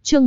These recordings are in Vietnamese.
Chương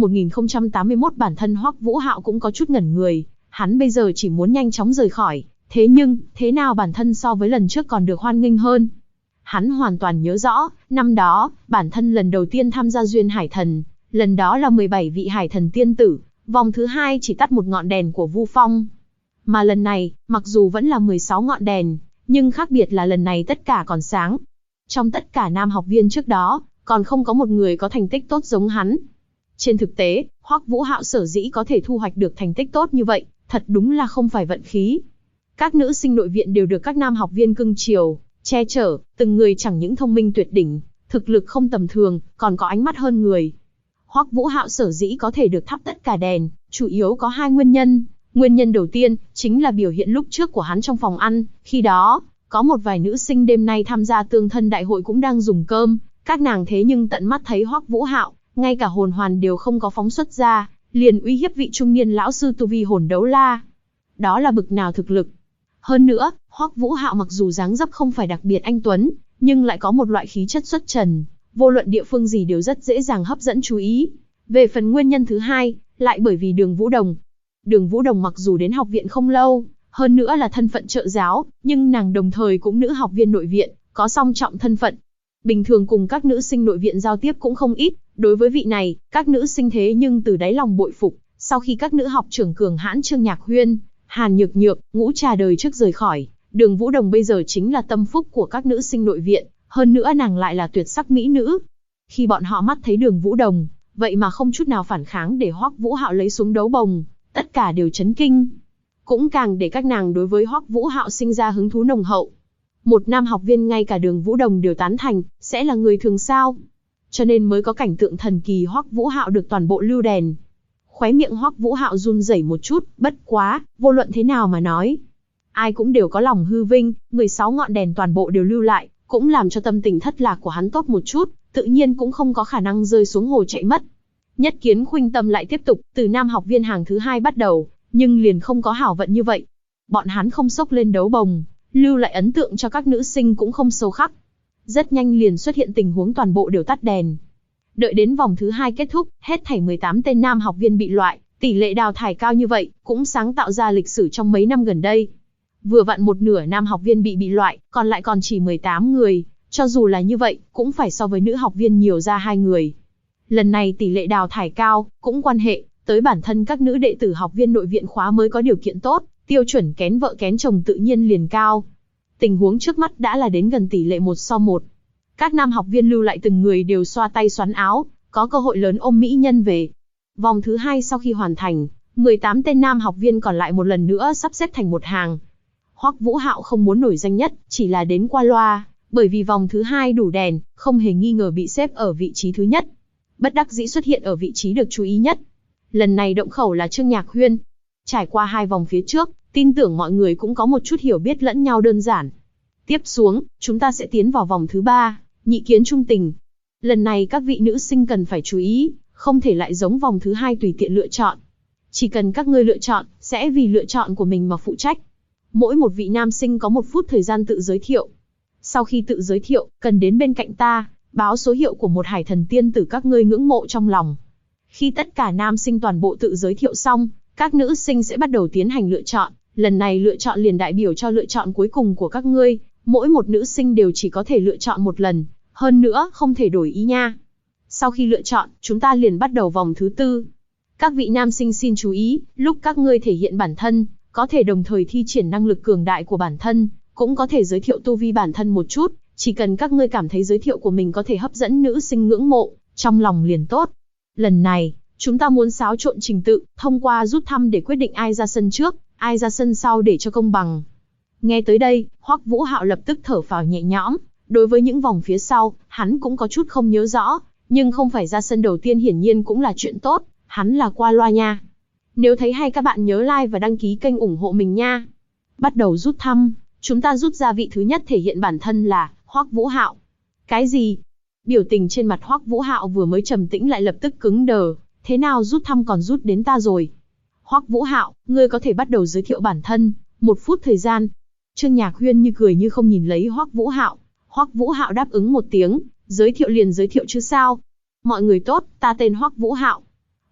1081 bản thân Hoắc Vũ Hạo cũng có chút ngẩn người, hắn bây giờ chỉ muốn nhanh chóng rời khỏi, thế nhưng, thế nào bản thân so với lần trước còn được hoan nghênh hơn. Hắn hoàn toàn nhớ rõ, năm đó, bản thân lần đầu tiên tham gia Duyên Hải Thần, lần đó là 17 vị Hải Thần tiên tử, vòng thứ 2 chỉ tắt một ngọn đèn của Vu Phong. Mà lần này, mặc dù vẫn là 16 ngọn đèn, nhưng khác biệt là lần này tất cả còn sáng. Trong tất cả nam học viên trước đó, còn không có một người có thành tích tốt giống hắn. Trên thực tế, Hoắc Vũ Hạo sở dĩ có thể thu hoạch được thành tích tốt như vậy, thật đúng là không phải vận khí. Các nữ sinh nội viện đều được các nam học viên cưng chiều, che chở, từng người chẳng những thông minh tuyệt đỉnh, thực lực không tầm thường, còn có ánh mắt hơn người. Hoắc Vũ Hạo sở dĩ có thể được thắp tất cả đèn, chủ yếu có hai nguyên nhân. Nguyên nhân đầu tiên, chính là biểu hiện lúc trước của hắn trong phòng ăn, khi đó, có một vài nữ sinh đêm nay tham gia tương thân đại hội cũng đang dùng cơm, các nàng thế nhưng tận mắt thấy Hoắc Vũ Hạo, ngay cả hồn hoàn đều không có phóng xuất ra, liền uy hiếp vị trung niên lão sư tu vi hồn đấu la. Đó là bực nào thực lực. Hơn nữa, Hoắc Vũ Hạo mặc dù dáng dấp không phải đặc biệt anh tuấn, nhưng lại có một loại khí chất xuất trần, vô luận địa phương gì đều rất dễ dàng hấp dẫn chú ý. Về phần nguyên nhân thứ hai, lại bởi vì Đường Vũ Đồng. Đường Vũ Đồng mặc dù đến học viện không lâu, hơn nữa là thân phận trợ giáo, nhưng nàng đồng thời cũng nữ học viên nội viện, có song trọng thân phận. Bình thường cùng các nữ sinh nội viện giao tiếp cũng không ít, đối với vị này, các nữ sinh thế nhưng từ đáy lòng bội phục. Sau khi các nữ học trưởng cường hãn Trương Nhạc Huyên, Hàn Nhược Nhược, Ngũ Trà đời trước rời khỏi, Đường Vũ Đồng bây giờ chính là tâm phúc của các nữ sinh nội viện, hơn nữa nàng lại là tuyệt sắc mỹ nữ. Khi bọn họ mắt thấy Đường Vũ Đồng, vậy mà không chút nào phản kháng để Hoắc Vũ Hạo lấy xuống đấu bồng, tất cả đều chấn kinh. Cũng càng để các nàng đối với Hoắc Vũ Hạo sinh ra hứng thú nồng hậu. Một nam học viên ngay cả Đường Vũ Đồng đều tán thành, sẽ là người thường sao? Cho nên mới có cảnh tượng thần kỳ Hoắc Vũ Hạo được toàn bộ lưu đèn. Khóe miệng Hoắc Vũ Hạo run rẩy một chút, bất quá, vô luận thế nào mà nói, ai cũng đều có lòng hư vinh, 16 ngọn đèn toàn bộ đều lưu lại, cũng làm cho tâm tình thất lạc của hắn tốt một chút, tự nhiên cũng không có khả năng rơi xuống hồ chạy mất. Nhất Kiến Khuynh Tâm lại tiếp tục, từ nam học viên hàng thứ 2 bắt đầu, nhưng liền không có hảo vận như vậy. Bọn hắn không xốc lên đấu bồng, lưu lại ấn tượng cho các nữ sinh cũng không sâu khắc. Rất nhanh liền xuất hiện tình huống toàn bộ đều tắt đèn. Đợi đến vòng thứ 2 kết thúc, hết thảy 18 tên nam học viên bị loại, tỷ lệ đào thải cao như vậy, cũng sáng tạo ra lịch sử trong mấy năm gần đây. Vừa vặn một nửa nam học viên bị loại, còn lại còn chỉ 18 người, cho dù là như vậy, cũng phải so với nữ học viên nhiều ra 2 người. Lần này tỷ lệ đào thải cao, cũng quan hệ tới bản thân các nữ đệ tử học viên nội viện khóa mới có điều kiện tốt, tiêu chuẩn kén vợ kén chồng tự nhiên liền cao. Tình huống trước mắt đã là đến gần tỷ lệ 1:1. Các nam học viên lưu lại từng người đều xoa tay xoắn áo, có cơ hội lớn ôm mỹ nhân về. Vòng thứ 2 sau khi hoàn thành, 18 tên nam học viên còn lại một lần nữa sắp xếp thành một hàng. Hoắc Vũ Hạo không muốn nổi danh nhất, chỉ là đến qua loa, bởi vì vòng thứ 2 đủ đèn, không hề nghi ngờ bị xếp ở vị trí thứ nhất. Bất đắc dĩ xuất hiện ở vị trí được chú ý nhất. Lần này động khẩu là Trương Nhạc Huyên. Trải qua 2 vòng phía trước, tin tưởng mọi người cũng có một chút hiểu biết lẫn nhau đơn giản. Tiếp xuống, chúng ta sẽ tiến vào vòng thứ 3, nhị kiến trung tình. Lần này các vị nữ sinh cần phải chú ý, không thể lại giống vòng thứ 2 tùy tiện lựa chọn. Chỉ cần các ngươi lựa chọn, sẽ vì lựa chọn của mình mà phụ trách. Mỗi một vị nam sinh có 1 phút thời gian tự giới thiệu. Sau khi tự giới thiệu, cần đến bên cạnh ta, báo số hiệu của một hải thần tiên tử các ngươi ngưỡng mộ trong lòng. Khi tất cả nam sinh toàn bộ tự giới thiệu xong, các nữ sinh sẽ bắt đầu tiến hành lựa chọn. Lần này lựa chọn liền đại biểu cho lựa chọn cuối cùng của các ngươi. Mỗi một nữ sinh đều chỉ có thể lựa chọn một lần, hơn nữa không thể đổi ý nha. Sau khi lựa chọn, chúng ta liền bắt đầu vòng thứ 4. Các vị nam sinh xin chú ý, lúc các ngươi thể hiện bản thân, có thể đồng thời thi triển năng lực cường đại của bản thân, cũng có thể giới thiệu tu vi bản thân một chút, chỉ cần các ngươi cảm thấy giới thiệu của mình có thể hấp dẫn nữ sinh ngưỡng mộ, trong lòng liền tốt. Lần này, chúng ta muốn xáo trộn trình tự, thông qua rút thăm để quyết định ai ra sân trước, ai ra sân sau để cho công bằng. Nghe tới đây, Hoắc Vũ Hạo lập tức thở phào nhẹ nhõm, đối với những vòng phía sau, hắn cũng có chút không nhớ rõ, nhưng không phải ra sân đầu tiên hiển nhiên cũng là chuyện tốt, hắn là qua loa nha. Nếu thấy hay các bạn nhớ like và đăng ký kênh ủng hộ mình nha. Bắt đầu rút thăm, chúng ta rút ra vị thứ nhất thể hiện bản thân là Hoắc Vũ Hạo. Cái gì? Biểu tình trên mặt Hoắc Vũ Hạo vừa mới trầm tĩnh lại lập tức cứng đờ, thế nào rút thăm còn rút đến ta rồi? Hoắc Vũ Hạo, ngươi có thể bắt đầu giới thiệu bản thân, 1 phút thời gian. Trương Nhạc Huyên như cười như không nhìn lấy Hoắc Vũ Hạo. Hoắc Vũ Hạo đáp ứng một tiếng, giới thiệu liền giới thiệu chứ sao. Mọi người tốt, ta tên Hoắc Vũ Hạo.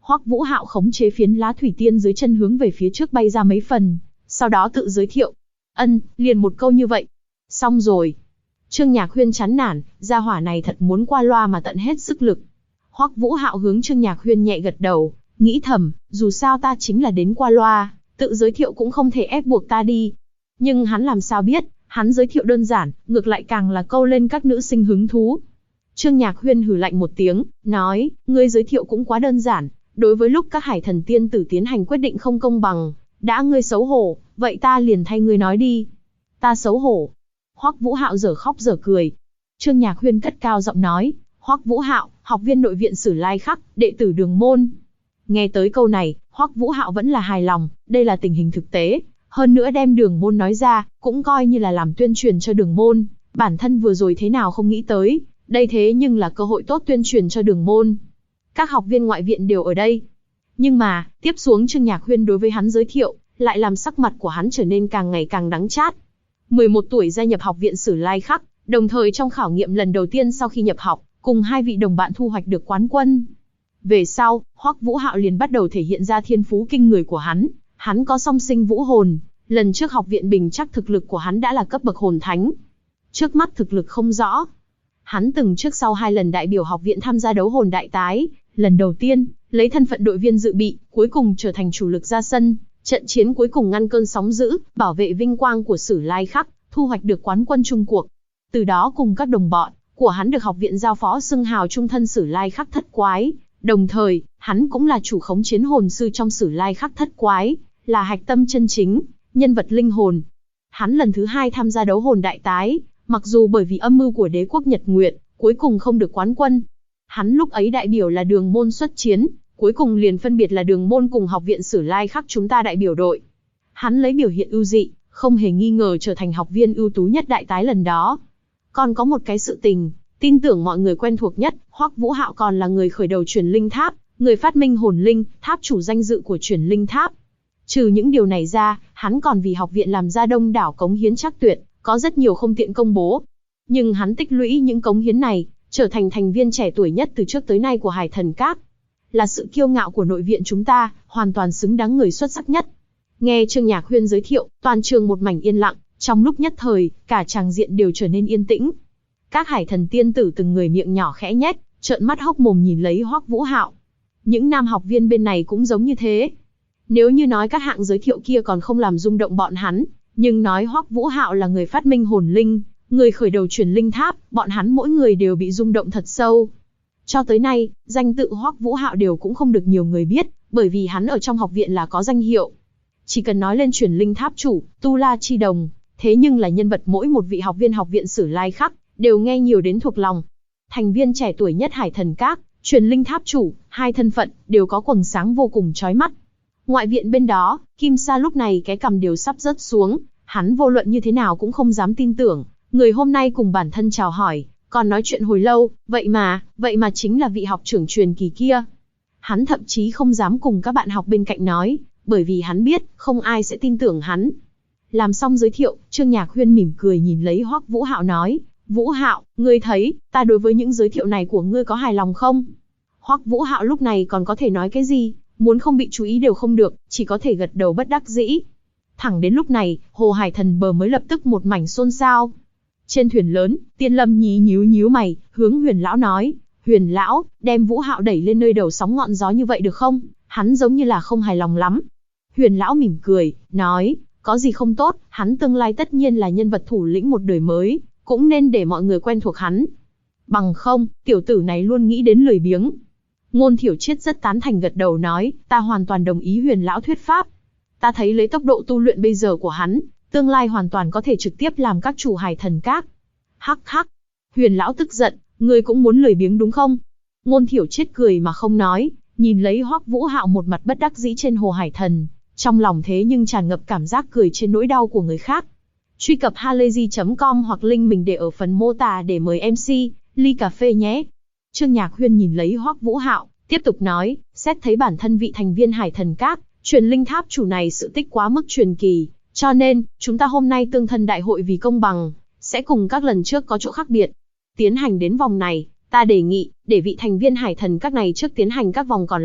Hoắc Vũ Hạo khống chế phiến lá thủy tiên dưới chân hướng về phía trước bay ra mấy phần, sau đó tự giới thiệu. Liền một câu như vậy. Xong rồi. Trương Nhạc Huyên chán nản, gia hỏa này thật muốn qua loa mà tận hết sức lực. Hoắc Vũ Hạo hướng Trương Nhạc Huyên nhẹ gật đầu, nghĩ thầm, dù sao ta chính là đến qua loa, tự giới thiệu cũng không thể ép buộc ta đi. Nhưng hắn làm sao biết, hắn giới thiệu đơn giản, ngược lại càng là câu lên các nữ sinh hứng thú. Trương Nhạc Huyên hừ lạnh một tiếng, nói, ngươi giới thiệu cũng quá đơn giản, đối với lúc các hải thần tiên tử tiến hành quyết định không công bằng, đã ngươi xấu hổ, vậy ta liền thay ngươi nói đi. Ta xấu hổ. Hoắc Vũ Hạo dở khóc dở cười. Trương Nhạc Huyên cất cao giọng nói, Hoắc Vũ Hạo, học viên nội viện Sử Lai Khắc, đệ tử Đường môn. Nghe tới câu này, Hoắc Vũ Hạo vẫn là hài lòng, đây là tình hình thực tế, hơn nữa đem Đường môn nói ra, cũng coi như là làm tuyên truyền cho Đường môn, bản thân vừa rồi thế nào không nghĩ tới, đây thế nhưng là cơ hội tốt tuyên truyền cho Đường môn. Các học viên ngoại viện đều ở đây. Nhưng mà, tiếp xuống Trương Nhạc Huyên đối với hắn giới thiệu, lại làm sắc mặt của hắn trở nên càng ngày càng đắng chát. 11 tuổi gia nhập học viện Sử Lai Khắc, đồng thời trong khảo nghiệm lần đầu tiên sau khi nhập học, cùng hai vị đồng bạn thu hoạch được quán quân. Về sau, Hoắc Vũ Hạo liền bắt đầu thể hiện ra thiên phú kinh người của hắn. Hắn có song sinh vũ hồn, lần trước học viện bình chắc thực lực của hắn đã là cấp bậc hồn thánh. Trước mắt thực lực không rõ. Hắn từng trước sau 2 lần đại biểu học viện tham gia đấu hồn đại tái, lần đầu tiên, lấy thân phận đội viên dự bị, cuối cùng trở thành chủ lực ra sân, trận chiến cuối cùng ngăn cơn sóng dữ, bảo vệ vinh quang của Sử Lai Khắc, thu hoạch được quán quân chung cuộc. Từ đó cùng các đồng bọn của hắn được học viện giao phó xưng hào trung thân Sử Lai Khắc thất quái, đồng thời, hắn cũng là chủ khống chiến hồn sư trong Sử Lai Khắc thất quái, là hạch tâm chân chính, nhân vật linh hồn. Hắn lần thứ 2 tham gia đấu hồn đại tái, mặc dù bởi vì âm mưu của đế quốc Nhật Nguyệt, cuối cùng không được quán quân. Hắn lúc ấy đại biểu là Đường môn xuất chiến, cuối cùng liền phân biệt là Đường môn cùng học viện Sử Lai Khắc chúng ta đại biểu đội. Hắn lấy biểu hiện ưu dị, không hề nghi ngờ trở thành học viên ưu tú nhất đại tái lần đó. Còn có một cái sự tình, tin tưởng mọi người quen thuộc nhất, Hoắc Vũ Hạo còn là người khởi đầu truyền linh tháp, người phát minh hồn linh, tháp chủ danh dự của truyền linh tháp. Trừ những điều này ra, hắn còn vì học viện làm ra đông đảo cống hiến trắc tuyệt, có rất nhiều không tiện công bố. Nhưng hắn tích lũy những cống hiến này, trở thành thành viên trẻ tuổi nhất từ trước tới nay của Hải Thần Các. Là sự kiêu ngạo của nội viện chúng ta, hoàn toàn xứng đáng người xuất sắc nhất. Nghe Trương Nhạc Huyên giới thiệu, toàn trường một mảnh yên lặng, trong lúc nhất thời, cả tràng diện đều trở nên yên tĩnh. Các hải thần tiên tử từng người miệng nhỏ khẽ nhếch, trợn mắt hốc mồm nhìn lấy Hoắc Vũ Hạo. Những nam học viên bên này cũng giống như thế. Nếu như nói các hạng giới thiệu kia còn không làm rung động bọn hắn, nhưng nói Hoắc Vũ Hạo là người phát minh hồn linh, người khởi đầu truyền linh tháp, bọn hắn mỗi người đều bị rung động thật sâu. Cho tới nay, danh tự Hoắc Vũ Hạo đều cũng không được nhiều người biết, bởi vì hắn ở trong học viện là có danh hiệu. Chỉ cần nói lên truyền linh tháp chủ, Tu La Chi Đồng, thế nhưng là nhân vật mỗi một vị học viên học viện Sử Lai Khắc đều nghe nhiều đến thuộc lòng. Thành viên trẻ tuổi nhất Hải Thần Các, truyền linh tháp chủ, hai thân phận đều có quầng sáng vô cùng chói mắt. Ngoại viện bên đó, Kim Sa lúc này cái cằm đều sắp rớt xuống, hắn vô luận như thế nào cũng không dám tin tưởng, người hôm nay cùng bản thân chào hỏi, còn nói chuyện hồi lâu, vậy mà chính là vị học trưởng truyền kỳ kia. Hắn thậm chí không dám cùng các bạn học bên cạnh nói, bởi vì hắn biết, không ai sẽ tin tưởng hắn. Làm xong giới thiệu, Trương Nhạc Huyên mỉm cười nhìn lấy Hoắc Vũ Hạo nói, Vũ Hạo, ngươi thấy, ta đối với những giới thiệu này của ngươi có hài lòng không? Hoắc Vũ Hạo lúc này còn có thể nói cái gì, muốn không bị chú ý đều không được, chỉ có thể gật đầu bất đắc dĩ. Thẳng đến lúc này, Hồ Hải Thần bờ mới lập tức một mảnh xôn xao. Trên thuyền lớn, Tiên Lâm nhíu mày, hướng Huyền Lão nói, Huyền Lão, đem Vũ Hạo đẩy lên nơi đầu sóng ngọn gió như vậy được không? Hắn giống như là không hài lòng lắm. Huyền Lão mỉm cười, nói, có gì không tốt, hắn tương lai tất nhiên là nhân vật thủ lĩnh một đời mới, cũng nên để mọi người quen thuộc hắn. Bằng không, tiểu tử này luôn nghĩ đến lười biếng. Ngôn Thiểu Triết rất tán thành gật đầu nói, ta hoàn toàn đồng ý Huyền Lão thuyết pháp. Ta thấy lấy tốc độ tu luyện bây giờ của hắn, tương lai hoàn toàn có thể trực tiếp làm các chủ Hải Thần Các. Hắc hắc. Huyền Lão tức giận, ngươi cũng muốn lười biếng đúng không? Ngôn Thiểu Triết cười mà không nói, nhìn lấy Hoắc Vũ Hạo một mặt bất đắc dĩ trên Hồ Hải Thần, trong lòng thế nhưng tràn ngập cảm giác cười trên nỗi đau của người khác. Truy cập halayzi.com hoặc link mình để ở phần mô tả để mời MC ly cà phê nhé. Trương Nhạc Huyên nhìn lấy Hoắc Vũ Hạo, tiếp tục nói, xét thấy bản thân vị thành viên Hải Thần Các, truyền linh tháp chủ này sự tích quá mức truyền kỳ, cho nên, chúng ta hôm nay tương thân đại hội vì công bằng, sẽ cùng các lần trước có chỗ khác biệt. Tiến hành đến vòng này, ta đề nghị, để vị thành viên Hải Thần Các này trước tiến hành các vòng còn lại,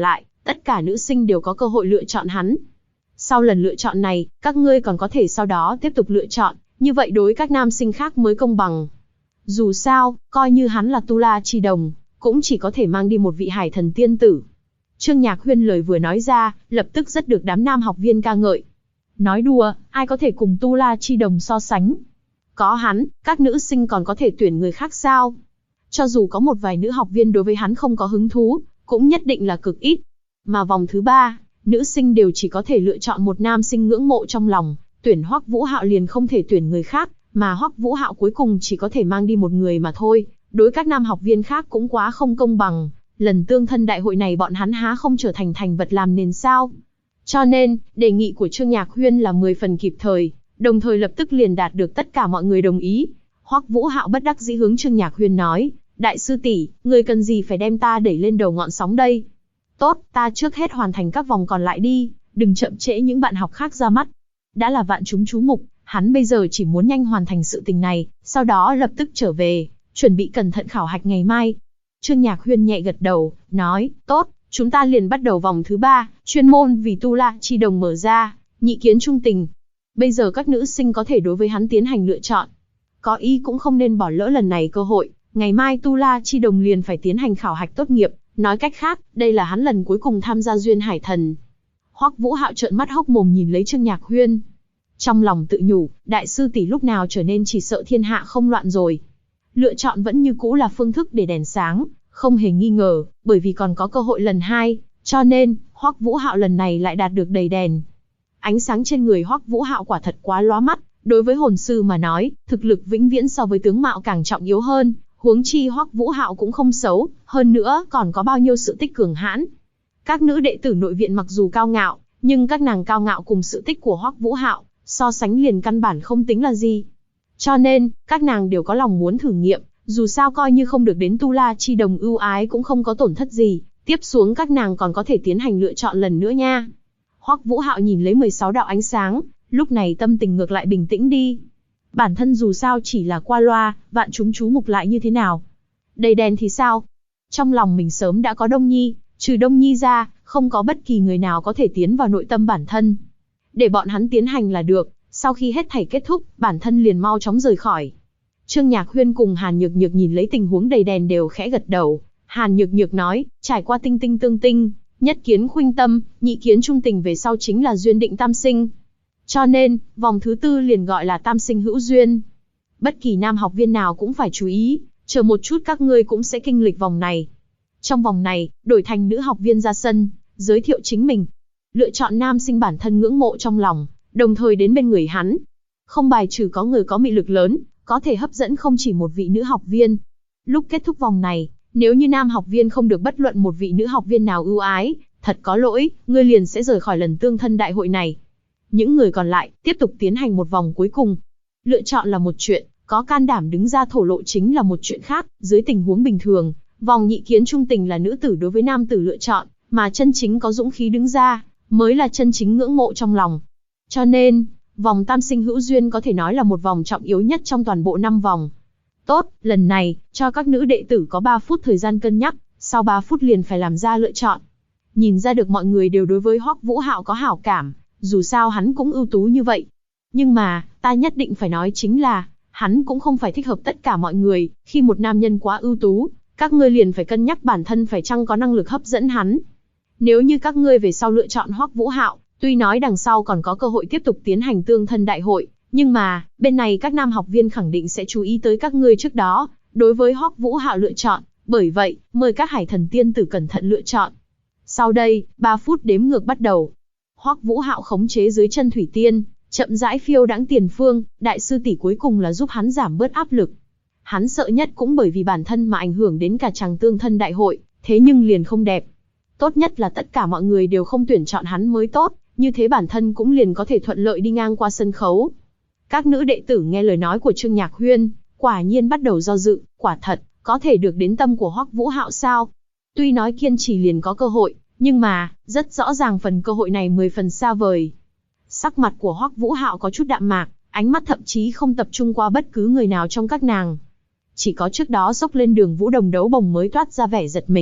tất cả nữ sinh đều có cơ hội lựa chọn hắn. Sau lần lựa chọn này, các ngươi còn có thể sau đó tiếp tục lựa chọn, như vậy đối các nam sinh khác mới công bằng. Dù sao, coi như hắn là Tu La Chi Đồng, cũng chỉ có thể mang đi một vị hải thần tiên tử. Trương Nhạc Huyên lời vừa nói ra, lập tức rất được đám nam học viên ca ngợi. Nói đùa, ai có thể cùng Tu La Chi Đồng so sánh? Có hắn, các nữ sinh còn có thể tuyển người khác sao? Cho dù có một vài nữ học viên đối với hắn không có hứng thú, cũng nhất định là cực ít. Mà vòng thứ 3, nữ sinh đều chỉ có thể lựa chọn một nam sinh ngưỡng mộ trong lòng, tuyển Hoắc Vũ Hạo liền không thể tuyển người khác, mà Hoắc Vũ Hạo cuối cùng chỉ có thể mang đi một người mà thôi. Đối các nam học viên khác cũng quá không công bằng, lần tương thân đại hội này bọn hắn há không trở thành thành vật làm nền sao? Cho nên, đề nghị của Trương Nhạc Huyên là 10 phần kịp thời, đồng thời lập tức liền đạt được tất cả mọi người đồng ý. Hoắc Vũ Hạo bất đắc dĩ hướng Trương Nhạc Huyên nói, đại sư tỷ, người cần gì phải đem ta đẩy lên đầu ngọn sóng đây? Tốt, ta trước hết hoàn thành các vòng còn lại đi, đừng chậm trễ những bạn học khác ra mắt. Đã là vạn chúng chú mục, hắn bây giờ chỉ muốn nhanh hoàn thành sự tình này, sau đó lập tức trở về, chuẩn bị cẩn thận khảo hạch ngày mai. Trương Nhạc Huyên nhẹ gật đầu, nói, tốt, chúng ta liền bắt đầu vòng thứ 3, chuyên môn vì Tu La Chi Đồng mở ra, nhị kiến trung tình. Bây giờ các nữ sinh có thể đối với hắn tiến hành lựa chọn. Có ý cũng không nên bỏ lỡ lần này cơ hội, ngày mai Tu La Chi Đồng liền phải tiến hành khảo hạch tốt nghiệp, nói cách khác, đây là hắn lần cuối cùng tham gia Duyên Hải Thần. Hoắc Vũ Hạo trợn mắt hốc mồm nhìn lấy Trương Nhạc Huyên. Trong lòng tự nhủ, đại sư tỷ lúc nào trở nên chỉ sợ thiên hạ không loạn rồi. Lựa chọn vẫn như cũ là phương thức để đèn sáng, không hề nghi ngờ, bởi vì còn có cơ hội lần 2, cho nên, Hoắc Vũ Hạo lần này lại đạt được đầy đèn. Ánh sáng trên người Hoắc Vũ Hạo quả thật quá lóa mắt, đối với hồn sư mà nói, thực lực vĩnh viễn so với tướng mạo càng trọng yếu hơn, huống chi Hoắc Vũ Hạo cũng không xấu, hơn nữa còn có bao nhiêu sự tích cường hãn. Các nữ đệ tử nội viện mặc dù cao ngạo, nhưng các nàng cao ngạo cùng sự tích của Hoắc Vũ Hạo, so sánh liền căn bản không tính là gì. Cho nên, các nàng đều có lòng muốn thử nghiệm, dù sao coi như không được đến Tu La Chi Đồng ưu ái cũng không có tổn thất gì, tiếp xuống các nàng còn có thể tiến hành lựa chọn lần nữa nha. Hoắc Vũ Hạo nhìn lấy 16 đạo ánh sáng, lúc này tâm tình ngược lại bình tĩnh đi. Bản thân dù sao chỉ là qua loa, vạn chúng chú mục lại như thế nào? Đầy đèn thì sao? Trong lòng mình sớm đã có Đông Nhi, trừ Đông Nhi ra, không có bất kỳ người nào có thể tiến vào nội tâm bản thân. Để bọn hắn tiến hành là được, sau khi hết thảy kết thúc, bản thân liền mau chóng rời khỏi. Trương Nhạc Huyên cùng Hàn Nhược Nhược nhìn lấy tình huống đầy đèn đều khẽ gật đầu. Hàn Nhược Nhược nói, trải qua tinh tinh tương tinh, nhất kiến khuynh tâm, nhị kiến trung tình về sau chính là duyên định tam sinh. Cho nên, vòng thứ 4 liền gọi là tam sinh hữu duyên. Bất kỳ nam học viên nào cũng phải chú ý, chờ một chút các ngươi cũng sẽ kinh lịch vòng này. Trong vòng này, đổi thành nữ học viên ra sân, giới thiệu chính mình. Lựa chọn nam sinh bản thân ngưỡng mộ trong lòng, đồng thời đến bên người hắn. Không bài trừ có người có mị lực lớn, có thể hấp dẫn không chỉ một vị nữ học viên. Lúc kết thúc vòng này, nếu như nam học viên không được bất luận một vị nữ học viên nào ưu ái, thật có lỗi, ngươi liền sẽ rời khỏi lần tương thân đại hội này. Những người còn lại, tiếp tục tiến hành một vòng cuối cùng. Lựa chọn là một chuyện, có can đảm đứng ra thổ lộ chính là một chuyện khác, dưới tình huống bình thường, vòng nhị kiến trung tình là nữ tử đối với nam tử lựa chọn, mà chân chính có dũng khí đứng ra, mới là chân chính ngưỡng mộ trong lòng. Cho nên, vòng tam sinh hữu duyên có thể nói là một vòng trọng yếu nhất trong toàn bộ 5 vòng. Tốt, lần này, cho các nữ đệ tử có 3 phút thời gian cân nhắc, sau 3 phút liền phải làm ra lựa chọn. Nhìn ra được mọi người đều đối với Hoắc Vũ Hạo có hảo cảm, dù sao hắn cũng ưu tú như vậy. Nhưng mà, ta nhất định phải nói chính là, hắn cũng không phải thích hợp tất cả mọi người, khi một nam nhân quá ưu tú, các ngươi liền phải cân nhắc bản thân phải chăng có năng lực hấp dẫn hắn. Nếu như các ngươi về sau lựa chọn Hoắc Vũ Hạo, tuy nói đằng sau còn có cơ hội tiếp tục tiến hành tương thân đại hội, nhưng mà, bên này các nam học viên khẳng định sẽ chú ý tới các ngươi trước đó, đối với Hoắc Vũ Hạo lựa chọn, bởi vậy, mời các hải thần tiên tử cẩn thận lựa chọn. Sau đây, 3 phút đếm ngược bắt đầu. Hoắc Vũ Hạo khống chế dưới chân thủy tiên, chậm rãi phiêu đãng tiền phương, đại sư tỷ cuối cùng là giúp hắn giảm bớt áp lực. Hắn sợ nhất cũng bởi vì bản thân mà ảnh hưởng đến cả chàng tương thân đại hội, thế nhưng liền không đẹp. Tốt nhất là tất cả mọi người đều không tuyển chọn hắn mới tốt, như thế bản thân cũng liền có thể thuận lợi đi ngang qua sân khấu. Các nữ đệ tử nghe lời nói của Trương Nhạc Huyên, quả nhiên bắt đầu do dự, quả thật, có thể được đến tâm của Hoắc Vũ Hạo sao? Tuy nói kiên trì liền có cơ hội, nhưng mà, rất rõ ràng phần cơ hội này 10 phần xa vời. Sắc mặt của Hoắc Vũ Hạo có chút đạm mạc, ánh mắt thậm chí không tập trung qua bất cứ người nào trong các nàng. Chỉ có trước đó xốc lên đường Vũ Đồng đấu bồng mới toát ra vẻ giật mình,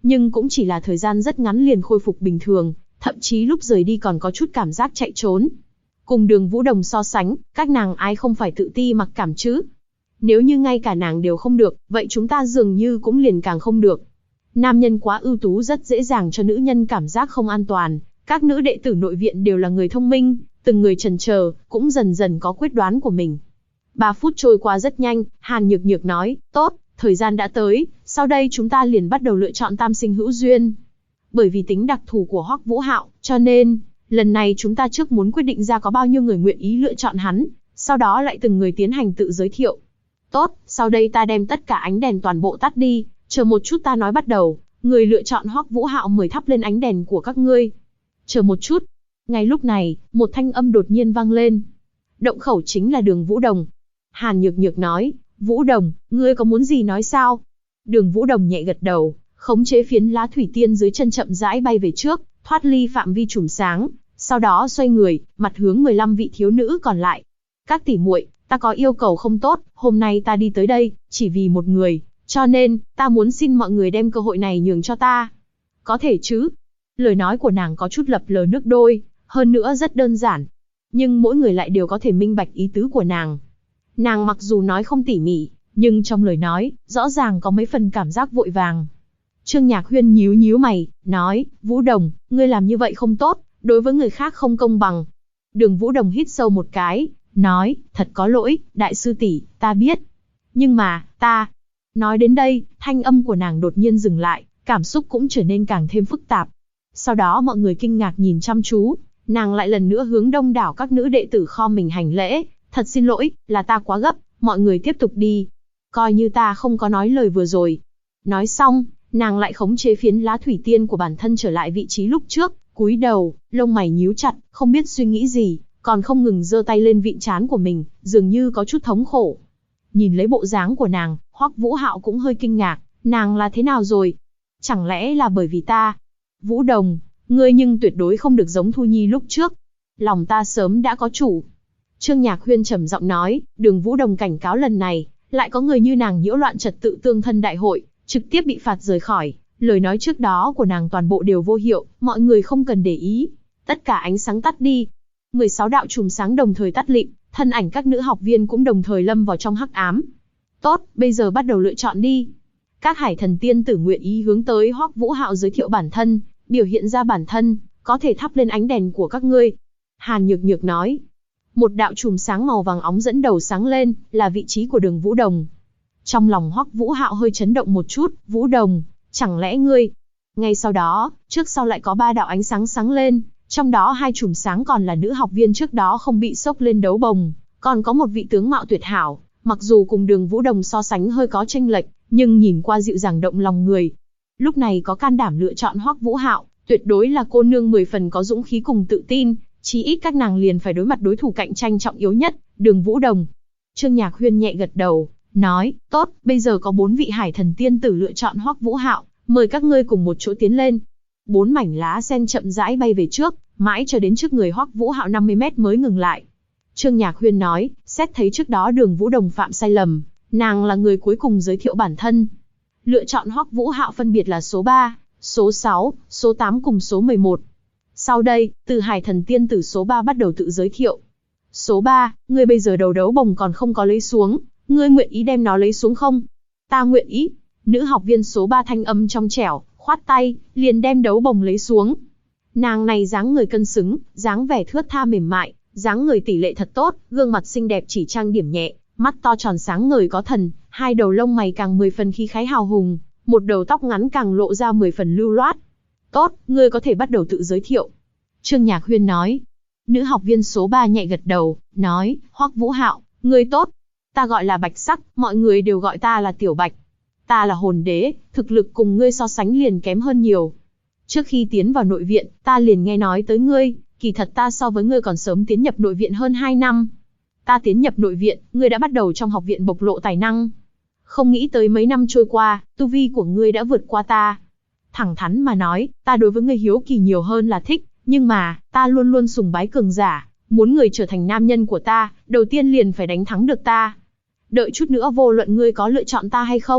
nhưng cũng chỉ là thời gian rất ngắn liền khôi phục bình thường, thậm chí lúc rời đi còn có chút cảm giác chạy trốn. Cùng Đường Vũ Đồng so sánh, các nàng ai không phải tự ti mặc cảm chứ? Nếu như ngay cả nàng đều không được, vậy chúng ta dường như cũng liền càng không được. Nam nhân quá ưu tú rất dễ dàng cho nữ nhân cảm giác không an toàn. Các nữ đệ tử nội viện đều là người thông minh, từng người chần chờ, cũng dần dần có quyết đoán của mình. 3 phút trôi qua rất nhanh, Hàn Nhược Nhược nói, tốt, thời gian đã tới, sau đây chúng ta liền bắt đầu lựa chọn tam sinh hữu duyên. Bởi vì tính đặc thù của Hoắc Vũ Hạo, cho nên, lần này chúng ta trước muốn quyết định ra có bao nhiêu người nguyện ý lựa chọn hắn, sau đó lại từng người tiến hành tự giới thiệu. Tốt, sau đây ta đem tất cả ánh đèn toàn bộ tắt đi, chờ một chút ta nói bắt đầu, người lựa chọn Hoắc Vũ Hạo mời thắp lên ánh đèn của các ngươi. Chờ một chút. Ngay lúc này, một thanh âm đột nhiên vang lên. Động khẩu chính là Đường Vũ Đồng. Hàn Nhược Nhược nói, Vũ Đồng, ngươi có muốn gì nói sao? Đường Vũ Đồng nhẹ gật đầu, khống chế phiến lá thủy tiên dưới chân chậm rãi bay về trước, thoát ly phạm vi chùm sáng, sau đó xoay người, mặt hướng 15 vị thiếu nữ còn lại. Các tỷ muội, ta có yêu cầu không tốt, hôm nay ta đi tới đây, chỉ vì một người, cho nên, ta muốn xin mọi người đem cơ hội này nhường cho ta. Có thể chứ? Lời nói của nàng có chút lập lờ nước đôi, hơn nữa rất đơn giản. Nhưng mỗi người lại đều có thể minh bạch ý tứ của nàng. Nàng mặc dù nói không tỉ mỉ, nhưng trong lời nói, rõ ràng có mấy phần cảm giác vội vàng. Trương Nhạc Huyên nhíu nhíu mày, nói, Vũ Đồng, ngươi làm như vậy không tốt, đối với người khác không công bằng. Đường Vũ Đồng hít sâu một cái, nói, thật có lỗi, đại sư tỷ, ta biết. Nhưng mà, ta... Nói đến đây, thanh âm của nàng đột nhiên dừng lại, cảm xúc cũng trở nên càng thêm phức tạp. Sau đó mọi người kinh ngạc nhìn chăm chú, nàng lại lần nữa hướng đông đảo các nữ đệ tử khom mình hành lễ, thật xin lỗi, là ta quá gấp, mọi người tiếp tục đi. Coi như ta không có nói lời vừa rồi. Nói xong, nàng lại khống chế phiến lá thủy tiên của bản thân trở lại vị trí lúc trước, cúi đầu, lông mày nhíu chặt, không biết suy nghĩ gì, còn không ngừng giơ tay lên vịn trán của mình, dường như có chút thống khổ. Nhìn lấy bộ dáng của nàng, Hoắc Vũ Hạo cũng hơi kinh ngạc, nàng là thế nào rồi? Chẳng lẽ là bởi vì ta? Vũ Đồng, ngươi nhưng tuyệt đối không được giống Thu Nhi lúc trước. Lòng ta sớm đã có chủ. Trương Nhạc Huyên trầm giọng nói, Đường Vũ Đồng cảnh cáo lần này, lại có người như nàng nhiễu loạn trật tự tương thân đại hội, trực tiếp bị phạt rời khỏi. Lời nói trước đó của nàng toàn bộ đều vô hiệu, mọi người không cần để ý. Tất cả ánh sáng tắt đi. 16 đạo chùm sáng đồng thời tắt lịm, thân ảnh các nữ học viên cũng đồng thời lâm vào trong hắc ám. Tốt, bây giờ bắt đầu lựa chọn đi. Các hải thần tiên tử nguyện ý hướng tới Hoắc Vũ Hạo giới thiệu bản thân, biểu hiện ra bản thân, có thể thắp lên ánh đèn của các ngươi. Hàn Nhược Nhược nói. Một đạo chùm sáng màu vàng óng dẫn đầu sáng lên, là vị trí của Đường Vũ Đồng. Trong lòng Hoắc Vũ Hạo hơi chấn động một chút, Vũ Đồng, chẳng lẽ ngươi... Ngay sau đó, trước sau lại có 3 đạo ánh sáng sáng lên, trong đó 2 chùm sáng còn là nữ học viên trước đó không bị sốc lên đấu bồng, còn có một vị tướng mạo tuyệt hảo, mặc dù cùng Đường Vũ Đồng so sánh hơi có chênh lệch, nhưng nhìn qua dịu dàng động lòng người. Lúc này có can đảm lựa chọn Hoắc Vũ Hạo, tuyệt đối là cô nương 10 phần có dũng khí cùng tự tin, chí ít các nàng liền phải đối mặt đối thủ cạnh tranh trọng yếu nhất, Đường Vũ Đồng. Trương Nhạc Huyên nhẹ gật đầu, nói, tốt, bây giờ có 4 vị hải thần tiên tử lựa chọn Hoắc Vũ Hạo, mời các ngươi cùng một chỗ tiến lên. 4 mảnh lá sen chậm rãi bay về trước, mãi cho đến trước người Hoắc Vũ Hạo 50 mét mới ngừng lại. Trương Nhạc Huyên nói, xét thấy trước đó Đường Vũ Đồng phạm sai lầm, nàng là người cuối cùng giới thiệu bản thân. Lựa chọn Hoắc Vũ Hạo phân biệt là số 3, số 6, số 8 cùng số 11. Sau đây, từ hải thần tiên tử số 3 bắt đầu tự giới thiệu. Số 3, ngươi bây giờ đầu đấu bồng còn không có lấy xuống, ngươi nguyện ý đem nó lấy xuống không? Ta nguyện ý. Nữ học viên số 3 thanh âm trong trẻo, khoát tay, liền đem đấu bồng lấy xuống. Nàng này dáng người cân xứng, dáng vẻ thướt tha mềm mại, dáng người tỷ lệ thật tốt, gương mặt xinh đẹp chỉ trang điểm nhẹ, mắt to tròn sáng ngời có thần, 2 đầu lông mày càng 10 phần khí khái hào hùng, một đầu tóc ngắn càng lộ ra 10 phần lưu loát. Tốt, ngươi có thể bắt đầu tự giới thiệu. Trương Nhạc Huyên nói. Nữ học viên số 3 nhẹ gật đầu, nói, Hoắc Vũ Hạo, ngươi tốt. Ta gọi là Bạch Sắc, mọi người đều gọi ta là Tiểu Bạch. Ta là hồn đế, thực lực cùng ngươi so sánh liền kém hơn nhiều. Trước khi tiến vào nội viện, ta liền nghe nói tới ngươi, kỳ thật ta so với ngươi còn sớm tiến nhập nội viện hơn 2 năm. Ta tiến nhập nội viện, ngươi đã bắt đầu trong học viện bộc lộ tài năng. Không nghĩ tới mấy năm trôi qua, tu vi của ngươi đã vượt qua ta. Thẳng thắn mà nói, ta đối với ngươi hiếu kỳ nhiều hơn là thích, nhưng mà, ta luôn luôn sùng bái cường giả, muốn người trở thành nam nhân của ta, đầu tiên liền phải đánh thắng được ta. Đợi chút nữa vô luận ngươi có lựa chọn ta hay không,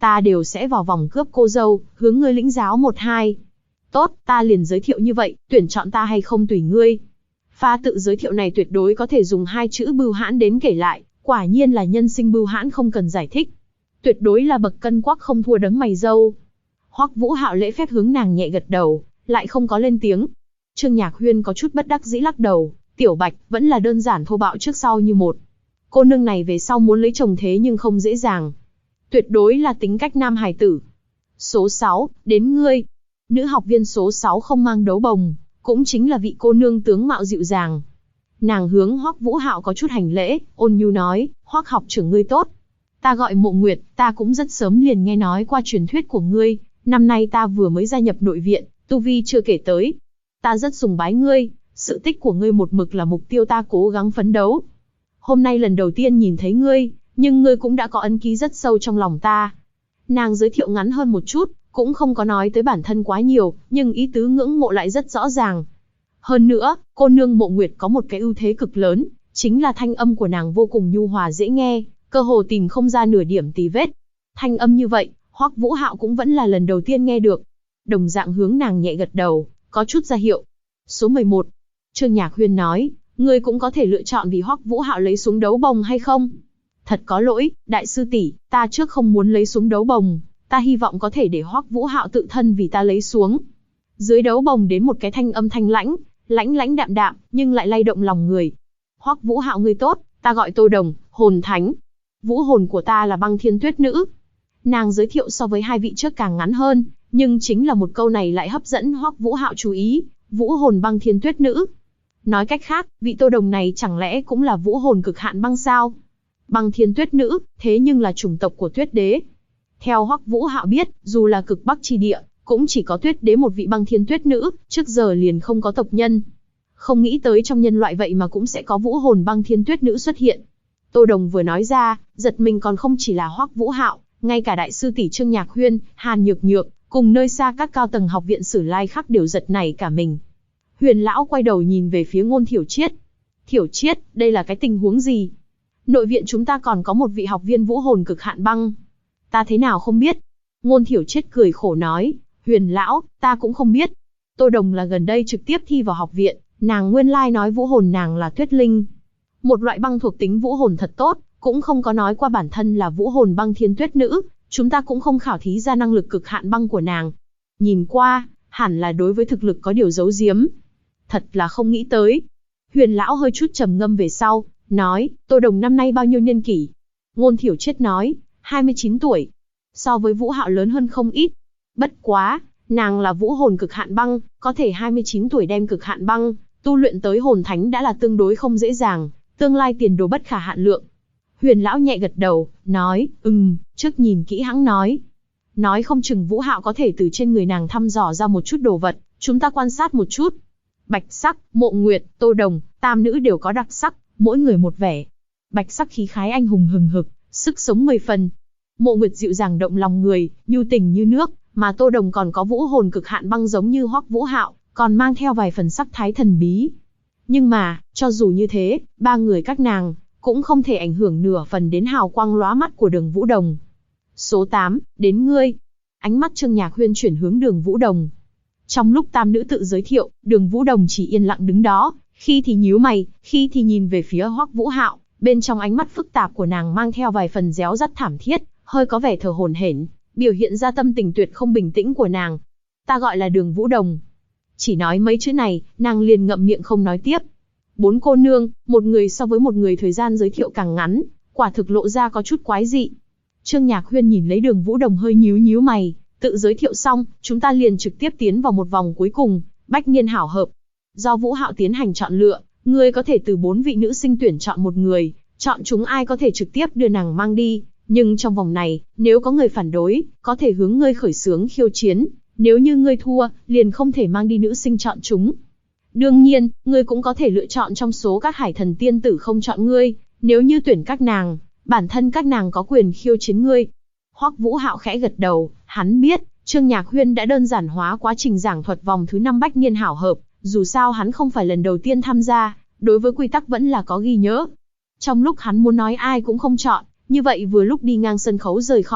ta đều sẽ vào vòng cướp cô dâu, hướng ngươi lĩnh giáo một hai. Tốt, ta liền giới thiệu như vậy, tuyển chọn ta hay không tùy ngươi. Pha tự giới thiệu này tuyệt đối có thể dùng 2 chữ bưu hãn đến kể lại, quả nhiên là nhân sinh bưu hãn không cần giải thích. Tuyệt đối là bậc cân quắc không thua đấng mày râu. Hoắc Vũ Hạo lễ phép hướng nàng nhẹ gật đầu, lại không có lên tiếng. Trương Nhạc Huyên có chút bất đắc dĩ lắc đầu, Tiểu Bạch vẫn là đơn giản thô bạo trước sau như một. Cô nương này về sau muốn lấy chồng thế nhưng không dễ dàng. Tuyệt đối là tính cách nam hài tử. Số 6, đến ngươi. Nữ học viên số 6 không mang đấu bồng, cũng chính là vị cô nương tướng mạo dịu dàng. Nàng hướng Hoắc Vũ Hạo có chút hành lễ, ôn nhu nói, Hoắc học trưởng ngươi tốt. Ta gọi Mộ Nguyệt, ta cũng rất sớm liền nghe nói qua truyền thuyết của ngươi, năm nay ta vừa mới gia nhập nội viện, tu vi chưa kể tới. Ta rất sùng bái ngươi, sự tích của ngươi một mực là mục tiêu ta cố gắng phấn đấu. Hôm nay lần đầu tiên nhìn thấy ngươi, nhưng ngươi cũng đã có ấn ký rất sâu trong lòng ta. Nàng giới thiệu ngắn hơn một chút, cũng không có nói tới bản thân quá nhiều, nhưng ý tứ ngưỡng mộ lại rất rõ ràng. Hơn nữa, cô nương Mộ Nguyệt có một cái ưu thế cực lớn, chính là thanh âm của nàng vô cùng nhu hòa dễ nghe, cơ hồ tìm không ra nửa điểm tì vết. Thanh âm như vậy, Hoắc Vũ Hạo cũng vẫn là lần đầu tiên nghe được. Đồng dạng hướng nàng nhẹ gật đầu, có chút ra hiệu. Số 11. Trương Nhạc Huyên nói, ngươi cũng có thể lựa chọn vì Hoắc Vũ Hạo lấy xuống đấu bồng hay không? Thật có lỗi, đại sư tỷ, ta trước không muốn lấy xuống đấu bồng, ta hy vọng có thể để Hoắc Vũ Hạo tự thân vì ta lấy xuống. Dưới đấu bồng đến một cái thanh âm thanh lãnh, lãnh lãnh đạm đạm, nhưng lại lay động lòng người. Hoắc Vũ Hạo ngươi tốt, ta gọi Tô Đồng, hồn thánh. Vũ hồn của ta là Băng Thiên Tuyết Nữ. Nàng giới thiệu so với 2 vị trước càng ngắn hơn, nhưng chính là một câu này lại hấp dẫn Hoắc Vũ Hạo chú ý, vũ hồn Băng Thiên Tuyết Nữ. Nói cách khác, vị Tô Đồng này chẳng lẽ cũng là vũ hồn cực hạn băng sao? Băng Thiên Tuyết Nữ, thế nhưng là chủng tộc của Tuyết Đế. Theo Hoắc Vũ Hạo biết, dù là cực Bắc chi địa, cũng chỉ có Tuyết Đế một vị Băng Thiên Tuyết Nữ, trước giờ liền không có tộc nhân. Không nghĩ tới trong nhân loại vậy mà cũng sẽ có vũ hồn Băng Thiên Tuyết Nữ xuất hiện. Tô Đồng vừa nói ra, giật mình còn không chỉ là Hoắc Vũ Hạo, ngay cả đại sư tỷ Trương Nhạc Huyên, Hàn Nhược Nhược, cùng nơi xa các cao tầng học viện Sử Lai Khắc đều giật nảy cả mình. Huyền lão quay đầu nhìn về phía Ngôn Thiểu Triết. Thiểu Triết, đây là cái tình huống gì? Nội viện chúng ta còn có một vị học viên vũ hồn cực hạn băng. Ta thế nào không biết? Ngôn Thiểu Triết cười khổ nói, Huyền lão, ta cũng không biết. Tô Đồng là gần đây trực tiếp thi vào học viện, nàng nguyên lai nói vũ hồn nàng là Tuyết Linh. Một loại băng thuộc tính vũ hồn thật tốt, cũng không có nói qua bản thân là vũ hồn Băng Thiên Tuyết Nữ, chúng ta cũng không khảo thí ra năng lực cực hạn băng của nàng. Nhìn qua, hẳn là đối với thực lực có điều giấu giếm. Thật là không nghĩ tới. Huyền lão hơi chút trầm ngâm về sau, nói, Tô Đồng năm nay bao nhiêu niên kỷ? Ngôn Thiểu Triết nói, 29 tuổi. So với Vũ Hạo lớn hơn không ít. Bất quá, nàng là vũ hồn cực hạn băng, có thể 29 tuổi đem cực hạn băng tu luyện tới hồn thánh đã là tương đối không dễ dàng, tương lai tiền đồ bất khả hạn lượng. Huyền lão nhẹ gật đầu, nói, trước nhìn kỹ hãng nói. Nói không chừng Vũ Hạo có thể từ trên người nàng thăm dò ra một chút đồ vật, chúng ta quan sát một chút. Bạch Sắc, Mộ Nguyệt, Tô Đồng, tam nữ đều có đặc sắc, mỗi người một vẻ. Bạch Sắc khí khái anh hùng hừng hực, sức sống 10 phần. Mộ Nguyệt dịu dàng động lòng người, nhu tình như nước, mà Tô Đồng còn có vũ hồn cực hạn băng giống như Hoắc Vũ Hạo, còn mang theo vài phần sắc thái thần bí. Nhưng mà, cho dù như thế, 3 người các nàng cũng không thể ảnh hưởng nửa phần đến hào quang lóa mắt của Đường Vũ Đồng. Số 8, đến ngươi. Ánh mắt Trương Nhạc Huyên chuyển hướng Đường Vũ Đồng. Trong lúc tam nữ tự giới thiệu, Đường Vũ Đồng chỉ yên lặng đứng đó, khi thì nhíu mày, khi thì nhìn về phía Hoắc Vũ Hạo, bên trong ánh mắt phức tạp của nàng mang theo vài phần réo rắt thảm thiết, hơi có vẻ thở hổn hển, biểu hiện ra tâm tình tuyệt không bình tĩnh của nàng. Ta gọi là Đường Vũ Đồng. Chỉ nói mấy chữ này, nàng liền ngậm miệng không nói tiếp. 4 cô nương, một người so với một người thời gian giới thiệu càng ngắn, quả thực lộ ra có chút quái dị. Trương Nhạc Huyên nhìn lấy Đường Vũ Đồng hơi nhíu nhíu mày, tự giới thiệu xong, chúng ta liền trực tiếp tiến vào một vòng cuối cùng, bách niên hảo hợp. Do Vũ Hạo tiến hành chọn lựa, ngươi có thể từ 4 vị nữ sinh tuyển chọn một người, chọn chúng ai có thể trực tiếp đưa nàng mang đi, nhưng trong vòng này, nếu có người phản đối, có thể hướng ngươi khởi xướng khiêu chiến, nếu như ngươi thua, liền không thể mang đi nữ sinh chọn chúng. Đương nhiên, ngươi cũng có thể lựa chọn trong số các hải thần tiên tử không chọn ngươi, nếu như tuyển các nàng, bản thân các nàng có quyền khiêu chiến ngươi. Hoắc Vũ Hạo khẽ gật đầu, hắn biết, Trương Nhạc Huyên đã đơn giản hóa quá trình giảng thuật vòng thứ 5 bách niên hảo hợp, dù sao hắn không phải lần đầu tiên tham gia, đối với quy tắc vẫn là có ghi nhớ. Trong lúc hắn muốn nói ai cũng không chọn, như vậy vừa lúc đi ngang sân khấu rời khỏi,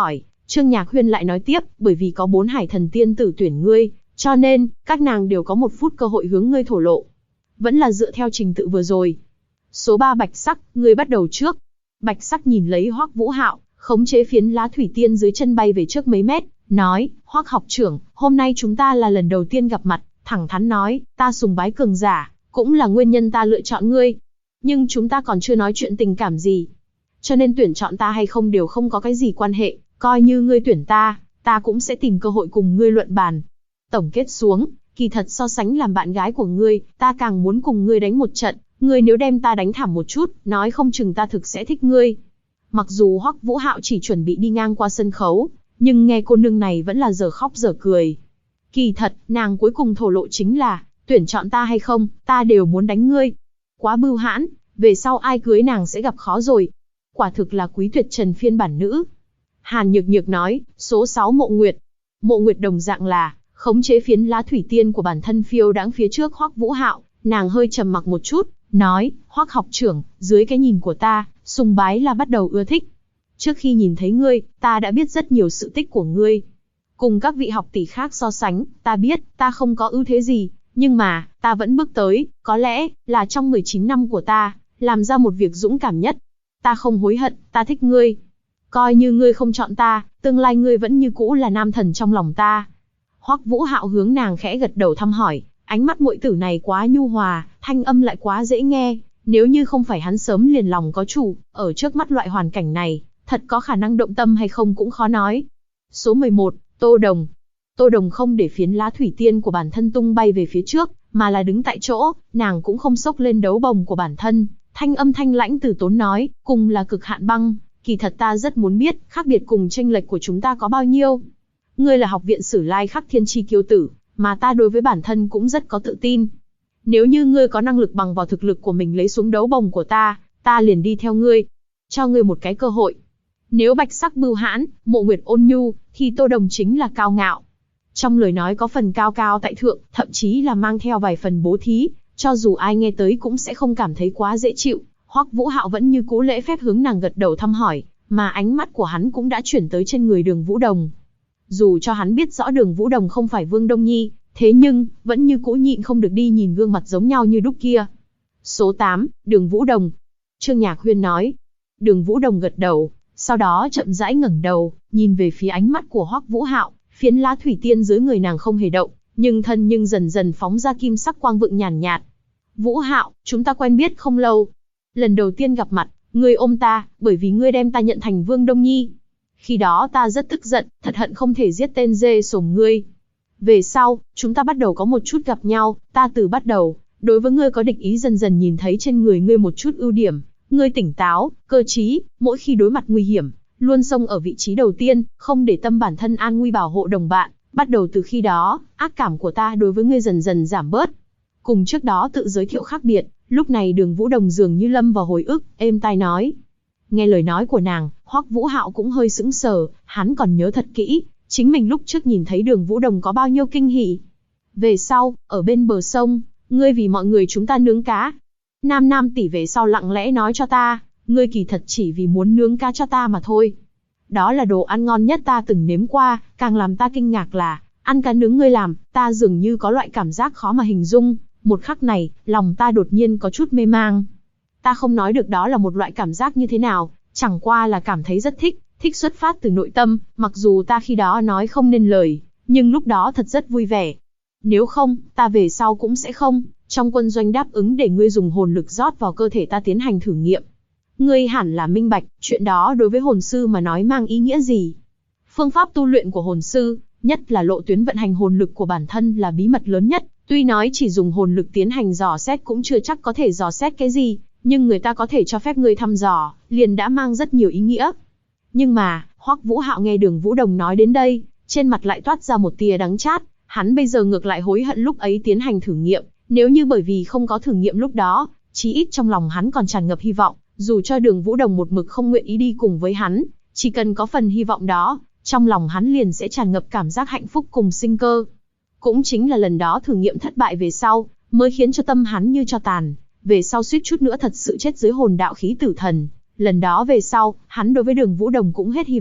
Trương Nhạc Huyên lại nói tiếp, bởi vì có 4 hải thần tiên tử tuyển ngươi, cho nên, các nàng đều có 1 phút cơ hội hướng ngươi thổ lộ. Vẫn là dựa theo trình tự vừa rồi. Số 3 Bạch Sắc, ngươi bắt đầu trước. Bạch Sắc nhìn lấy Hoắc Vũ Hạo, khống chế phiến lá thủy tiên dưới chân bay về trước mấy mét, nói, Hoắc học trưởng, hôm nay chúng ta là lần đầu tiên gặp mặt, thẳng thắn nói, ta sùng bái cường giả, cũng là nguyên nhân ta lựa chọn ngươi. Nhưng chúng ta còn chưa nói chuyện tình cảm gì. Cho nên tuyển chọn ta hay không đều không có cái gì quan hệ, coi như ngươi tuyển ta, ta cũng sẽ tìm cơ hội cùng ngươi luận bàn. Tổng kết xuống, kỳ thật so sánh làm bạn gái của ngươi, ta càng muốn cùng ngươi đánh một trận, ngươi nếu đem ta đánh thảm một chút, nói không chừng ta thực sẽ thích ngươi. Mặc dù Hoắc Vũ Hạo chỉ chuẩn bị đi ngang qua sân khấu, nhưng nghe cô nương này vẫn là giờ khóc giờ cười. Kỳ thật, nàng cuối cùng thổ lộ chính là, tuyển chọn ta hay không, ta đều muốn đánh ngươi. Quá bưu hãn, về sau ai cưới nàng sẽ gặp khó rồi. Quả thực là Quý Tuyệt Trần phiên bản nữ. Hàn Nhược Nhược nói, số 6 Mộ Nguyệt. Mộ Nguyệt đồng dạng là, khống chế phiến lá thủy tiên của bản thân phiêu đãng phía trước Hoắc Vũ Hạo, nàng hơi trầm mặc một chút, nói, Hoắc học trưởng, dưới cái nhìn của ta, sùng bái là bắt đầu ưa thích. Trước khi nhìn thấy ngươi, ta đã biết rất nhiều sự tích của ngươi. Cùng các vị học tỷ khác so sánh, ta biết, ta không có ưu thế gì, nhưng mà, ta vẫn bước tới, có lẽ, là trong 19 năm của ta, làm ra một việc dũng cảm nhất. Ta không hối hận, ta thích ngươi. Coi như ngươi không chọn ta, tương lai ngươi vẫn như cũ là nam thần trong lòng ta. Hoắc Vũ Hạo hướng nàng khẽ gật đầu thăm hỏi, ánh mắt muội tử này quá nhu hòa, thanh âm lại quá dễ nghe, nếu như không phải hắn sớm liền lòng có chủ, ở trước mắt loại hoàn cảnh này, thật có khả năng động tâm hay không cũng khó nói. Số 11, Tô Đồng. Tô Đồng không để phiến lá thủy tiên của bản thân tung bay về phía trước, mà là đứng tại chỗ, nàng cũng không xốc lên đấu bồng của bản thân, thanh âm thanh lãnh từ tốn nói, cùng là cực hạn băng, kỳ thật ta rất muốn biết, khác biệt cùng chênh lệch của chúng ta có bao nhiêu. Ngươi là học viện Sử Lai Khắc Thiên Chi kiêu tử, mà ta đối với bản thân cũng rất có tự tin. Nếu như ngươi có năng lực bằng vào thực lực của mình lấy xuống đấu bồng của ta, ta liền đi theo ngươi, cho ngươi một cái cơ hội. Nếu Bạch Sắc bưu hãn, Mộ Nguyệt ôn nhu, thì Tô Đồng chính là cao ngạo. Trong lời nói có phần cao cao tại thượng, thậm chí là mang theo vài phần bố thí, cho dù ai nghe tới cũng sẽ không cảm thấy quá dễ chịu. Hoắc Vũ Hạo vẫn như cũ lễ phép hướng nàng gật đầu thăm hỏi, mà ánh mắt của hắn cũng đã chuyển tới trên người Đường Vũ Đồng. Dù cho hắn biết rõ Đường Vũ Đồng không phải Vương Đông Nhi, thế nhưng, vẫn như cũ nhịn không được đi nhìn gương mặt giống nhau như đúc kia. Số 8, Đường Vũ Đồng. Trương Nhạc Huyên nói. Đường Vũ Đồng gật đầu, sau đó chậm rãi ngẩng đầu, nhìn về phía ánh mắt của Hoắc Vũ Hạo, phiến lá thủy tiên dưới người nàng không hề động, nhưng dần dần phóng ra kim sắc quang vượng nhàn nhạt. Vũ Hạo, chúng ta quen biết không lâu. Lần đầu tiên gặp mặt, ngươi ôm ta, bởi vì ngươi đem ta nhận thành Vương Đông Nhi. Khi đó ta rất tức giận, thật hận không thể giết tên dê sồm ngươi. Về sau, chúng ta bắt đầu có một chút gặp nhau, ta từ bắt đầu, đối với ngươi có địch ý dần dần nhìn thấy trên người ngươi một chút ưu điểm. Ngươi tỉnh táo, cơ trí, mỗi khi đối mặt nguy hiểm, luôn xông ở vị trí đầu tiên, không để tâm bản thân an nguy bảo hộ đồng bạn. Bắt đầu từ khi đó, ác cảm của ta đối với ngươi dần dần giảm bớt. Cùng trước đó tự giới thiệu khác biệt, lúc này Đường Vũ Đồng dường như lâm vào hồi ức, êm tai nói. Nghe lời nói của nàng, Hoắc Vũ Hạo cũng hơi sững sờ, hắn còn nhớ thật kỹ, chính mình lúc trước nhìn thấy Đường Vũ Đồng có bao nhiêu kinh hỉ. Về sau, ở bên bờ sông, ngươi vì mọi người chúng ta nướng cá. Nam tỷ về sau lặng lẽ nói cho ta, ngươi kỳ thật chỉ vì muốn nướng cá cho ta mà thôi. Đó là đồ ăn ngon nhất ta từng nếm qua, càng làm ta kinh ngạc là, ăn cá nướng ngươi làm, ta dường như có loại cảm giác khó mà hình dung. Một khắc này, lòng ta đột nhiên có chút mê mang. Ta không nói được đó là một loại cảm giác như thế nào, chẳng qua là cảm thấy rất thích xuất phát từ nội tâm, mặc dù ta khi đó nói không nên lời, nhưng lúc đó thật rất vui vẻ. Nếu không, ta về sau cũng sẽ không, trong quân doanh đáp ứng để ngươi dùng hồn lực rót vào cơ thể ta tiến hành thử nghiệm. Ngươi hẳn là minh bạch, chuyện đó đối với hồn sư mà nói mang ý nghĩa gì. Phương pháp tu luyện của hồn sư, nhất là lộ tuyến vận hành hồn lực của bản thân là bí mật lớn nhất. Tuy nói chỉ dùng hồn lực tiến hành dò xét cũng chưa chắc có thể dò xét cái gì, nhưng người ta có thể cho phép ngươi thăm dò, liền đã mang rất nhiều ý nghĩa. Nhưng mà, Hoắc Vũ Hạo nghe Đường Vũ Đồng nói đến đây, trên mặt lại toát ra một tia đắng chát, hắn bây giờ ngược lại hối hận lúc ấy tiến hành thử nghiệm, nếu như bởi vì không có thử nghiệm lúc đó, chí ít trong lòng hắn còn tràn ngập hy vọng, dù cho Đường Vũ Đồng một mực không nguyện ý đi cùng với hắn, chỉ cần có phần hy vọng đó, trong lòng hắn liền sẽ tràn ngập cảm giác hạnh phúc cùng sinh cơ. Cũng chính là lần đó thử nghiệm thất bại về sau, mới khiến cho tâm hắn như cho tàn, về sau suýt chút nữa thật sự chết dưới hồn đạo khí tử thần. Lần đó về sau, hắn đối với Đường Vũ Đồng cũng hết hy vọng,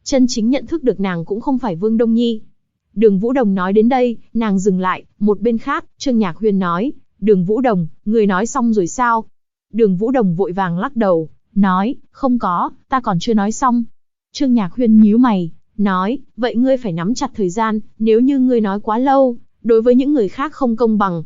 chân chính nhận thức được nàng cũng không phải Vương Đông Nhi. Đường Vũ Đồng nói đến đây, nàng dừng lại, một bên khác, Trương Nhạc Huyên nói, Đường Vũ Đồng, người nói xong rồi sao? Đường Vũ Đồng vội vàng lắc đầu, nói, không có, ta còn chưa nói xong. Trương Nhạc Huyên nhíu mày, nói, vậy ngươi phải nắm chặt thời gian, nếu như ngươi nói quá lâu, đối với những người khác không công bằng.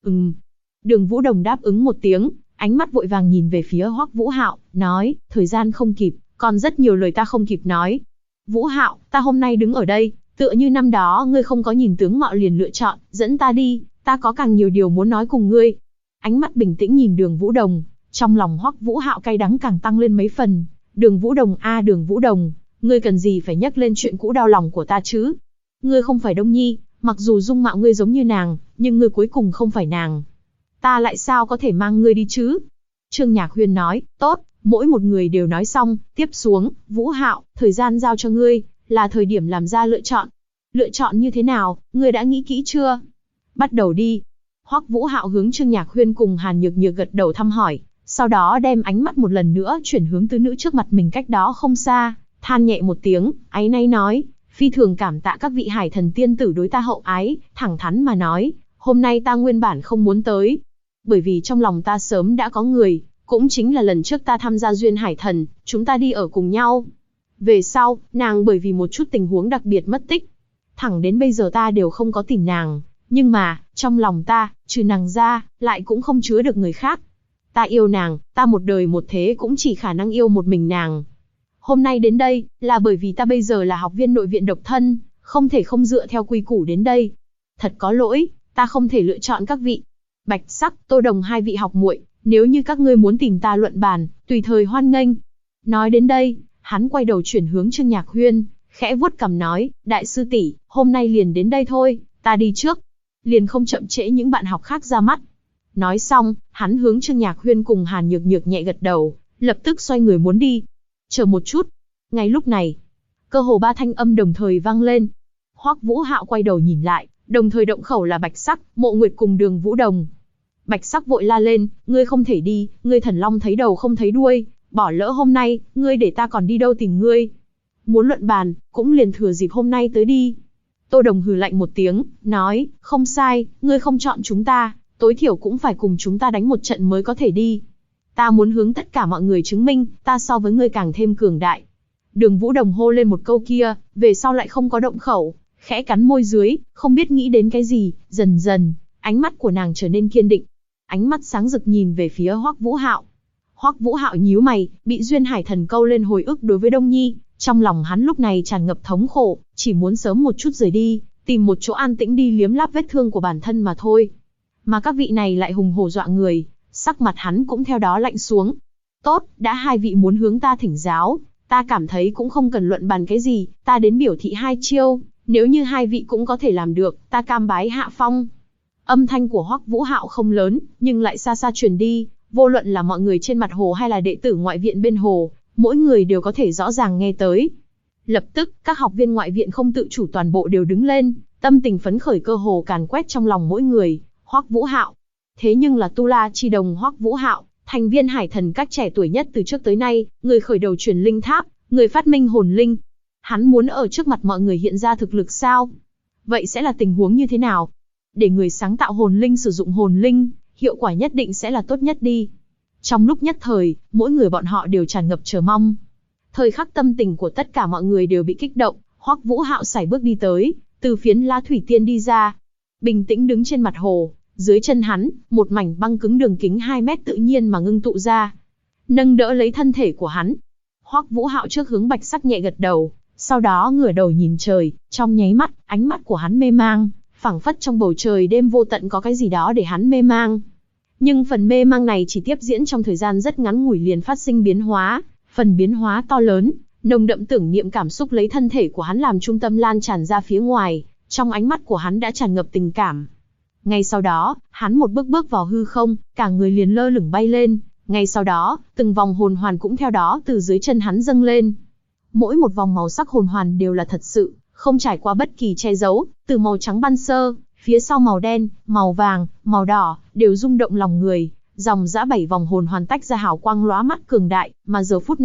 Đường Vũ Đồng đáp ứng một tiếng, ánh mắt vội vàng nhìn về phía Hoắc Vũ Hạo, nói, thời gian không kịp, còn rất nhiều lời ta không kịp nói. Vũ Hạo, ta hôm nay đứng ở đây, tựa như năm đó ngươi không có nhìn tướng mạo liền lựa chọn, dẫn ta đi, ta có càng nhiều điều muốn nói cùng ngươi. Ánh mắt bình tĩnh nhìn Đường Vũ Đồng, trong lòng Hoắc Vũ Hạo cay đắng càng tăng lên mấy phần. Đường Vũ Đồng a Đường Vũ Đồng, ngươi cần gì phải nhắc lên chuyện cũ đau lòng của ta chứ? Ngươi không phải Đông Nhi, mặc dù dung mạo ngươi giống như nàng, nhưng ngươi cuối cùng không phải nàng. Ta lại sao có thể mang ngươi đi chứ? Trương Nhạc Huyên nói, tốt, mỗi một người đều nói xong, tiếp xuống, Vũ Hạo, thời gian giao cho ngươi, là thời điểm làm ra lựa chọn. Lựa chọn như thế nào, ngươi đã nghĩ kỹ chưa? Bắt đầu đi. Hoắc Vũ Hạo hướng Trương Nhạc Huyên cùng Hàn Nhược Nhược gật đầu thăm hỏi, sau đó đem ánh mắt một lần nữa chuyển hướng tứ nữ trước mặt mình cách đó không xa, than nhẹ một tiếng, áy náy nói, phi thường cảm tạ các vị hải thần tiên tử đối ta hậu ái, thẳng thắn mà nói, hôm nay ta nguyên bản không muốn tới, bởi vì trong lòng ta sớm đã có người, cũng chính là lần trước ta tham gia duyên hải thần, chúng ta đi ở cùng nhau. Về sau, nàng bởi vì một chút tình huống đặc biệt mất tích. Thẳng đến bây giờ ta đều không có tìm nàng, nhưng mà, trong lòng ta, trừ nàng ra, lại cũng không chứa được người khác. Ta yêu nàng, ta một đời một thế cũng chỉ khả năng yêu một mình nàng. Hôm nay đến đây, là bởi vì ta bây giờ là học viên nội viện độc thân, không thể không dựa theo quy củ đến đây. Thật có lỗi, ta không thể lựa chọn các vị. Bạch Sắc, Tô Đồng hai vị học muội, nếu như các ngươi muốn tìm ta luận bàn, tùy thời hoan nghênh. Nói đến đây, hắn quay đầu chuyển hướng Trương Nhạc Huyên, khẽ vuốt cằm nói, đại sư tỷ, hôm nay liền đến đây thôi, ta đi trước. Liền không chậm trễ những bạn học khác ra mắt. Nói xong, hắn hướng Trương Nhạc Huyên cùng Hàn Nhược Nhược nhẹ gật đầu, lập tức xoay người muốn đi. Chờ một chút. Ngay lúc này, cơ hồ ba thanh âm đồng thời vang lên. Hoắc Vũ Hạo quay đầu nhìn lại, đồng thời động khẩu là Bạch Sắc, Mộ Nguyệt cùng Đường Vũ Đồng. Bạch Sắc vội la lên, ngươi không thể đi, ngươi thần long thấy đầu không thấy đuôi, bỏ lỡ hôm nay, ngươi để ta còn đi đâu tìm ngươi. Muốn luận bàn, cũng liền thừa dịp hôm nay tới đi. Tô Đồng hừ lạnh một tiếng, nói, không sai, ngươi không chọn chúng ta, tối thiểu cũng phải cùng chúng ta đánh một trận mới có thể đi. Ta muốn hướng tất cả mọi người chứng minh, ta so với ngươi càng thêm cường đại. Đường Vũ Đồng hô lên một câu kia, về sau lại không có động khẩu, khẽ cắn môi dưới, không biết nghĩ đến cái gì, dần dần, ánh mắt của nàng trở nên kiên định. Ánh mắt sáng rực nhìn về phía Hoắc Vũ Hạo. Hoắc Vũ Hạo nhíu mày, bị duyên hải thần câu lên hồi ức đối với Đông Nhi, trong lòng hắn lúc này tràn ngập thống khổ, chỉ muốn sớm một chút rời đi, tìm một chỗ an tĩnh đi liếm láp vết thương của bản thân mà thôi. Mà các vị này lại hùng hổ dọa người, sắc mặt hắn cũng theo đó lạnh xuống. Tốt, đã hai vị muốn hướng ta thỉnh giáo, ta cảm thấy cũng không cần luận bàn cái gì, ta đến biểu thị hai chiêu, nếu như hai vị cũng có thể làm được, ta cam bái hạ phong. Âm thanh của Hoắc Vũ Hạo không lớn, nhưng lại xa xa truyền đi, vô luận là mọi người trên mặt hồ hay là đệ tử ngoại viện bên hồ, mỗi người đều có thể rõ ràng nghe tới. Lập tức, các học viên ngoại viện không tự chủ toàn bộ đều đứng lên, tâm tình phấn khởi cơ hồ càn quét trong lòng mỗi người. Hoắc Vũ Hạo, thế nhưng là Tu La Chi Đồng Hoắc Vũ Hạo, thành viên hải thần các trẻ tuổi nhất từ trước tới nay, người khởi đầu truyền linh tháp, người phát minh hồn linh. Hắn muốn ở trước mặt mọi người hiện ra thực lực sao? Vậy sẽ là tình huống như thế nào? Để người sáng tạo hồn linh sử dụng hồn linh, hiệu quả nhất định sẽ là tốt nhất đi. Trong lúc nhất thời, mỗi người bọn họ đều tràn ngập chờ mong. Thời khắc tâm tình của tất cả mọi người đều bị kích động, Hoắc Vũ Hạo sải bước đi tới, từ phiến lá thủy tiên đi ra. Bình tĩnh đứng trên mặt hồ, dưới chân hắn, một mảnh băng cứng đường kính 2 mét tự nhiên mà ngưng tụ ra. Nâng đỡ lấy thân thể của hắn. Hoắc Vũ Hạo trước hướng Bạch Sắc nhẹ gật đầu, sau đó ngửa đầu nhìn trời, trong nháy mắt, ánh mắt của hắn mê mang, phảng phất trong bầu trời đêm vô tận có cái gì đó để hắn mê mang. Nhưng phần mê mang này chỉ tiếp diễn trong thời gian rất ngắn ngủi liền phát sinh biến hóa, phần biến hóa to lớn, nồng đậm tưởng niệm cảm xúc lấy thân thể của hắn làm trung tâm lan tràn ra phía ngoài, trong ánh mắt của hắn đã tràn ngập tình cảm. Ngay sau đó, hắn một bước bước vào hư không, cả người liền lơ lửng bay lên, ngay sau đó, từng vòng hồn hoàn cũng theo đó từ dưới chân hắn dâng lên. Mỗi một vòng màu sắc hồn hoàn đều là thật sự, không trải qua bất kỳ che giấu, từ màu trắng ban sơ, phía sau màu đen, màu vàng, màu đỏ, đều rung động lòng người. Dòng dã 7 vòng hồn hoàn tách ra hào quang lóa mắt cường đại, mà giờ phút này,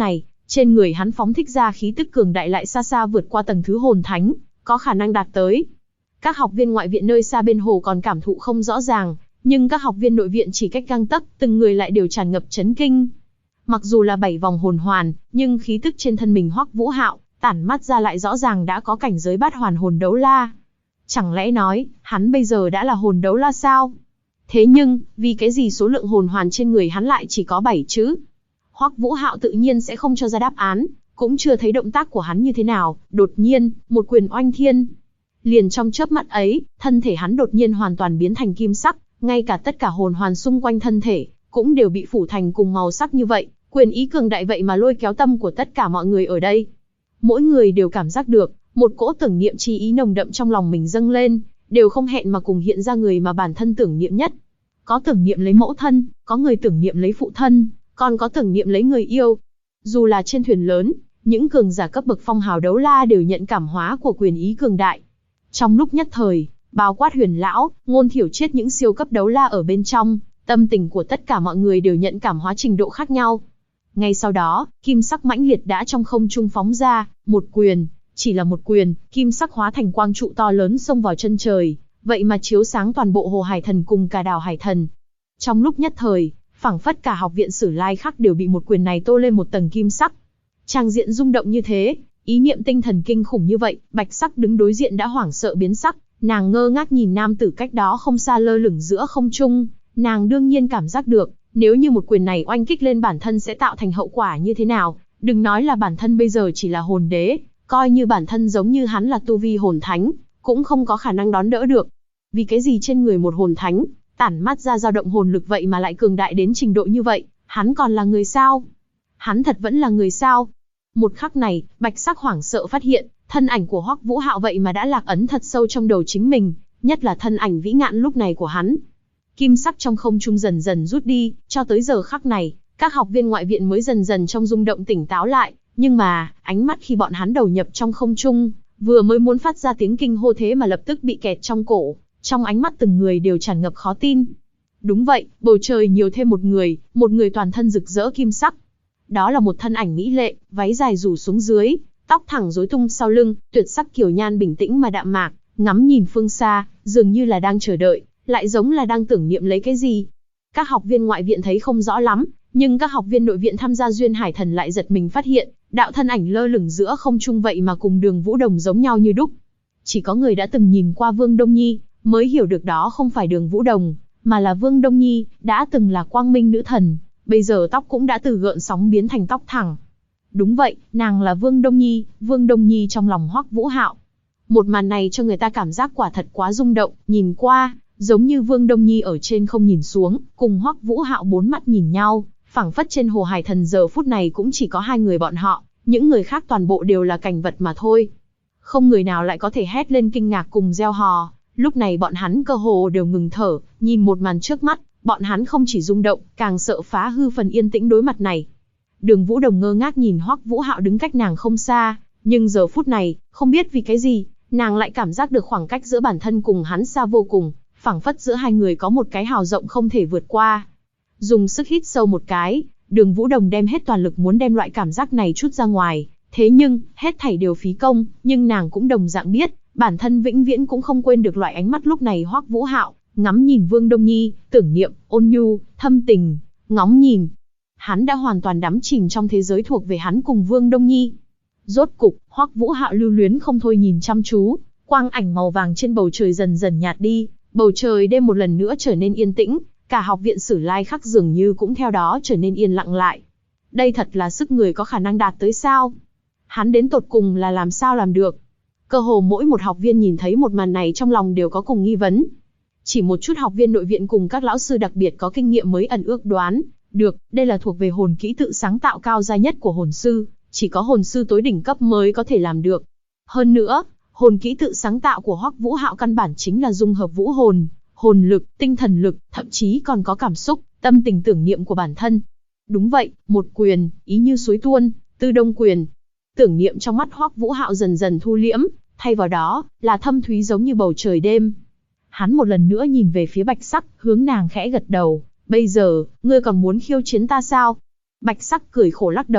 Trên người hắn phóng thích ra khí tức cường đại lại xa xa vượt qua tầng thứ hồn thánh, có khả năng đạt tới. Các học viên ngoại viện nơi xa bên hồ còn cảm thụ không rõ ràng, nhưng các học viên nội viện chỉ cách gang tấc, từng người lại đều tràn ngập chấn kinh. Mặc dù là 7 vòng hồn hoàn, nhưng khí tức trên thân mình Hoắc Vũ Hạo tản mắt ra lại rõ ràng đã có cảnh giới bát hoàn hồn đấu la. Chẳng lẽ nói, hắn bây giờ đã là hồn đấu la sao? Thế nhưng, vì cái gì số lượng hồn hoàn trên người hắn lại chỉ có 7 chứ? Hoắc Vũ Hạo tự nhiên sẽ không cho ra đáp án, cũng chưa thấy động tác của hắn như thế nào, đột nhiên, một quyền oanh thiên. Liền trong chớp mắt ấy, thân thể hắn đột nhiên hoàn toàn biến thành kim sắc, ngay cả tất cả hồn hoàn xung quanh thân thể cũng đều bị phủ thành cùng màu sắc như vậy, quyền ý cường đại vậy mà lôi kéo tâm của tất cả mọi người ở đây. Mỗi người đều cảm giác được, một cỗ tưởng niệm chi ý nồng đậm trong lòng mình dâng lên, đều không hẹn mà cùng hiện ra người mà bản thân tưởng niệm nhất. Có tưởng niệm lấy mẫu thân, có người tưởng niệm lấy phụ thân, còn có tưởng niệm lấy người yêu. Dù là trên thuyền lớn, những cường giả cấp bậc phong hào đấu la đều nhận cảm hóa của quyền ý cường đại. Trong lúc nhất thời, bao quát Huyền lão, Ngôn Thiểu Triết những siêu cấp đấu la ở bên trong, tâm tình của tất cả mọi người đều nhận cảm hóa trình độ khác nhau. Ngay sau đó, kim sắc mãnh liệt đã trong không trung phóng ra, một quyền, chỉ là một quyền, kim sắc hóa thành quang trụ to lớn xông vào chân trời, vậy mà chiếu sáng toàn bộ hồ Hải Thần cùng cả đảo Hải Thần. Trong lúc nhất thời, phảng phất cả học viện Sử Lai Khắc đều bị một quyền này tô lên một tầng kim sắc. Trang diện rung động như thế, ý niệm tinh thần kinh khủng như vậy, Bạch Sắc đứng đối diện đã hoảng sợ biến sắc, nàng ngơ ngác nhìn nam tử cách đó không xa lơ lửng giữa không trung, nàng đương nhiên cảm giác được, nếu như một quyền này oanh kích lên bản thân sẽ tạo thành hậu quả như thế nào, đừng nói là bản thân bây giờ chỉ là hồn đế, coi như bản thân giống như hắn là tu vi hồn thánh, cũng không có khả năng đón đỡ được. Vì cái gì trên người một hồn thánh, tản mát ra dao động hồn lực vậy mà lại cường đại đến trình độ như vậy, hắn còn là người sao? Hắn thật vẫn là người sao? Một khắc này, Bạch Sắc hoảng sợ phát hiện, thân ảnh của Hoắc Vũ Hạo vậy mà đã lạc ấn thật sâu trong đầu chính mình, nhất là thân ảnh vĩ ngạn lúc này của hắn. Kim sắc trong không trung dần dần rút đi, cho tới giờ khắc này, các học viên ngoại viện mới dần dần trong rung động tỉnh táo lại, nhưng mà, ánh mắt khi bọn hắn đầu nhập trong không trung, vừa mới muốn phát ra tiếng kinh hô thế mà lập tức bị kẹt trong cổ, trong ánh mắt từng người đều tràn ngập khó tin. Đúng vậy, bầu trời nhiều thêm một người toàn thân rực rỡ kim sắc. Đó là một thân ảnh mỹ lệ, váy dài rủ xuống dưới, tóc thẳng rối tung sau lưng, tuyệt sắc kiều nhan bình tĩnh mà đạm mạc, ngắm nhìn phương xa, dường như là đang chờ đợi, lại giống là đang tưởng niệm lấy cái gì. Các học viên ngoại viện thấy không rõ lắm, nhưng các học viên nội viện tham gia Duyên Hải Thần lại giật mình phát hiện, đạo thân ảnh lơ lửng giữa không trung vậy mà cùng Đường Vũ Đồng giống nhau như đúc. Chỉ có người đã từng nhìn qua Vương Đông Nhi, mới hiểu được đó không phải Đường Vũ Đồng, mà là Vương Đông Nhi, đã từng là quang minh nữ thần, bây giờ tóc cũng đã từ gợn sóng biến thành tóc thẳng. Đúng vậy, nàng là Vương Đông Nhi trong lòng Hoắc Vũ Hạo. Một màn này cho người ta cảm giác quả thật quá rung động, nhìn qua, giống như Vương Đông Nhi ở trên không nhìn xuống, cùng Hoắc Vũ Hạo bốn mắt nhìn nhau, phảng phất trên hồ Hải Thần giờ phút này cũng chỉ có hai người bọn họ, những người khác toàn bộ đều là cảnh vật mà thôi. Không người nào lại có thể hét lên kinh ngạc cùng reo hò, lúc này bọn hắn cơ hồ đều ngừng thở, nhìn một màn trước mắt, bọn hắn không chỉ rung động, càng sợ phá hư phần yên tĩnh đối mặt này. Đường Vũ Đồng ngơ ngác nhìn Hoắc Vũ Hạo đứng cách nàng không xa, nhưng giờ phút này, không biết vì cái gì, nàng lại cảm giác được khoảng cách giữa bản thân cùng hắn xa vô cùng, phảng phất giữa hai người có một cái hào rộng không thể vượt qua. Dùng sức hít sâu một cái, Đường Vũ Đồng đem hết toàn lực muốn đem loại cảm giác này trút ra ngoài, thế nhưng, hết thảy đều phí công, nhưng nàng cũng đồng dạng biết, bản thân vĩnh viễn cũng không quên được loại ánh mắt lúc này Hoắc Vũ Hạo, ngắm nhìn Vương Đông Nhi, tưởng niệm, ôn nhu, thâm tình, ngóng nhìn. Hắn đã hoàn toàn đắm chìm trong thế giới thuộc về hắn cùng Vương Đông Nhi. Rốt cục, Hoắc Vũ Hạo lưu luyến không thôi nhìn chăm chú, quang ảnh màu vàng trên bầu trời dần dần nhạt đi, bầu trời đêm một lần nữa trở nên yên tĩnh, cả học viện Sử Lai Khắc dường như cũng theo đó trở nên yên lặng lại. Đây thật là sức người có khả năng đạt tới sao? Hắn đến tột cùng là làm sao làm được? Cơ hồ mỗi một học viên nhìn thấy một màn này trong lòng đều có cùng nghi vấn. Chỉ một chút học viên nội viện cùng các lão sư đặc biệt có kinh nghiệm mới ẩn ước đoán được, đây là thuộc về hồn kỹ tự sáng tạo cao gia nhất của hồn sư, chỉ có hồn sư tối đỉnh cấp mới có thể làm được. Hơn nữa, hồn kỹ tự sáng tạo của Hoắc Vũ Hạo căn bản chính là dung hợp vũ hồn, hồn lực, tinh thần lực, thậm chí còn có cảm xúc, tâm tình tưởng niệm của bản thân. Đúng vậy, một quyền, ý như suối tuôn, Tư Đông quyền. Tưởng niệm trong mắt Hoắc Vũ Hạo dần dần thu liễm, thay vào đó là thâm thúy giống như bầu trời đêm. Hắn một lần nữa nhìn về phía Bạch Sắc, hướng nàng khẽ gật đầu. Bây giờ, ngươi còn muốn khiêu chiến ta sao? Bạch Sắc cười khổ lắc đầu,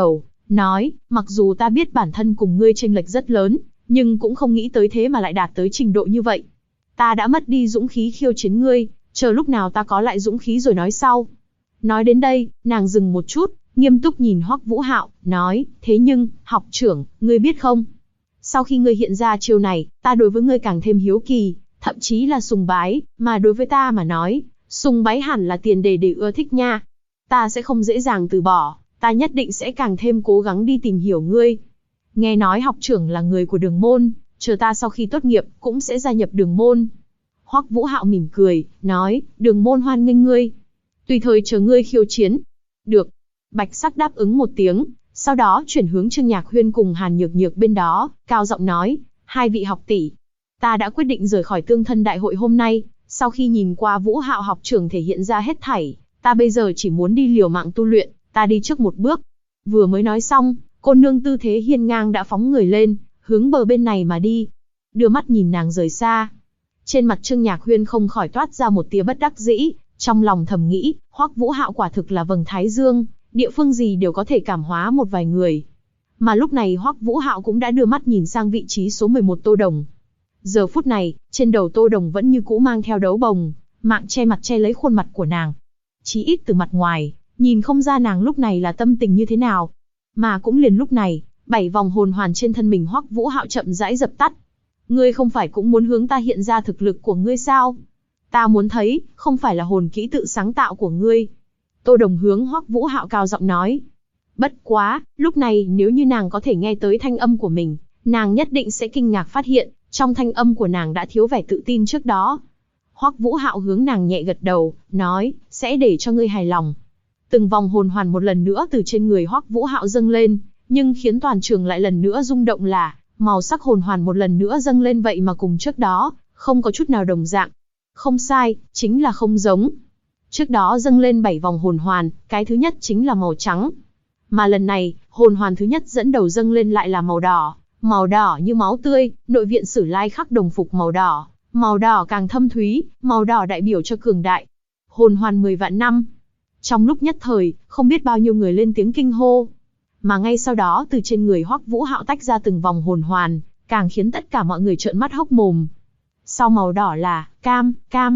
nói, mặc dù ta biết bản thân cùng ngươi chênh lệch rất lớn, nhưng cũng không nghĩ tới thế mà lại đạt tới trình độ như vậy. Ta đã mất đi dũng khí khiêu chiến ngươi, chờ lúc nào ta có lại dũng khí rồi nói sau. Nói đến đây, nàng dừng một chút, nghiêm túc nhìn Hoắc Vũ Hạo, nói, thế nhưng, học trưởng, ngươi biết không? Sau khi ngươi hiện ra chiêu này, ta đối với ngươi càng thêm hiếu kỳ, thậm chí là sùng bái, mà đối với ta mà nói, sùng bái hẳn là tiền đề để ưa thích nha. Ta sẽ không dễ dàng từ bỏ, ta nhất định sẽ càng thêm cố gắng đi tìm hiểu ngươi. Nghe nói học trưởng là người của Đường môn, chờ ta sau khi tốt nghiệp cũng sẽ gia nhập Đường môn. Hoắc Vũ Hạo mỉm cười, nói, Đường môn hoan nghênh ngươi. Tùy thời chờ ngươi khiêu chiến. Được. Bạch Sắc đáp ứng một tiếng, sau đó chuyển hướng Trương Nhạc Huyên cùng Hàn Nhược Nhược bên đó, cao giọng nói, hai vị học tỷ. Ta đã quyết định rời khỏi tương thân đại hội hôm nay, sau khi nhìn qua Vũ Hạo học trưởng thể hiện ra hết thảy, ta bây giờ chỉ muốn đi liều mạng tu luyện, ta đi trước một bước. Vừa mới nói xong, cô nương tư thế hiên ngang đã phóng người lên, hướng bờ bên này mà đi. Đưa mắt nhìn nàng rời xa. Trên mặt Trương Nhạc Huyên không khỏi toát ra một tia bất đắc dĩ, trong lòng thầm nghĩ, Hoắc Vũ Hạo quả thực là vầng thái dương, địa phương gì đều có thể cảm hóa một vài người. Mà lúc này Hoắc Vũ Hạo cũng đã đưa mắt nhìn sang vị trí số 11 Tô Đồng. Giờ phút này, trên đầu Tô Đồng vẫn như cũ mang theo đấu bồng, mạng che mặt che lấy khuôn mặt của nàng. Chí ít từ mặt ngoài, nhìn không ra nàng lúc này là tâm tình như thế nào. Mà cũng liền lúc này, 7 vòng hồn hoàn trên thân mình Hoắc Vũ Hạo chậm rãi dập tắt. Ngươi không phải cũng muốn hướng ta hiện ra thực lực của ngươi sao? Ta muốn thấy, không phải là hồn kỹ tự sáng tạo của ngươi. Tô Đồng hướng Hoắc Vũ Hạo cao giọng nói. Bất quá, lúc này nếu như nàng có thể nghe tới thanh âm của mình, nàng nhất định sẽ kinh ngạc phát hiện, trong thanh âm của nàng đã thiếu vẻ tự tin trước đó. Hoắc Vũ Hạo hướng nàng nhẹ gật đầu, nói, sẽ để cho ngươi hài lòng. Từng vòng hồn hoàn một lần nữa từ trên người Hoắc Vũ Hạo dâng lên, nhưng khiến toàn trường lại lần nữa rung động là, màu sắc hồn hoàn một lần nữa dâng lên vậy mà cùng trước đó, không có chút nào đồng dạng. Không sai, chính là không giống. Trước đó dâng lên 7 vòng hồn hoàn, cái thứ nhất chính là màu trắng. Mà lần này, hồn hoàn thứ nhất dẫn đầu dâng lên lại là màu đỏ như máu tươi, nội viện Sử Lai khắc đồng phục màu đỏ càng thâm thúy, màu đỏ đại biểu cho cường đại. Hồn hoàn 10 vạn năm. Trong lúc nhất thời, không biết bao nhiêu người lên tiếng kinh hô. Mà ngay sau đó từ trên người Hoắc Vũ Hạo tách ra từng vòng hồn hoàn, càng khiến tất cả mọi người trợn mắt hốc mồm. Sau màu đỏ là cam,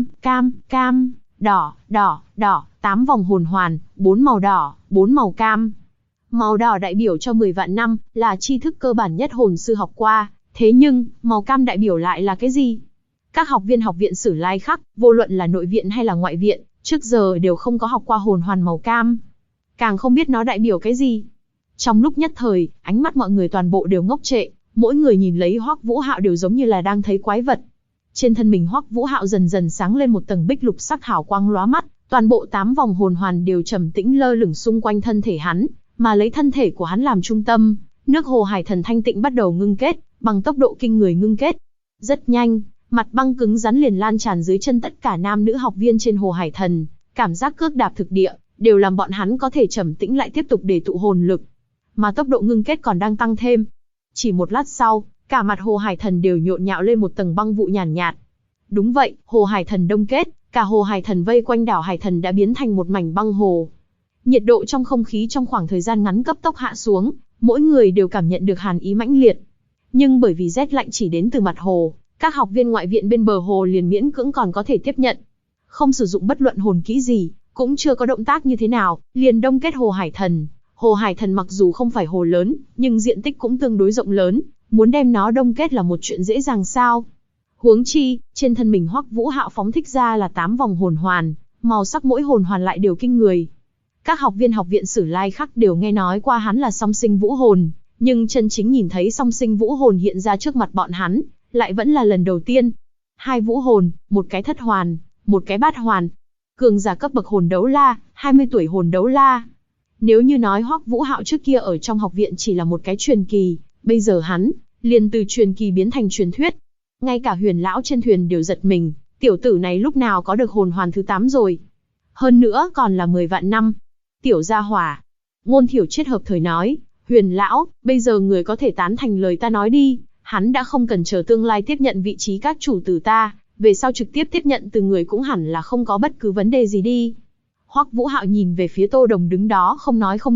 đỏ, 8 vòng hồn hoàn, 4 màu đỏ, 4 màu cam. Màu đỏ đại biểu cho 10 vạn năm, là tri thức cơ bản nhất hồn sư học qua, thế nhưng, màu cam đại biểu lại là cái gì? Các học viên học viện Sử Lai khắc, vô luận là nội viện hay là ngoại viện, trước giờ đều không có học qua hồn hoàn màu cam. Càng không biết nó đại biểu cái gì. Trong lúc nhất thời, ánh mắt mọi người toàn bộ đều ngốc trệ, mỗi người nhìn lấy Hoắc Vũ Hạo đều giống như là đang thấy quái vật. Trên thân mình Hoắc Vũ Hạo dần dần sáng lên một tầng bích lục sắc hào quang lóa mắt, toàn bộ 8 vòng hồn hoàn đều trầm tĩnh lơ lửng xung quanh thân thể hắn, mà lấy thân thể của hắn làm trung tâm, nước hồ hải thần thanh tịnh bắt đầu ngưng kết, bằng tốc độ kinh người ngưng kết. Rất nhanh, mặt băng cứng rắn liền lan tràn dưới chân tất cả nam nữ học viên trên hồ hải thần, cảm giác cước đạp thực địa, đều làm bọn hắn có thể trầm tĩnh lại tiếp tục để tụ hồn lực. Mà tốc độ ngưng kết còn đang tăng thêm. Chỉ một lát sau, cả mặt hồ hải thần đều nhộn nhạo lên một tầng băng vụ nhàn nhạt. Đúng vậy, hồ hải thần đông kết, cả hồ hải thần vây quanh đảo hải thần đã biến thành một mảnh băng hồ. Nhiệt độ trong không khí trong khoảng thời gian ngắn cấp tốc hạ xuống, mỗi người đều cảm nhận được hàn ý mãnh liệt. Nhưng bởi vì rét lạnh chỉ đến từ mặt hồ, các học viên ngoại viện bên bờ hồ liền miễn cưỡng còn có thể tiếp nhận. Không sử dụng bất luận hồn kỹ gì, cũng chưa có động tác như thế nào, liền đông kết hồ hải thần. Hồ hải thần mặc dù không phải hồ lớn, nhưng diện tích cũng tương đối rộng lớn, muốn đem nó đông kết là một chuyện dễ dàng sao. Huống chi, trên thân mình Hoắc Vũ Hạo phóng thích ra là 8 vòng hồn hoàn, màu sắc mỗi hồn hoàn lại đều kinh người. Các học viên học viện Sử Lai khắc đều nghe nói qua hắn là song sinh vũ hồn, nhưng chân chính nhìn thấy song sinh vũ hồn hiện ra trước mặt bọn hắn, lại vẫn là lần đầu tiên. 2 vũ hồn, một cái thất hoàn, một cái bát hoàn. Cường giả cấp bậc hồn đấu la, 20 tuổi hồn đấu la. Nếu như nói Hoắc Vũ Hạo trước kia ở trong học viện chỉ là một cái truyền kỳ, bây giờ hắn liền từ truyền kỳ biến thành truyền thuyết. Ngay cả Huyền lão trên thuyền đều giật mình, tiểu tử này lúc nào có được hồn hoàn thứ 8 rồi. Hơn nữa còn là 10 vạn năm. Tiểu gia hỏa. Ngôn Thiểu Triết hợp thời nói, Huyền lão, bây giờ người có thể tán thành lời ta nói đi, hắn đã không cần chờ tương lai tiếp nhận vị trí các chủ từ ta, về sau trực tiếp tiếp nhận từ người cũng hẳn là không có bất cứ vấn đề gì đi. Hoắc Vũ Hạo nhìn về phía Tô Đồng đứng đó không nói không động,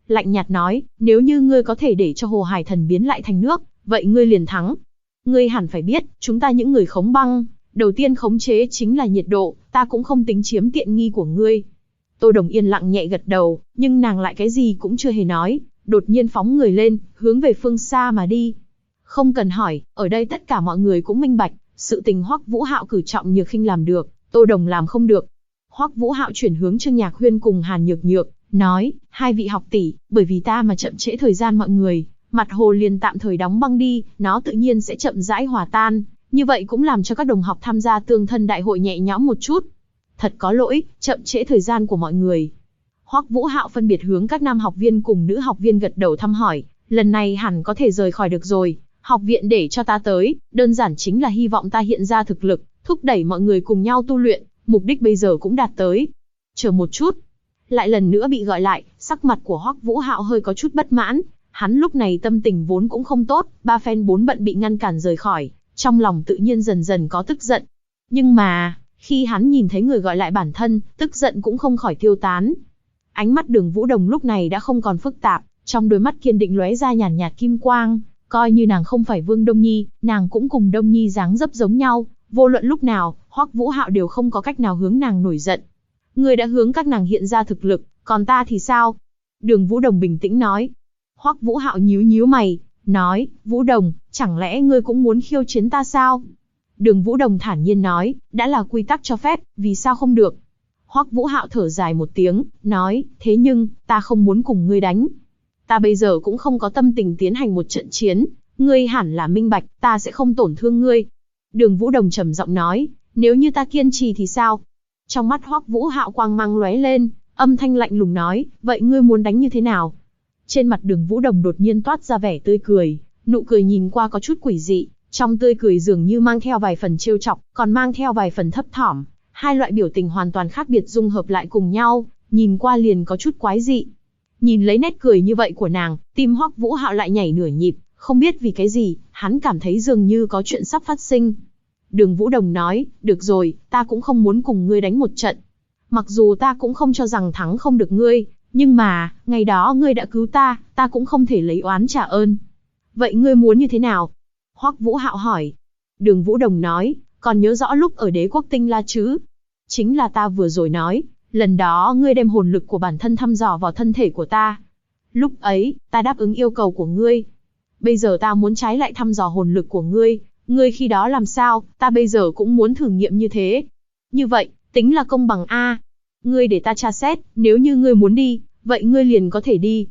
lạnh nhạt nói, nếu như ngươi có thể để cho Hồ Hải Thần biến lại thành nước, vậy ngươi liền thắng. Ngươi hẳn phải biết, chúng ta những người khống băng, đầu tiên khống chế chính là nhiệt độ, ta cũng không tính chiếm tiện nghi của ngươi. Tô Đồng yên lặng nhẹ gật đầu, nhưng nàng lại cái gì cũng chưa hề nói, đột nhiên phóng người lên, hướng về phương xa mà đi. Không cần hỏi, ở đây tất cả mọi người cũng minh bạch, sự tình Hoắc Vũ Hạo cử trọng nhược khinh làm được, Tô Đồng làm không được. Hoắc Vũ Hạo chuyển hướng Trương Nhạc Huyên cùng Hàn Nhược Nhược, nói, hai vị học tỷ, bởi vì ta mà chậm trễ thời gian mọi người, mặt hồ liền tạm thời đóng băng đi, nó tự nhiên sẽ chậm rãi hòa tan, như vậy cũng làm cho các đồng học tham gia tương thân đại hội nhẹ nhõm một chút. Thật có lỗi, chậm trễ thời gian của mọi người. Hoắc Vũ Hạo phân biệt hướng các nam học viên cùng nữ học viên gật đầu thăm hỏi, lần này hẳn có thể rời khỏi được rồi, học viện để cho ta tới, đơn giản chính là hy vọng ta hiện ra thực lực, thúc đẩy mọi người cùng nhau tu luyện, mục đích bây giờ cũng đạt tới. Chờ một chút, lại lần nữa bị gọi lại, sắc mặt của Hoắc Vũ Hạo hơi có chút bất mãn, hắn lúc này tâm tình vốn cũng không tốt, ba phen bốn bận bị ngăn cản rời khỏi, trong lòng tự nhiên dần dần có tức giận. Nhưng mà, khi hắn nhìn thấy người gọi lại bản thân, tức giận cũng không khỏi tiêu tán. Ánh mắt Đường Vũ Đồng lúc này đã không còn phức tạp, trong đôi mắt kiên định lóe ra nhàn nhạt kim quang, coi như nàng không phải Vương Đông Nhi, nàng cũng cùng Đông Nhi dáng dấp giống nhau, vô luận lúc nào, Hoắc Vũ Hạo đều không có cách nào hướng nàng nổi giận. Người đã hướng các nàng hiện ra thực lực, còn ta thì sao? Đường Vũ Đồng bình tĩnh nói. Hoắc Vũ Hạo nhíu nhíu mày, nói, Vũ Đồng, chẳng lẽ ngươi cũng muốn khiêu chiến ta sao? Đường Vũ Đồng thản nhiên nói, đã là quy tắc cho phép, vì sao không được? Hoắc Vũ Hạo thở dài một tiếng, nói, thế nhưng, ta không muốn cùng ngươi đánh. Ta bây giờ cũng không có tâm tình tiến hành một trận chiến, ngươi hẳn là minh bạch, ta sẽ không tổn thương ngươi. Đường Vũ Đồng trầm giọng nói, nếu như ta kiên trì thì sao? Trong mắt Hoắc Vũ Hạo quang mang lóe lên, âm thanh lạnh lùng nói, vậy ngươi muốn đánh như thế nào? Trên mặt Đường Vũ Đồng đột nhiên toát ra vẻ tươi cười, nụ cười nhìn qua có chút quỷ dị, trong tươi cười dường như mang theo vài phần trêu chọc, còn mang theo vài phần thấp thỏm. Hai loại biểu tình hoàn toàn khác biệt dung hợp lại cùng nhau, nhìn qua liền có chút quái dị. Nhìn lấy nét cười như vậy của nàng, tim Hoắc Vũ Hạo lại nhảy nửa nhịp, không biết vì cái gì, hắn cảm thấy dường như có chuyện sắp phát sinh. Đường Vũ Đồng nói, được rồi, ta cũng không muốn cùng ngươi đánh một trận. Mặc dù ta cũng không cho rằng thắng không được ngươi, nhưng mà, ngày đó ngươi đã cứu ta, ta cũng không thể lấy oán trả ơn. Vậy ngươi muốn như thế nào? Hoắc Vũ Hạo hỏi. Đường Vũ Đồng nói, còn nhớ rõ lúc ở Đế Quốc Tinh La chứ? Chính là ta vừa rồi nói, lần đó ngươi đem hồn lực của bản thân thăm dò vào thân thể của ta. Lúc ấy, ta đáp ứng yêu cầu của ngươi. Bây giờ ta muốn trái lại thăm dò hồn lực của ngươi, ngươi khi đó làm sao, ta bây giờ cũng muốn thử nghiệm như thế. Như vậy, tính là công bằng a. Ngươi để ta tra xét, nếu như ngươi muốn đi, vậy ngươi liền có thể đi.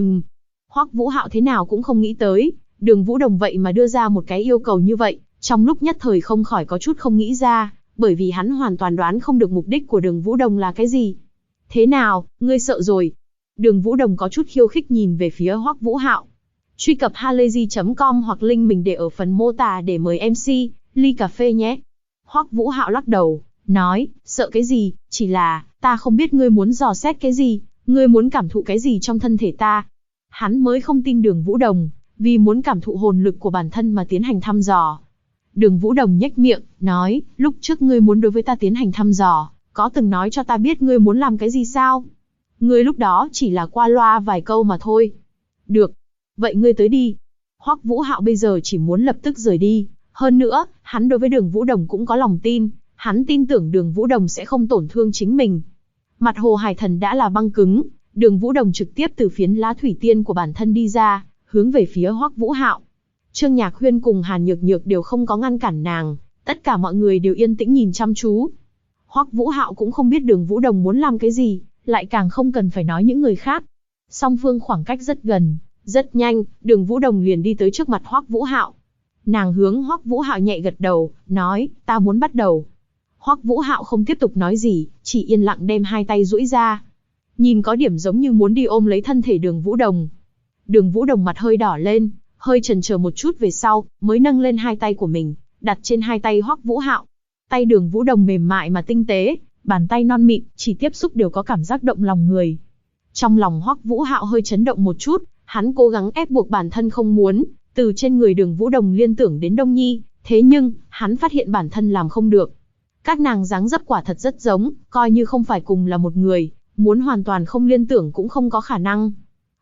Hoắc Vũ Hạo thế nào cũng không nghĩ tới, Đường Vũ Đồng vậy mà đưa ra một cái yêu cầu như vậy, trong lúc nhất thời không khỏi có chút không nghĩ ra, bởi vì hắn hoàn toàn đoán không được mục đích của Đường Vũ Đồng là cái gì. Thế nào, ngươi sợ rồi? Đường Vũ Đồng có chút khiêu khích nhìn về phía Hoắc Vũ Hạo. Truy cập halayzi.com hoặc link mình để ở phần mô tả để mời MC, ly cà phê nhé. Hoắc Vũ Hạo lắc đầu, nói, sợ cái gì, chỉ là, ta không biết ngươi muốn dò xét cái gì, ngươi muốn cảm thụ cái gì trong thân thể ta. Hắn mới không tin Đường Vũ Đồng, vì muốn cảm thụ hồn lực của bản thân mà tiến hành thăm dò. Đường Vũ Đồng nhếch miệng, nói, lúc trước ngươi muốn đối với ta tiến hành thăm dò, có từng nói cho ta biết ngươi muốn làm cái gì sao? Ngươi lúc đó chỉ là qua loa vài câu mà thôi. Được, vậy ngươi tới đi. Hoắc Vũ Hạo bây giờ chỉ muốn lập tức rời đi, hơn nữa, hắn đối với Đường Vũ Đồng cũng có lòng tin, hắn tin tưởng Đường Vũ Đồng sẽ không tổn thương chính mình. Mặt hồ Hải Thần đã là băng cứng, Đường Vũ Đồng trực tiếp từ phiến lá thủy tiên của bản thân đi ra, hướng về phía Hoắc Vũ Hạo. Trương Nhạc Huyên cùng Hàn Nhược Nhược đều không có ngăn cản nàng, tất cả mọi người đều yên tĩnh nhìn chăm chú. Hoắc Vũ Hạo cũng không biết Đường Vũ Đồng muốn làm cái gì, lại càng không cần phải nói những người khác. Song phương khoảng cách rất gần, rất nhanh, Đường Vũ Đồng liền đi tới trước mặt Hoắc Vũ Hạo. Nàng hướng Hoắc Vũ Hạo nhẹ gật đầu, nói, ta muốn bắt đầu. Hoắc Vũ Hạo không tiếp tục nói gì, chỉ yên lặng đem hai tay duỗi ra. Nhìn có điểm giống như muốn đi ôm lấy thân thể Đường Vũ Đồng. Đường Vũ Đồng mặt hơi đỏ lên, hơi chần chờ một chút về sau, mới nâng lên hai tay của mình, đặt trên hai tay Hoắc Vũ Hạo. Tay Đường Vũ Đồng mềm mại mà tinh tế, bàn tay non mịn, chỉ tiếp xúc đều có cảm giác động lòng người. Trong lòng Hoắc Vũ Hạo hơi chấn động một chút, hắn cố gắng ép buộc bản thân không muốn, từ trên người Đường Vũ Đồng liên tưởng đến Đông Nhi, thế nhưng, hắn phát hiện bản thân làm không được. Các nàng dáng dấp quả thật rất giống, coi như không phải cùng là một người, muốn hoàn toàn không liên tưởng cũng không có khả năng.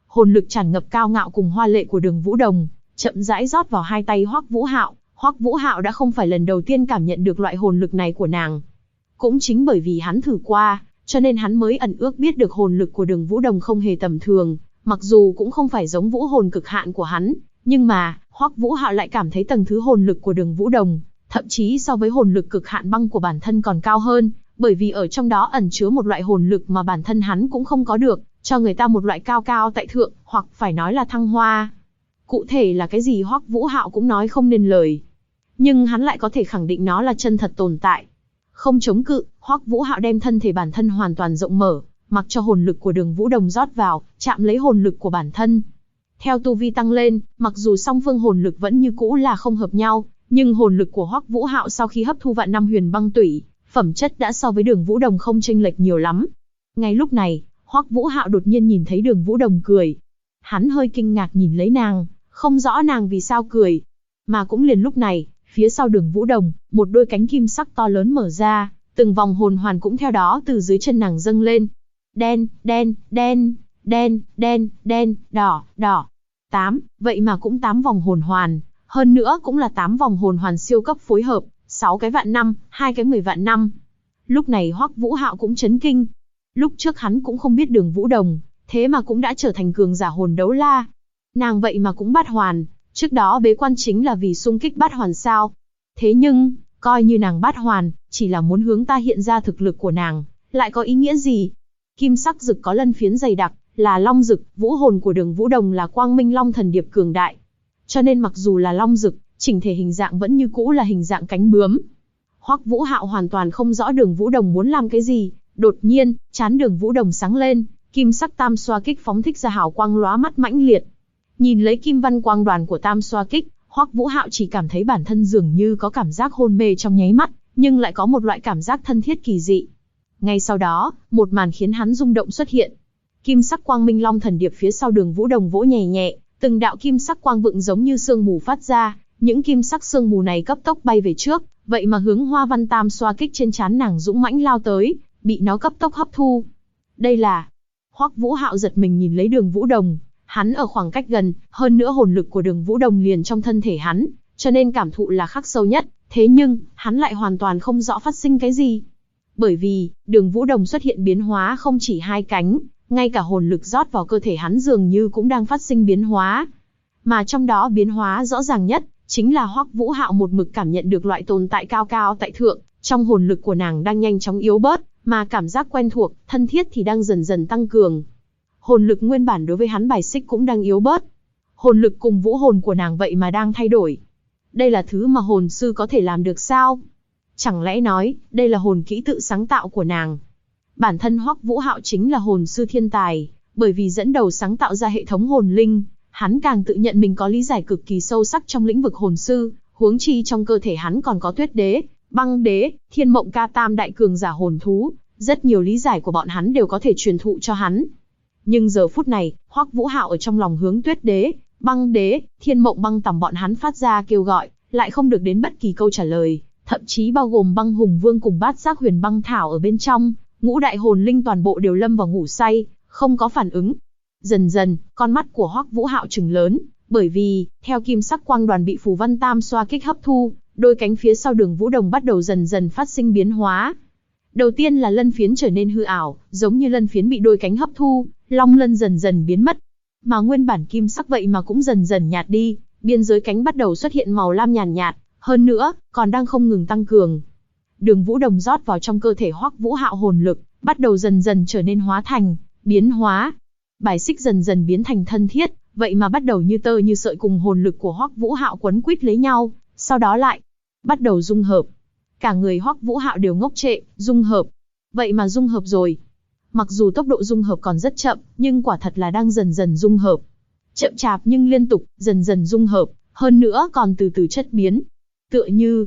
Hồn lực tràn ngập cao ngạo cùng hoa lệ của Đường Vũ Đồng, chậm rãi rót vào hai tay Hoắc Vũ Hạo. Hoắc Vũ Hạo đã không phải lần đầu tiên cảm nhận được loại hồn lực này của nàng. Cũng chính bởi vì hắn thử qua, cho nên hắn mới ẩn ước biết được hồn lực của Đường Vũ Đồng không hề tầm thường, mặc dù cũng không phải giống vũ hồn cực hạn của hắn, nhưng mà, Hoắc Vũ Hạo lại cảm thấy tầng thứ hồn lực của Đường Vũ Đồng, thậm chí so với hồn lực cực hạn băng của bản thân còn cao hơn, bởi vì ở trong đó ẩn chứa một loại hồn lực mà bản thân hắn cũng không có được, cho người ta một loại cao cao tại thượng, hoặc phải nói là thăng hoa. Cụ thể là cái gì Hoắc Vũ Hạo cũng nói không nên lời, nhưng hắn lại có thể khẳng định nó là chân thật tồn tại. Không chống cự, Hoắc Vũ Hạo đem thân thể bản thân hoàn toàn rộng mở, mặc cho hồn lực của Đường Vũ Đồng rót vào, chạm lấy hồn lực của bản thân. Theo tu vi tăng lên, mặc dù song phương hồn lực vẫn như cũ là không hợp nhau, nhưng hồn lực của Hoắc Vũ Hạo sau khi hấp thu vạn năm huyền băng tủy, phẩm chất đã so với Đường Vũ Đồng không chênh lệch nhiều lắm. Ngay lúc này, Hoắc Vũ Hạo đột nhiên nhìn thấy Đường Vũ Đồng cười. Hắn hơi kinh ngạc nhìn lấy nàng, không rõ nàng vì sao cười. Mà cũng liền lúc này, phía sau Đường Vũ Đồng, một đôi cánh kim sắc to lớn mở ra, từng vòng hồn hoàn cũng theo đó từ dưới chân nàng dâng lên. Đen, đen, đen, đen, đen, đen, đỏ, đỏ. 8, vậy mà cũng 8 vòng hồn hoàn, hơn nữa cũng là 8 vòng hồn hoàn siêu cấp phối hợp, 6 cái vạn năm, 2 cái 10 vạn năm. Lúc này Hoắc Vũ Hạo cũng chấn kinh. Lúc trước hắn cũng không biết Đường Vũ Đồng, thế mà cũng đã trở thành cường giả hồn đấu la. Nàng vậy mà cũng bát hoàn, trước đó bế quan chính là vì xung kích bát hoàn sao? Thế nhưng, coi như nàng bát hoàn, chỉ là muốn hướng ta hiện ra thực lực của nàng, lại có ý nghĩa gì? Kim sắc rực có lân phiến dày đặc, là long rực, vũ hồn của Đường Vũ Đồng là Quang Minh Long Thần Điệp cường đại. Cho nên mặc dù là long rực, chỉnh thể hình dạng vẫn như cũ là hình dạng cánh bướm. Hoắc Vũ Hạo hoàn toàn không rõ Đường Vũ Đồng muốn làm cái gì, đột nhiên, trán Đường Vũ Đồng sáng lên, kim sắc tam xoa kích phóng thích ra hào quang lóa mắt mãnh liệt. Nhìn lấy kim văn quang đoàn của tam xoa kích, Hoắc Vũ Hạo chỉ cảm thấy bản thân dường như có cảm giác hôn mê trong nháy mắt, nhưng lại có một loại cảm giác thân thiết kỳ dị. Ngay sau đó, một màn khiến hắn rung động xuất hiện. Kim sắc Quang Minh Long Thần Điệp phía sau Đường Vũ Đồng vỗ nhẹ nhẹ, từng đạo kim sắc quang vựng giống như sương mù phát ra, những kim sắc sương mù này cấp tốc bay về trước, vậy mà hướng hoa văn tam xoa kích trên trán nàng dũng mãnh lao tới, bị nó cấp tốc hấp thu. Đây là... Hoắc Vũ Hạo giật mình nhìn lấy Đường Vũ Đồng, hắn ở khoảng cách gần, hơn nữa hồn lực của Đường Vũ Đồng liền trong thân thể hắn, cho nên cảm thụ là khắc sâu nhất, thế nhưng, hắn lại hoàn toàn không rõ phát sinh cái gì. Bởi vì, Đường Vũ Đồng xuất hiện biến hóa không chỉ hai cánh, ngay cả hồn lực rót vào cơ thể hắn dường như cũng đang phát sinh biến hóa. Mà trong đó biến hóa rõ ràng nhất, chính là Hoắc Vũ Hạo một mực cảm nhận được loại tồn tại cao cao tại thượng, trong hồn lực của nàng đang nhanh chóng yếu bớt, mà cảm giác quen thuộc, thân thiết thì đang dần dần tăng cường. Hồn lực nguyên bản đối với hắn bài xích cũng đang yếu bớt. Hồn lực cùng vũ hồn của nàng vậy mà đang thay đổi. Đây là thứ mà hồn sư có thể làm được sao? Chẳng lẽ nói, đây là hồn kỹ tự sáng tạo của nàng? Bản thân Hoắc Vũ Hạo chính là hồn sư thiên tài, bởi vì dẫn đầu sáng tạo ra hệ thống hồn linh, hắn càng tự nhận mình có lý giải cực kỳ sâu sắc trong lĩnh vực hồn sư, huống chi trong cơ thể hắn còn có Tuyết Đế, Băng Đế, Thiên Mộng Ca tam đại cường giả hồn thú, rất nhiều lý giải của bọn hắn đều có thể truyền thụ cho hắn. Nhưng giờ phút này, Hoắc Vũ Hạo ở trong lòng hướng Tuyết Đế, Băng Đế, Thiên Mộng Băng tầm bọn hắn phát ra kêu gọi, lại không được đến bất kỳ câu trả lời, thậm chí bao gồm Băng Hùng Vương cùng Bát Giác Huyền Băng Thảo ở bên trong, ngũ đại hồn linh toàn bộ đều lâm vào ngủ say, không có phản ứng. Dần dần, con mắt của Hoắc Vũ Hạo trừng lớn, bởi vì, theo kim sắc quang đoàn bị phù văn tam xoa kích hấp thu, đôi cánh phía sau Đường Vũ Đồng bắt đầu dần dần phát sinh biến hóa. Đầu tiên là lân phiến trở nên hư ảo, giống như lân phiến bị đôi cánh hấp thu, long lân dần dần biến mất. Mà nguyên bản kim sắc vậy mà cũng dần dần nhạt đi, biên giới cánh bắt đầu xuất hiện màu lam nhàn nhạt, hơn nữa, còn đang không ngừng tăng cường. Đường Vũ Đồng rót vào trong cơ thể Hoắc Vũ Hạo hồn lực, bắt đầu dần dần trở nên hóa thành, biến hóa. Bài xích dần dần biến thành thân thiết, vậy mà bắt đầu như tơ như sợi cùng hồn lực của Hoắc Vũ Hạo quấn quýt lấy nhau, sau đó lại bắt đầu dung hợp. Cả người Hoắc Vũ Hạo đều ngốc trệ, dung hợp. Vậy mà dung hợp rồi. Mặc dù tốc độ dung hợp còn rất chậm, nhưng quả thật là đang dần dần dung hợp. Chậm chạp nhưng liên tục, dần dần dung hợp, hơn nữa còn từ từ chất biến. Tựa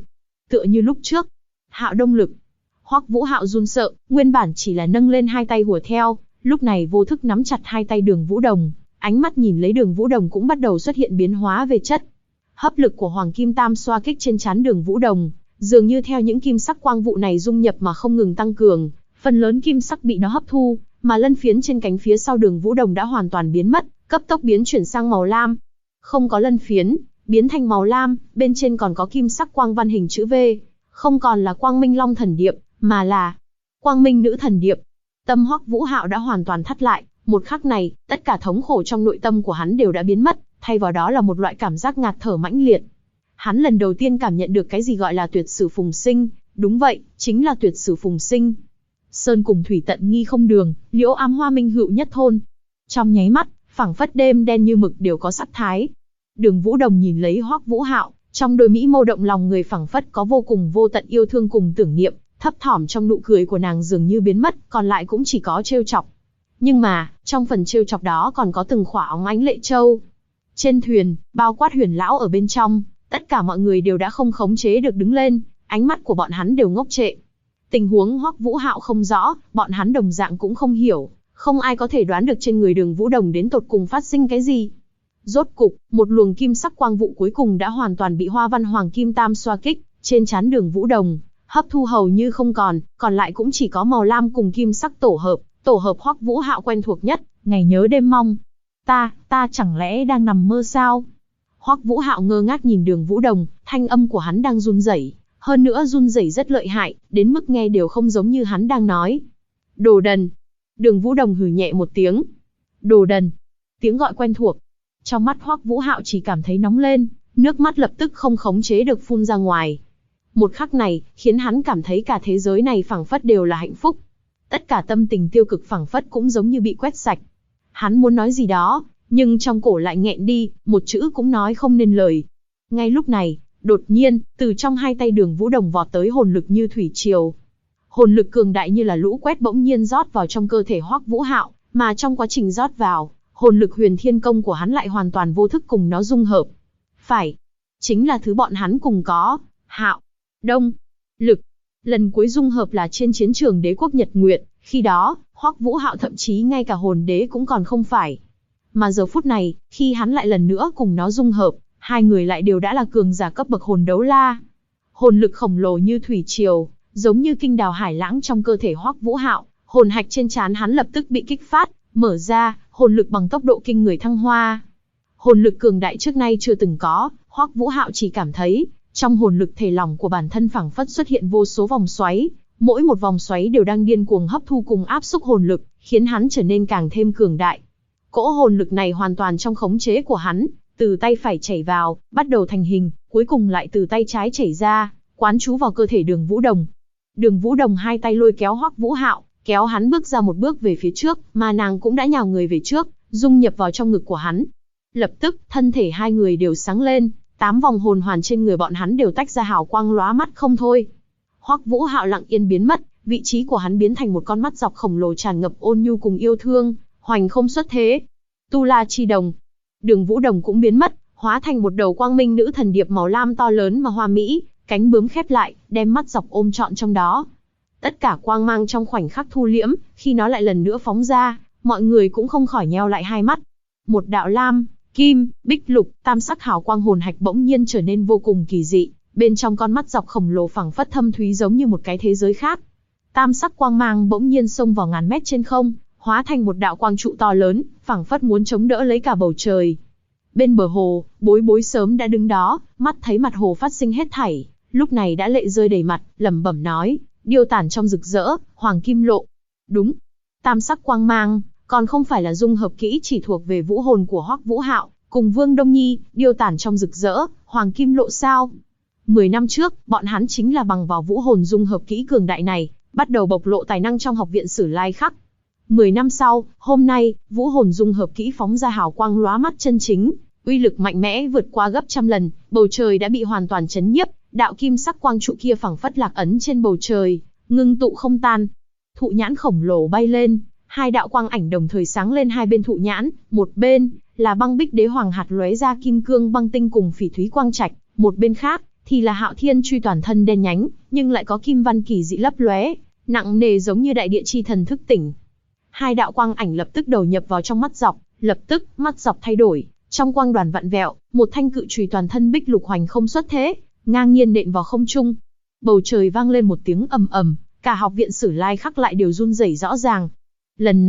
như lúc trước. Hạo Đông Lực. Hoắc Vũ Hạo run sợ, nguyên bản chỉ là nâng lên hai tay hùa theo, lúc này vô thức nắm chặt hai tay Đường Vũ Đồng, ánh mắt nhìn lấy Đường Vũ Đồng cũng bắt đầu xuất hiện biến hóa về chất. Hấp lực của Hoàng Kim Tam xoa kích trên trán Đường Vũ Đồng, dường như theo những kim sắc quang vụ này dung nhập mà không ngừng tăng cường, phần lớn kim sắc bị nó hấp thu, mà lân phiến trên cánh phía sau Đường Vũ Đồng đã hoàn toàn biến mất, cấp tốc biến chuyển sang màu lam. Không có lân phiến, biến thành màu lam, bên trên còn có kim sắc quang văn hình chữ V. Không còn là Quang Minh Long Thần Điệp, mà là Quang Minh Nữ Thần Điệp. Tâm Hoắc Vũ Hạo đã hoàn toàn thắt lại, một khắc này, tất cả thống khổ trong nội tâm của hắn đều đã biến mất, thay vào đó là một loại cảm giác ngạt thở mãnh liệt. Hắn lần đầu tiên cảm nhận được cái gì gọi là tuyệt sử phùng sinh, đúng vậy, chính là tuyệt sử phùng sinh. Sơn cùng thủy tận nghi không đường, liễu ám hoa minh hữu nhất thôn. Trong nháy mắt, phảng phất đêm đen như mực đều có sắc thái. Đường Vũ Đồng nhìn lấy Hoắc Vũ Hạo, trong đôi mỹ mâu động lòng người phảng phất có vô cùng vô tận yêu thương cùng tưởng niệm, thấp thỏm trong nụ cười của nàng dường như biến mất, còn lại cũng chỉ có trêu chọc. Nhưng mà, trong phần trêu chọc đó còn có từng khỏa óng ánh lệ châu. Trên thuyền, bao quát Huyền lão ở bên trong, tất cả mọi người đều đã không khống chế được đứng lên, ánh mắt của bọn hắn đều ngốc trệ. Tình huống Hoắc Vũ Hạo không rõ, bọn hắn đồng dạng cũng không hiểu, không ai có thể đoán được trên người Đường Vũ Đồng đến tột cùng phát sinh cái gì. Rốt cục, một luồng kim sắc quang vụ cuối cùng đã hoàn toàn bị Hoa Văn Hoàng Kim Tam xoa kích, trên trán Đường Vũ Đồng, hấp thu hầu như không còn lại cũng chỉ có màu lam cùng kim sắc tổ hợp Hoắc Vũ Hạo quen thuộc nhất, ngày nhớ đêm mong. Ta chẳng lẽ đang nằm mơ sao? Hoắc Vũ Hạo ngơ ngác nhìn Đường Vũ Đồng, thanh âm của hắn đang run rẩy, hơn nữa run rẩy rất lợi hại, đến mức nghe đều không giống như hắn đang nói. Đồ đần. Đường Vũ Đồng hừ nhẹ một tiếng. Đồ đần. Tiếng gọi quen thuộc. Trong mắt Hoắc Vũ Hạo chỉ cảm thấy nóng lên, nước mắt lập tức không khống chế được phun ra ngoài. Một khắc này, khiến hắn cảm thấy cả thế giới này phảng phất đều là hạnh phúc. Tất cả tâm tình tiêu cực phảng phất cũng giống như bị quét sạch. Hắn muốn nói gì đó, nhưng trong cổ lại nghẹn đi, một chữ cũng nói không nên lời. Ngay lúc này, đột nhiên, từ trong hai tay Đường Vũ Đồng vọt tới hồn lực như thủy triều. Hồn lực cường đại như là lũ quét bỗng nhiên rót vào trong cơ thể Hoắc Vũ Hạo, mà trong quá trình rót vào, hồn lực Huyền Thiên Công của hắn lại hoàn toàn vô thức cùng nó dung hợp. Phải, chính là thứ bọn hắn cùng có, Hạo, Đông, Lực. Lần cuối dung hợp là trên chiến trường Đế quốc Nhật Nguyệt, khi đó, Hoắc Vũ Hạo thậm chí ngay cả hồn đế cũng còn không phải. Mà giờ phút này, khi hắn lại lần nữa cùng nó dung hợp, hai người lại đều đã là cường giả cấp bậc hồn đấu la. Hồn lực khổng lồ như thủy triều, giống như kinh đào hải lãng trong cơ thể Hoắc Vũ Hạo, hồn hạch trên trán hắn lập tức bị kích phát, mở ra, hồn lực bằng tốc độ kinh người thăng hoa. Hồn lực cường đại trước nay chưa từng có, Hoắc Vũ Hạo chỉ cảm thấy, trong hồn lực thể lỏng của bản thân phảng phất xuất hiện vô số vòng xoáy, mỗi một vòng xoáy đều đang điên cuồng hấp thu cùng áp xúc hồn lực, khiến hắn trở nên càng thêm cường đại. Cỗ hồn lực này hoàn toàn trong khống chế của hắn, từ tay phải chảy vào, bắt đầu thành hình, cuối cùng lại từ tay trái chảy ra, quán trú vào cơ thể Đường Vũ Đồng. Đường Vũ Đồng hai tay lôi kéo Hoắc Vũ Hạo, kéo hắn bước ra một bước về phía trước, mà nàng cũng đã nhào người về trước, dung nhập vào trong ngực của hắn. Lập tức, thân thể hai người đều sáng lên, 8 vòng hồn hoàn trên người bọn hắn đều tách ra hào quang lóa mắt không thôi. Hoắc Vũ Hạo lặng yên biến mất, vị trí của hắn biến thành một con mắt dọc khổng lồ tràn ngập ôn nhu cùng yêu thương, hoành không xuất thế. Tu La Chi Đồng. Đường Vũ Đồng cũng biến mất, hóa thành một đầu quang minh nữ thần điệp màu lam to lớn mà hoa mỹ, cánh bướm khép lại, đem mắt dọc ôm trọn trong đó. Tất cả quang mang trong khoảnh khắc thu liễm, khi nó lại lần nữa phóng ra, mọi người cũng không khỏi nheo lại hai mắt. Một đạo lam, kim, bích lục, tam sắc hào quang hồn hạch bỗng nhiên trở nên vô cùng kỳ dị, bên trong con mắt dọc khổng lồ phảng phất thâm thúy giống như một cái thế giới khác. Tam sắc quang mang bỗng nhiên xông vào ngàn mét trên không, hóa thành một đạo quang trụ to lớn, phảng phất muốn chống đỡ lấy cả bầu trời. Bên bờ hồ, Bối Bối sớm đã đứng đó, mắt thấy mặt hồ phát sinh hết thảy, lúc này đã lệ rơi đầy mặt, lẩm bẩm nói, điêu tản trong rực rỡ, hoàng kim lộ. Đúng, tam sắc quang mang, còn không phải là dung hợp kỹ chỉ thuộc về vũ hồn của Hoắc Vũ Hạo, cùng Vương Đông Nhi, điêu tản trong rực rỡ, hoàng kim lộ sao? 10 năm trước, bọn hắn chính là bằng vào vũ hồn dung hợp kỹ cường đại này, bắt đầu bộc lộ tài năng trong học viện Sử Lai Khắc. 10 năm sau, hôm nay, vũ hồn dung hợp kỹ phóng ra hào quang lóa mắt chân chính, uy lực mạnh mẽ vượt qua gấp trăm lần, bầu trời đã bị hoàn toàn chấn nhiếp, đạo kim sắc quang trụ kia phảng phất lạc ấn trên bầu trời, ngưng tụ không tan. Thụ nhãn khổng lồ bay lên, hai đạo quang ảnh đồng thời sáng lên hai bên thụ nhãn, một bên là băng bích đế hoàng hạt lóe ra kim cương băng tinh cùng phỉ thúy quang trạch, một bên khác thì là Hạo Thiên truy toàn thân đen nhánh, nhưng lại có kim văn kỳ dị lấp lóe, nặng nề giống như đại địa chi thần thức tỉnh. Hai đạo quang ảnh lập tức đầu nhập vào trong mắt dọc, lập tức mắt dọc thay đổi, trong quang đoàn vặn vẹo, một thanh cự chùy toàn thân bích lục hoành không xuất thế, ngang nhiên nện vào không trung. Bầu trời vang lên một tiếng ầm ầm, cả học viện Sử Lai Khắc lại đều run rẩy rõ ràng. Lần này,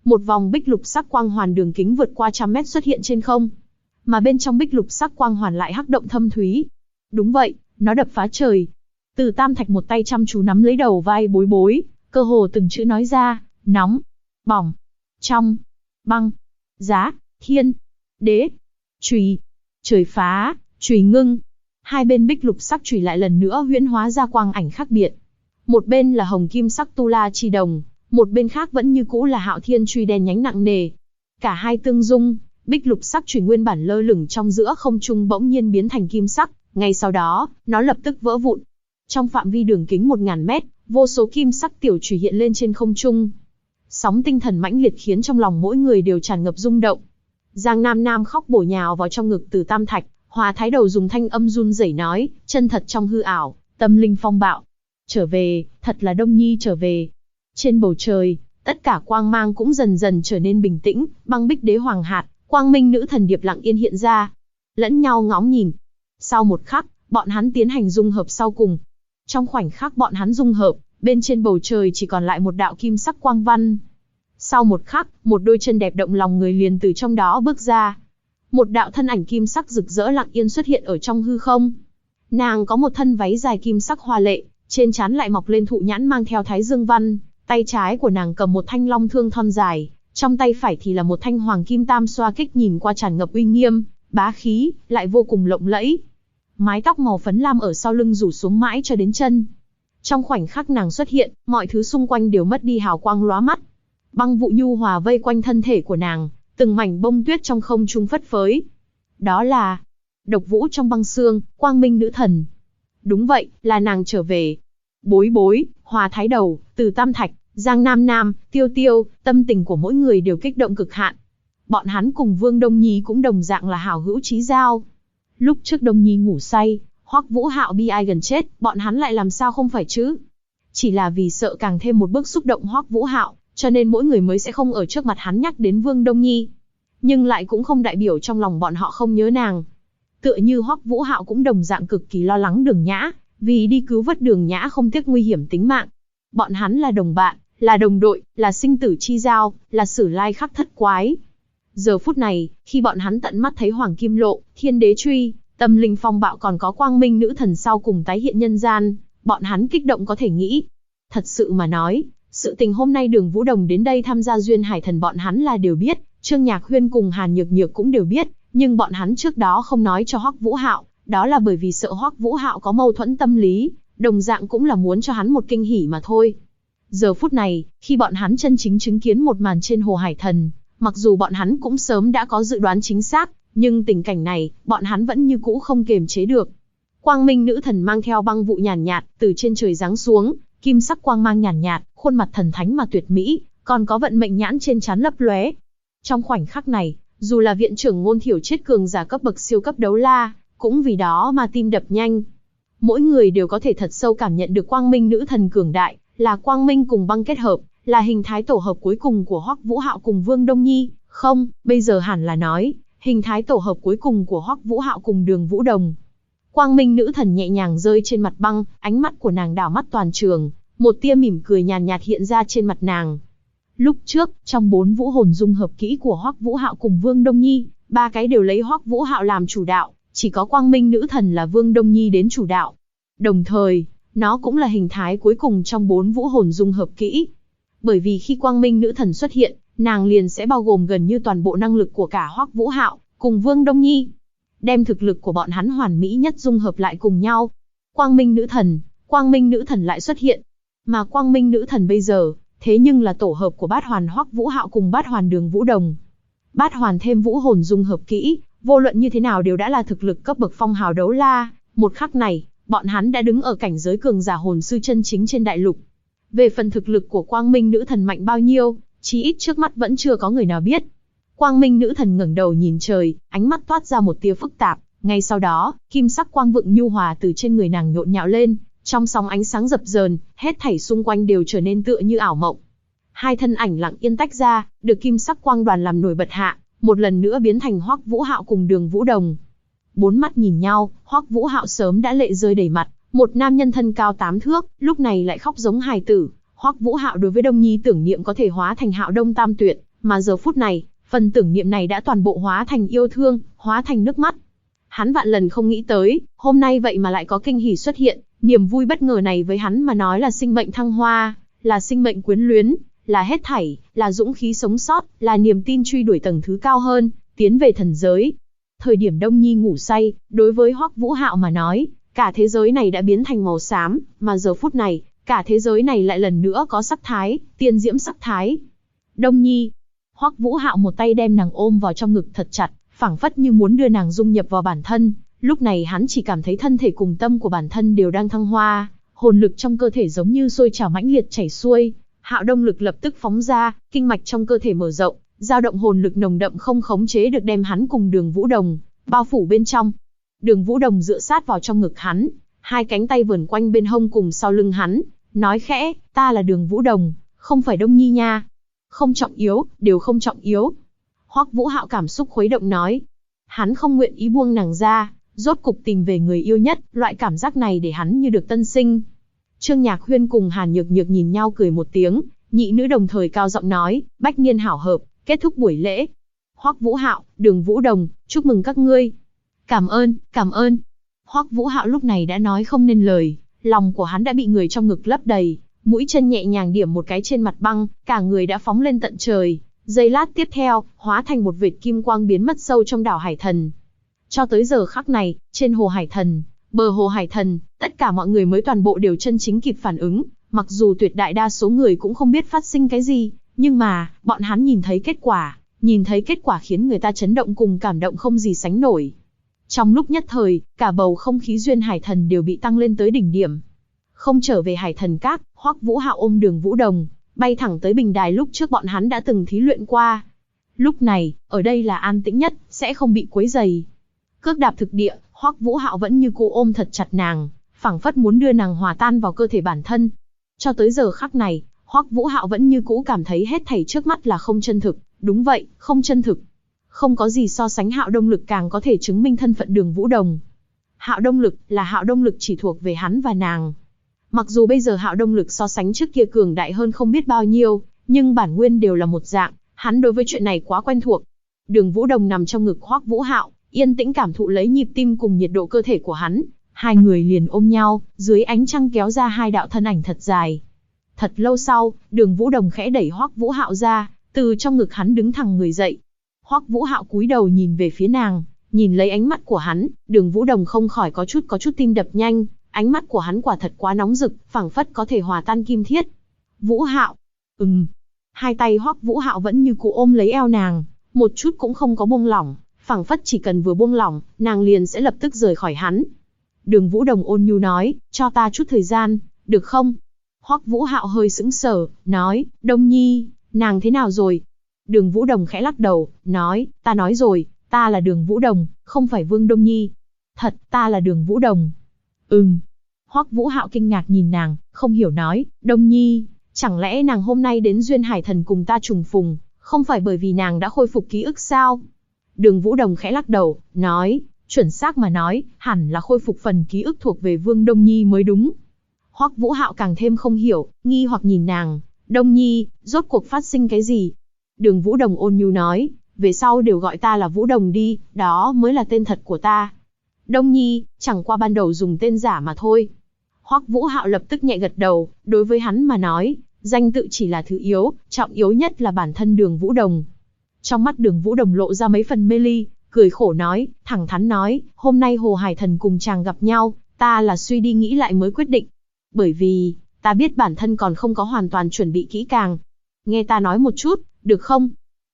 Một vòng bích lục sắc quang hoàn đường kính vượt qua 100 mét xuất hiện trên không. Mà bên trong bích lục sắc quang hoàn lại hắc động thâm thúy. Đúng vậy, nó đập phá trời. Từ Tam Thạch một tay chăm chú nắm lấy đầu vai Bối Bối, cơ hồ từng chữ nói ra, nóng, bỏng, trong, băng, giá, thiên, đế, chùy, trời phá, chùy ngưng. Hai bên bích lục sắc chùy lại lần nữa huyễn hóa ra quang ảnh khác biệt. Một bên là hồng kim sắc tu la chi đồng, một bên khác vẫn như cũ là hạo thiên chùy đen nhánh nặng nề. Cả hai tương dung, bích lục sắc chùy nguyên bản lơ lửng trong giữa không trung bỗng nhiên biến thành kim sắc, ngay sau đó, nó lập tức vỡ vụn. Trong phạm vi đường kính 1000 mét, vô số kim sắc tiểu chùy hiện lên trên không trung. Sóng tinh thần mãnh liệt khiến trong lòng mỗi người đều tràn ngập rung động. Giang Nam Nam khóc bổ nhào vào trong ngực Từ Tam Thạch, Hòa Thái Đầu dùng thanh âm run rẩy nói, chân thật trong hư ảo, tâm linh phong bạo. Trở về, thật là Đông Nhi trở về. Trên bầu trời, tất cả quang mang cũng dần dần trở nên bình tĩnh, băng bích đế hoàng hạt, quang minh nữ thần điệp lặng yên hiện ra. Lẫn nhau ngóng nhìn. Sau một khắc, bọn hắn tiến hành dung hợp sau cùng. Trong khoảnh khắc bọn hắn dung hợp, bên trên bầu trời chỉ còn lại một đạo kim sắc quang văn. Sau một khắc, một đôi chân đẹp động lòng người liền từ trong đó bước ra. Một đạo thân ảnh kim sắc rực rỡ lặng yên xuất hiện ở trong hư không. Nàng có một thân váy dài kim sắc hoa lệ, trên trán lại mọc lên thụ nhãn mang theo thái dương văn, tay trái của nàng cầm một thanh long thương thon dài, trong tay phải thì là một thanh hoàng kim tam xoa kích nhìn qua tràn ngập uy nghiêm, bá khí, lại vô cùng lộng lẫy. Mái tóc màu phấn lam ở sau lưng rủ xuống mãi cho đến chân. Trong khoảnh khắc nàng xuất hiện, mọi thứ xung quanh đều mất đi hào quang lóa mắt. Băng vụ nhu hòa vây quanh thân thể của nàng, từng mảnh bông tuyết trong không trung phất phới. Đó là độc vũ trong băng xương, quang minh nữ thần. Đúng vậy, là nàng trở về. Bối Bối, Hòa Thái Đầu, Từ Tam Thạch, Giang Nam Nam, Tiêu Tiêu, tâm tình của mỗi người đều kích động cực hạn. Bọn hắn cùng Vương Đông Nhi cũng đồng dạng là hảo hữu chí giao. Lúc trước Đông Nhi ngủ say, Hoắc Vũ Hạo bi ai gần chết, bọn hắn lại làm sao không phải chứ? Chỉ là vì sợ càng thêm một bước xúc động Hoắc Vũ Hạo, cho nên mỗi người mới sẽ không ở trước mặt hắn nhắc đến Vương Đông Nhi. Nhưng lại cũng không đại biểu trong lòng bọn họ không nhớ nàng. Tựa như Hoắc Vũ Hạo cũng đồng dạng cực kỳ lo lắng Đường Nhã, vì đi cứu vớt Đường Nhã không tiếc nguy hiểm tính mạng. Bọn hắn là đồng bạn, là đồng đội, là sinh tử chi giao, là sử lai khắc thất quái. Giờ phút này, khi bọn hắn tận mắt thấy Hoàng Kim Lộ, Thiên Đế Truy, Tâm Linh Phong Bạo còn có Quang Minh Nữ Thần sau cùng tái hiện nhân gian, bọn hắn kích động có thể nghĩ. Thật sự mà nói, sự tình hôm nay Đường Vũ Đồng đến đây tham gia Duyên Hải Thần bọn hắn là đều biết, Trương Nhạc Huyên cùng Hàn Nhược Nhược cũng đều biết, nhưng bọn hắn trước đó không nói cho Hoắc Vũ Hạo, đó là bởi vì sợ Hoắc Vũ Hạo có mâu thuẫn tâm lý, đồng dạng cũng là muốn cho hắn một kinh hỉ mà thôi. Giờ phút này, khi bọn hắn chân chính chứng kiến một màn trên Hồ Hải Thần, mặc dù bọn hắn cũng sớm đã có dự đoán chính xác, nhưng tình cảnh này, bọn hắn vẫn như cũ không kiềm chế được. Quang Minh Nữ Thần mang theo băng vụ nhàn nhạt, từ trên trời giáng xuống, kim sắc quang mang nhàn nhạt, khuôn mặt thần thánh mà tuyệt mỹ, còn có vận mệnh nhãn trên trán lấp lóe. Trong khoảnh khắc này, dù là viện trưởng Ngôn Thiểu Triết cường giả cấp bậc siêu cấp đấu la, cũng vì đó mà tim đập nhanh. Mỗi người đều có thể thật sâu cảm nhận được Quang Minh Nữ Thần cường đại, là quang minh cùng băng kết hợp, là hình thái tổ hợp cuối cùng của Hoắc Vũ Hạo cùng Vương Đông Nhi, không, bây giờ hẳn là nói, hình thái tổ hợp cuối cùng của Hoắc Vũ Hạo cùng Đường Vũ Đồng. Quang Minh Nữ Thần nhẹ nhàng rơi trên mặt băng, ánh mắt của nàng đảo mắt toàn trường, một tia mỉm cười nhàn nhạt hiện ra trên mặt nàng. Lúc trước, trong 4 vũ hồn dung hợp kỹ của Hoắc Vũ Hạo cùng Vương Đông Nhi, 3 cái đều lấy Hoắc Vũ Hạo làm chủ đạo, chỉ có Quang Minh Nữ Thần là Vương Đông Nhi đến chủ đạo. Đồng thời, nó cũng là hình thái cuối cùng trong 4 vũ hồn dung hợp kỹ. Bởi vì khi Quang Minh Nữ Thần xuất hiện, nàng liền sẽ bao gồm gần như toàn bộ năng lực của cả Hoắc Vũ Hạo cùng Vương Đông Nhi, đem thực lực của bọn hắn hoàn mỹ nhất dung hợp lại cùng nhau. Quang Minh Nữ Thần lại xuất hiện. Mà Quang Minh Nữ Thần bây giờ, thế nhưng là tổ hợp của Bát Hoàn Hoắc Vũ Hạo cùng Bát Hoàn Đường Vũ Đồng. Bát Hoàn thêm vũ hồn dung hợp kỹ, vô luận như thế nào đều đã là thực lực cấp bậc phong hào đấu la, một khắc này, bọn hắn đã đứng ở cảnh giới cường giả hồn sư chân chính trên đại lục. Về phần thực lực của Quang Minh Nữ Thần mạnh bao nhiêu, chí ít trước mắt vẫn chưa có người nào biết. Quang Minh Nữ Thần ngẩng đầu nhìn trời, ánh mắt toát ra một tia phức tạp, ngay sau đó, kim sắc quang vượng nhu hòa từ trên người nàng nhộn nhạo lên, trong sóng ánh sáng dập dờn, hết thảy xung quanh đều trở nên tựa như ảo mộng. Hai thân ảnh lặng yên tách ra, được kim sắc quang đoàn làm nổi bật hạ, một lần nữa biến thành Hoắc Vũ Hạo cùng Đường Vũ Đồng. Bốn mắt nhìn nhau, Hoắc Vũ Hạo sớm đã lệ rơi đầy mặt, một nam nhân thân cao 8 thước, lúc này lại khóc giống hài tử. Hoắc Vũ Hạo đối với Đông Nhi tưởng niệm có thể hóa thành Hạo Đông Tam Tuyệt, Mà giờ phút này, phần tưởng niệm này đã toàn bộ hóa thành yêu thương, hóa thành nước mắt. Hắn vạn lần không nghĩ tới, hôm nay vậy mà lại có kinh hỉ xuất hiện, niềm vui bất ngờ này với hắn mà nói là sinh mệnh thăng hoa, là sinh mệnh quyến luyến, là hết thảy, là dũng khí sống sót, là niềm tin truy đuổi tầng thứ cao hơn, tiến về thần giới. Thời điểm Đông Nhi ngủ say, đối với Hoắc Vũ Hạo mà nói, cả thế giới này đã biến thành màu xám, mà giờ phút này, cả thế giới này lại lần nữa có sắc thái, tiên diễm sắc thái. Đông Nhi. Hoắc Vũ Hạo một tay đem nàng ôm vào trong ngực thật chặt, phảng phất như muốn đưa nàng dung nhập vào bản thân. Lúc này hắn chỉ cảm thấy thân thể cùng tâm của bản thân đều đang thăng hoa, hồn lực trong cơ thể giống như sôi trào mãnh liệt chảy xuôi, hạo đông lực lập tức phóng ra, kinh mạch trong cơ thể mở rộng, dao động hồn lực nồng đậm không khống chế được đem hắn cùng Đường Vũ Đồng bao phủ bên trong. Đường Vũ Đồng dựa sát vào trong ngực hắn, hai cánh tay vờn quanh bên hông cùng sau lưng hắn, nói khẽ, ta là Đường Vũ Đồng, không phải Đông Nhi nha. Không trọng yếu, đều không trọng yếu. Hoắc Vũ Hạo cảm xúc khuấy động nói. Hắn không nguyện ý buông nàng ra, rốt cục tìm về người yêu nhất, loại cảm giác này để hắn như được tân sinh. Trương Nhạc Huyên cùng Hàn Nhược Nhược nhìn nhau cười một tiếng, nhị nữ đồng thời cao giọng nói, bách niên hảo hợp, kết thúc buổi lễ. Hoắc Vũ Hạo, Đường Vũ Đồng, chúc mừng các ngươi. Cảm ơn, cảm ơn. Hoắc Vũ Hạo lúc này đã nói không nên lời, lòng của hắn đã bị người trong ngực lấp đầy, mũi chân nhẹ nhàng điểm một cái trên mặt băng, cả người đã phóng lên tận trời. Giây lát tiếp theo, hóa thành một vệt kim quang biến mất sâu trong đảo Hải Thần. Cho tới giờ khắc này, trên hồ Hải Thần, bờ hồ Hải Thần, tất cả mọi người mới toàn bộ đều chân chính kịp phản ứng, mặc dù tuyệt đại đa số người cũng không biết phát sinh cái gì, nhưng mà, bọn hắn nhìn thấy kết quả khiến người ta chấn động cùng cảm động không gì sánh nổi. Trong lúc nhất thời, cả bầu không khí duyên Hải Thần đều bị tăng lên tới đỉnh điểm. Không trở về Hải Thần Các, Hoắc Vũ Hạo ôm Đường Vũ Đồng, bay thẳng tới bình đài lúc trước bọn hắn đã từng thí luyện qua. Lúc này, ở đây là an tĩnh nhất, sẽ không bị quấy rầy. Cước đạp thực địa, Hoắc Vũ Hạo vẫn như cũ ôm thật chặt nàng, phảng phất muốn đưa nàng hòa tan vào cơ thể bản thân. Cho tới giờ khắc này, Hoắc Vũ Hạo vẫn như cũ cảm thấy hết thảy trước mắt là không chân thực, đúng vậy, không chân thực. Không có gì so sánh Hạo Đông Lực càng có thể chứng minh thân phận Đường Vũ Đồng. Hạo Đông Lực là Hạo Đông Lực chỉ thuộc về hắn và nàng. Mặc dù bây giờ Hạo Đông Lực so sánh trước kia cường đại hơn không biết bao nhiêu, nhưng bản nguyên đều là một dạng, hắn đối với chuyện này quá quen thuộc. Đường Vũ Đồng nằm trong ngực Hoắc Vũ Hạo, yên tĩnh cảm thụ lấy nhịp tim cùng nhiệt độ cơ thể của hắn, hai người liền ôm nhau, dưới ánh trăng kéo ra hai đạo thân ảnh thật dài. Thật lâu sau, Đường Vũ Đồng khẽ đẩy Hoắc Vũ Hạo ra, từ trong ngực hắn đứng thẳng người dậy. Hoắc Vũ Hạo cúi đầu nhìn về phía nàng, nhìn lấy ánh mắt của hắn, Đường Vũ Đồng không khỏi có chút tim đập nhanh, ánh mắt của hắn quả thật quá nóng rực, phảng phất có thể hòa tan kim thiết. Vũ Hạo, hai tay Hoắc Vũ Hạo vẫn như cũ ôm lấy eo nàng, một chút cũng không có buông lỏng, phảng phất chỉ cần vừa buông lỏng, nàng liền sẽ lập tức rời khỏi hắn. Đường Vũ Đồng ôn nhu nói, cho ta chút thời gian, được không? Hoắc Vũ Hạo hơi sững sờ, nói, Đông Nhi, nàng thế nào rồi? Đường Vũ Đồng khẽ lắc đầu, nói, ta nói rồi, ta là Đường Vũ Đồng, không phải Vương Đông Nhi. Thật, ta là Đường Vũ Đồng. Hoắc Vũ Hạo kinh ngạc nhìn nàng, không hiểu nói, Đông Nhi, chẳng lẽ nàng hôm nay đến duyên Hải Thần cùng ta trùng phùng, không phải bởi vì nàng đã khôi phục ký ức sao? Đường Vũ Đồng khẽ lắc đầu, nói, chuẩn xác mà nói, hẳn là khôi phục phần ký ức thuộc về Vương Đông Nhi mới đúng. Hoắc Vũ Hạo càng thêm không hiểu, nghi hoặc nhìn nàng, Đông Nhi, rốt cuộc phát sinh cái gì? Đường Vũ Đồng ôn nhu nói, về sau đều gọi ta là Vũ Đồng đi, đó mới là tên thật của ta. Đông Nhi, chẳng qua ban đầu dùng tên giả mà thôi. Hoắc Vũ Hạo lập tức nhẹ gật đầu, đối với hắn mà nói, danh tự chỉ là thứ yếu, trọng yếu nhất là bản thân Đường Vũ Đồng. Trong mắt Đường Vũ Đồng lộ ra mấy phần mê ly, cười khổ nói, thẳng thắn nói, hôm nay Hồ Hải Thần cùng chàng gặp nhau, ta là suy đi nghĩ lại mới quyết định. Bởi vì, ta biết bản thân còn không có hoàn toàn chuẩn bị kỹ càng. Nghe ta nói một chút, được không?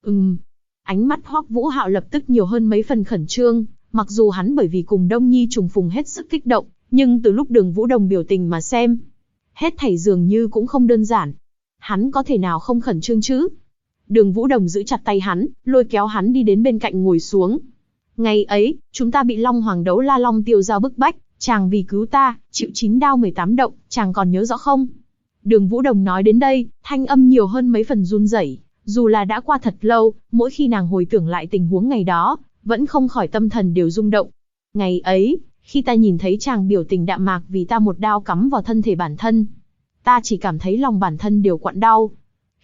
Ánh mắt Hoắc Vũ Hạo lập tức nhiều hơn mấy phần khẩn trương, mặc dù hắn bởi vì cùng Đông Nhi trùng phùng hết sức kích động, nhưng từ lúc Đường Vũ Đồng biểu tình mà xem, hết thảy dường như cũng không đơn giản. Hắn có thể nào không khẩn trương chứ? Đường Vũ Đồng giữ chặt tay hắn, lôi kéo hắn đi đến bên cạnh ngồi xuống. Ngày ấy, chúng ta bị Long Hoàng Đấu La Long Tiêu Giao bức bách, chàng vì cứu ta, chịu 9 đao 18 động, chàng còn nhớ rõ không? Đường Vũ Đồng nói đến đây, thanh âm nhiều hơn mấy phần run rẩy. Dù là đã qua thật lâu, mỗi khi nàng hồi tưởng lại tình huống ngày đó, vẫn không khỏi tâm thần đều rung động. Ngày ấy, khi ta nhìn thấy chàng biểu tình đạm mạc vì ta một đao cắm vào thân thể bản thân, ta chỉ cảm thấy lòng bản thân đều quặn đau.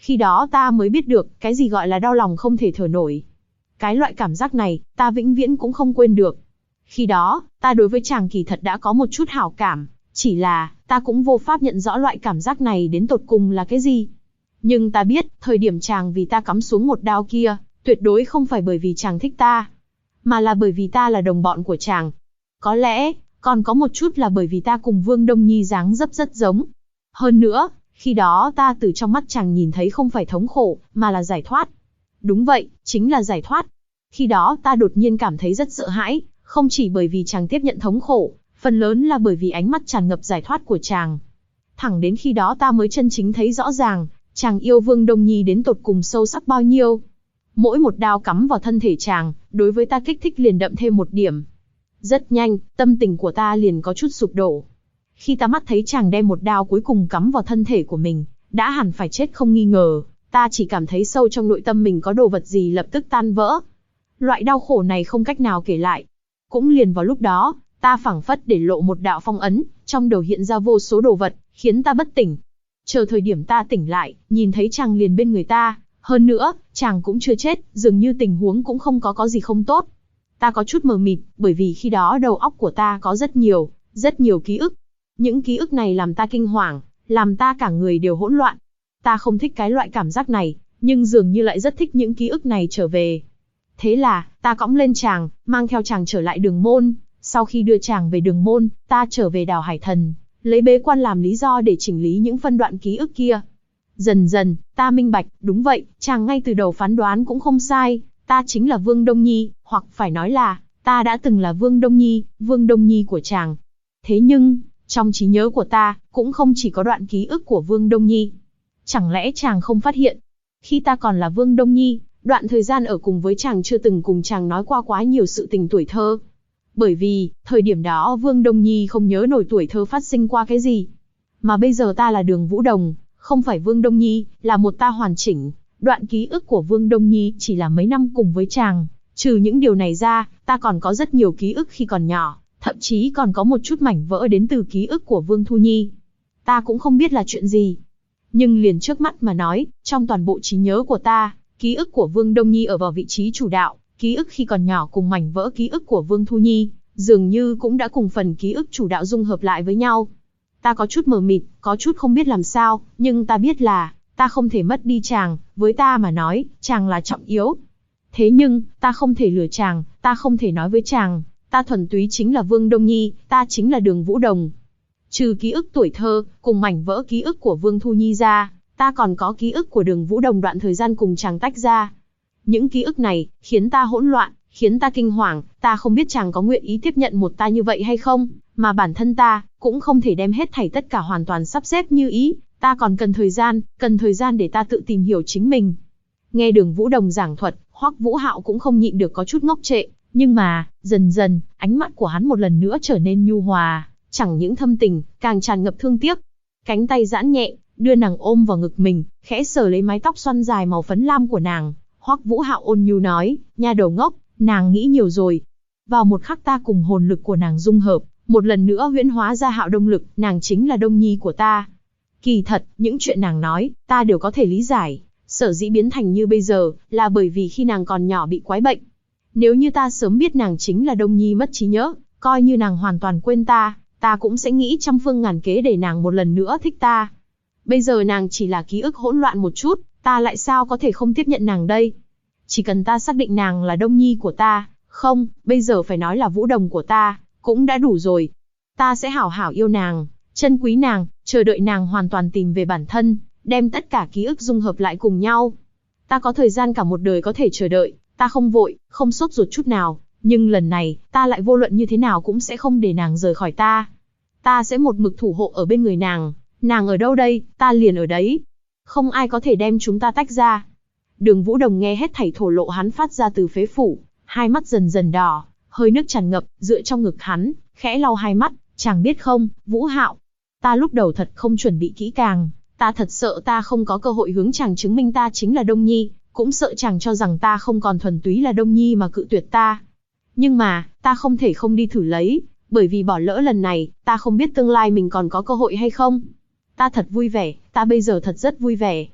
Khi đó ta mới biết được, cái gì gọi là đau lòng không thể thở nổi. Cái loại cảm giác này, ta vĩnh viễn cũng không quên được. Khi đó, ta đối với chàng kỳ thật đã có một chút hảo cảm, chỉ là, ta cũng vô pháp nhận rõ loại cảm giác này đến tột cùng là cái gì. Nhưng ta biết, thời điểm chàng vì ta cắm xuống một đao kia, tuyệt đối không phải bởi vì chàng thích ta, mà là bởi vì ta là đồng bọn của chàng. Có lẽ, còn có một chút là bởi vì ta cùng Vương Đông Nhi dáng dấp rất giống. Hơn nữa, khi đó ta từ trong mắt chàng nhìn thấy không phải thống khổ, mà là giải thoát. Đúng vậy, chính là giải thoát. Khi đó ta đột nhiên cảm thấy rất sợ hãi, không chỉ bởi vì chàng tiếp nhận thống khổ, phần lớn là bởi vì ánh mắt tràn ngập giải thoát của chàng. Thẳng đến khi đó ta mới chân chính thấy rõ ràng, chàng yêu Vương Đông Nhi đến tột cùng sâu sắc bao nhiêu. Mỗi một đao cắm vào thân thể chàng, đối với ta kích thích liền đậm thêm một điểm. Rất nhanh, tâm tình của ta liền có chút sụp đổ. Khi ta mắt thấy chàng đem một đao cuối cùng cắm vào thân thể của mình, đã hẳn phải chết không nghi ngờ, ta chỉ cảm thấy sâu trong nội tâm mình có đồ vật gì lập tức tan vỡ. Loại đau khổ này không cách nào kể lại. Cũng liền vào lúc đó, ta phảng phất để lộ một đạo phong ấn, trong đầu hiện ra vô số đồ vật, khiến ta bất tỉnh. Chờ thời điểm ta tỉnh lại, nhìn thấy chàng liền bên người ta, hơn nữa, chàng cũng chưa chết, dường như tình huống cũng không có gì không tốt. Ta có chút mờ mịt, bởi vì khi đó đầu óc của ta có rất nhiều ký ức. Những ký ức này làm ta kinh hoàng, làm ta cả người đều hỗn loạn. Ta không thích cái loại cảm giác này, nhưng dường như lại rất thích những ký ức này trở về. Thế là, ta cõng lên chàng, mang theo chàng trở lại Đường Môn. Sau khi đưa chàng về Đường Môn, ta trở về Đào Hải Thần, lấy bế quan làm lý do để chỉnh lý những phân đoạn ký ức kia. Dần dần, ta minh bạch, đúng vậy, chàng ngay từ đầu phán đoán cũng không sai, ta chính là Vương Đông Nhi, hoặc phải nói là, ta đã từng là Vương Đông Nhi của chàng. Thế nhưng, trong trí nhớ của ta, cũng không chỉ có đoạn ký ức của Vương Đông Nhi. Chẳng lẽ chàng không phát hiện? Khi ta còn là Vương Đông Nhi, đoạn thời gian ở cùng với chàng chưa từng cùng chàng nói qua quá nhiều sự tình tuổi thơ. Bởi vì, thời điểm đó Vương Đông Nhi không nhớ nổi tuổi thơ phát sinh qua cái gì. Mà bây giờ ta là Đường Vũ Đồng, không phải Vương Đông Nhi, là một ta hoàn chỉnh. Đoạn ký ức của Vương Đông Nhi chỉ là mấy năm cùng với chàng. Trừ những điều này ra, ta còn có rất nhiều ký ức khi còn nhỏ, thậm chí còn có một chút mảnh vỡ đến từ ký ức của Vương Thu Nhi. Ta cũng không biết là chuyện gì. Nhưng liền trước mắt mà nói, trong toàn bộ trí nhớ của ta, ký ức của Vương Đông Nhi ở vào vị trí chủ đạo, ký ức khi còn nhỏ cùng mảnh vỡ ký ức của Vương Thu Nhi, dường như cũng đã cùng phần ký ức chủ đạo dung hợp lại với nhau. Ta có chút mờ mịt, có chút không biết làm sao, nhưng ta biết là, ta không thể mất đi chàng, với ta mà nói, chàng là trọng yếu. Thế nhưng, ta không thể lừa chàng, ta không thể nói với chàng, ta thuần túy chính là Vương Đông Nhi, ta chính là Đường Vũ Đồng. Trừ ký ức tuổi thơ, cùng mảnh vỡ ký ức của Vương Thu Nhi ra, ta còn có ký ức của Đường Vũ Đồng đoạn thời gian cùng chàng tách ra. Những ký ức này, khiến ta hỗn loạn, khiến ta kinh hoàng, ta không biết chàng có nguyện ý tiếp nhận một ta như vậy hay không, mà bản thân ta, cũng không thể đem hết thảy tất cả hoàn toàn sắp xếp như ý, ta còn cần thời gian để ta tự tìm hiểu chính mình. Nghe Đường Vũ Đồng giảng thuật, Hoắc Vũ Hạo cũng không nhịn được có chút ngốc trệ, nhưng mà, dần dần, ánh mắt của hắn một lần nữa trở nên nhu hòa, chẳng những thâm tình, càng tràn ngập thương tiếc. Cánh tay giãn nhẹ, đưa nàng ôm vào ngực mình, khẽ sờ lấy mái tóc xoăn dài màu phấn lam của nàng. Hoắc Vũ Hạo ôn nhu nói, nha đầu ngốc, nàng nghĩ nhiều rồi. Vào một khắc ta cùng hồn lực của nàng dung hợp, một lần nữa huyễn hóa ra Hạo Đông lực, nàng chính là Đông Nhi của ta. Kỳ thật, những chuyện nàng nói, ta đều có thể lý giải. Sở dĩ biến thành như bây giờ, là bởi vì khi nàng còn nhỏ bị quái bệnh. Nếu như ta sớm biết nàng chính là Đông Nhi mất trí nhớ, coi như nàng hoàn toàn quên ta, ta cũng sẽ nghĩ trăm phương ngàn kế để nàng một lần nữa thích ta. Bây giờ nàng chỉ là ký ức hỗn loạn một chút, ta lại sao có thể không tiếp nhận nàng đây? Chỉ cần ta xác định nàng là Đông Nhi của ta, không, bây giờ phải nói là Vũ Đồng của ta, cũng đã đủ rồi. Ta sẽ hảo hảo yêu nàng, trân quý nàng, chờ đợi nàng hoàn toàn tìm về bản thân, đem tất cả ký ức dung hợp lại cùng nhau. Ta có thời gian cả một đời có thể chờ đợi, ta không vội, không sốt ruột chút nào, nhưng lần này, ta lại vô luận như thế nào cũng sẽ không để nàng rời khỏi ta. Ta sẽ một mực thủ hộ ở bên người nàng ở đâu đây, ta liền ở đấy. Không ai có thể đem chúng ta tách ra. Đường Vũ Đồng nghe hết thảy thổ lộ hắn phát ra từ phế phủ, hai mắt dần dần đỏ, hơi nước tràn ngập, dựa trong ngực hắn, khẽ lau hai mắt, chàng biết không, Vũ Hạo, ta lúc đầu thật không chuẩn bị kỹ càng, ta thật sợ ta không có cơ hội hướng chàng chứng minh ta chính là Đông Nhi, cũng sợ chàng cho rằng ta không còn thuần túy là Đông Nhi mà cự tuyệt ta. Nhưng mà, ta không thể không đi thử lấy, bởi vì bỏ lỡ lần này, ta không biết tương lai mình còn có cơ hội hay không. Ta thật vui vẻ, ta bây giờ thật rất vui vẻ.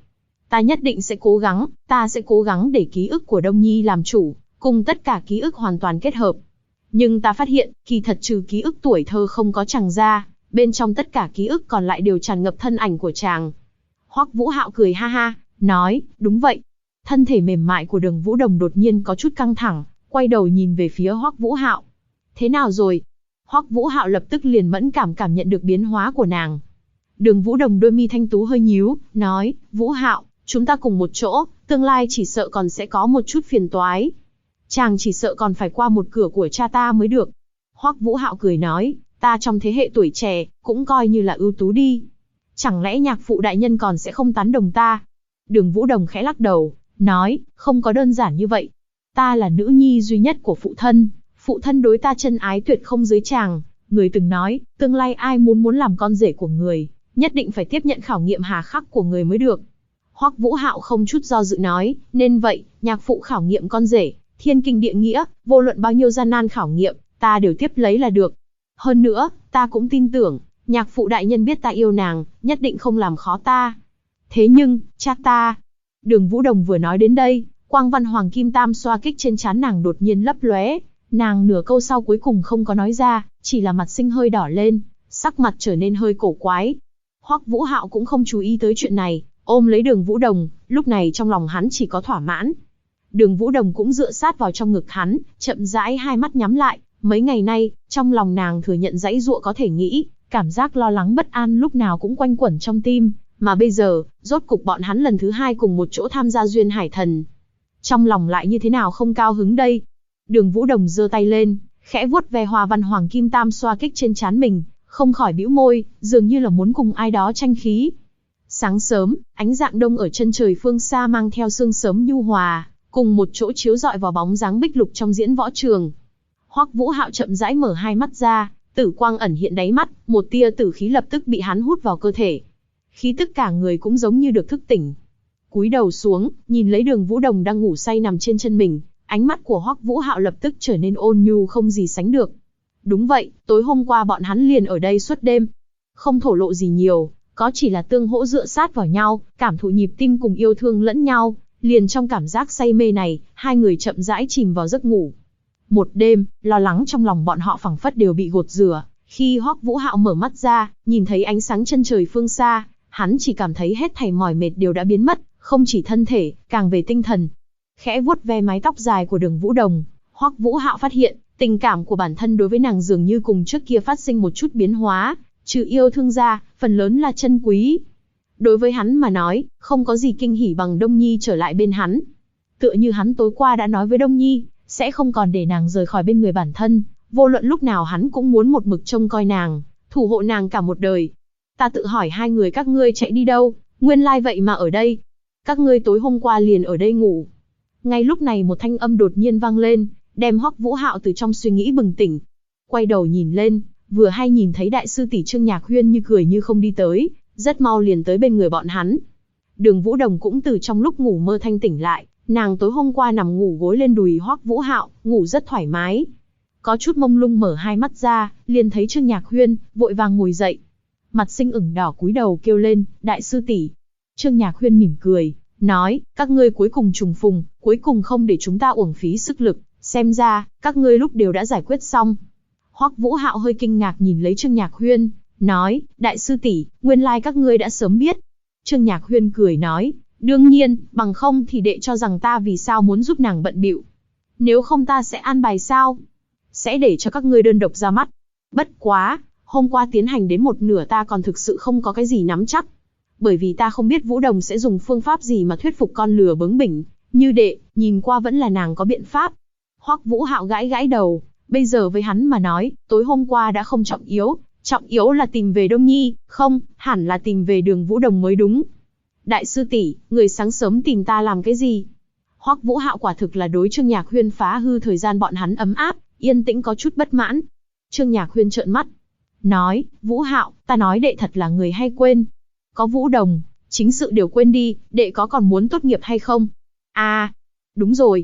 Ta nhất định sẽ cố gắng, ta sẽ cố gắng để ký ức của Đông Nhi làm chủ, cùng tất cả ký ức hoàn toàn kết hợp. Nhưng ta phát hiện, kỳ thật trừ ký ức tuổi thơ không có chàng ra, bên trong tất cả ký ức còn lại đều tràn ngập thân ảnh của chàng. Hoắc Vũ Hạo cười ha ha, nói, đúng vậy. Thân thể mềm mại của Đường Vũ Đồng đột nhiên có chút căng thẳng, quay đầu nhìn về phía Hoắc Vũ Hạo. Thế nào rồi? Hoắc Vũ Hạo lập tức liền mẫn cảm nhận được biến hóa của nàng. Đường Vũ Đồng đôi mi thanh tú hơi nhíu, nói, Vũ Hạo, chúng ta cùng một chỗ, tương lai chỉ sợ còn sẽ có một chút phiền toái. Chàng chỉ sợ còn phải qua một cửa của cha ta mới được. Hoắc Vũ Hạo cười nói, ta trong thế hệ tuổi trẻ, cũng coi như là ưu tú đi. Chẳng lẽ nhạc phụ đại nhân còn sẽ không tán đồng ta? Đường Vũ Đồng khẽ lắc đầu, nói, không có đơn giản như vậy. Ta là nữ nhi duy nhất của phụ thân đối ta chân ái tuyệt không dưới chàng. Người từng nói, tương lai ai muốn làm con rể của người, nhất định phải tiếp nhận khảo nghiệm hà khắc của người mới được. Hoắc Vũ Hạo không chút do dự nói, nên vậy, nhạc phụ khảo nghiệm con rể, thiên kinh địa nghĩa, vô luận bao nhiêu gian nan khảo nghiệm, ta đều tiếp lấy là được. Hơn nữa, ta cũng tin tưởng, nhạc phụ đại nhân biết ta yêu nàng, nhất định không làm khó ta. Thế nhưng, cha ta... Đường Vũ Đồng vừa nói đến đây, quang văn hoàng kim tam xoa kích trên trán nàng đột nhiên lấp lóe. Nàng nửa câu sau cuối cùng không có nói ra, chỉ là mặt xinh hơi đỏ lên, sắc mặt trở nên hơi cổ quái. Hoắc Vũ Hạo cũng không chú ý tới chuyện này, ôm lấy Đường Vũ Đồng, lúc này trong lòng hắn chỉ có thỏa mãn. Đường Vũ Đồng cũng dựa sát vào trong ngực hắn, chậm rãi hai mắt nhắm lại. Mấy ngày nay, trong lòng nàng thừa nhận dãy dụa có thể nghĩ, cảm giác lo lắng bất an lúc nào cũng quanh quẩn trong tim, mà bây giờ, rốt cục bọn hắn lần thứ hai cùng một chỗ tham gia duyên hải thần. Trong lòng lại như thế nào không cao hứng đây? Đường Vũ Đồng giơ tay lên, khẽ vuốt ve hoa văn hoàng kim tam xoa kích trên trán mình, không khỏi bĩu môi, dường như là muốn cùng ai đó tranh khí. Sáng sớm, ánh dạng đông ở chân trời phương xa mang theo sương sớm nhu hòa, cùng một chỗ chiếu rọi vào bóng dáng bích lục trong diễn võ trường. Hoắc Vũ Hạo chậm rãi mở hai mắt ra, tử quang ẩn hiện đáy mắt, một tia tử khí lập tức bị hắn hút vào cơ thể. Khí tức cả người cũng giống như được thức tỉnh. Cúi đầu xuống, nhìn lấy Đường Vũ Đồng đang ngủ say nằm trên chân mình, ánh mắt của Hoắc Vũ Hạo lập tức trở nên ôn nhu không gì sánh được. Đúng vậy, tối hôm qua bọn hắn liền ở đây suốt đêm. Không thổ lộ gì nhiều, có chỉ là tương hỗ dựa sát vào nhau, cảm thụ nhịp tim cùng yêu thương lẫn nhau, liền trong cảm giác say mê này, hai người chậm rãi chìm vào giấc ngủ. Một đêm, lo lắng trong lòng bọn họ phảng phất đều bị gột rửa, khi Hoắc Vũ Hạo mở mắt ra, nhìn thấy ánh sáng chân trời phương xa, hắn chỉ cảm thấy hết thảy mỏi mệt đều đã biến mất, không chỉ thân thể, càng về tinh thần. Khẽ vuốt ve mái tóc dài của Đường Vũ Đồng, Hoắc Vũ Hạo phát hiện, tình cảm của bản thân đối với nàng dường như cùng trước kia phát sinh một chút biến hóa, trừ yêu thương ra, phần lớn là chân quý. Đối với hắn mà nói, không có gì kinh hỉ bằng Đông Nhi trở lại bên hắn. Tựa như hắn tối qua đã nói với Đông Nhi, sẽ không còn để nàng rời khỏi bên người bản thân, vô luận lúc nào hắn cũng muốn một mực trông coi nàng, thủ hộ nàng cả một đời. Ta tự hỏi hai người các ngươi chạy đi đâu, nguyên lai vậy mà ở đây. Các ngươi tối hôm qua liền ở đây ngủ. Ngay lúc này một thanh âm đột nhiên vang lên, đem Hoắc Vũ Hạo từ trong suy nghĩ bừng tỉnh. Quay đầu nhìn lên, vừa hay nhìn thấy đại sư tỷ Trương Nhạc Huyên như cười như không đi tới, rất mau liền tới bên người bọn hắn. Đường Vũ Đồng cũng từ trong lúc ngủ mơ thanh tỉnh lại, nàng tối hôm qua nằm ngủ gối lên đùi Hoắc Vũ Hạo, ngủ rất thoải mái. Có chút mông lung mở hai mắt ra, liền thấy Trương Nhạc Huyên, vội vàng ngồi dậy. Mặt xinh ửng đỏ cúi đầu kêu lên, đại sư tỷ. Trương Nhạc Huyên mỉm cười, nói, các ngươi cuối cùng trùng phùng, cuối cùng không để chúng ta uổng phí sức lực, xem ra, các ngươi lúc đều đã giải quyết xong. Hoắc Vũ Hạo hơi kinh ngạc nhìn lấy Trương Nhạc Huyên, nói, đại sư tỷ, nguyên lai các ngươi đã sớm biết. Trương Nhạc Huyên cười nói, đương nhiên, bằng không thì đệ cho rằng ta vì sao muốn giúp nàng bận bịu. Nếu không ta sẽ an bài sao? Sẽ để cho các ngươi đơn độc ra mắt. Bất quá, hôm qua tiến hành đến một nửa ta còn thực sự không có cái gì nắm chắc. Bởi vì ta không biết Vũ Đồng sẽ dùng phương pháp gì mà thuyết phục con lừa bướng bỉnh, như đệ, nhìn qua vẫn là nàng có biện pháp. Hoắc Vũ Hạo gãi gãi đầu, bây giờ với hắn mà nói, tối hôm qua đã không trọng yếu là tìm về Đông Nhi, không, hẳn là tìm về Đường Vũ Đồng mới đúng. Đại sư tỷ, người sáng sớm tìm ta làm cái gì? Hoắc Vũ Hạo quả thực là đối Trương Nhạc Huyên phá hư thời gian bọn hắn ấm áp, yên tĩnh có chút bất mãn. Trương Nhạc Huyên trợn mắt, nói, Vũ Hạo, ta nói đệ thật là người hay quên. Có Vũ Đồng, chính sự đều quên đi, đệ có còn muốn tốt nghiệp hay không? À, đúng rồi,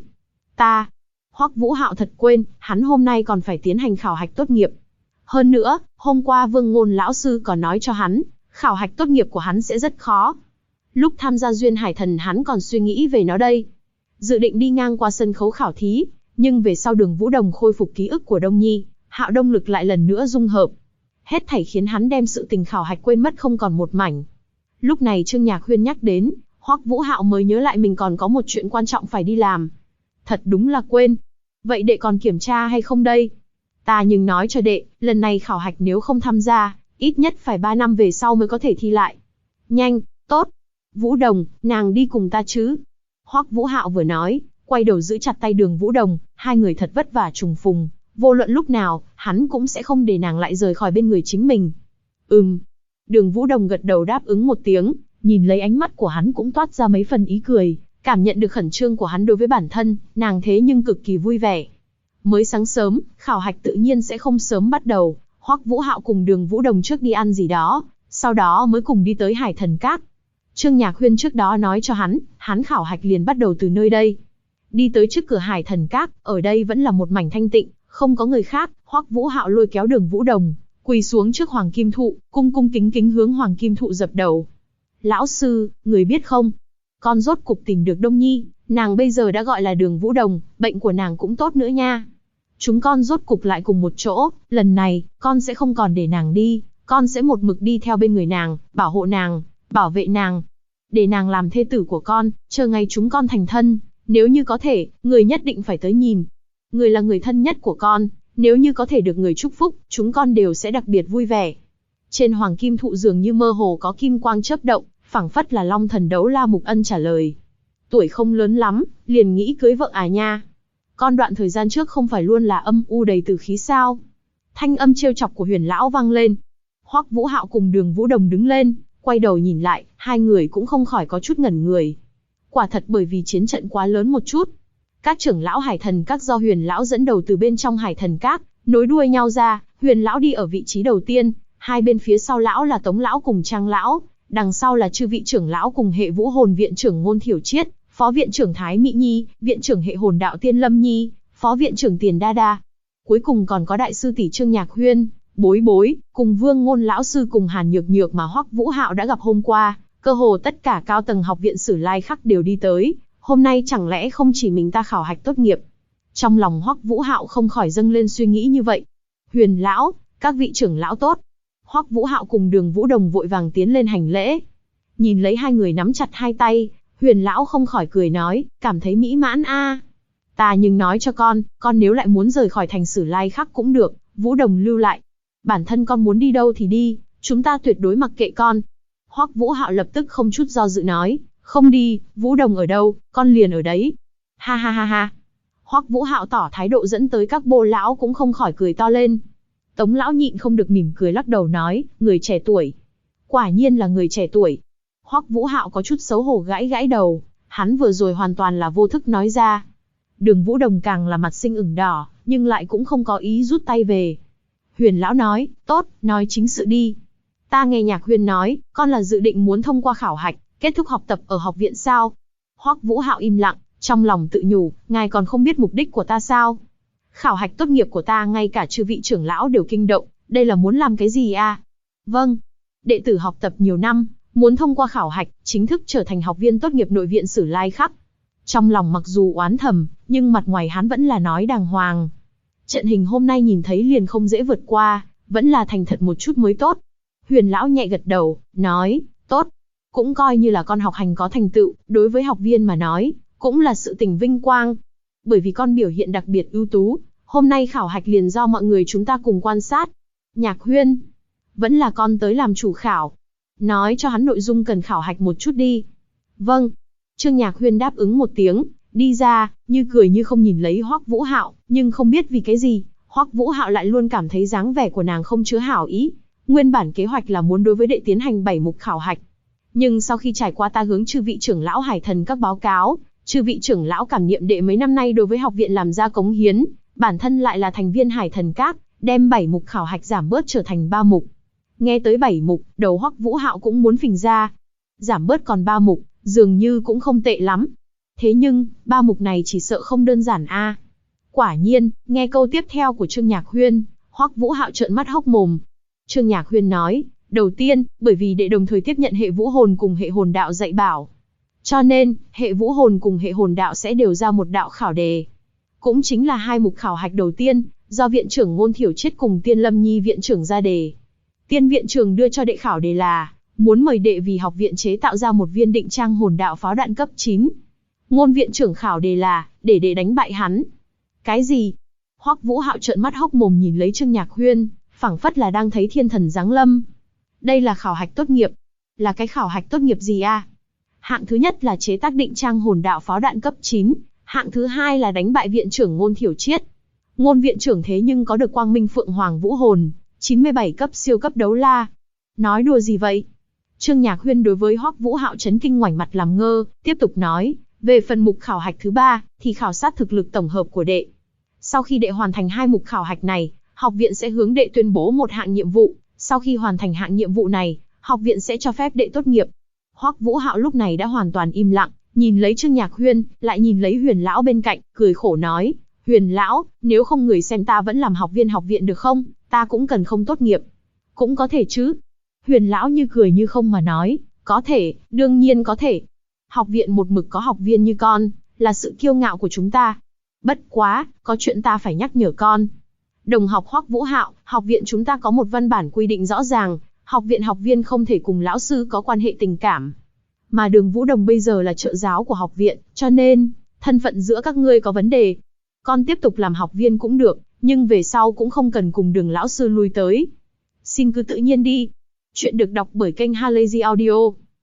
Hoắc Vũ Hạo thật quên, hắn hôm nay còn phải tiến hành khảo hạch tốt nghiệp. Hơn nữa, hôm qua Vương Ngôn lão sư còn nói cho hắn, khảo hạch tốt nghiệp của hắn sẽ rất khó. Lúc tham gia Duyên Hải Thần hắn còn suy nghĩ về nó đây. Dự định đi ngang qua sân khấu khảo thí, nhưng về sau Đường Vũ Đồng khôi phục ký ức của Đông Nhi, Hạo Đông Lực lại lần nữa dung hợp. Hết thảy khiến hắn đem sự tình khảo hạch quên mất không còn một mảnh. Lúc này Trương Nhạc Huyên nhắc đến, Hoắc Vũ Hạo mới nhớ lại mình còn có một chuyện quan trọng phải đi làm. Thật đúng là quên. Vậy đệ còn kiểm tra hay không đây? Ta nhưng nói cho đệ, lần này khảo hạch nếu không tham gia, ít nhất phải 3 năm về sau mới có thể thi lại. Nhanh, tốt. Vũ Đồng, nàng đi cùng ta chứ? Hoắc Vũ Hạo vừa nói, quay đầu giữ chặt tay Đường Vũ Đồng, hai người thật vất vả trùng phùng, vô luận lúc nào, hắn cũng sẽ không để nàng lại rời khỏi bên người chính mình. Đường Vũ Đồng gật đầu đáp ứng một tiếng, nhìn lấy ánh mắt của hắn cũng toát ra mấy phần ý cười, cảm nhận được khẩn trương của hắn đối với bản thân, nàng thế nhưng cực kỳ vui vẻ. Mới sáng sớm, khảo hạch tự nhiên sẽ không sớm bắt đầu, Hoắc Vũ Hạo cùng Đường Vũ Đồng trước đi ăn gì đó, sau đó mới cùng đi tới Hải Thần Các. Trương Nhạc Huyên trước đó nói cho hắn khảo hạch liền bắt đầu từ nơi đây. Đi tới trước cửa Hải Thần Các, ở đây vẫn là một mảnh thanh tịnh, không có người khác, Hoắc Vũ Hạo lôi kéo Đường Vũ Đồng, quỳ xuống trước Hoàng Kim Thụ, cung cung kính kính hướng Hoàng Kim Thụ dập đầu. Lão sư, người biết không? Con rốt cục tìm được Đông Nhi, nàng bây giờ đã gọi là Đường Vũ Đồng, bệnh của nàng cũng tốt nữa nha. Chúng con rốt cục lại cùng một chỗ, lần này, con sẽ không còn để nàng đi, con sẽ một mực đi theo bên người nàng, bảo hộ nàng, bảo vệ nàng. Để nàng làm thê tử của con, chờ ngày chúng con thành thân, nếu như có thể, người nhất định phải tới nhìn. Người là người thân nhất của con, nếu như có thể được người chúc phúc, chúng con đều sẽ đặc biệt vui vẻ. Trên Hoàng Kim Thụ dường như mơ hồ có kim quang chớp động, phảng phất là Long Thần Đấu La Mục Ân trả lời. Tuổi không lớn lắm, liền nghĩ cưới vợ à nha. Con đoạn thời gian trước không phải luôn là âm u đầy tử khí sao? Thanh âm trêu chọc của Huyền lão vang lên. Hoắc Vũ Hạo cùng Đường Vũ Đồng đứng lên, quay đầu nhìn lại, hai người cũng không khỏi có chút ngẩn người. Quả thật bởi vì chiến trận quá lớn một chút. Các trưởng lão Hải Thần Các do Huyền lão dẫn đầu từ bên trong Hải Thần Các, nối đuôi nhau ra, Huyền lão đi ở vị trí đầu tiên, hai bên phía sau lão là Tống lão cùng Trang lão, đằng sau là chư vị trưởng lão cùng hệ Vũ Hồn viện trưởng Ngôn Thiểu Triết, phó viện trưởng Thái Mỹ Nhi, viện trưởng hệ Hồn Đạo Tiên Lâm Nhi, phó viện trưởng Tiền Đa Đa. Cuối cùng còn có đại sư tỷ Trương Nhạc Huyên, Bối Bối, cùng Vương Ngôn lão sư cùng Hàn Nhược Nhược mà Hoắc Vũ Hạo đã gặp hôm qua, cơ hồ tất cả cao tầng học viện Sử Lai Khắc đều đi tới, hôm nay chẳng lẽ không chỉ mình ta khảo hạch tốt nghiệp. Trong lòng Hoắc Vũ Hạo không khỏi dâng lên suy nghĩ như vậy. Huyền lão, các vị trưởng lão tốt. Hoắc Vũ Hạo cùng Đường Vũ Đồng vội vàng tiến lên hành lễ. Nhìn lấy hai người nắm chặt hai tay, Huyền lão không khỏi cười nói, cảm thấy mỹ mãn a. Ta nhưng nói cho con nếu lại muốn rời khỏi thành Sử Lai Khắc cũng được, Vũ Đồng lưu lại. Bản thân con muốn đi đâu thì đi, chúng ta tuyệt đối mặc kệ con. Hoắc Vũ Hạo lập tức không chút do dự nói, không đi, Vũ Đồng ở đâu, con liền ở đấy. Ha ha ha ha. Hoắc Vũ Hạo tỏ thái độ dẫn tới các bô lão cũng không khỏi cười to lên. Tống lão nhịn không được mỉm cười lắc đầu nói, người trẻ tuổi. Quả nhiên là người trẻ tuổi. Hoắc Vũ Hạo có chút xấu hổ gãi gãi đầu, hắn vừa rồi hoàn toàn là vô thức nói ra. Đường Vũ Đồng càng là mặt xinh ửng đỏ, nhưng lại cũng không có ý rút tay về. Huyền lão nói, tốt, nói chính sự đi. Ta nghe Nhạc Huyên nói, con là dự định muốn thông qua khảo hạch, kết thúc học tập ở học viện sao? Hoắc Vũ Hạo im lặng, trong lòng tự nhủ, ngài còn không biết mục đích của ta sao? Khảo hạch tốt nghiệp của ta ngay cả chư vị trưởng lão đều kinh động, đây là muốn làm cái gì à? Vâng, đệ tử học tập nhiều năm, muốn thông qua khảo hạch, chính thức trở thành học viên tốt nghiệp nội viện Sử Lai Khắc. Trong lòng mặc dù oán thầm, nhưng mặt ngoài hắn vẫn là nói đàng hoàng. Trận hình hôm nay nhìn thấy liền không dễ vượt qua, vẫn là thành thật một chút mới tốt. Huyền lão nhẹ gật đầu, nói, tốt. Cũng coi như là con học hành có thành tựu, đối với học viên mà nói, cũng là sự tình vinh quang. Bởi vì con biểu hiện đặc biệt ưu tú, hôm nay khảo hạch liền do mọi người chúng ta cùng quan sát. Nhạc Huyên, vẫn là con tới làm chủ khảo. Nói cho hắn nội dung cần khảo hạch một chút đi. Vâng. Trương Nhạc Huyên đáp ứng một tiếng, đi ra, như cười như không nhìn lấy Hoắc Vũ Hạo, nhưng không biết vì cái gì, Hoắc Vũ Hạo lại luôn cảm thấy dáng vẻ của nàng không chứa hảo ý. Nguyên bản kế hoạch là muốn đối với đệ tiến hành 7 mục khảo hạch. Nhưng sau khi trải qua ta hướng chư vị trưởng lão Hải Thần các báo cáo, chư vị trưởng lão cảm nghiệm đệ mấy năm nay đối với học viện làm ra cống hiến, bản thân lại là thành viên Hải Thần các, đem 7 mục khảo hạch giảm bớt trở thành 3 mục. Nghe tới 7 mục, đầu Hoắc Vũ Hạo cũng muốn phình ra. Giảm bớt còn 3 mục, dường như cũng không tệ lắm. Thế nhưng, 3 mục này chỉ sợ không đơn giản a. Quả nhiên, nghe câu tiếp theo của Trương Nhạc Huyên, Hoắc Vũ Hạo trợn mắt hốc mồm. Trương Nhạc Huyên nói, Đầu tiên, bởi vì đệ đồng thời tiếp nhận hệ vũ hồn cùng hệ hồn đạo dạy bảo. Cho nên, hệ vũ hồn cùng hệ hồn đạo sẽ đều ra một đạo khảo đề. Cũng chính là hai mục khảo hạch đầu tiên, do viện trưởng Ngôn Thiểu Triết cùng Tiên Lâm Nhi viện trưởng ra đề. Tiên viện trưởng đưa cho đệ khảo đề là, muốn mời đệ vì học viện chế tạo ra một viên định trang hồn đạo pháo đạn cấp 9. Ngôn viện trưởng khảo đề là, để đệ đánh bại hắn. Cái gì? Hoắc Vũ Hạo trợn mắt hốc mồm nhìn lấy Trương Nhạc Huyên, phảng phất là đang thấy thiên thần giáng lâm. Đây là khảo hạch tốt nghiệp. Là cái khảo hạch tốt nghiệp gì a? Hạng thứ nhất là chế tác định trang hồn đạo pháo đạn cấp 9, hạng thứ hai là đánh bại viện trưởng Ngôn Thiểu Triết. Ngôn viện trưởng thế nhưng có được Quang Minh Phượng Hoàng Vũ Hồn, 97 cấp siêu cấp đấu la. Nói đùa gì vậy? Trương Nhạc Huyên đối với Hoắc Vũ Hạo chấn kinh ngoảnh mặt làm ngơ, tiếp tục nói, về phần mục khảo hạch thứ 3, thì khảo sát thực lực tổng hợp của đệ. Sau khi đệ hoàn thành hai mục khảo hạch này, học viện sẽ hướng đệ tuyên bố một hạng nhiệm vụ, sau khi hoàn thành hạng nhiệm vụ này, học viện sẽ cho phép đệ tốt nghiệp. Hoắc Vũ Hạo lúc này đã hoàn toàn im lặng, nhìn lấy Trương Nhạc Huyên, lại nhìn lấy Huyền lão bên cạnh, cười khổ nói, Huyền lão, nếu không người xem ta vẫn làm học viên học viện được không, ta cũng cần không tốt nghiệp. Cũng có thể chứ. Huyền lão như cười như không mà nói, có thể, đương nhiên có thể. Học viện một mực có học viên như con, là sự kiêu ngạo của chúng ta. Bất quá, có chuyện ta phải nhắc nhở con. Đồng học Hoắc Vũ Hạo, học viện chúng ta có một văn bản quy định rõ ràng, học viện học viên không thể cùng lão sư có quan hệ tình cảm. Mà Đường Vũ Đồng bây giờ là trợ giáo của học viện, cho nên, thân phận giữa các ngươi có vấn đề. Con tiếp tục làm học viên cũng được, nhưng về sau cũng không cần cùng Đường lão sư lui tới. Xin cứ tự nhiên đi. Chuyện được đọc bởi kênh Halazy Audio.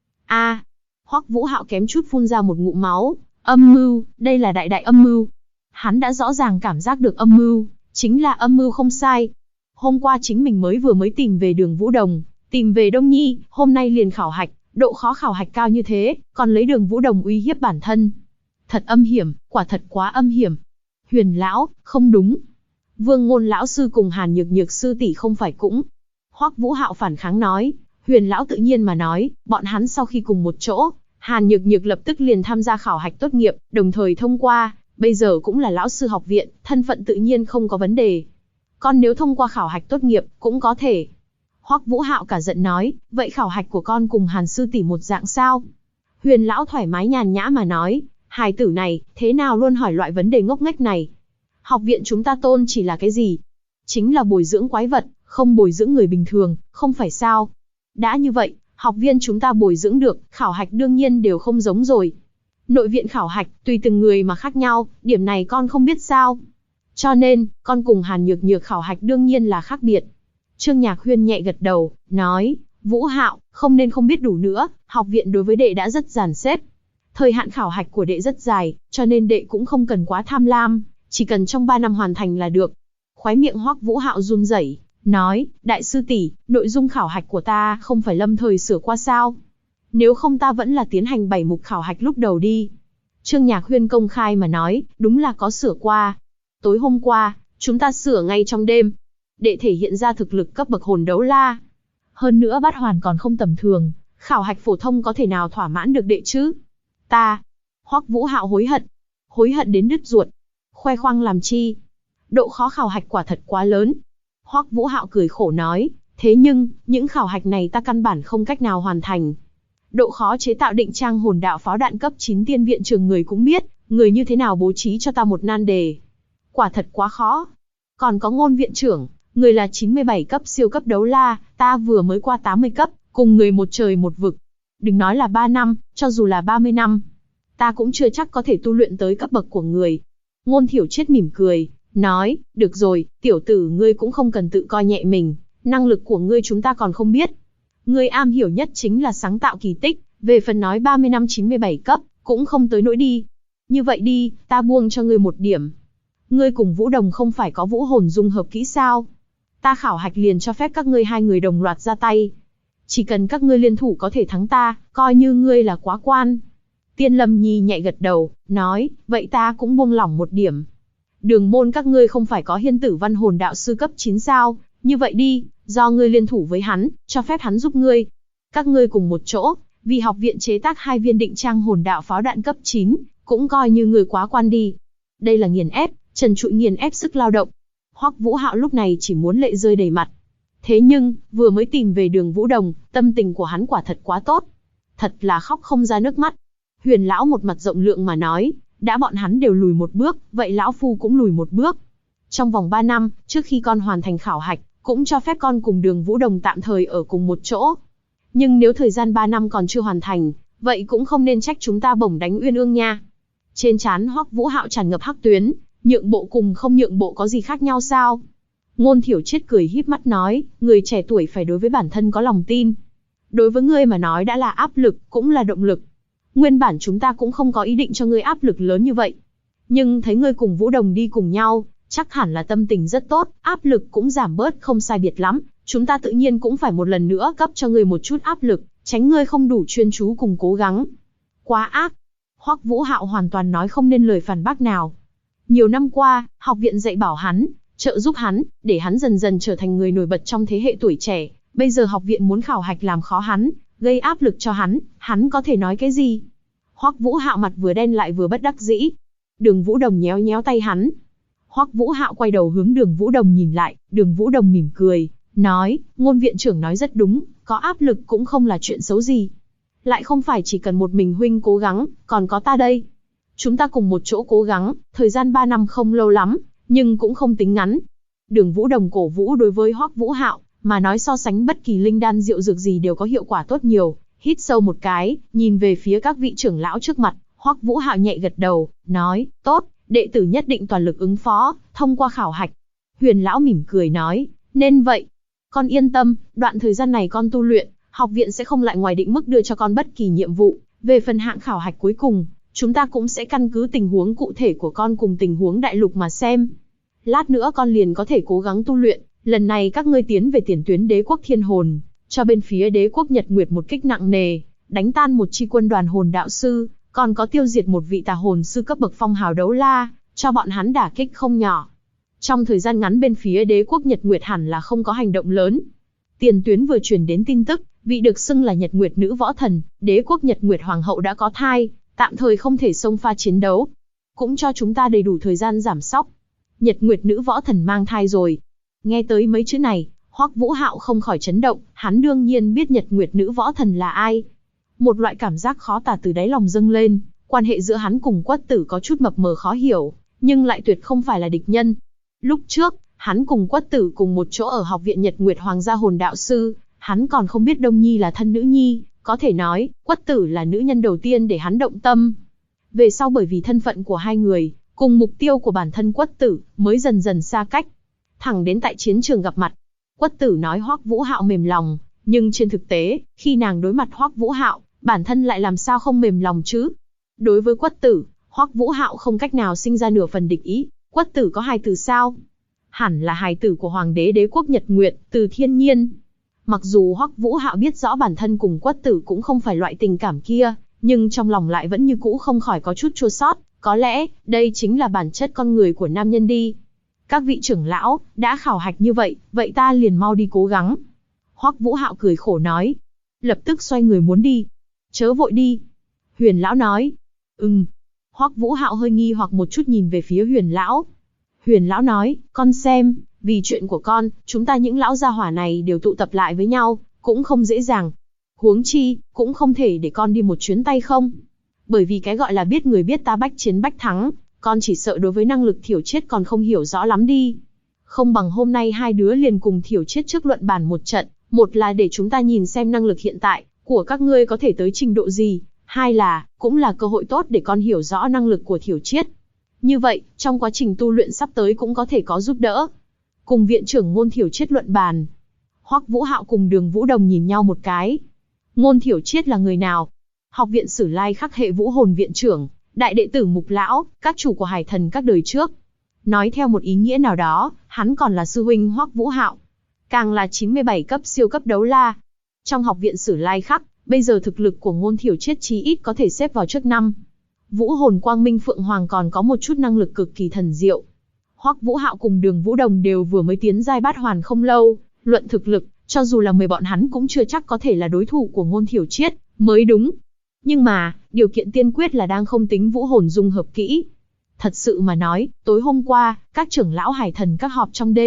Hoắc Vũ Hạo kém chút phun ra một ngụm máu. Âm mưu, đây là đại đại âm mưu. Hắn đã rõ ràng cảm giác được âm mưu, chính là âm mưu không sai. Hôm qua chính mình mới tìm về Đường Vũ Đồng, tìm về Đông Nhi, hôm nay liền khảo hạch, độ khó khảo hạch cao như thế, còn lấy Đường Vũ Đồng uy hiếp bản thân. Thật âm hiểm, quả thật quá âm hiểm. Huyền lão, không đúng. Vương Ngôn lão sư cùng Hàn Nhược Nhược sư tỷ không phải cũng. Hoắc Vũ Hạo phản kháng nói, Huyền lão tự nhiên mà nói, bọn hắn sau khi cùng một chỗ, Hàn Nhược Nhược lập tức liền tham gia khảo hạch tốt nghiệp, đồng thời thông qua, bây giờ cũng là lão sư học viện, thân phận tự nhiên không có vấn đề. Con nếu thông qua khảo hạch tốt nghiệp, cũng có thể. Hoắc Vũ Hạo cả giận nói, vậy khảo hạch của con cùng Hàn sư tỷ một dạng sao? Huyền lão thoải mái nhàn nhã mà nói, hài tử này, thế nào luôn hỏi loại vấn đề ngốc nghếch này? Học viện chúng ta tôn chỉ là cái gì? Chính là bồi dưỡng quái vật, không bồi dưỡng người bình thường, không phải sao? Đã như vậy, học viên chúng ta bồi dưỡng được, khảo hạch đương nhiên đều không giống rồi. Nội viện khảo hạch, tùy từng người mà khác nhau, điểm này con không biết sao? Cho nên, con cùng Hàn Nhược Nhược khảo hạch đương nhiên là khác biệt. Trương Nhạc Huyên nhẹ gật đầu, nói, Vũ Hạo, không nên không biết đủ nữa, học viện đối với đệ đã rất dàn xếp. Thời hạn khảo hạch của đệ rất dài, cho nên đệ cũng không cần quá tham lam, chỉ cần trong 3 năm hoàn thành là được. Khóe miệng Hoắc Vũ Hạo run rẩy, nói, đại sư tỷ, nội dung khảo hạch của ta không phải lâm thời sửa qua sao? Nếu không ta vẫn là tiến hành 7 mục khảo hạch lúc đầu đi. Trương Nhạc Huyên công khai mà nói, đúng là có sửa qua. Tối hôm qua, chúng ta sửa ngay trong đêm. Đệ thể hiện ra thực lực cấp bậc hồn đấu la. Hơn nữa bát hoàn còn không tầm thường, khảo hạch phổ thông có thể nào thỏa mãn được đệ chứ? Hoắc Vũ Hạo hối hận đến đứt ruột. Khoe khoang làm chi? Độ khó khảo hạch quả thật quá lớn. Hoắc Vũ Hạo cười khổ nói, thế nhưng, những khảo hạch này ta căn bản không cách nào hoàn thành. Độ khó chế tạo định trang hồn đạo pháo đạn cấp 9 tiên viện trường người cũng biết, người như thế nào bố trí cho ta một nan đề. Quả thật quá khó. Còn có Ngôn viện trưởng, người là 97 cấp siêu cấp đấu la, ta vừa mới qua 80 cấp, cùng người một trời một vực. Đừng nói là 3 năm, cho dù là 30 năm. Ta cũng chưa chắc có thể tu luyện tới cấp bậc của người. Ngôn Thiểu Triết mỉm cười, nói, được rồi, tiểu tử ngươi cũng không cần tự coi nhẹ mình, năng lực của ngươi chúng ta còn không biết. Ngươi am hiểu nhất chính là sáng tạo kỳ tích, về phần nói 30 năm 97 cấp, cũng không tới nỗi đi. Như vậy đi, ta buông cho ngươi một điểm. Ngươi cùng Vũ Đồng không phải có vũ hồn dung hợp kỹ sao? Ta khảo hạch liền cho phép các ngươi hai người đồng loạt ra tay. Chỉ cần các ngươi liên thủ có thể thắng ta, coi như ngươi là quá quan. Tiên Lâm Nhi nhẹ gật đầu, nói, vậy ta cũng buông lỏng một điểm. Đường môn các ngươi không phải có Hiên Tử Văn hồn đạo sư cấp 9 sao? Như vậy đi, do ngươi liên thủ với hắn, cho phép hắn giúp ngươi. Các ngươi cùng một chỗ, vì học viện chế tác 2 viên định trang hồn đạo pháo đạn cấp 9, cũng coi như người quá quan đi. Đây là nghiền ép, trần trụi nghiền ép sức lao động. Hoắc Vũ Hạo lúc này chỉ muốn lệ rơi đầy mặt. Thế nhưng, vừa mới tìm về Đường Vũ Đồng, tâm tình của hắn quả thật quá tốt. Thật là khóc không ra nước mắt. Huyền lão một mặt rộng lượng mà nói, đã bọn hắn đều lùi một bước, vậy lão phu cũng lùi một bước. Trong vòng 3 năm, trước khi con hoàn thành khảo hạch, cũng cho phép con cùng Đường Vũ Đồng tạm thời ở cùng một chỗ. Nhưng nếu thời gian 3 năm còn chưa hoàn thành, vậy cũng không nên trách chúng ta bổng đánh Uyên Ương nha. Trên trán Hoắc Vũ Hạo tràn ngập hắc tuyến, nhượng bộ cùng không nhượng bộ có gì khác nhau sao? Ngôn Thiểu Triết cười híp mắt nói, người trẻ tuổi phải đối với bản thân có lòng tin. Đối với ngươi mà nói đã là áp lực, cũng là động lực. Nguyên bản chúng ta cũng không có ý định cho ngươi áp lực lớn như vậy. Nhưng thấy ngươi cùng Vũ Đồng đi cùng nhau, chắc hẳn là tâm tình rất tốt, áp lực cũng giảm bớt không sai biệt lắm. Chúng ta tự nhiên cũng phải một lần nữa cấp cho ngươi một chút áp lực, tránh ngươi không đủ chuyên chú cùng cố gắng. Quá ác. Hoắc Vũ Hạo hoàn toàn nói không nên lời phản bác nào. Nhiều năm qua, học viện dạy bảo hắn, trợ giúp hắn, để hắn dần dần trở thành người nổi bật trong thế hệ tuổi trẻ. Bây giờ học viện muốn khảo hạch làm khó hắn, gây áp lực cho hắn có thể nói cái gì? Hoắc Vũ Hạo mặt vừa đen lại vừa bất đắc dĩ. Đường Vũ Đồng nhéo nhéo tay hắn. Hoắc Vũ Hạo quay đầu hướng Đường Vũ Đồng nhìn lại, Đường Vũ Đồng mỉm cười, nói, Ngôn viện trưởng nói rất đúng, có áp lực cũng không là chuyện xấu gì. Lại không phải chỉ cần một mình huynh cố gắng, còn có ta đây. Chúng ta cùng một chỗ cố gắng, thời gian 3 năm không lâu lắm, nhưng cũng không tính ngắn. Đường Vũ Đồng cổ vũ đối với Hoắc Vũ Hạo, mà nói so sánh bất kỳ linh đan rượu dược gì đều có hiệu quả tốt nhiều. Hít sâu một cái, nhìn về phía các vị trưởng lão trước mặt, Hoắc Vũ Hạo nhẹ gật đầu, nói, tốt, đệ tử nhất định toàn lực ứng phó, thông qua khảo hạch. Huyền lão mỉm cười nói, nên vậy. Con yên tâm, đoạn thời gian này con tu luyện, học viện sẽ không lại ngoài định mức đưa cho con bất kỳ nhiệm vụ. Về phần hạng khảo hạch cuối cùng, chúng ta cũng sẽ căn cứ tình huống cụ thể của con cùng tình huống đại lục mà xem. Lát nữa con liền có thể cố gắng tu luyện, lần này các ngươi tiến về tiền tuyến đế quốc Thiên Hồn, cho bên phía đế quốc Nhật Nguyệt một kích nặng nề, đánh tan một chi quân đoàn hồn đạo sư, còn có tiêu diệt một vị tà hồn sư cấp bậc phong hào đấu la, cho bọn hắn đả kích không nhỏ. Trong thời gian ngắn bên phía đế quốc Nhật Nguyệt hẳn là không có hành động lớn. Tiền tuyến vừa truyền đến tin tức, vị được xưng là Nhật Nguyệt nữ võ thần, đế quốc Nhật Nguyệt hoàng hậu đã có thai, tạm thời không thể xông pha chiến đấu. Cũng cho chúng ta đầy đủ thời gian giảm sóc. Nhật Nguyệt nữ võ thần mang thai rồi. Nghe tới mấy chữ này, Hoắc Vũ Hạo không khỏi chấn động, hắn đương nhiên biết Nhật Nguyệt nữ võ thần là ai. Một loại cảm giác khó tả từ đáy lòng dâng lên, quan hệ giữa hắn cùng Quất Tử có chút mập mờ khó hiểu, nhưng lại tuyệt không phải là địch nhân. Lúc trước, hắn cùng Quất Tử cùng một chỗ ở học viện Nhật Nguyệt Hoàng gia hồn đạo sư, hắn còn không biết Đông Nhi là thân nữ nhi, có thể nói, Quất Tử là nữ nhân đầu tiên để hắn động tâm. Về sau bởi vì thân phận của hai người, cùng mục tiêu của bản thân Quất Tử, mới dần dần xa cách. Thẳng đến tại chiến trường gặp mặt, Quất Tử nói Hoắc Vũ Hạo mềm lòng, nhưng trên thực tế, khi nàng đối mặt Hoắc Vũ Hạo, bản thân lại làm sao không mềm lòng chứ? Đối với Quất Tử, Hoắc Vũ Hạo không cách nào sinh ra nửa phần địch ý. Quất Tử có hài tử sao? Hẳn là hài tử của Hoàng đế đế quốc Nhật Nguyệt, Từ Thiên Nhiên. Mặc dù Hoắc Vũ Hạo biết rõ bản thân cùng Quất Tử cũng không phải loại tình cảm kia, nhưng trong lòng lại vẫn như cũ không khỏi có chút chua xót. Có lẽ, đây chính là bản chất con người của nam nhân đi. Các vị trưởng lão, đã khảo hạch như vậy, vậy ta liền mau đi cố gắng. Hoắc Vũ Hạo cười khổ nói. Lập tức xoay người muốn đi. Chớ vội đi. Huyền lão nói. Hoắc Vũ Hạo hơi nghi hoặc một chút nhìn về phía Huyền lão. Huyền lão nói, con xem, vì chuyện của con, chúng ta những lão gia hỏa này đều tụ tập lại với nhau, cũng không dễ dàng. Huống chi, cũng không thể để con đi một chuyến tay không. Bởi vì cái gọi là biết người biết ta bách chiến bách thắng, con chỉ sợ đối với năng lực Thiểu Triết còn không hiểu rõ lắm đi. Không bằng hôm nay hai đứa liền cùng Thiểu Triết trước luận bàn một trận, một là để chúng ta nhìn xem năng lực hiện tại của các ngươi có thể tới trình độ gì, hai là, cũng là cơ hội tốt để con hiểu rõ năng lực của Thiểu Triết. Như vậy, trong quá trình tu luyện sắp tới cũng có thể có giúp đỡ. Cùng viện trưởng Ngôn Thiểu Triết luận bàn. Hoắc Vũ Hạo cùng Đường Vũ Đồng nhìn nhau một cái. Ngôn Thiểu Triết là người nào? Học viện Sử Lai Khắc hệ Vũ Hồn viện trưởng, đại đệ tử Mục lão, các chủ của Hải Thần các đời trước. Nói theo một ý nghĩa nào đó, hắn còn là sư huynh Hoắc Vũ Hạo, càng là 97 cấp siêu cấp đấu la. Trong học viện Sử Lai Khắc, bây giờ thực lực của Ngôn Thiểu Triết chí ít có thể xếp vào trước 5. Vũ Hồn Quang Minh Phượng Hoàng còn có một chút năng lực cực kỳ thần diệu. Hoắc Vũ Hạo cùng Đường Vũ Đồng đều vừa mới tiến giai bát hoàn không lâu, luận thực lực, cho dù là 10 bọn hắn cũng chưa chắc có thể là đối thủ của Ngôn Thiểu Triết, mới đúng. Nhưng mà, điều kiện tiên quyết là đang không tính vũ hồn dung hợp kỹ. Thật sự mà nói, tối hôm qua, các trưởng lão Hải Thần các họp trong đêm,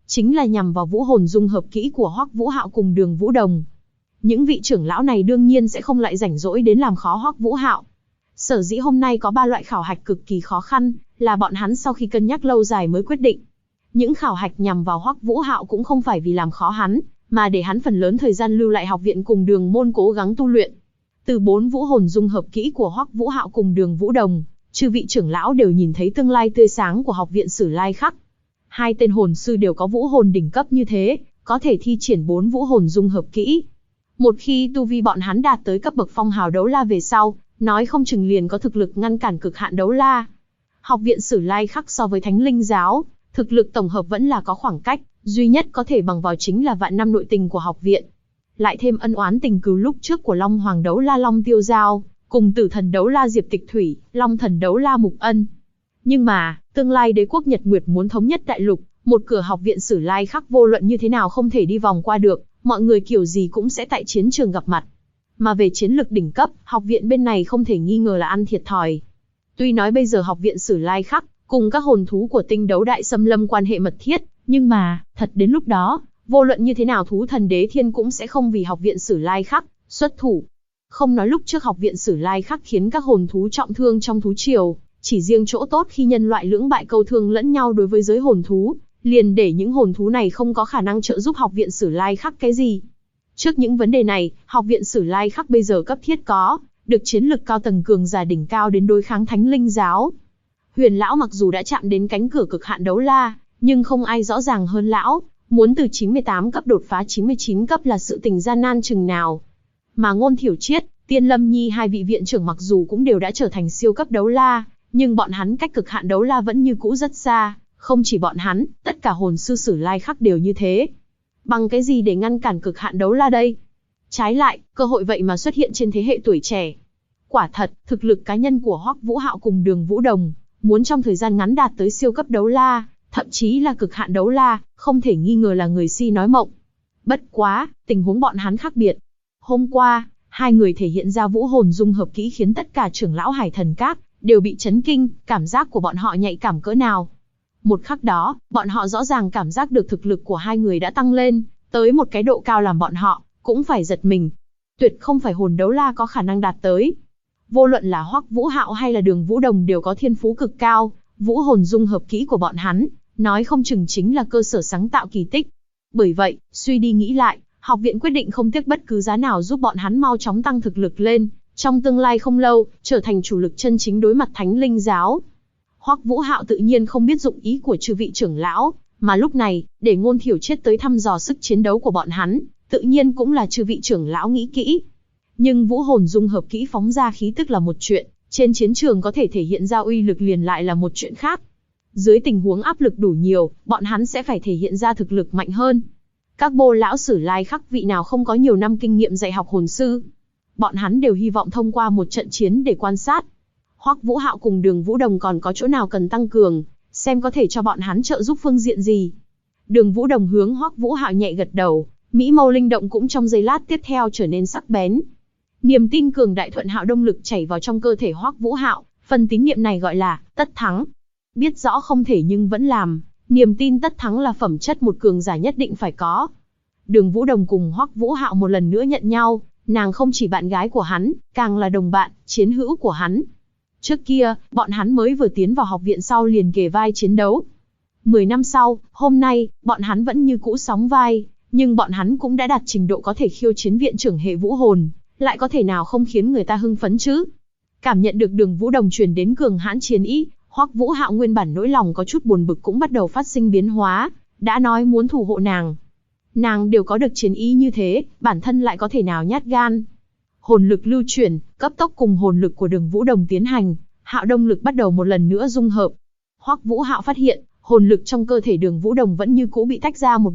chính là nhằm vào vũ hồn dung hợp kỹ của Hoắc Vũ Hạo cùng Đường Vũ Đồng. Những vị trưởng lão này đương nhiên sẽ không lại rảnh rỗi đến làm khó Hoắc Vũ Hạo. Sở dĩ hôm nay có 3 loại khảo hạch cực kỳ khó khăn, là bọn hắn sau khi cân nhắc lâu dài mới quyết định. Những khảo hạch nhằm vào Hoắc Vũ Hạo cũng không phải vì làm khó hắn, mà để hắn phần lớn thời gian lưu lại học viện cùng Đường môn cố gắng tu luyện. Từ 4 vũ hồn dung hợp kỹ của Hoắc Vũ Hạo cùng Đường Vũ Đồng, chư vị trưởng lão đều nhìn thấy tương lai tươi sáng của học viện Sử Lai Khắc. 2 tên hồn sư đều có vũ hồn đỉnh cấp như thế, có thể thi triển 4 vũ hồn dung hợp kỹ. Một khi tu vi bọn hắn đạt tới cấp bậc phong hào đấu la về sau, nói không chừng liền có thực lực ngăn cản cực hạn đấu la. Học viện Sử Lai Khắc so với Thánh Linh Giáo, thực lực tổng hợp vẫn là có khoảng cách, duy nhất có thể bằng vào chính là vạn năm nội tình của học viện. Lại thêm ân oán tình cừu lúc trước của Long Hoàng đấu la Long Tiêu Giao, cùng Tử Thần đấu la Diệp Tịch Thủy, Long Thần đấu la Mục Ân. Nhưng mà, tương lai đế quốc Nhật Nguyệt muốn thống nhất đại lục, một cửa học viện Sử Lai Khắc vô luận như thế nào không thể đi vòng qua được, mọi người kiểu gì cũng sẽ tại chiến trường gặp mặt. Mà về chiến lực đỉnh cấp, học viện bên này không thể nghi ngờ là ăn thiệt thòi. Tuy nói bây giờ học viện Sử Lai Khắc cùng các hồn thú của Tinh Đấu Đại Xâm Lâm quan hệ mật thiết, nhưng mà, thật đến lúc đó, vô luận như thế nào thú thần đế thiên cũng sẽ không vì học viện Sử Lai Khắc xuất thủ. Không nói lúc trước học viện Sử Lai Khắc khiến các hồn thú trọng thương trong thú triều, chỉ riêng chỗ tốt khi nhân loại lưỡng bại câu thương lẫn nhau đối với giới hồn thú, liền để những hồn thú này không có khả năng trợ giúp học viện Sử Lai Khắc cái gì. Trước những vấn đề này, học viện Sử Lai Khắc bây giờ cấp thiết có được chiến lực cao tầng cường giả đỉnh cao đến đối kháng Thánh Linh Giáo. Huyền lão mặc dù đã chạm đến cánh cửa cực hạn đấu la, nhưng không ai rõ ràng hơn lão, muốn từ 98 cấp đột phá 99 cấp là sự tình gian nan chừng nào. Mà Ngôn Thiểu Triết, Tiên Lâm Nhi hai vị viện trưởng mặc dù cũng đều đã trở thành siêu cấp đấu la, nhưng bọn hắn cách cực hạn đấu la vẫn như cũ rất xa, không chỉ bọn hắn, tất cả hồn sư Sử Lai Khắc đều như thế. Bằng cái gì để ngăn cản cực hạn đấu la đây? Trái lại, cơ hội vậy mà xuất hiện trên thế hệ tuổi trẻ. Quả thật, thực lực cá nhân của Hoắc Vũ Hạo cùng Đường Vũ Đồng, muốn trong thời gian ngắn đạt tới siêu cấp đấu la, thậm chí là cực hạn đấu la, không thể nghi ngờ là người si nói mộng. Bất quá, tình huống bọn hắn khác biệt. Hôm qua, hai người thể hiện ra vũ hồn dung hợp kỹ khiến tất cả trưởng lão Hải Thần Các đều bị chấn kinh, cảm giác của bọn họ nhạy cảm cỡ nào. Một khắc đó, bọn họ rõ ràng cảm giác được thực lực của hai người đã tăng lên, tới một cái độ cao làm bọn họ cũng phải giật mình. Tuyệt không phải hồn đấu la có khả năng đạt tới. Vô luận là Hoắc Vũ Hạo hay là Đường Vũ Đồng đều có thiên phú cực cao, vũ hồn dung hợp kỹ của bọn hắn, nói không chừng chính là cơ sở sáng tạo kỳ tích. Bởi vậy, suy đi nghĩ lại, học viện quyết định không tiếc bất cứ giá nào giúp bọn hắn mau chóng tăng thực lực lên, trong tương lai không lâu, trở thành chủ lực chân chính đối mặt Thánh Linh Giáo. Hoắc Vũ Hạo tự nhiên không biết dụng ý của chư vị trưởng lão, mà lúc này, để Ngôn Thiểu Triết tới thăm dò sức chiến đấu của bọn hắn, tự nhiên cũng là chư vị trưởng lão nghĩ kỹ. Nhưng vũ hồn dung hợp kỹ phóng ra khí tức là một chuyện, trên chiến trường có thể thể hiện ra uy lực liền lại là một chuyện khác. Dưới tình huống áp lực đủ nhiều, bọn hắn sẽ phải thể hiện ra thực lực mạnh hơn. Các bô lão Sử Lai Khắc vị nào không có nhiều năm kinh nghiệm dạy học hồn sư. Bọn hắn đều hy vọng thông qua một trận chiến để quan sát. Hoắc Vũ Hạo cùng Đường Vũ Đồng còn có chỗ nào cần tăng cường, xem có thể cho bọn hắn trợ giúp phương diện gì. Đường Vũ Đồng hướng Hoắc Vũ Hạo nhẹ gật đầu, mỹ mâu linh động cũng trong giây lát tiếp theo trở nên sắc bén. Niềm tin cường đại thuận hạo đông lực chảy vào trong cơ thể Hoắc Vũ Hạo, phần tín niệm này gọi là tất thắng. Biết rõ không thể nhưng vẫn làm, niềm tin tất thắng là phẩm chất một cường giả nhất định phải có. Đường Vũ Đồng cùng Hoắc Vũ Hạo một lần nữa nhận nhau, nàng không chỉ bạn gái của hắn, càng là đồng bạn, chiến hữu của hắn. Trước kia, bọn hắn mới vừa tiến vào học viện sau liền kề vai chiến đấu. 10 năm sau, hôm nay, bọn hắn vẫn như cũ sóng vai, nhưng bọn hắn cũng đã đạt trình độ có thể khiêu chiến viện trưởng hệ vũ hồn, lại có thể nào không khiến người ta hưng phấn chứ? Cảm nhận được Đường Vũ Đồng truyền đến cường hãn chiến ý, Hoắc Vũ Hạo nguyên bản nỗi lòng có chút buồn bực cũng bắt đầu phát sinh biến hóa, đã nói muốn thủ hộ nàng. Nàng đều có được chiến ý như thế, bản thân lại có thể nào nhát gan. Hồn lực lưu chuyển, cấp tốc cùng hồn lực của Đường Vũ Đồng tiến hành, hạo đông lực bắt đầu một lần nữa dung hợp. Hoắc Vũ Hạo phát hiện, hồn lực trong cơ thể Đường Vũ Đồng vẫn như cũ bị tách ra một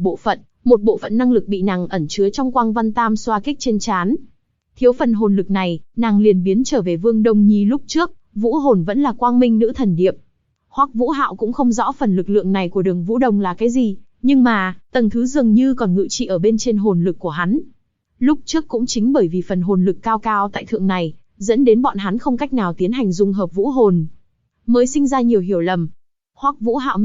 bộ phận năng lực bị nàng ẩn chứa trong quang văn tam xoa kích trên trán. Thiếu phần hồn lực này, nàng liền biến trở về Vương Đông Nhi lúc trước, vũ hồn vẫn là Quang Minh Nữ Thần Điệp. Hoắc Vũ Hạo cũng không rõ phần lực lượng này của Đường Vũ Đồng là cái gì, nhưng mà, tầng thứ dường như còn ngự trị ở bên trên hồn lực của hắn. Lúc trước cũng chính bởi vì phần hồn lực cao cao tại thượng này, dẫn đến bọn hắn không cách nào tiến hành dung hợp vũ hồn, mới sinh ra nhiều hiểu lầm. Hoắc Vũ Hạo minh bạch,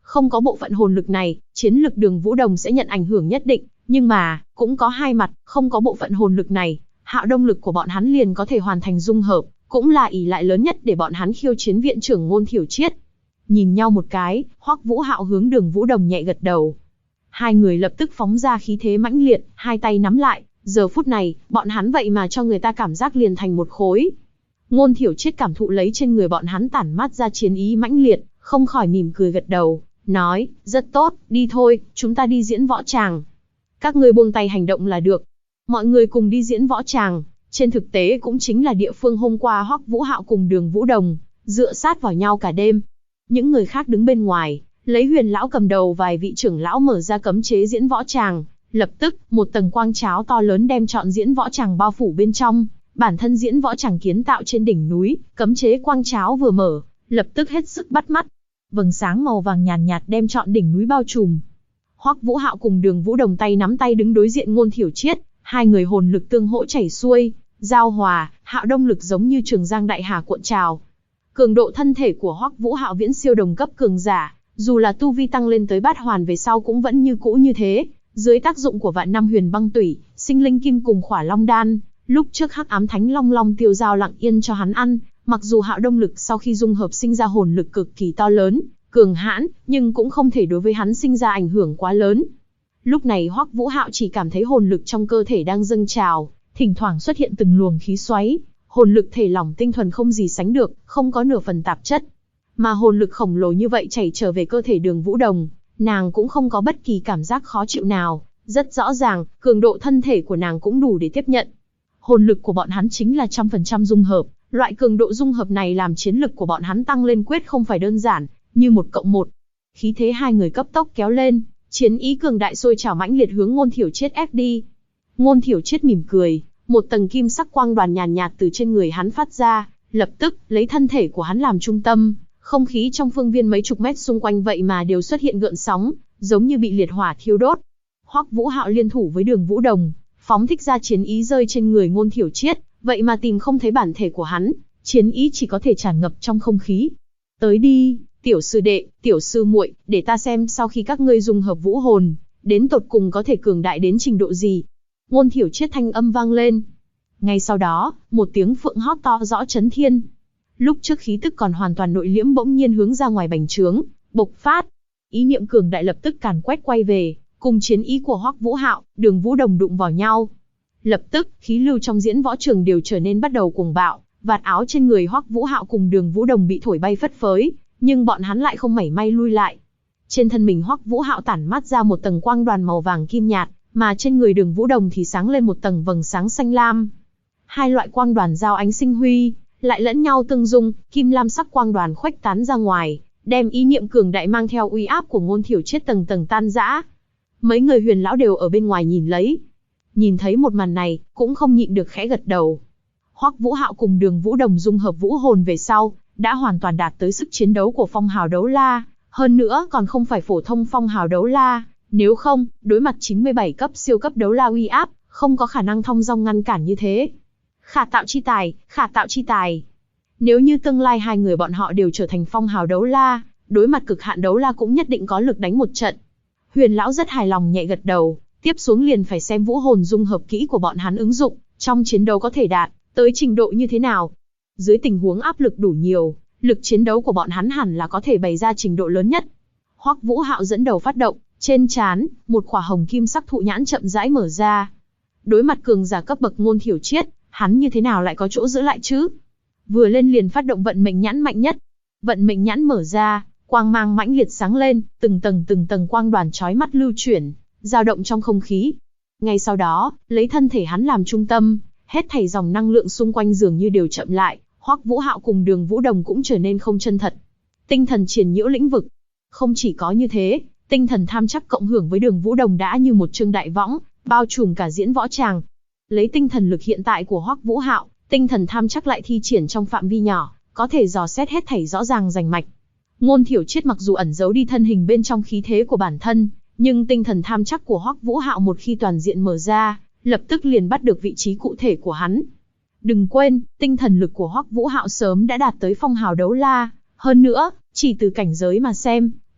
Không có bộ phận hồn lực này, chiến lực Đường Vũ Đồng sẽ nhận ảnh hưởng nhất định, nhưng mà, cũng có hai mặt, không có bộ phận hồn lực này, Hạo Đông lực của bọn hắn liền có thể hoàn thành dung hợp, cũng là ỷ lại lớn nhất để bọn hắn khiêu chiến viện trưởng Ngôn Thiểu Triết. Nhìn nhau một cái, Hoắc Vũ Hạo hướng Đường Vũ Đồng nhẹ gật đầu. Hai người lập tức phóng ra khí thế mãnh liệt, hai tay nắm lại, giờ phút này, bọn hắn vậy mà cho người ta cảm giác liền thành một khối. Ngôn Thiểu Triết cảm thụ lấy trên người bọn hắn tản mát ra chiến ý mãnh liệt, không khỏi mỉm cười gật đầu, nói, rất tốt, đi thôi, chúng ta đi diễn võ tràng. Các ngươi buông tay hành động là được. Mọi người cùng đi diễn võ tràng, trên thực tế cũng chính là địa phương hôm qua Hoắc Vũ Hạo cùng Đường Vũ Đồng dựa sát vào nhau cả đêm. Những người khác đứng bên ngoài, lấy Huyền lão cầm đầu vài vị trưởng lão mở ra cấm chế diễn võ tràng, lập tức, một tầng quang cháo to lớn đem trọn diễn võ tràng bao phủ bên trong. Bản thân diễn võ tràng kiến tạo trên đỉnh núi, cấm chế quang cháo vừa mở, lập tức hết sức bắt mắt. Vầng sáng màu vàng nhàn nhạt đem trọn đỉnh núi bao trùm. Hoắc Vũ Hạo cùng Đường Vũ Đồng tay nắm tay đứng đối diện Ngôn Thiểu Triết, hai người hồn lực tương hỗ chảy xuôi, giao hòa, Hạo Đông lực giống như trường giang đại hà cuộn trào. Cường độ thân thể của Hoắc Vũ Hạo viễn siêu đồng cấp cường giả, dù là tu vi tăng lên tới bát hoàn về sau cũng vẫn như cũ như thế. Dưới tác dụng của vạn năm huyền băng tủy, sinh linh kim cùng khỏa long đan, lúc trước Hắc Ám Thánh Long Long tiêu giao lặng yên cho hắn ăn, mặc dù Hạo Đông lực sau khi dung hợp sinh ra hồn lực cực kỳ to lớn, cường hãn, nhưng cũng không thể đối với hắn sinh ra ảnh hưởng quá lớn. Lúc này Hoắc Vũ Hạo chỉ cảm thấy hồn lực trong cơ thể đang dâng trào, thỉnh thoảng xuất hiện từng luồng khí xoáy, hồn lực thể lỏng tinh thuần không gì sánh được, không có nửa phần tạp chất. Mà hồn lực khổng lồ như vậy chảy trở về cơ thể Đường Vũ Đồng, nàng cũng không có bất kỳ cảm giác khó chịu nào, rất rõ ràng, cường độ thân thể của nàng cũng đủ để tiếp nhận. Hồn lực của bọn hắn chính là 100% dung hợp, loại cường độ dung hợp này làm chiến lực của bọn hắn tăng lên quyết không phải đơn giản, như 1+1. Khí thế hai người cấp tốc kéo lên, chiến ý cường đại sôi trào mãnh liệt hướng Ngôn Thiểu Triết ép đi. Ngôn Thiểu Triết mỉm cười, một tầng kim sắc quang đoàn nhàn nhạt từ trên người hắn phát ra, lập tức lấy thân thể của hắn làm trung tâm, không khí trong phương viên mấy chục mét xung quanh vậy mà đều xuất hiện gợn sóng, giống như bị liệt hỏa thiêu đốt. Hoắc Vũ Hạo liên thủ với Đường Vũ Đồng, phóng thích ra chiến ý rơi trên người Ngôn Thiểu Triết, vậy mà tìm không thấy bản thể của hắn, chiến ý chỉ có thể tràn ngập trong không khí. Tới đi, tiểu sư đệ, tiểu sư muội, để ta xem sau khi các ngươi dung hợp vũ hồn, đến tột cùng có thể cường đại đến trình độ gì. Ngôn Thiểu Triết thanh âm vang lên. Ngay sau đó, một tiếng phượng hót to rõ chấn thiên. Lúc trước khí tức còn hoàn toàn nội liễm bỗng nhiên hướng ra ngoài bành trướng, bộc phát. Ý niệm cường đại lập tức càn quét quay về, cùng chiến ý của Hoắc Vũ Hạo, Đường Vũ Đồng đụng vào nhau. Lập tức, khí lưu trong diễn võ trường đều trở nên bắt đầu cuồng bạo, vạt áo trên người Hoắc Vũ Hạo cùng Đường Vũ Đồng bị thổi bay phất phới, nhưng bọn hắn lại không mảy may lui lại. Trên thân mình Hoắc Vũ Hạo tản mát ra một tầng quang đoàn màu vàng kim nhạt, mà trên người Đường Vũ Đồng thì sáng lên một tầng vầng sáng xanh lam. Hai loại quang đoàn giao ánh sinh huy, lại lẫn nhau tương dung, kim lam sắc quang đoàn khuếch tán ra ngoài, đem ý niệm cường đại mang theo uy áp của Ngôn Thiểu Triết tầng tầng tan rã. Mấy người Huyền lão đều ở bên ngoài nhìn lấy. Nhìn thấy một màn này, cũng không nhịn được khẽ gật đầu. Hoắc Vũ Hạo cùng Đường Vũ Đồng dung hợp vũ hồn về sau, đã hoàn toàn đạt tới sức chiến đấu của phong hào đấu la, hơn nữa còn không phải phổ thông phong hào đấu la, nếu không, đối mặt 97 cấp siêu cấp đấu la uy áp, không có khả năng thong dong ngăn cản như thế. Khả tạo chi tài, khả tạo chi tài. Nếu như tương lai hai người bọn họ đều trở thành phong hào đấu la, đối mặt cực hạn đấu la cũng nhất định có lực đánh một trận. Huyền lão rất hài lòng nhẹ gật đầu, tiếp xuống liền phải xem vũ hồn dung hợp kỹ của bọn hắn ứng dụng, trong chiến đấu có thể đạt tới trình độ như thế nào. Dưới tình huống áp lực đủ nhiều, lực chiến đấu của bọn hắn hẳn là có thể bày ra trình độ lớn nhất. Hoắc Vũ Hạo dẫn đầu phát động, trên trán, một khỏa hồng kim sắc thụ nhãn chậm rãi mở ra. Đối mặt cường giả cấp bậc Ngôn Thiểu Triết, hắn như thế nào lại có chỗ giữ lại chứ? Vừa lên liền phát động vận mệnh nhãn mạnh nhất. Vận mệnh nhãn mở ra, quang mang mãnh liệt sáng lên, từng tầng quang đoàn chói mắt lưu chuyển, dao động trong không khí. Ngay sau đó, lấy thân thể hắn làm trung tâm, hết thảy dòng năng lượng xung quanh dường như đều chậm lại, Hoắc Vũ Hạo cùng Đường Vũ Đồng cũng trở nên không chân thật. Tinh thần triển nhiễu lĩnh vực. Không chỉ có như thế, tinh thần tham chắc cộng hưởng với Đường Vũ Đồng đã như một chương đại võng, bao trùm cả diễn võ tràng. Lấy tinh thần lực hiện tại của Hoắc Vũ Hạo, tinh thần tham chắc lại thi triển trong phạm vi nhỏ, có thể dò xét hết thảy rõ ràng rành mạch. Ngôn Thiểu Triết mặc dù ẩn giấu đi thân hình bên trong khí thế của bản thân, nhưng tinh thần tham chắc của Hoắc Vũ Hạo một khi toàn diện mở ra, lập tức liền bắt được vị trí cụ thể của hắn. Đừng quên, tinh thần lực của Hoắc Vũ Hạo sớm đã đạt tới phong hào đấu la, hơn nữa, chỉ từ cảnh giới mà xem,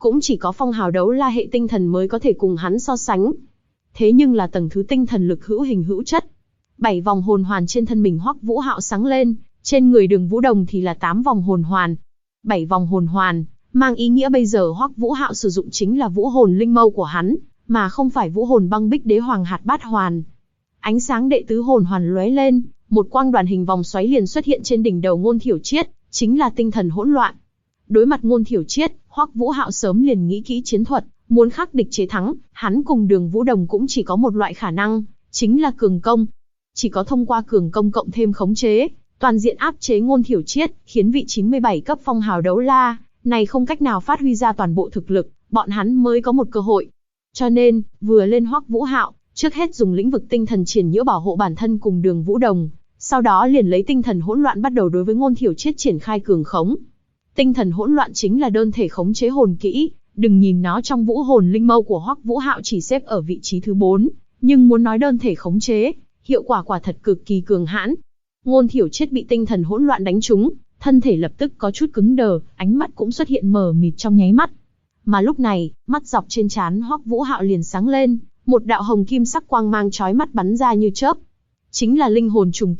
cũng chỉ có phong hào đấu la hệ tinh thần mới có thể cùng hắn so sánh. Thế nhưng là tầng thứ tinh thần lực hữu hình hữu chất. 7 vòng hồn hoàn trên thân mình Hoắc Vũ Hạo sáng lên, trên người Đường Vũ Đồng thì là 8 vòng hồn hoàn. 7 vòng hồn hoàn, mang ý nghĩa bây giờ Hoắc Vũ Hạo sử dụng chính là vũ hồn linh mâu của hắn, mà không phải vũ hồn băng bích đế hoàng hạt bát hoàn. Ánh sáng đệ tứ hồn hoàn lóe lên, một quang đoàn hình vòng xoáy liền xuất hiện trên đỉnh đầu Ngôn Thiểu Triết, chính là tinh thần hỗn loạn. Đối mặt Ngôn Thiểu Triết, Hoắc Vũ Hạo sớm liền nghĩ kỹ chiến thuật, muốn khắc địch chế thắng, hắn cùng Đường Vũ Đồng cũng chỉ có một loại khả năng, chính là cường công. Chỉ có thông qua cường công cộng thêm khống chế, toàn diện áp chế Ngôn Thiểu Triết, khiến vị 97 cấp phong hào đấu la này không cách nào phát huy ra toàn bộ thực lực, bọn hắn mới có một cơ hội. Cho nên, vừa lên Hoắc Vũ Hạo, trước hết dùng lĩnh vực tinh thần triển nhiễu bảo hộ bản thân cùng Đường Vũ Đồng, sau đó liền lấy tinh thần hỗn loạn bắt đầu đối với Ngôn Thiểu Triết triển khai cường khống. Tinh thần hỗn loạn chính là đơn thể khống chế hồn kỹ, đừng nhìn nó trong vũ hồn linh mâu của Hoắc Vũ Hạo chỉ xếp ở vị trí thứ 4, nhưng muốn nói đơn thể khống chế, hiệu quả quả thật cực kỳ cường hãn. Ngôn Thiểu Triết bị tinh thần hỗn loạn đánh trúng, thân thể lập tức có chút cứng đờ, ánh mắt cũng xuất hiện mờ mịt trong nháy mắt. Mà lúc này, mắt dọc trên trán Hoắc Vũ Hạo liền sáng lên, một đạo hồng kim sắc quang mang chói mắt bắn ra như chớp. Chính là linh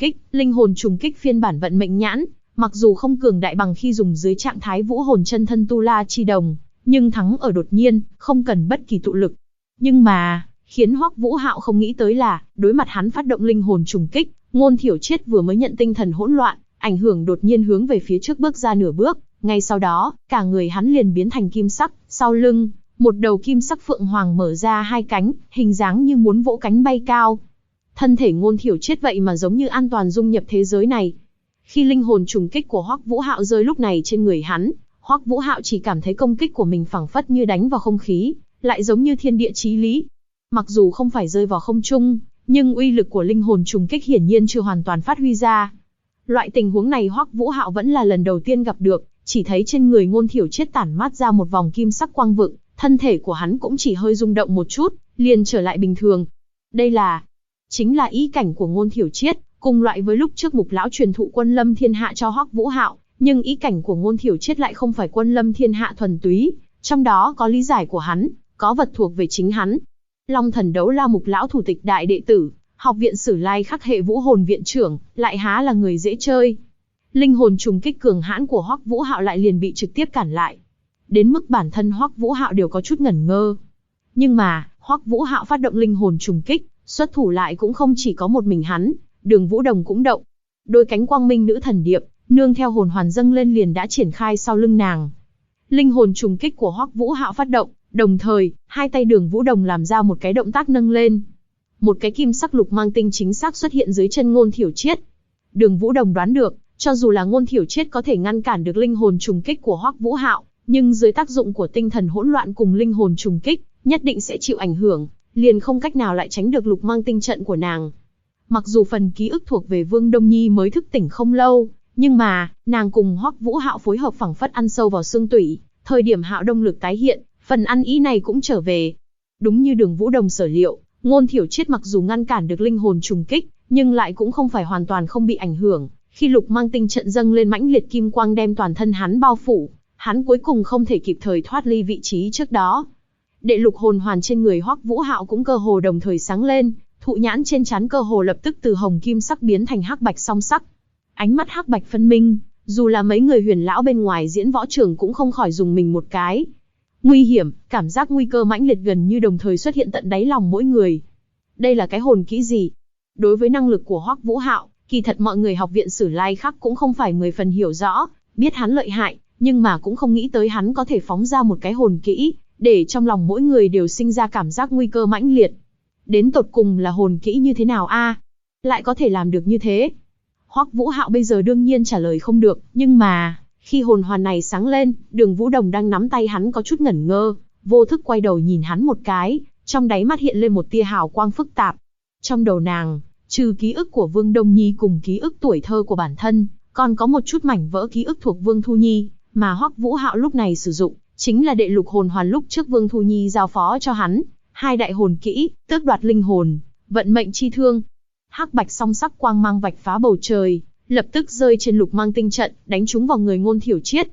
hồn trùng kích phiên bản vận mệnh nhãn, mặc dù không cường đại bằng khi dùng dưới trạng thái vũ hồn chân thân tu la chi đồng, nhưng thắng ở đột nhiên, không cần bất kỳ tụ lực. Nhưng mà, khiến Hoắc Vũ Hạo không nghĩ tới là, đối mặt hắn phát động linh hồn trùng kích, Ngôn Thiểu Triết vừa mới nhận tinh thần hỗn loạn, ảnh hưởng đột nhiên hướng về phía trước bước ra nửa bước, ngay sau đó, cả người hắn liền biến thành kim sắc, sau lưng, một đầu kim sắc phượng hoàng mở ra hai cánh, hình dáng như muốn vỗ cánh bay cao. Thân thể Ngôn Thiểu Triết vậy mà giống như an toàn dung nhập thế giới này. Khi linh hồn trùng kích của Hoắc Vũ Hạo rơi lúc này trên người hắn, Hoắc Vũ Hạo chỉ cảm thấy công kích của mình phảng phất như đánh vào không khí, lại giống như thiên địa chí lý. Mặc dù không phải rơi vào không trung, nhưng uy lực của linh hồn trùng kích hiển nhiên chưa hoàn toàn phát huy ra. Loại tình huống này Hoắc Vũ Hạo vẫn là lần đầu tiên gặp được, chỉ thấy trên người Ngôn Thiểu Triết tản mát ra một vòng kim sắc quang vựng, thân thể của hắn cũng chỉ hơi rung động một chút, liền trở lại bình thường. Đây chính là ý cảnh của Ngôn Thiểu Triết, cùng loại với lúc trước Mục lão truyền thụ Quân Lâm Thiên Hạ cho Hoắc Vũ Hạo, nhưng ý cảnh của Ngôn Thiểu Triết lại không phải Quân Lâm Thiên Hạ thuần túy, trong đó có lý giải của hắn, có vật thuộc về chính hắn. Long Thần Đấu La Mục lão thủ tịch đại đệ tử, Học viện Sử Lai Khắc hệ vũ hồn viện trưởng, lại há là người dễ chơi. Linh hồn trùng kích cường hãn của Hoắc Vũ Hạo lại liền bị trực tiếp cản lại. Đến mức bản thân Hoắc Vũ Hạo đều có chút ngẩn ngơ. Nhưng mà, Hoắc Vũ Hạo phát động linh hồn trùng kích, xuất thủ lại cũng không chỉ có một mình hắn, Đường Vũ Đồng cũng động. Đôi cánh quang minh nữ thần điệp, nương theo hồn hoàn dâng lên liền đã triển khai sau lưng nàng. Linh hồn trùng kích của Hoắc Vũ Hạo phát động, đồng thời, hai tay Đường Vũ Đồng làm ra một cái động tác nâng lên. Một cái kim sắc lục mang tinh chính xác xuất hiện dưới chân Ngôn Thiểu Triết. Đường Vũ Đồng đoán được, cho dù là Ngôn Thiểu Triết có thể ngăn cản được linh hồn trùng kích của Hoắc Vũ Hạo, nhưng dưới tác dụng của tinh thần hỗn loạn cùng linh hồn trùng kích, nhất định sẽ chịu ảnh hưởng, liền không cách nào lại tránh được lục mang tinh trận của nàng. Mặc dù phần ký ức thuộc về Vương Đông Nhi mới thức tỉnh không lâu, nhưng mà, nàng cùng Hoắc Vũ Hạo phối hợp phảng phất ăn sâu vào xương tủy, thời điểm Hạo Đông lực tái hiện, phần ăn ý này cũng trở về. Đúng như Đường Vũ Đồng sở liệu, Ngôn Thiểu Triết mặc dù ngăn cản được linh hồn trùng kích, nhưng lại cũng không phải hoàn toàn không bị ảnh hưởng. Khi lục mang tinh trận dâng lên mãnh liệt kim quang đem toàn thân hắn bao phủ, hắn cuối cùng không thể kịp thời thoát ly vị trí trước đó. Đệ lục hồn hoàn trên người Hoắc Vũ Hạo cũng cơ hồ đồng thời sáng lên, thụ nhãn trên trán cơ hồ lập tức từ hồng kim sắc biến thành hắc bạch song sắc. Ánh mắt hắc bạch phân minh, dù là mấy người huyền lão bên ngoài diễn võ trường cũng không khỏi dùng mình một cái. Nguy hiểm, cảm giác nguy cơ mãnh liệt gần như đồng thời xuất hiện tận đáy lòng mỗi người. Đây là cái hồn kỹ gì? Đối với năng lực của Hoắc Vũ Hạo, kỳ thật mọi người học viện Sử Lai Khắc cũng không phải 10 phần hiểu rõ, biết hắn lợi hại, nhưng mà cũng không nghĩ tới hắn có thể phóng ra một cái hồn kỹ, để trong lòng mỗi người đều sinh ra cảm giác nguy cơ mãnh liệt. Đến tột cùng là hồn kỹ như thế nào a? Lại có thể làm được như thế? Hoắc Vũ Hạo bây giờ đương nhiên trả lời không được, nhưng mà, khi hồn hoàn này sáng lên, Đường Vũ Đồng đang nắm tay hắn có chút ngẩn ngơ, vô thức quay đầu nhìn hắn một cái, trong đáy mắt hiện lên một tia hào quang phức tạp. Trong đầu nàng, trừ ký ức của Vương Đông Nhi cùng ký ức tuổi thơ của bản thân, còn có một chút mảnh vỡ ký ức thuộc Vương Thu Nhi, mà Hoắc Vũ Hạo lúc này sử dụng, chính là đệ lục hồn hoàn lúc trước Vương Thu Nhi giao phó cho hắn, hai đại hồn kỹ, tước đoạt linh hồn, vận mệnh chi thương. Hắc bạch song sắc quang mang vạch phá bầu trời, lập tức rơi trên lục mang tinh trận, đánh trúng vào người Ngôn Thiểu Triết.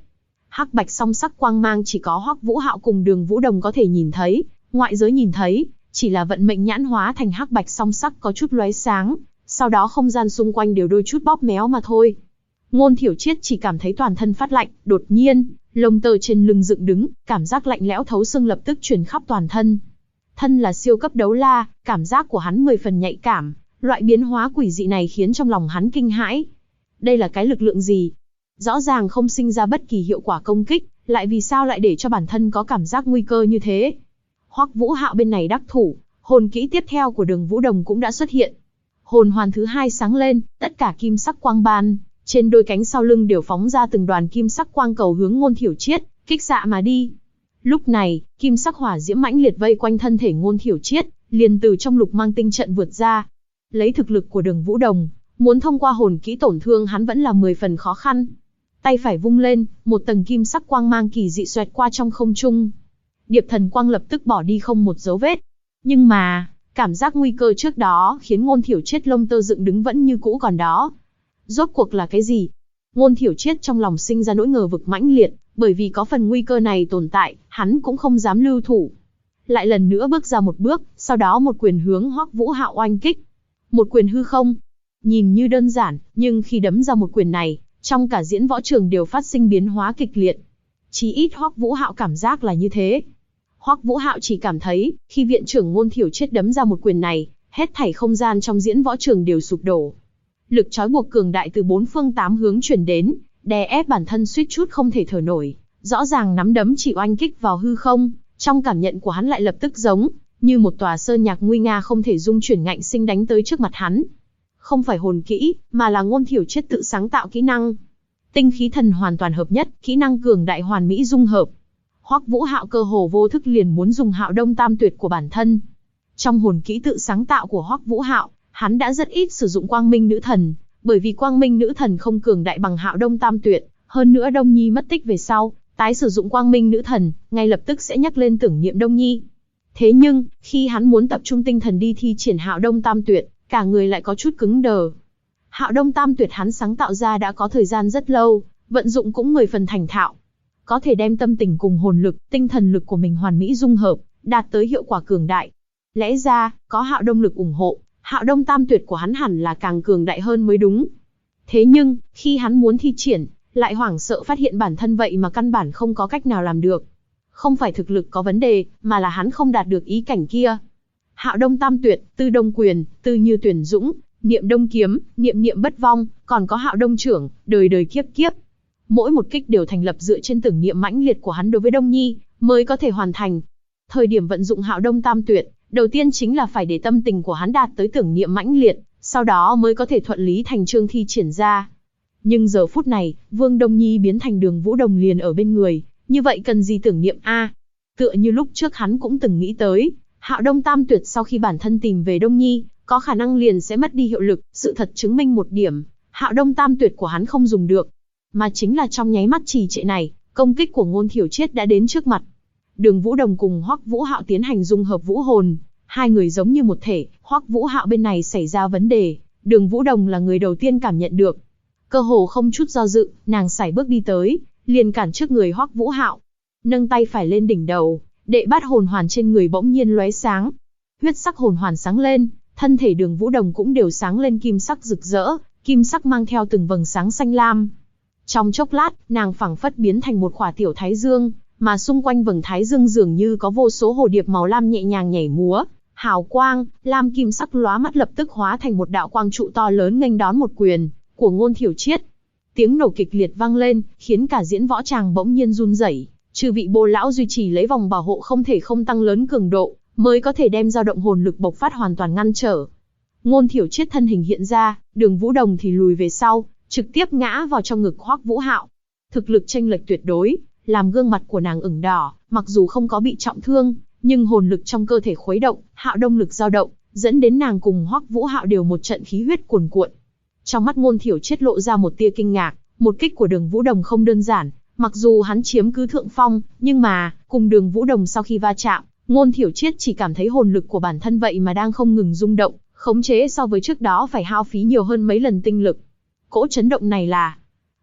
Hắc bạch song sắc quang mang chỉ có Hoắc Vũ Hạo cùng Đường Vũ Đồng có thể nhìn thấy, ngoại giới nhìn thấy, chỉ là vận mệnh nhãn hóa thành hắc bạch song sắc có chút lóe sáng, sau đó không gian xung quanh đều đôi chút bóp méo mà thôi. Ngôn Thiểu Triết chỉ cảm thấy toàn thân phát lạnh, đột nhiên, lông tơ trên lưng dựng đứng, cảm giác lạnh lẽo thấu xương lập tức truyền khắp toàn thân. Thân là siêu cấp đấu la, cảm giác của hắn 10 phần nhạy cảm, loại biến hóa quỷ dị này khiến trong lòng hắn kinh hãi. Đây là cái lực lượng gì? Rõ ràng không sinh ra bất kỳ hiệu quả công kích, lại vì sao lại để cho bản thân có cảm giác nguy cơ như thế? Hoắc Vũ Hạo bên này đắc thủ, hồn kỹ tiếp theo của Đường Vũ Đồng cũng đã xuất hiện. Hồn hoàn thứ hai sáng lên, tất cả kim sắc quang ban, trên đôi cánh sau lưng đều phóng ra từng đoàn kim sắc quang cầu hướng Ngôn Thiểu Triết, kích xạ mà đi. Lúc này, kim sắc hỏa diễm mãnh liệt vây quanh thân thể Ngôn Thiểu Triết, liền từ trong lục mang tinh trận vượt ra. Lấy thực lực của Đường Vũ Đồng, muốn thông qua hồn kỹ tổn thương hắn vẫn là 10 phần khó khăn. Tay phải vung lên, một tầng kim sắc quang mang kỳ dị xoẹt qua trong không trung. Điệp thần quang lập tức bỏ đi không một dấu vết. Nhưng mà, cảm giác nguy cơ trước đó khiến Ngôn Thiểu Triết lông tơ dựng đứng vẫn như cũ còn đó. Rốt cuộc là cái gì? Ngôn Thiểu Triết trong lòng sinh ra nỗi ngờ vực mãnh liệt, bởi vì có phần nguy cơ này tồn tại, hắn cũng không dám lưu thủ. Lại lần nữa bước ra một bước, sau đó một quyền hướng Hoắc Vũ Hạo oanh kích. Một quyền hư không. Nhìn như đơn giản, nhưng khi đấm ra một quyền này, trong cả diễn võ trường đều phát sinh biến hóa kịch liệt. Chí ít Hoắc Vũ Hạo cảm giác là như thế. Hoắc Vũ Hạo chỉ cảm thấy, khi viện trưởng Ngôn Thiểu Triết đấm ra một quyền này, hết thảy không gian trong diễn võ trường đều sụp đổ. Lực trói buộc cường đại từ bốn phương tám hướng truyền đến, đè ép bản thân suýt chút không thể thở nổi. Rõ ràng nắm đấm chỉ oanh kích vào hư không, trong cảm nhận của hắn lại lập tức giống như một tòa sơn nhạc nguy nga không thể dung chuyển ngạnh sinh đánh tới trước mặt hắn. Không phải hồn kỹ, mà là Ngôn Thiểu Triết tự sáng tạo kỹ năng. Tinh khí thần hoàn toàn hợp nhất, kỹ năng cường đại hoàn mỹ dung hợp. Hoắc Vũ Hạo cơ hồ vô thức liền muốn dùng Hạo Đông Tam Tuyệt của bản thân. Trong hồn kỹ tự sáng tạo của Hoắc Vũ Hạo, hắn đã rất ít sử dụng Quang Minh Nữ Thần, bởi vì Quang Minh Nữ Thần không cường đại bằng Hạo Đông Tam Tuyệt, hơn nữa Đông Nhi mất tích về sau, tái sử dụng Quang Minh Nữ Thần, ngay lập tức sẽ nhắc lên tưởng niệm Đông Nhi. Thế nhưng, khi hắn muốn tập trung tinh thần đi thi triển Hạo Đông Tam Tuyệt, cả người lại có chút cứng đờ. Hạo Đông Tam Tuyệt hắn sáng tạo ra đã có thời gian rất lâu, vận dụng cũng 10 phần thành thạo. Có thể đem tâm tình cùng hồn lực, tinh thần lực của mình hoàn mỹ dung hợp, đạt tới hiệu quả cường đại. Lẽ ra, có Hạo Đông lực ủng hộ, Hạo Đông Tam Tuyệt của hắn hẳn là càng cường đại hơn mới đúng. Thế nhưng, khi hắn muốn thi triển, lại hoảng sợ phát hiện bản thân vậy mà căn bản không có cách nào làm được. Không phải thực lực có vấn đề, mà là hắn không đạt được ý cảnh kia. Hạo Đông Tam Tuyệt, Tư Đông Quyền, Tư Như Tuyển Dũng, Niệm Đông Kiếm, Niệm Niệm Bất Vong, còn có Hạo Đông Trưởng, Đời Đời Kiếp Kiếp. Mỗi một kích đều thành lập dựa trên tưởng niệm mãnh liệt của hắn đối với Đông Nhi, mới có thể hoàn thành. Thời điểm vận dụng Hạo Đông Tam Tuyệt, đầu tiên chính là phải để tâm tình của hắn đạt tới tưởng niệm mãnh liệt, sau đó mới có thể thuận lý thành chương thi triển ra. Nhưng giờ phút này, Vương Đông Nhi biến thành Đường Vũ Đồng liền ở bên người, như vậy cần gì tưởng niệm a? Tựa như lúc trước hắn cũng từng nghĩ tới, Hạo Đông Tam Tuyệt sau khi bản thân tìm về Đông Nhi, có khả năng liền sẽ mất đi hiệu lực, sự thật chứng minh một điểm, Hạo Đông Tam Tuyệt của hắn không dùng được. Mà chính là trong nháy mắt trì trệ này, công kích của Ngôn Thiểu Triết đã đến trước mặt. Đường Vũ Đồng cùng Hoắc Vũ Hạo tiến hành dung hợp vũ hồn, hai người giống như một thể. Hoắc Vũ Hạo bên này xảy ra vấn đề, Đường Vũ Đồng là người đầu tiên cảm nhận được. Cơ hồ không chút do dự, nàng sải bước đi tới, liền cản trước người Hoắc Vũ Hạo, nâng tay phải lên đỉnh đầu, đệ bát hồn hoàn trên người bỗng nhiên lóe sáng. Huyết sắc hồn hoàn sáng lên, thân thể Đường Vũ Đồng cũng đều sáng lên kim sắc rực rỡ, kim sắc mang theo từng vầng sáng xanh lam. Trong chốc lát, nàng phảng phất biến thành một khỏa tiểu thái dương, mà xung quanh vầng thái dương dường như có vô số hồ điệp màu lam nhẹ nhàng nhảy múa, hào quang, lam kim sắc lóa mắt lập tức hóa thành một đạo quang trụ to lớn nghênh đón một quyền của Ngôn Thiểu Triết. Tiếng nổ kịch liệt vang lên, khiến cả diễn võ tràng bỗng nhiên run rẩy. Chư vị Bồ lão duy trì lấy vòng bảo hộ không thể không tăng lớn cường độ, mới có thể đem dao động hồn lực bộc phát hoàn toàn ngăn trở. Ngôn Thiểu Triết thân hình hiện ra, Đường Vũ Đồng thì lùi về sau, trực tiếp ngã vào trong ngực Hoắc Vũ Hạo. Thực lực chênh lệch tuyệt đối, làm gương mặt của nàng ửng đỏ, mặc dù không có bị trọng thương, nhưng hồn lực trong cơ thể khuấy động, Hạo Đông lực dao động, dẫn đến nàng cùng Hoắc Vũ Hạo đều một trận khí huyết cuồn cuộn. Trong mắt Ngôn Thiểu Triết lộ ra một tia kinh ngạc, một kích của Đường Vũ Đồng không đơn giản, mặc dù hắn chiếm cứ thượng phong, nhưng mà, cùng Đường Vũ Đồng sau khi va chạm, Ngôn Thiểu Triết chỉ cảm thấy hồn lực của bản thân vậy mà đang không ngừng rung động, khống chế so với trước đó phải hao phí nhiều hơn mấy lần tinh lực. Cỗ chấn động này là...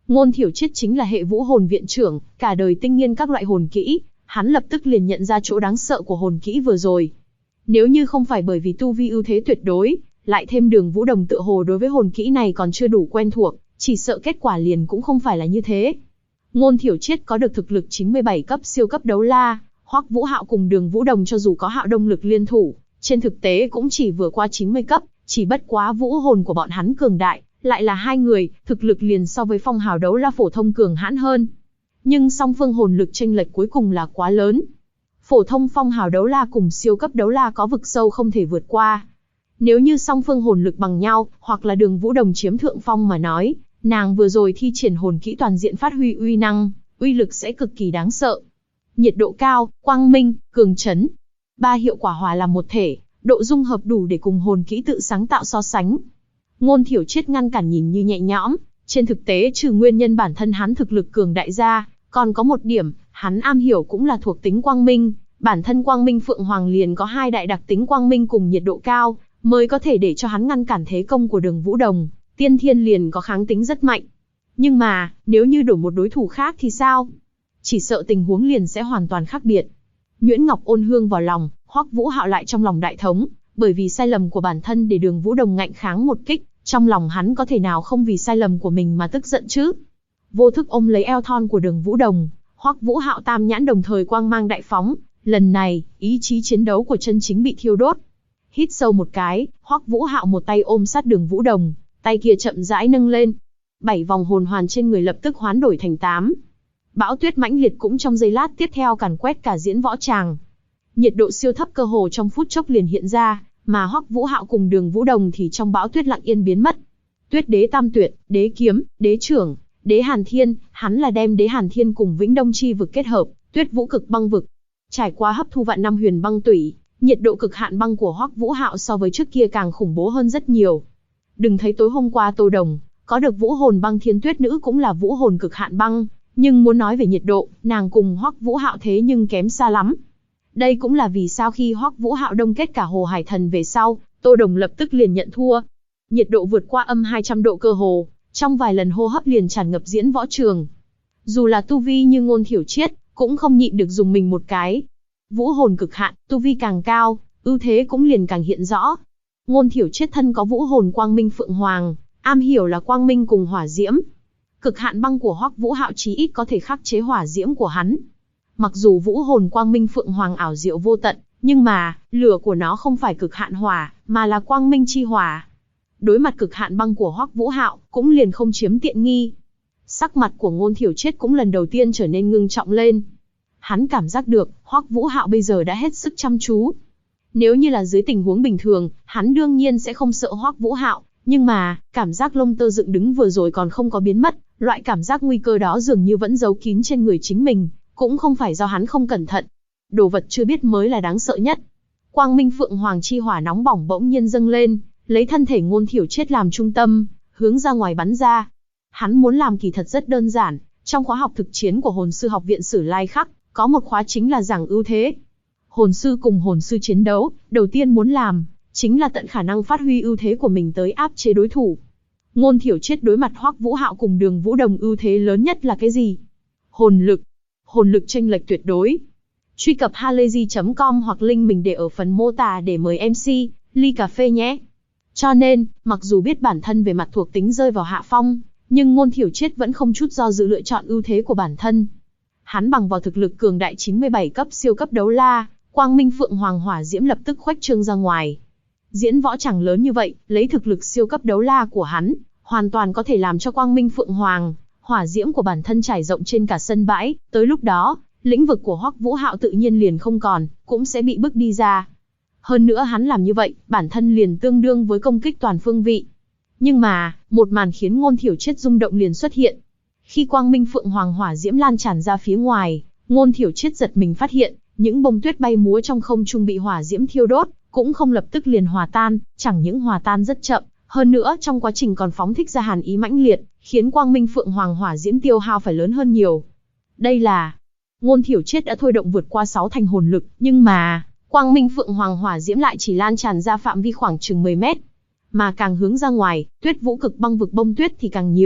Ngôn Thiểu Triết chính là hệ vũ hồn viện trưởng, cả đời tinh nghiên các loại hồn kỹ, hắn lập tức liền nhận ra chỗ đáng sợ của hồn kỹ vừa rồi. Nếu như không phải bởi vì tu vi ưu thế tuyệt đối, lại thêm Đường Vũ Đồng tựa hồ đối với hồn kỹ này còn chưa đủ quen thuộc, chỉ sợ kết quả liền cũng không phải là như thế. Ngôn Thiểu Triết có được thực lực 97 cấp siêu cấp đấu la, Hoắc Vũ Hạo cùng Đường Vũ Đồng cho dù có Hạo Đông lực liên thủ, trên thực tế cũng chỉ vừa qua 90 cấp, chỉ bất quá vũ hồn của bọn hắn cường đại, lại là hai người, thực lực liền so với phong hào đấu la phổ thông cường hãn hơn. Nhưng song phương hồn lực chênh lệch cuối cùng là quá lớn. Phổ thông phong hào đấu la cùng siêu cấp đấu la có vực sâu không thể vượt qua. Nếu như song phương hồn lực bằng nhau, hoặc là Đường Vũ Đồng chiếm thượng phong mà nói, nàng vừa rồi thi triển hồn kỹ toàn diện phát huy uy năng, uy lực sẽ cực kỳ đáng sợ. Nhiệt độ cao, quang minh, cường chấn. Ba hiệu quả hòa làm một thể, độ dung hợp đủ để cùng hồn kỹ tự sáng tạo so sánh. Ngôn Thiểu Triết ngăn cản nhìn như nhẹ nhõm, trên thực tế trừ nguyên nhân bản thân hắn thực lực cường đại ra, còn có một điểm, hắn am hiểu cũng là thuộc tính quang minh, bản thân quang minh Phượng Hoàng liền có hai đại đặc tính quang minh cùng nhiệt độ cao, mới có thể để cho hắn ngăn cản thế công của Đường Vũ Đồng, tiên thiên liền có kháng tính rất mạnh. Nhưng mà, nếu như đổi một đối thủ khác thì sao? Chỉ sợ tình huống liền sẽ hoàn toàn khác biệt. Nhuyễn Ngọc ôn hương vào lòng, Hoắc Vũ Hạo lại trong lòng đại thống, bởi vì sai lầm của bản thân để Đường Vũ Đồng ngạnh kháng một kích, trong lòng hắn có thể nào không vì sai lầm của mình mà tức giận chứ? Vô thức ôm lấy eo thon của Đường Vũ Đồng, Hoắc Vũ Hạo tam nhãn đồng thời quang mang đại phóng, lần này, ý chí chiến đấu của chân chính bị thiêu đốt. Hít sâu một cái, Hoắc Vũ Hạo một tay ôm sát Đường Vũ Đồng, tay kia chậm rãi nâng lên. 7 vòng hồn hoàn trên người lập tức hoán đổi thành 8. Bão tuyết mãnh liệt cũng trong giây lát tiếp theo càn quét cả diễn võ tràng. Nhiệt độ siêu thấp cơ hồ trong phút chốc liền hiện ra, mà Hoắc Vũ Hạo cùng Đường Vũ Đồng thì trong bão tuyết lặng yên biến mất. Tuyết đế tam tuyệt, đế kiếm, đế trưởng, đế hàn thiên, hắn là đem đế hàn thiên cùng Vĩnh Đông chi vực kết hợp, Tuyết Vũ cực băng vực. Trải qua hấp thu vạn năm huyền băng tủy, nhiệt độ cực hạn băng của Hoắc Vũ Hạo so với trước kia càng khủng bố hơn rất nhiều. Đừng thấy tối hôm qua Tô Đồng có được vũ hồn băng thiên tuyết nữ cũng là vũ hồn cực hạn băng, nhưng muốn nói về nhiệt độ, nàng cùng Hoắc Vũ Hạo thế nhưng kém xa lắm. Đây cũng là vì sao khi Hoắc Vũ Hạo đông kết cả Hồ Hải Thần về sau, Tô Đồng lập tức liền nhận thua. Nhiệt độ vượt qua âm 200 độ cơ hồ, trong vài lần hô hấp liền tràn ngập diễn võ trường. Dù là tu vi như Ngôn Thiểu Triết, cũng không nhịn được dùng mình một cái. Vũ hồn cực hạn, tu vi càng cao, ưu thế cũng liền càng hiện rõ. Ngôn Thiểu Triết thân có vũ hồn quang minh Phượng Hoàng, am hiểu là quang minh cùng hỏa diễm. Cực hạn băng của Hoắc Vũ Hạo chí ít có thể khắc chế hỏa diễm của hắn. Mặc dù vũ hồn quang minh Phượng Hoàng ảo diệu vô tận, nhưng mà, lửa của nó không phải cực hạn hỏa, mà là quang minh chi hỏa. Đối mặt cực hạn băng của Hoắc Vũ Hạo, cũng liền không chiếm tiện nghi. Sắc mặt của Ngôn Thiểu Triết cũng lần đầu tiên trở nên ngưng trọng lên. Hắn cảm giác được, Hoắc Vũ Hạo bây giờ đã hết sức chăm chú. Nếu như là dưới tình huống bình thường, hắn đương nhiên sẽ không sợ Hoắc Vũ Hạo, nhưng mà, cảm giác lông tơ dựng đứng vừa rồi còn không có biến mất, loại cảm giác nguy cơ đó dường như vẫn giấu kín trên người chính mình, cũng không phải do hắn không cẩn thận. Đồ vật chưa biết mới là đáng sợ nhất. Quang minh Phượng Hoàng chi hỏa nóng bỏng bỗng nhiên dâng lên, lấy thân thể Ngôn Thiểu Triết làm trung tâm, hướng ra ngoài bắn ra. Hắn muốn làm kỳ thật rất đơn giản, trong khóa học thực chiến của Hồn sư học viện Sử Lai Khắc, có một khóa chính là giảng ưu thế. Hồn sư cùng hồn sư chiến đấu, đầu tiên muốn làm, chính là tận khả năng phát huy ưu thế của mình tới áp chế đối thủ. Ngôn Thiểu Triết đối mặt Hoắc Vũ Hạo cùng Đường Vũ Đồng ưu thế lớn nhất là cái gì? Hồn lực. Hồn lực chênh lệch tuyệt đối. Truy cập halayzi.com hoặc link mình để ở phần mô tả để mời MC, ly cà phê nhé. Cho nên, mặc dù biết bản thân về mặt thuộc tính rơi vào hạ phong, nhưng Ngôn Thiểu Triết vẫn không chút do dự lựa chọn ưu thế của bản thân. Hắn bằng vào thực lực cường đại 97 cấp siêu cấp đấu la, Quang Minh Phượng Hoàng hỏa diễm lập tức khuếch trương ra ngoài. Diễn võ chẳng lớn như vậy, lấy thực lực siêu cấp đấu la của hắn, hoàn toàn có thể làm cho Quang Minh Phượng Hoàng hỏa diễm của bản thân trải rộng trên cả sân bãi, tới lúc đó, lĩnh vực của Hoắc Vũ Hạo tự nhiên liền không còn, cũng sẽ bị bức đi ra. Hơn nữa hắn làm như vậy, bản thân liền tương đương với công kích toàn phương vị. Nhưng mà, một màn khiến Ngôn Thiểu Triết rung động liền xuất hiện. Khi Quang Minh Phượng Hoàng hỏa diễm lan tràn ra phía ngoài, Ngôn Thiểu Triết giật mình phát hiện, những bông tuyết bay múa trong không trung bị hỏa diễm thiêu đốt, cũng không lập tức liền hòa tan, chẳng những hòa tan rất chậm, hơn nữa trong quá trình còn phóng thích ra hàn ý mãnh liệt, khiến Quang Minh Phượng Hoàng hỏa diễm tiêu hao phải lớn hơn nhiều. Đây là Ngôn Thiểu Triết đã thôi động vượt qua 6 thành hồn lực, nhưng mà Quang Minh Phượng Hoàng hỏa diễm lại chỉ lan tràn ra phạm vi khoảng chừng 10 mét, mà càng hướng ra ngoài, Tuyết Vũ cực băng vực bông tuyết thì càng nhiều,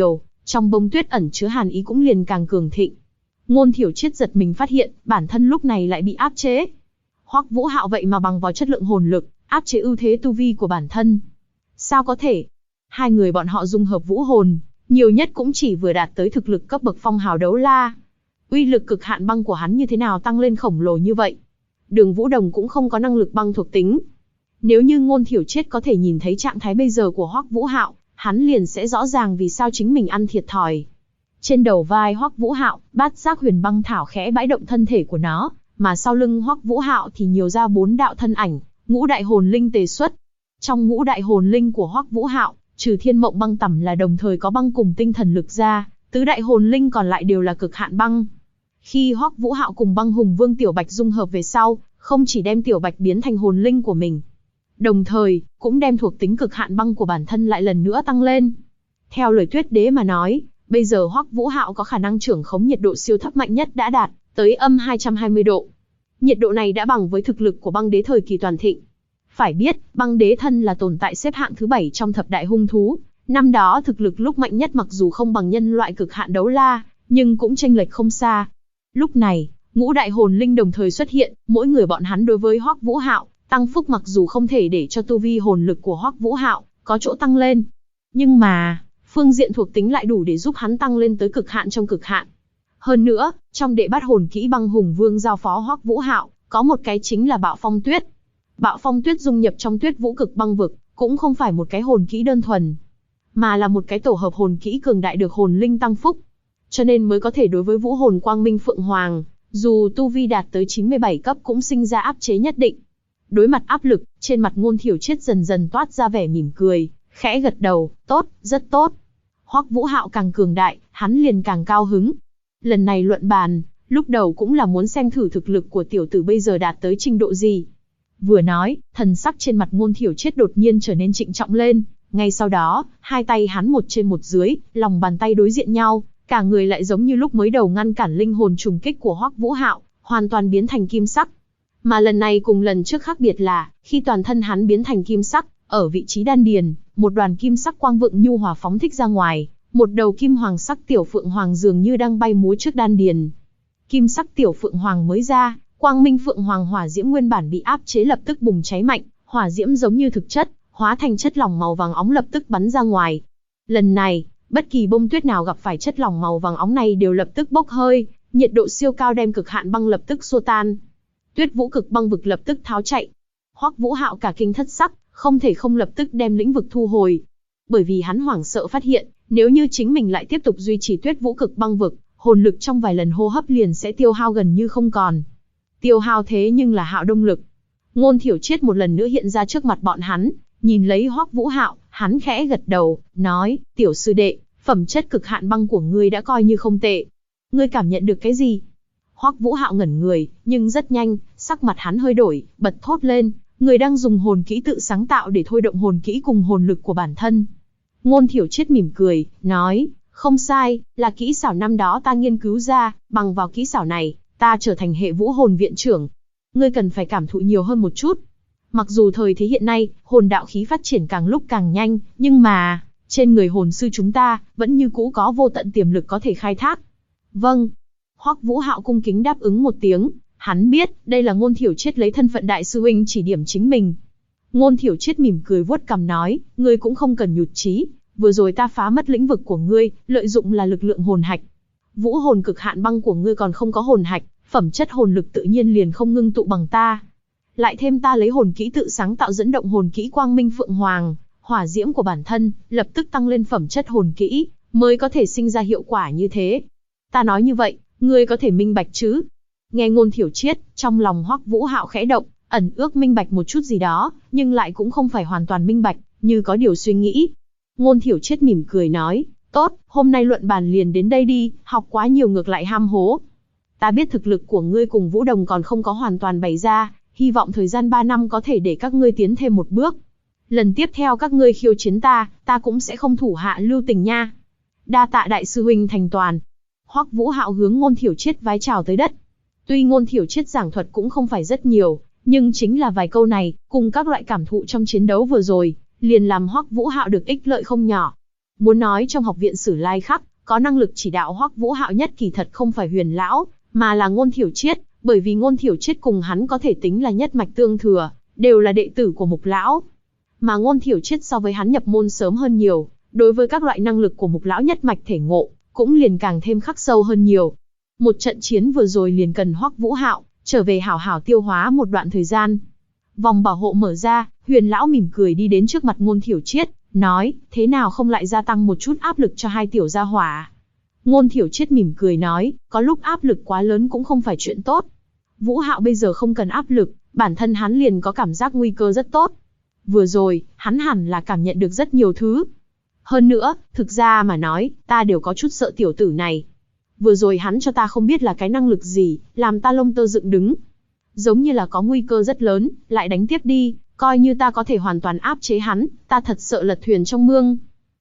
Trong bông tuyết ẩn chứa hàn ý cũng liền càng cường thịnh. Ngôn Thiểu Triết giật mình phát hiện, bản thân lúc này lại bị áp chế. Hoắc Vũ Hạo vậy mà bằng vào chất lượng hồn lực, áp chế ưu thế tu vi của bản thân. Sao có thể? Hai người bọn họ dung hợp vũ hồn, nhiều nhất cũng chỉ vừa đạt tới thực lực cấp bậc phong hào đấu la. Uy lực cực hạn băng của hắn như thế nào tăng lên khổng lồ như vậy? Đường Vũ Đồng cũng không có năng lực băng thuộc tính. Nếu như Ngôn Thiểu Triết có thể nhìn thấy trạng thái bây giờ của Hoắc Vũ Hạo, hắn liền sẽ rõ ràng vì sao chính mình ăn thiệt thòi. Trên đầu vai Hoắc Vũ Hạo, bát giác huyền băng thảo khẽ bãi động thân thể của nó, mà sau lưng Hoắc Vũ Hạo thì nhiều ra 4 đạo thân ảnh, ngũ đại hồn linh tề xuất. Trong ngũ đại hồn linh của Hoắc Vũ Hạo, trừ Thiên Mộng Băng Tẩm là đồng thời có băng cùng tinh thần lực ra, tứ đại hồn linh còn lại đều là cực hạn băng. Khi Hoắc Vũ Hạo cùng Băng Hùng Vương Tiểu Bạch dung hợp về sau, không chỉ đem Tiểu Bạch biến thành hồn linh của mình, đồng thời cũng đem thuộc tính cực hạn băng của bản thân lại lần nữa tăng lên. Theo lời Tuyết Đế mà nói, bây giờ Hoắc Vũ Hạo có khả năng trưởng khống nhiệt độ siêu thấp mạnh nhất đã đạt tới âm 220 độ. Nhiệt độ này đã bằng với thực lực của băng đế thời kỳ toàn thịnh. Phải biết, băng đế thân là tồn tại xếp hạng thứ 7 trong thập đại hung thú. Năm đó thực lực lúc mạnh nhất mặc dù không bằng nhân loại cực hạn đấu la, nhưng cũng chênh lệch không xa. Lúc này, ngũ đại hồn linh đồng thời xuất hiện, mỗi người bọn hắn đối với Hoắc Vũ Hạo tăng phúc mặc dù không thể để cho tu vi hồn lực của Hoắc Vũ Hạo có chỗ tăng lên, nhưng mà phương diện thuộc tính lại đủ để giúp hắn tăng lên tới cực hạn trong cực hạn. Hơn nữa, trong đệ bát hồn kỹ Băng Hùng Vương giao phó Hoắc Vũ Hạo, có một cái chính là Bạo Phong Tuyết. Bạo Phong Tuyết dung nhập trong Tuyết Vũ Cực Băng Vực, cũng không phải một cái hồn kỹ đơn thuần, mà là một cái tổ hợp hồn kỹ cường đại được hồn linh tăng phúc. Cho nên mới có thể đối với vũ hồn Quang Minh Phượng Hoàng, dù tu vi đạt tới 97 cấp cũng sinh ra áp chế nhất định. Đối mặt áp lực, trên mặt Ngôn Thiểu Triết dần dần toát ra vẻ mỉm cười, khẽ gật đầu, tốt, rất tốt. Hoắc Vũ Hạo càng cường đại, hắn liền càng cao hứng. Lần này luận bàn, lúc đầu cũng là muốn xem thử thực lực của tiểu tử bây giờ đạt tới trình độ gì. Vừa nói, thần sắc trên mặt Ngôn Thiểu Triết đột nhiên trở nên trịnh trọng lên, ngay sau đó, hai tay hắn một trên một dưới, lòng bàn tay đối diện nhau, cả người lại giống như lúc mới đầu ngăn cản linh hồn trùng kích của Hoắc Vũ Hạo, hoàn toàn biến thành kim sắc. Mà lần này cùng lần trước khác biệt là, khi toàn thân hắn biến thành kim sắc, ở vị trí đan điền, một đoàn kim sắc quang vượng nhu hòa phóng thích ra ngoài, một đầu kim hoàng sắc tiểu phượng hoàng dường như đang bay múa trước đan điền. Kim sắc tiểu phượng hoàng mới ra, Quang Minh Phượng Hoàng hỏa diễm nguyên bản bị áp chế lập tức bùng cháy mạnh, hỏa diễm giống như thực chất, hóa thành chất lỏng màu vàng óng lập tức bắn ra ngoài. Lần này, bất kỳ bông tuyết nào gặp phải chất lỏng màu vàng óng này đều lập tức bốc hơi, nhiệt độ siêu cao đem cực hạn băng lập tức xua tan. Tuyết Vũ Cực Băng Vực lập tức tháo chạy. Hoắc Vũ Hạo cả kinh thất sắc, không thể không lập tức đem lĩnh vực thu hồi. Bởi vì hắn hoảng sợ phát hiện, nếu như chính mình lại tiếp tục duy trì Tuyết Vũ Cực Băng Vực, hồn lực trong vài lần hô hấp liền sẽ tiêu hao gần như không còn. Tiêu hao thế nhưng là hạo đông lực. Ngôn Thiểu Triết một lần nữa hiện ra trước mặt bọn hắn, nhìn lấy Hoắc Vũ Hạo, hắn khẽ gật đầu, nói, tiểu sư đệ, phẩm chất cực hạn băng của ngươi đã coi như không tệ. Ngươi cảm nhận được cái gì? Hoắc Vũ Hạo ngẩn người, nhưng rất nhanh, sắc mặt hắn hơi đổi, bật thốt lên, người đang dùng hồn kỹ tự sáng tạo để thôi động hồn kỹ cùng hồn lực của bản thân. Ngôn Thiểu Triết mỉm cười, nói, không sai, là kỹ xảo năm đó ta nghiên cứu ra, bằng vào kỹ xảo này, ta trở thành hệ vũ hồn viện trưởng. Ngươi cần phải cảm thụ nhiều hơn một chút. Mặc dù thời thế hiện nay, hồn đạo khí phát triển càng lúc càng nhanh, nhưng mà, trên người hồn sư chúng ta, vẫn như cũ có vô tận tiềm lực có thể khai thác. Vâng. Hoắc Vũ Hạo cung kính đáp ứng một tiếng, hắn biết, đây là Ngôn Thiểu Triết lấy thân phận đại sư huynh chỉ điểm chính mình. Ngôn Thiểu Triết mỉm cười vuốt cằm nói, ngươi cũng không cần nhụt chí, vừa rồi ta phá mất lĩnh vực của ngươi, lợi dụng là lực lượng hồn hạch. Vũ hồn cực hạn băng của ngươi còn không có hồn hạch, phẩm chất hồn lực tự nhiên liền không ngưng tụ bằng ta. Lại thêm ta lấy hồn kỹ tự sáng tạo dẫn động hồn kỹ Quang Minh Phượng Hoàng, hỏa diễm của bản thân, lập tức tăng lên phẩm chất hồn kỹ, mới có thể sinh ra hiệu quả như thế. Ta nói như vậy, ngươi có thể minh bạch chứ? Nghe Ngôn Thiểu Triết, trong lòng Hoắc Vũ Hạo khẽ động, ẩn ước minh bạch một chút gì đó, nhưng lại cũng không phải hoàn toàn minh bạch, như có điều suy nghĩ. Ngôn Thiểu Triết mỉm cười nói, tốt, hôm nay luận bàn liền đến đây đi, học quá nhiều ngược lại ham hố. Ta biết thực lực của ngươi cùng Vũ Đồng còn không có hoàn toàn bày ra, hy vọng thời gian 3 năm có thể để các ngươi tiến thêm một bước. Lần tiếp theo các ngươi khiêu chiến ta cũng sẽ không thủ hạ lưu tình nha. Đa tạ đại sư huynh thành toàn. Hoắc Vũ Hạo hướng Ngôn Thiểu Triết vái chào tới đất. Tuy Ngôn Thiểu Triết giảng thuật cũng không phải rất nhiều, nhưng chính là vài câu này, cùng các loại cảm thụ trong chiến đấu vừa rồi, liền làm Hoắc Vũ Hạo được ích lợi không nhỏ. Muốn nói trong học viện Sử Lai Khắc, Có năng lực chỉ đạo Hoắc Vũ Hạo nhất kỳ thật không phải Huyền lão, mà là Ngôn Thiểu Triết, bởi vì Ngôn Thiểu Triết cùng hắn có thể tính là nhất mạch tương thừa, đều là đệ tử của Mục lão. Mà Ngôn Thiểu Triết so với hắn nhập môn sớm hơn nhiều, đối với các loại năng lực của Mục lão nhất mạch thể ngộ, cũng liền càng thêm khắc sâu hơn nhiều. Một trận chiến vừa rồi liền cần Hoắc Vũ Hạo trở về hảo hảo tiêu hóa một đoạn thời gian. Vòng bảo hộ mở ra, Huyền lão mỉm cười đi đến trước mặt Ngôn Thiểu Triết, nói, thế nào không lại gia tăng một chút áp lực cho hai tiểu gia hỏa. Ngôn Thiểu Triết mỉm cười nói, có lúc áp lực quá lớn cũng không phải chuyện tốt. Vũ Hạo bây giờ không cần áp lực, bản thân hắn liền có cảm giác nguy cơ rất tốt. Vừa rồi, hắn hẳn là cảm nhận được rất nhiều thứ. Hơn nữa, thực ra mà nói, ta đều có chút sợ tiểu tử này. Vừa rồi hắn cho ta không biết là cái năng lực gì, làm ta lông tơ dựng đứng. Giống như là có nguy cơ rất lớn, lại đánh tiếp đi, coi như ta có thể hoàn toàn áp chế hắn, ta thật sợ lật thuyền trong mương.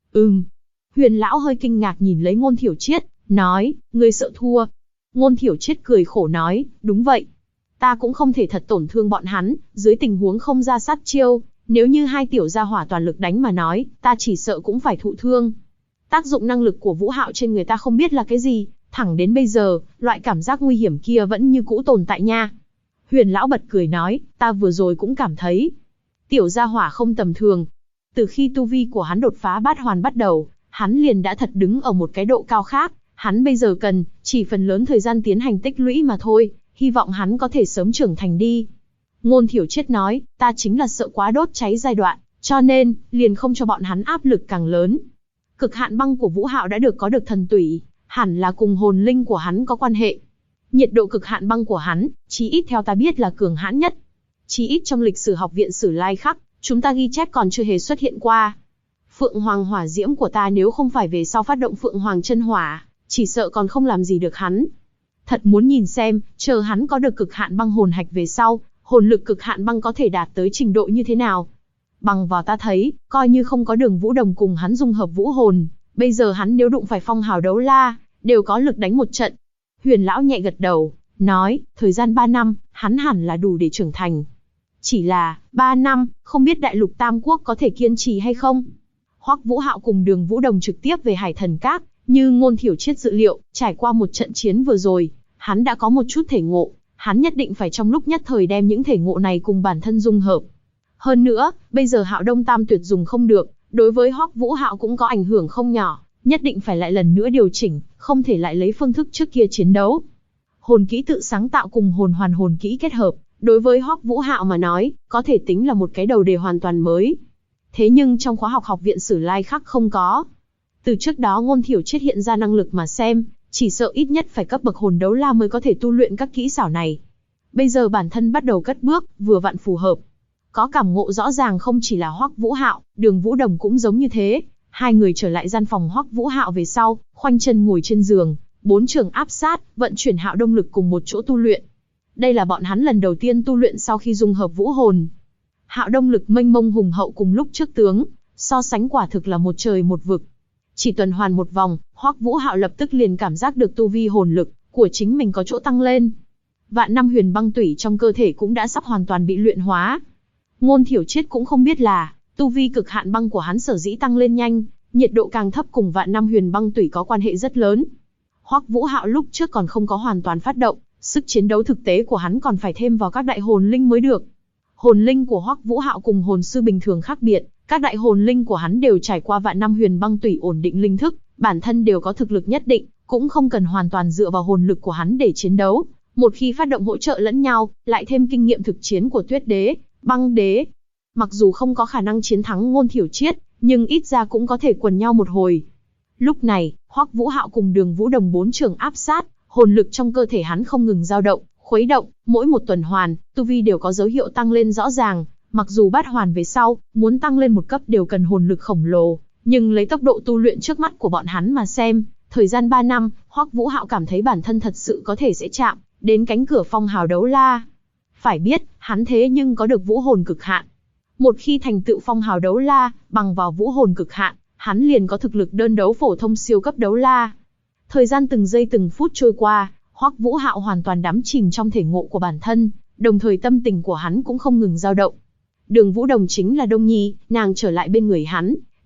Huyền lão hơi kinh ngạc nhìn lấy Ngôn Thiểu Triết, nói, ngươi sợ thua. Ngôn Thiểu Triết cười khổ nói, đúng vậy. Ta cũng không thể thật tổn thương bọn hắn, dưới tình huống không ra sát chiêu, nếu như hai tiểu gia hỏa toàn lực đánh mà nói, ta chỉ sợ cũng phải thụ thương. Tác dụng năng lực của Vũ Hạo trên người ta không biết là cái gì, thẳng đến bây giờ, loại cảm giác nguy hiểm kia vẫn như cũ tồn tại nha. Huyền lão bật cười nói, ta vừa rồi cũng cảm thấy, tiểu gia hỏa không tầm thường. Từ khi tu vi của hắn đột phá bát hoàn bắt đầu, hắn liền đã thật đứng ở một cái độ cao khác, hắn bây giờ cần, chỉ phần lớn thời gian tiến hành tích lũy mà thôi, hy vọng hắn có thể sớm trưởng thành đi. Ngôn Thiểu Triết nói, ta chính là sợ quá đốt cháy giai đoạn, cho nên, liền không cho bọn hắn áp lực càng lớn. Cực hạn băng của Vũ Hạo đã có được thần tủy, hẳn là cùng hồn linh của hắn có quan hệ. Nhiệt độ cực hạn băng của hắn, chí ít theo ta biết là cường hãn nhất. Chí ít trong lịch sử học viện Sử Lai Khắc, chúng ta ghi chép còn chưa hề xuất hiện qua. Phượng Hoàng hỏa diễm của ta nếu không phải về sau phát động Phượng Hoàng chân hỏa, chỉ sợ còn không làm gì được hắn. Thật muốn nhìn xem, chờ hắn có được cực hạn băng hồn hạch về sau, hồn lực cực hạn băng có thể đạt tới trình độ như thế nào. Bằng vào ta thấy, coi như không có Đường Vũ Đồng cùng hắn dung hợp vũ hồn, bây giờ hắn nếu đụng phải phong hào đấu la, đều có lực đánh một trận. Huyền lão nhẹ gật đầu, nói, thời gian 3 năm, hắn hẳn là đủ để trưởng thành. Chỉ là, 3 năm, không biết đại lục Tam Quốc có thể kiên trì hay không? Hoắc Vũ Hạo cùng Đường Vũ Đồng trực tiếp về Hải Thần Các, như Ngôn Thiểu Triết dự liệu, trải qua một trận chiến vừa rồi, hắn đã có một chút thể ngộ, hắn nhất định phải trong lúc nhất thời đem những thể ngộ này cùng bản thân dung hợp. Hơn nữa, bây giờ Hạo Đông Tam Tuyệt dùng không được, đối với Hoắc Vũ Hạo cũng có ảnh hưởng không nhỏ, nhất định phải lại lần nữa điều chỉnh, không thể lại lấy phương thức trước kia chiến đấu. Hồn kỹ tự sáng tạo cùng hồn hoàn hồn kỹ kết hợp, đối với Hoắc Vũ Hạo mà nói, có thể tính là một cái đầu đề hoàn toàn mới. Thế nhưng trong khóa học học viện Sử Lai Khắc không có. Từ trước đó Ngôn Thiểu Triết hiện ra năng lực mà xem, chỉ sợ ít nhất phải cấp bậc hồn đấu la mới có thể tu luyện các kỹ xảo này. Bây giờ bản thân bắt đầu cất bước, vừa vặn phù hợp. Có cảm ngộ rõ ràng không chỉ là Hoắc Vũ Hạo, Đường Vũ Đồng cũng giống như thế. Hai người trở lại gian phòng Hoắc Vũ Hạo về sau, khoanh chân ngồi trên giường, 4 trường áp sát, vận chuyển hạo đông lực cùng một chỗ tu luyện. Đây là bọn hắn lần đầu tiên tu luyện sau khi dung hợp vũ hồn. Hạo đông lực mênh mông hùng hậu cùng lúc trước tướng, so sánh quả thực là một trời một vực. Chỉ tuần hoàn một vòng, Hoắc Vũ Hạo lập tức liền cảm giác được tu vi hồn lực của chính mình có chỗ tăng lên. Vạn năm huyền băng tủy trong cơ thể cũng đã sắp hoàn toàn bị luyện hóa. Ngôn Thiểu Triết cũng không biết là, tu vi cực hạn băng của hắn sở dĩ tăng lên nhanh, nhiệt độ càng thấp cùng vạn năm huyền băng tủy có quan hệ rất lớn. Hoắc Vũ Hạo lúc trước còn không có hoàn toàn phát động, sức chiến đấu thực tế của hắn còn phải thêm vào các đại hồn linh mới được. Hồn linh của Hoắc Vũ Hạo cùng hồn sư bình thường khác biệt, các đại hồn linh của hắn đều trải qua vạn năm huyền băng tủy ổn định linh thức, bản thân đều có thực lực nhất định, cũng không cần hoàn toàn dựa vào hồn lực của hắn để chiến đấu. Một khi phát động hỗ trợ lẫn nhau, lại thêm kinh nghiệm thực chiến của Tuyết Đế, Băng Đế, mặc dù không có khả năng chiến thắng Ngôn Thiểu Triết, nhưng ít ra cũng có thể quần nhau một hồi. Lúc này, Hoắc Vũ Hạo cùng Đường Vũ Đồng 4 trường áp sát, hồn lực trong cơ thể hắn không ngừng dao động, khuấy động, mỗi một tuần hoàn, tu vi đều có dấu hiệu tăng lên rõ ràng. Mặc dù bát hoàn về sau, muốn tăng lên một cấp đều cần hồn lực khổng lồ, nhưng lấy tốc độ tu luyện trước mắt của bọn hắn mà xem, thời gian 3 năm, Hoắc Vũ Hạo cảm thấy bản thân thật sự có thể sẽ chạm đến cánh cửa phong hào đấu la. Phải biết, hắn thế nhưng có được vũ hồn cực hạn. Một khi thành tựu phong hào đấu la, bằng vào vũ hồn cực hạn, hắn liền có thực lực đơn đấu phổ thông siêu cấp đấu la. Thời gian từng giây từng phút trôi qua, Hoắc Vũ Hạo hoàn toàn đắm chìm trong thể ngộ của bản thân, đồng thời tâm tình của hắn cũng không ngừng dao động. Đường Vũ Đồng chính là Đông Nhi, nàng trở lại bên người hắn,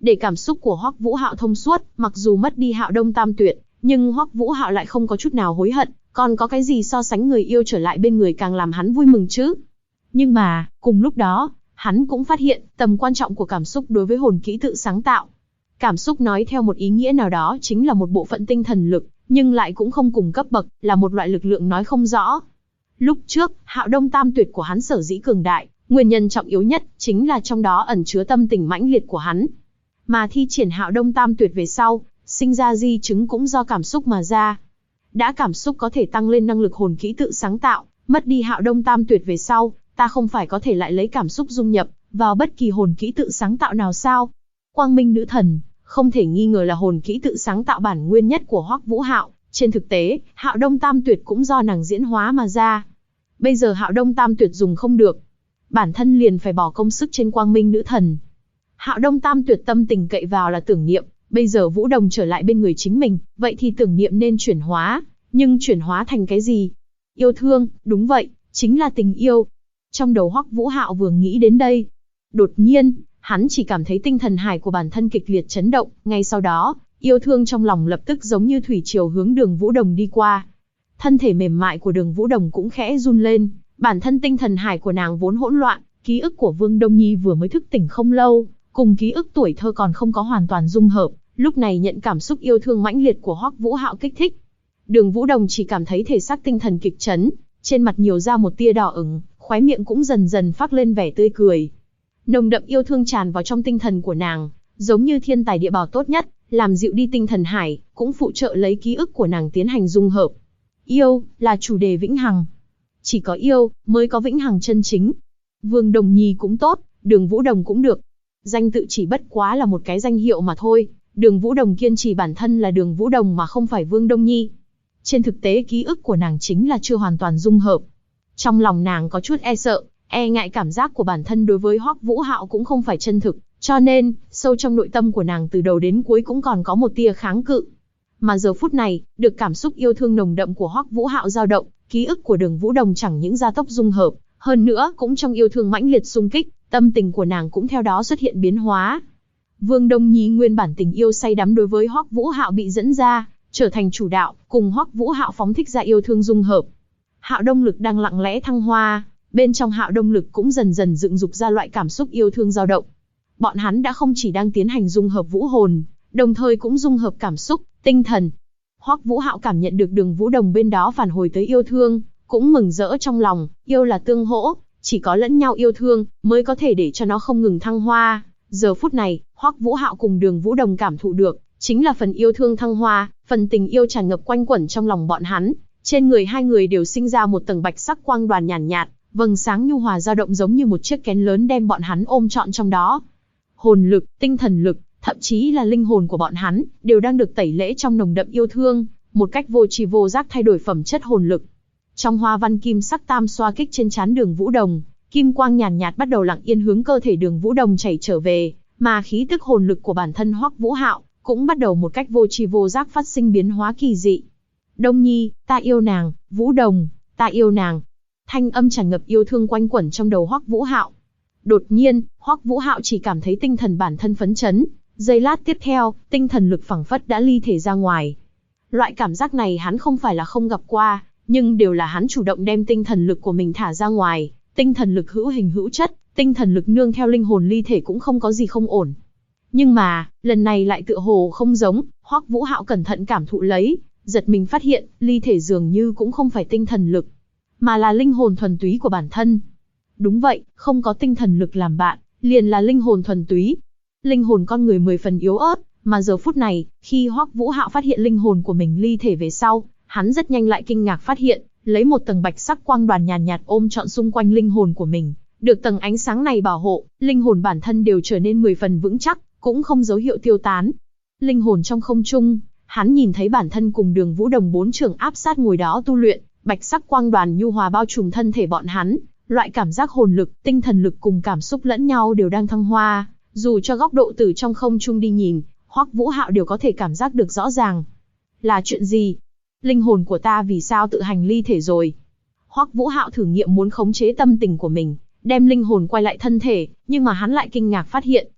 Để cảm xúc của Hoắc Vũ Hạo thông suốt, mặc dù mất đi Hạo Đông Tam Tuyệt, nhưng Hoắc Vũ Hạo lại không có chút nào hối hận, còn có cái gì so sánh người yêu trở lại bên người càng làm hắn vui mừng chứ? Nhưng mà, cùng lúc đó, hắn cũng phát hiện tầm quan trọng của cảm xúc đối với hồn kỹ tự sáng tạo. Cảm xúc nói theo một ý nghĩa nào đó chính là một bộ phận tinh thần lực, nhưng lại cũng không cùng cấp bậc, là một loại lực lượng nói không rõ. Lúc trước, Hạo Đông Tam Tuyệt của hắn sở dĩ cường đại, nguyên nhân trọng yếu nhất chính là trong đó ẩn chứa tâm tình mãnh liệt của hắn. Mà thi triển Hạo Đông Tam Tuyệt về sau, sinh ra di chứng cũng do cảm xúc mà ra. Đã cảm xúc có thể tăng lên năng lực hồn kỹ tự sáng tạo, mất đi Hạo Đông Tam Tuyệt về sau, ta không phải có thể lại lấy cảm xúc dung nhập vào bất kỳ hồn kỹ tự sáng tạo nào sao? Quang Minh Nữ Thần, không thể nghi ngờ là hồn kỹ tự sáng tạo bản nguyên nhất của Hoắc Vũ Hạo, trên thực tế, Hạo Đông Tam Tuyệt cũng do nàng diễn hóa mà ra. Bây giờ Hạo Đông Tam Tuyệt dùng không được, bản thân liền phải bỏ công sức trên Quang Minh Nữ Thần. Hạo Đông Tam Tuyệt tâm tình cậy vào là tưởng niệm, bây giờ Vũ Đồng trở lại bên người chính mình, vậy thì tưởng niệm nên chuyển hóa, nhưng chuyển hóa thành cái gì? Yêu thương, đúng vậy, chính là tình yêu. Trong đầu Hoắc Vũ Hạo vừa nghĩ đến đây, đột nhiên, hắn chỉ cảm thấy tinh thần hải của bản thân kịch liệt chấn động, ngay sau đó, yêu thương trong lòng lập tức giống như thủy triều hướng Đường Vũ Đồng đi qua. Thân thể mềm mại của Đường Vũ Đồng cũng khẽ run lên, bản thân tinh thần hải của nàng vốn hỗn loạn, ký ức của Vương Đông Nhi vừa mới thức tỉnh không lâu, cùng ký ức tuổi thơ còn không có hoàn toàn dung hợp, lúc này nhận cảm xúc yêu thương mãnh liệt của Hoắc Vũ Hạo kích thích. Đường Vũ Đồng chỉ cảm thấy thể xác tinh thần kịch chấn, trên mặt nhiều ra một tia đỏ ửng, khóe miệng cũng dần dần phác lên vẻ tươi cười. Nồng đậm yêu thương tràn vào trong tinh thần của nàng, giống như thiên tài địa bảo tốt nhất, làm dịu đi tinh thần hải, cũng phụ trợ lấy ký ức của nàng tiến hành dung hợp. Yêu là chủ đề vĩnh hằng, chỉ có yêu mới có vĩnh hằng chân chính. Vương Đồng Nhi cũng tốt, Đường Vũ Đồng cũng được, danh tự chỉ bất quá là một cái danh hiệu mà thôi. Đường Vũ Đồng kiên trì bản thân là Đường Vũ Đồng mà không phải Vương Đông Nhi. Trên thực tế ký ức của nàng chính là chưa hoàn toàn dung hợp. Trong lòng nàng có chút e sợ, e ngại cảm giác của bản thân đối với Hoắc Vũ Hạo cũng không phải chân thực, cho nên, sâu trong nội tâm của nàng từ đầu đến cuối cũng còn có một tia kháng cự. Mà giờ phút này, được cảm xúc yêu thương nồng đậm của Hoắc Vũ Hạo dao động, ký ức của Đường Vũ Đồng chẳng những gia tốc dung hợp, hơn nữa cũng trong yêu thương mãnh liệt xung kích, tâm tình của nàng cũng theo đó xuất hiện biến hóa. Vương Đông Nhi nguyên bản tình yêu say đắm đối với Hoắc Vũ Hạo bị dẫn ra, trở thành chủ đạo, cùng Hoắc Vũ Hạo phóng thích ra yêu thương dung hợp. Hạo Đông Lực đang lặng lẽ thăng hoa, bên trong Hạo Đông Lực cũng dần dần dựng dục ra loại cảm xúc yêu thương dao động. Bọn hắn đã không chỉ đang tiến hành dung hợp vũ hồn, đồng thời cũng dung hợp cảm xúc, tinh thần. Hoắc Vũ Hạo cảm nhận được Đường Vũ Đồng bên đó phản hồi tới yêu thương, cũng mừng rỡ trong lòng, yêu là tương hỗ, chỉ có lẫn nhau yêu thương mới có thể để cho nó không ngừng thăng hoa. Giờ phút này, Hoắc Vũ Hạo cùng Đường Vũ Đồng cảm thụ được, chính là phần yêu thương thăng hoa, phần tình yêu tràn ngập quanh quẩn trong lòng bọn hắn. Trên người hai người đều sinh ra một tầng bạch sắc quang đoàn nhàn nhạt, vầng sáng nhu hòa dao động giống như một chiếc kén lớn đem bọn hắn ôm trọn trong đó. Hồn lực, tinh thần lực, thậm chí là linh hồn của bọn hắn, đều đang được tẩy lễ trong nồng đậm yêu thương, một cách vô tri vô giác thay đổi phẩm chất hồn lực. Trong hoa văn kim sắc tam xoa kích trên trán Đường Vũ Đồng, kim quang nhàn nhạt bắt đầu lặng yên hướng cơ thể Đường Vũ Đồng chảy trở về, mà khí tức hồn lực của bản thân Hoắc Vũ Hạo cũng bắt đầu một cách vô tri vô giác phát sinh biến hóa kỳ dị. Đông Nhi, ta yêu nàng, Vũ Đồng, ta yêu nàng. Thanh âm tràn ngập yêu thương quanh quẩn trong đầu Hoắc Vũ Hạo. Đột nhiên, Hoắc Vũ Hạo chỉ cảm thấy tinh thần bản thân phấn chấn, giây lát tiếp theo, tinh thần lực phảng phất đã ly thể ra ngoài. Loại cảm giác này hắn không phải là không gặp qua, nhưng đều là hắn chủ động đem tinh thần lực của mình thả ra ngoài. Tinh thần lực hữu hình hữu chất, tinh thần lực nương theo linh hồn ly thể cũng không có gì không ổn. Nhưng mà, lần này lại tựa hồ không giống, Hoắc Vũ Hạo cẩn thận cảm thụ lấy, giật mình phát hiện, ly thể dường như cũng không phải tinh thần lực, mà là linh hồn thuần túy của bản thân. Đúng vậy, không có tinh thần lực làm bạn, liền là linh hồn thuần túy. Linh hồn con người 10 phần yếu ớt, mà giờ phút này, khi Hoắc Vũ Hạo phát hiện linh hồn của mình ly thể về sau, hắn rất nhanh lại kinh ngạc phát hiện, lấy một tầng bạch sắc quang đoàn nhàn nhạt ôm trọn xung quanh linh hồn của mình, được tầng ánh sáng này bảo hộ, linh hồn bản thân đều trở nên 10 phần vững chắc, cũng không dấu hiệu tiêu tán. Linh hồn trong không trung, hắn nhìn thấy bản thân cùng Đường Vũ Đồng bốn trưởng áp sát ngồi đó tu luyện, bạch sắc quang đoàn nhu hòa bao trùm thân thể bọn hắn, loại cảm giác hồn lực, tinh thần lực cùng cảm xúc lẫn nhau đều đang thăng hoa, dù cho góc độ từ trong không trung đi nhìn, Hoắc Vũ Hạo đều có thể cảm giác được rõ ràng. Là chuyện gì? Linh hồn của ta vì sao tự hành ly thể rồi? Hoắc Vũ Hạo thử nghiệm muốn khống chế tâm tình của mình, đem linh hồn quay lại thân thể, nhưng mà hắn lại kinh ngạc phát hiện,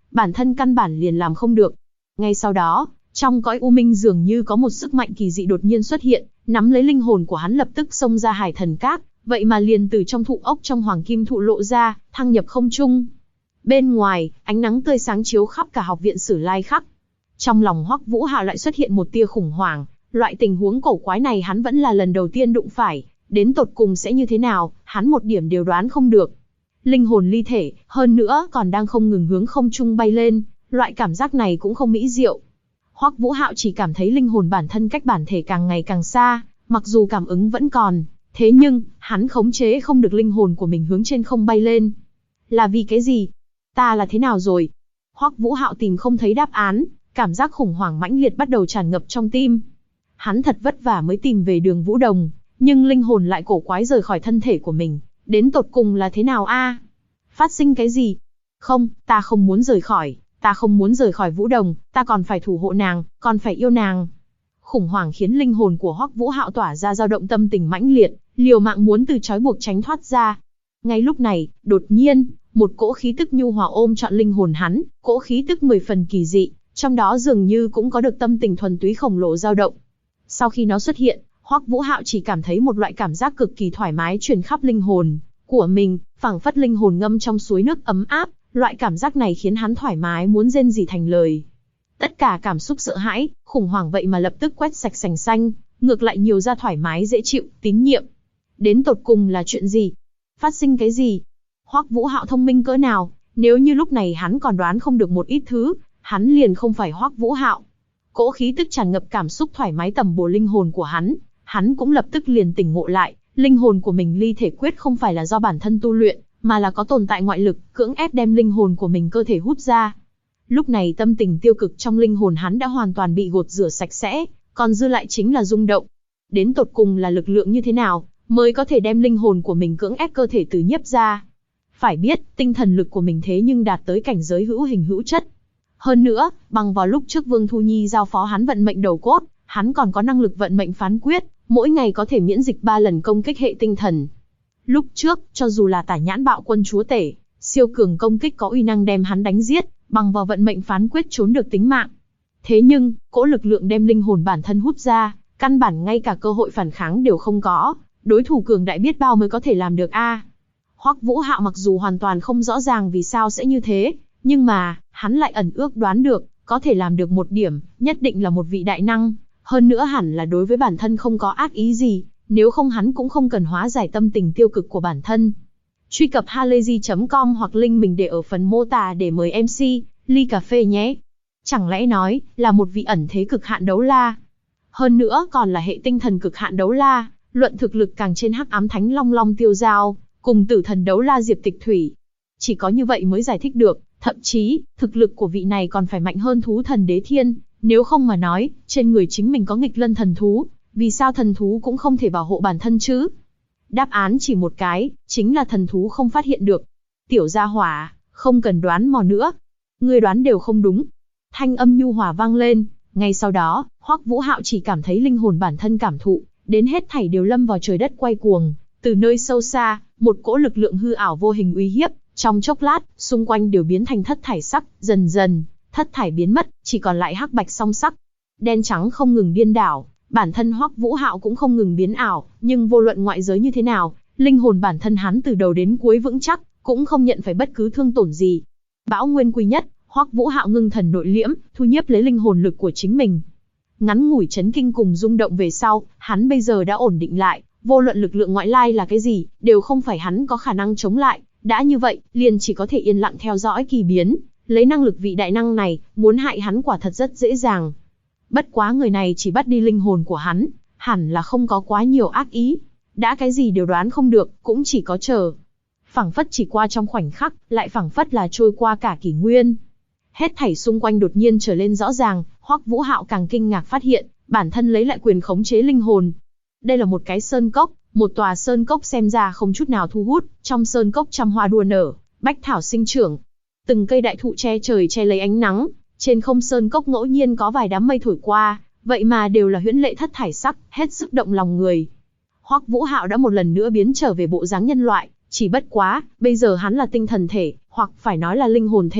bản thân căn bản liền làm không được. Ngay sau đó, trong cõi u minh dường như có một sức mạnh kỳ dị đột nhiên xuất hiện, nắm lấy linh hồn của hắn lập tức xông ra hải thần các, vậy mà liền từ trong thụ ốc trong hoàng kim thụ lộ ra, thăng nhập không trung. Bên ngoài, ánh nắng tươi sáng chiếu khắp cả học viện Sử Lai Khắc. Trong lòng Hoắc Vũ Hạo lại xuất hiện một tia khủng hoảng, loại tình huống cổ quái này hắn vẫn là lần đầu tiên đụng phải, đến tột cùng sẽ như thế nào, hắn một điểm đều đoán không được. Linh hồn ly thể, hơn nữa còn đang không ngừng hướng không trung bay lên, loại cảm giác này cũng không mỹ diệu. Hoắc Vũ Hạo chỉ cảm thấy linh hồn bản thân cách bản thể càng ngày càng xa, mặc dù cảm ứng vẫn còn, thế nhưng, hắn khống chế không được linh hồn của mình hướng trên không bay lên. Là vì cái gì? Ta là thế nào rồi? Hoắc Vũ Hạo tìm không thấy đáp án, cảm giác khủng hoảng mãnh liệt bắt đầu tràn ngập trong tim. Hắn thật vất vả mới tìm về Đường Vũ Đồng, nhưng linh hồn lại cổ quái rời khỏi thân thể của mình, đến tột cùng là thế nào a? Phát sinh cái gì? Không, ta không muốn rời khỏi, ta không muốn rời khỏi Vũ Đồng, ta còn phải thủ hộ nàng, còn phải yêu nàng. Khủng hoảng khiến linh hồn của Hoắc Vũ Hạo tỏa ra dao động tâm tình mãnh liệt, liều mạng muốn từ trói buộc tránh thoát ra. Ngay lúc này, đột nhiên, một cỗ khí tức nhu hòa ôm trọn linh hồn hắn, cỗ khí tức 10 phần kỳ dị, trong đó dường như cũng có được tâm tình thuần túy khổng lồ dao động. Sau khi nó xuất hiện, Hoắc Vũ Hạo chỉ cảm thấy một loại cảm giác cực kỳ thoải mái truyền khắp linh hồn của mình, phảng phất linh hồn ngâm trong suối nước ấm áp, loại cảm giác này khiến hắn thoải mái muốn rên rỉ thành lời. Tất cả cảm xúc sợ hãi, khủng hoảng vậy mà lập tức quét sạch sành xanh, ngược lại nhiều ra thoải mái dễ chịu, tín nhiệm. Đến tột cùng là chuyện gì? Phát sinh cái gì? Hoắc Vũ Hạo thông minh cỡ nào, nếu như lúc này hắn còn đoán không được một ít thứ, hắn liền không phải Hoắc Vũ Hạo. Cỗ khí tức tràn ngập cảm xúc thoải mái tầm bổ linh hồn của hắn cũng lập tức liền tỉnh ngộ lại, linh hồn của mình ly thể quyết không phải là do bản thân tu luyện, mà là có tồn tại ngoại lực, cưỡng ép đem linh hồn của mình cơ thể hút ra. Lúc này tâm tình tiêu cực trong linh hồn hắn đã hoàn toàn bị gột rửa sạch sẽ, còn dư lại chính là rung động. Đến tột cùng là lực lượng như thế nào, mới có thể đem linh hồn của mình cưỡng ép cơ thể từ nhiếp ra. Phải biết, tinh thần lực của mình thế nhưng đạt tới cảnh giới hữu hình hữu chất. Hơn nữa, bằng vào lúc trước Vương Thu Nhi giao phó hắn vận mệnh đầu cốt, hắn còn có năng lực vận mệnh phán quyết, mỗi ngày có thể miễn dịch 3 lần công kích hệ tinh thần. Lúc trước, cho dù là Tả Nhãn Bạo Quân chúa tể, siêu cường công kích có uy năng đem hắn đánh giết, bằng vào vận mệnh phán quyết trốn được tính mạng. Thế nhưng, cỗ lực lượng đem linh hồn bản thân hút ra, căn bản ngay cả cơ hội phản kháng đều không có, đối thủ cường đại biết bao mới có thể làm được a. Hoắc Vũ Hạo mặc dù hoàn toàn không rõ ràng vì sao sẽ như thế, nhưng mà, hắn lại ẩn ước đoán được, có thể làm được một điểm, nhất định là một vị đại năng, hơn nữa hẳn là đối với bản thân không có ác ý gì, nếu không hắn cũng không cần hóa giải tâm tình tiêu cực của bản thân. Truy cập halayzi.com hoặc link mình để ở phần mô tả để mời MC, ly cà phê nhé. Chẳng lẽ nói, là một vị ẩn thế cực hạn đấu la? Hơn nữa còn là hệ tinh thần cực hạn đấu la, luận thực lực càng trên Hắc Ám Thánh Long Long Tiêu Giao, cùng Tử Thần đấu la Diệp Tịch Thủy. Chỉ có như vậy mới giải thích được, thậm chí, thực lực của vị này còn phải mạnh hơn thú thần Đế Thiên, nếu không mà nói, trên người chính mình có nghịch lân thần thú, vì sao thần thú cũng không thể bảo hộ bản thân chứ? Đáp án chỉ một cái, chính là thần thú không phát hiện được. Tiểu gia hỏa, không cần đoán mò nữa. Ngươi đoán đều không đúng. Thanh âm nhu hòa vang lên, ngay sau đó, Hoắc Vũ Hạo chỉ cảm thấy linh hồn bản thân cảm thụ, đến hết thảy đều lâm vào trời đất quay cuồng, từ nơi sâu xa, một cỗ lực lượng hư ảo vô hình uy hiếp, trong chốc lát, xung quanh đều biến thành thất thải sắc, dần dần, thất thải biến mất, chỉ còn lại hắc bạch song sắc. Đen trắng không ngừng điên đảo, bản thân Hoắc Vũ Hạo cũng không ngừng biến ảo, nhưng vô luận ngoại giới như thế nào, linh hồn bản thân hắn từ đầu đến cuối vững chắc, cũng không nhận phải bất cứ thương tổn gì. Bão nguyên quy nhất, Hoắc Vũ Hạo ngưng thần nội liễm, thu nhiếp lấy linh hồn lực của chính mình. Ngắn ngủi chấn kinh cùng rung động về sau, hắn bây giờ đã ổn định lại, vô luận lực lượng ngoại lai là cái gì, đều không phải hắn có khả năng chống lại, đã như vậy, liền chỉ có thể yên lặng theo dõi kỳ biến, lấy năng lực vị đại năng này, muốn hại hắn quả thật rất dễ dàng. Bất quá người này chỉ bắt đi linh hồn của hắn, hẳn là không có quá nhiều ác ý, đã cái gì đều đoán không được, cũng chỉ có chờ. Phảng phất chỉ qua trong khoảnh khắc, lại phảng phất là trôi qua cả kỷ nguyên. Hết thảy xung quanh đột nhiên trở lên rõ ràng, Hoắc Vũ Hạo càng kinh ngạc phát hiện, bản thân lấy lại quyền khống chế linh hồn. Đây là một cái sơn cốc, một tòa sơn cốc xem ra không chút nào thu hút, trong sơn cốc trăm hoa đua nở, bách thảo sinh trưởng. Từng cây đại thụ che trời che lấy ánh nắng, trên không sơn cốc ngẫu nhiên có vài đám mây thổi qua, vậy mà đều là huyễn lệ thất thải sắc, hết sức động lòng người. Hoắc Vũ Hạo đã một lần nữa biến trở về bộ dáng nhân loại, chỉ bất quá, bây giờ hắn là tinh thần thể, hoặc phải nói là linh hồn thể,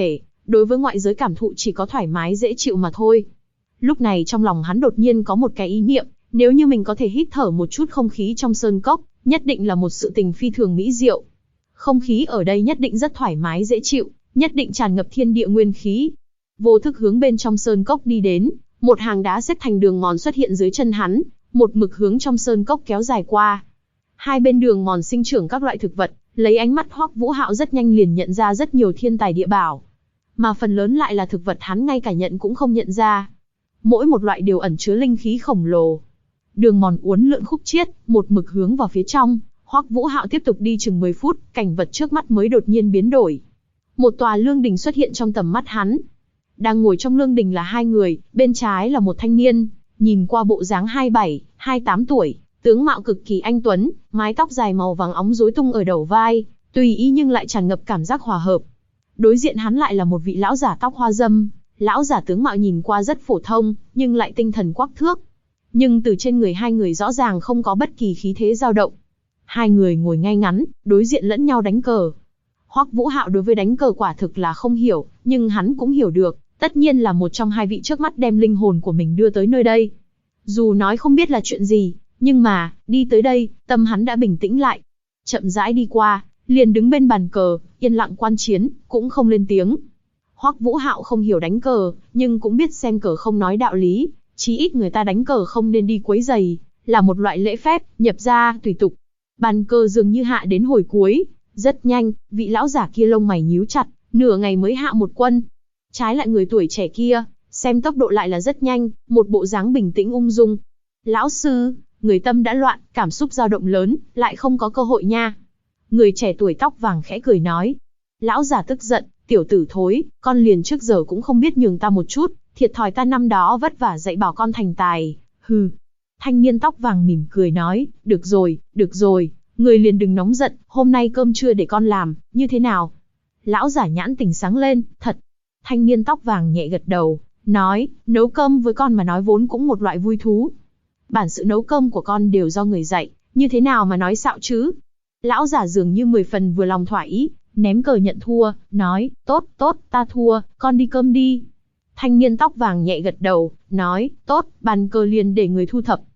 đối với ngoại giới cảm thụ chỉ có thoải mái dễ chịu mà thôi. Lúc này trong lòng hắn đột nhiên có một cái ý niệm, nếu như mình có thể hít thở một chút không khí trong sơn cốc, nhất định là một sự tình phi thường mỹ diệu. Không khí ở đây nhất định rất thoải mái dễ chịu, nhất định tràn ngập thiên địa nguyên khí. Vô thức hướng bên trong sơn cốc đi đến, một hàng đá xếp thành đường mòn xuất hiện dưới chân hắn, một mực hướng trong sơn cốc kéo dài qua. Hai bên đường mòn sinh trưởng các loại thực vật, lấy ánh mắt Hoắc Vũ Hạo rất nhanh liền nhận ra rất nhiều thiên tài địa bảo. Mà phần lớn lại là thực vật hắn ngay cả nhận cũng không nhận ra. Mỗi một loại đều ẩn chứa linh khí khổng lồ. Đường mòn uốn lượn khúc chiết, một mực hướng vào phía trong, Hoắc Vũ Hạo tiếp tục đi chừng 10 phút, cảnh vật trước mắt mới đột nhiên biến đổi. Một tòa lương đình xuất hiện trong tầm mắt hắn. Đang ngồi trong lương đình là hai người, bên trái là một thanh niên, nhìn qua bộ dáng 27, 28 tuổi, tướng mạo cực kỳ anh tuấn, mái tóc dài màu vàng óng rối tung ở đầu vai, tùy ý nhưng lại tràn ngập cảm giác hòa hợp. Đối diện hắn lại là một vị lão giả tóc hoa râm, lão giả tướng mạo nhìn qua rất phổ thông, nhưng lại tinh thần quắc thước. Nhưng từ trên người hai người rõ ràng không có bất kỳ khí thế dao động. Hai người ngồi ngay ngắn, đối diện lẫn nhau đánh cờ. Hoắc Vũ Hạo đối với đánh cờ quả thực là không hiểu, nhưng hắn cũng hiểu được, tất nhiên là một trong hai vị trước mắt đem linh hồn của mình đưa tới nơi đây. Dù nói không biết là chuyện gì, nhưng mà, đi tới đây, tâm hắn đã bình tĩnh lại. Chậm rãi đi qua, liền đứng bên bàn cờ, yên lặng quan chiến, cũng không lên tiếng. Hoắc Vũ Hạo không hiểu đánh cờ, nhưng cũng biết xem cờ không nói đạo lý, chí ít người ta đánh cờ không nên đi quấy rầy, là một loại lễ phép, nhập ra, tùy tục. Bàn cờ dường như hạ đến hồi cuối, rất nhanh, vị lão giả kia lông mày nhíu chặt, nửa ngày mới hạ một quân. Trái lại người tuổi trẻ kia, xem tốc độ lại là rất nhanh, một bộ dáng bình tĩnh ung dung. Lão sư, người tâm đã loạn, cảm xúc dao động lớn, lại không có cơ hội nha. Người trẻ tuổi tóc vàng khẽ cười nói. Lão giả tức giận, tiểu tử thối, con liền trước giờ cũng không biết nhường ta một chút, thiệt thòi ta năm đó vất vả dạy bảo con thành tài, hừ. Thanh niên tóc vàng mỉm cười nói, được rồi, người liền đừng nóng giận, hôm nay cơm trưa để con làm, như thế nào? Lão giả nhãn tỉnh sáng lên, thật. Thanh niên tóc vàng nhẹ gật đầu, nói, nấu cơm với con mà nói vốn cũng một loại vui thú. Bản sự nấu cơm của con đều do người dạy, như thế nào mà nói xạo chứ? Lão giả dường như 10 phần vừa lòng thỏa ý, ném cờ nhận thua, nói, tốt, ta thua, con đi cơm đi. Thanh niên tóc vàng nhẹ gật đầu, nói, tốt, bàn cờ liền để người thu thập.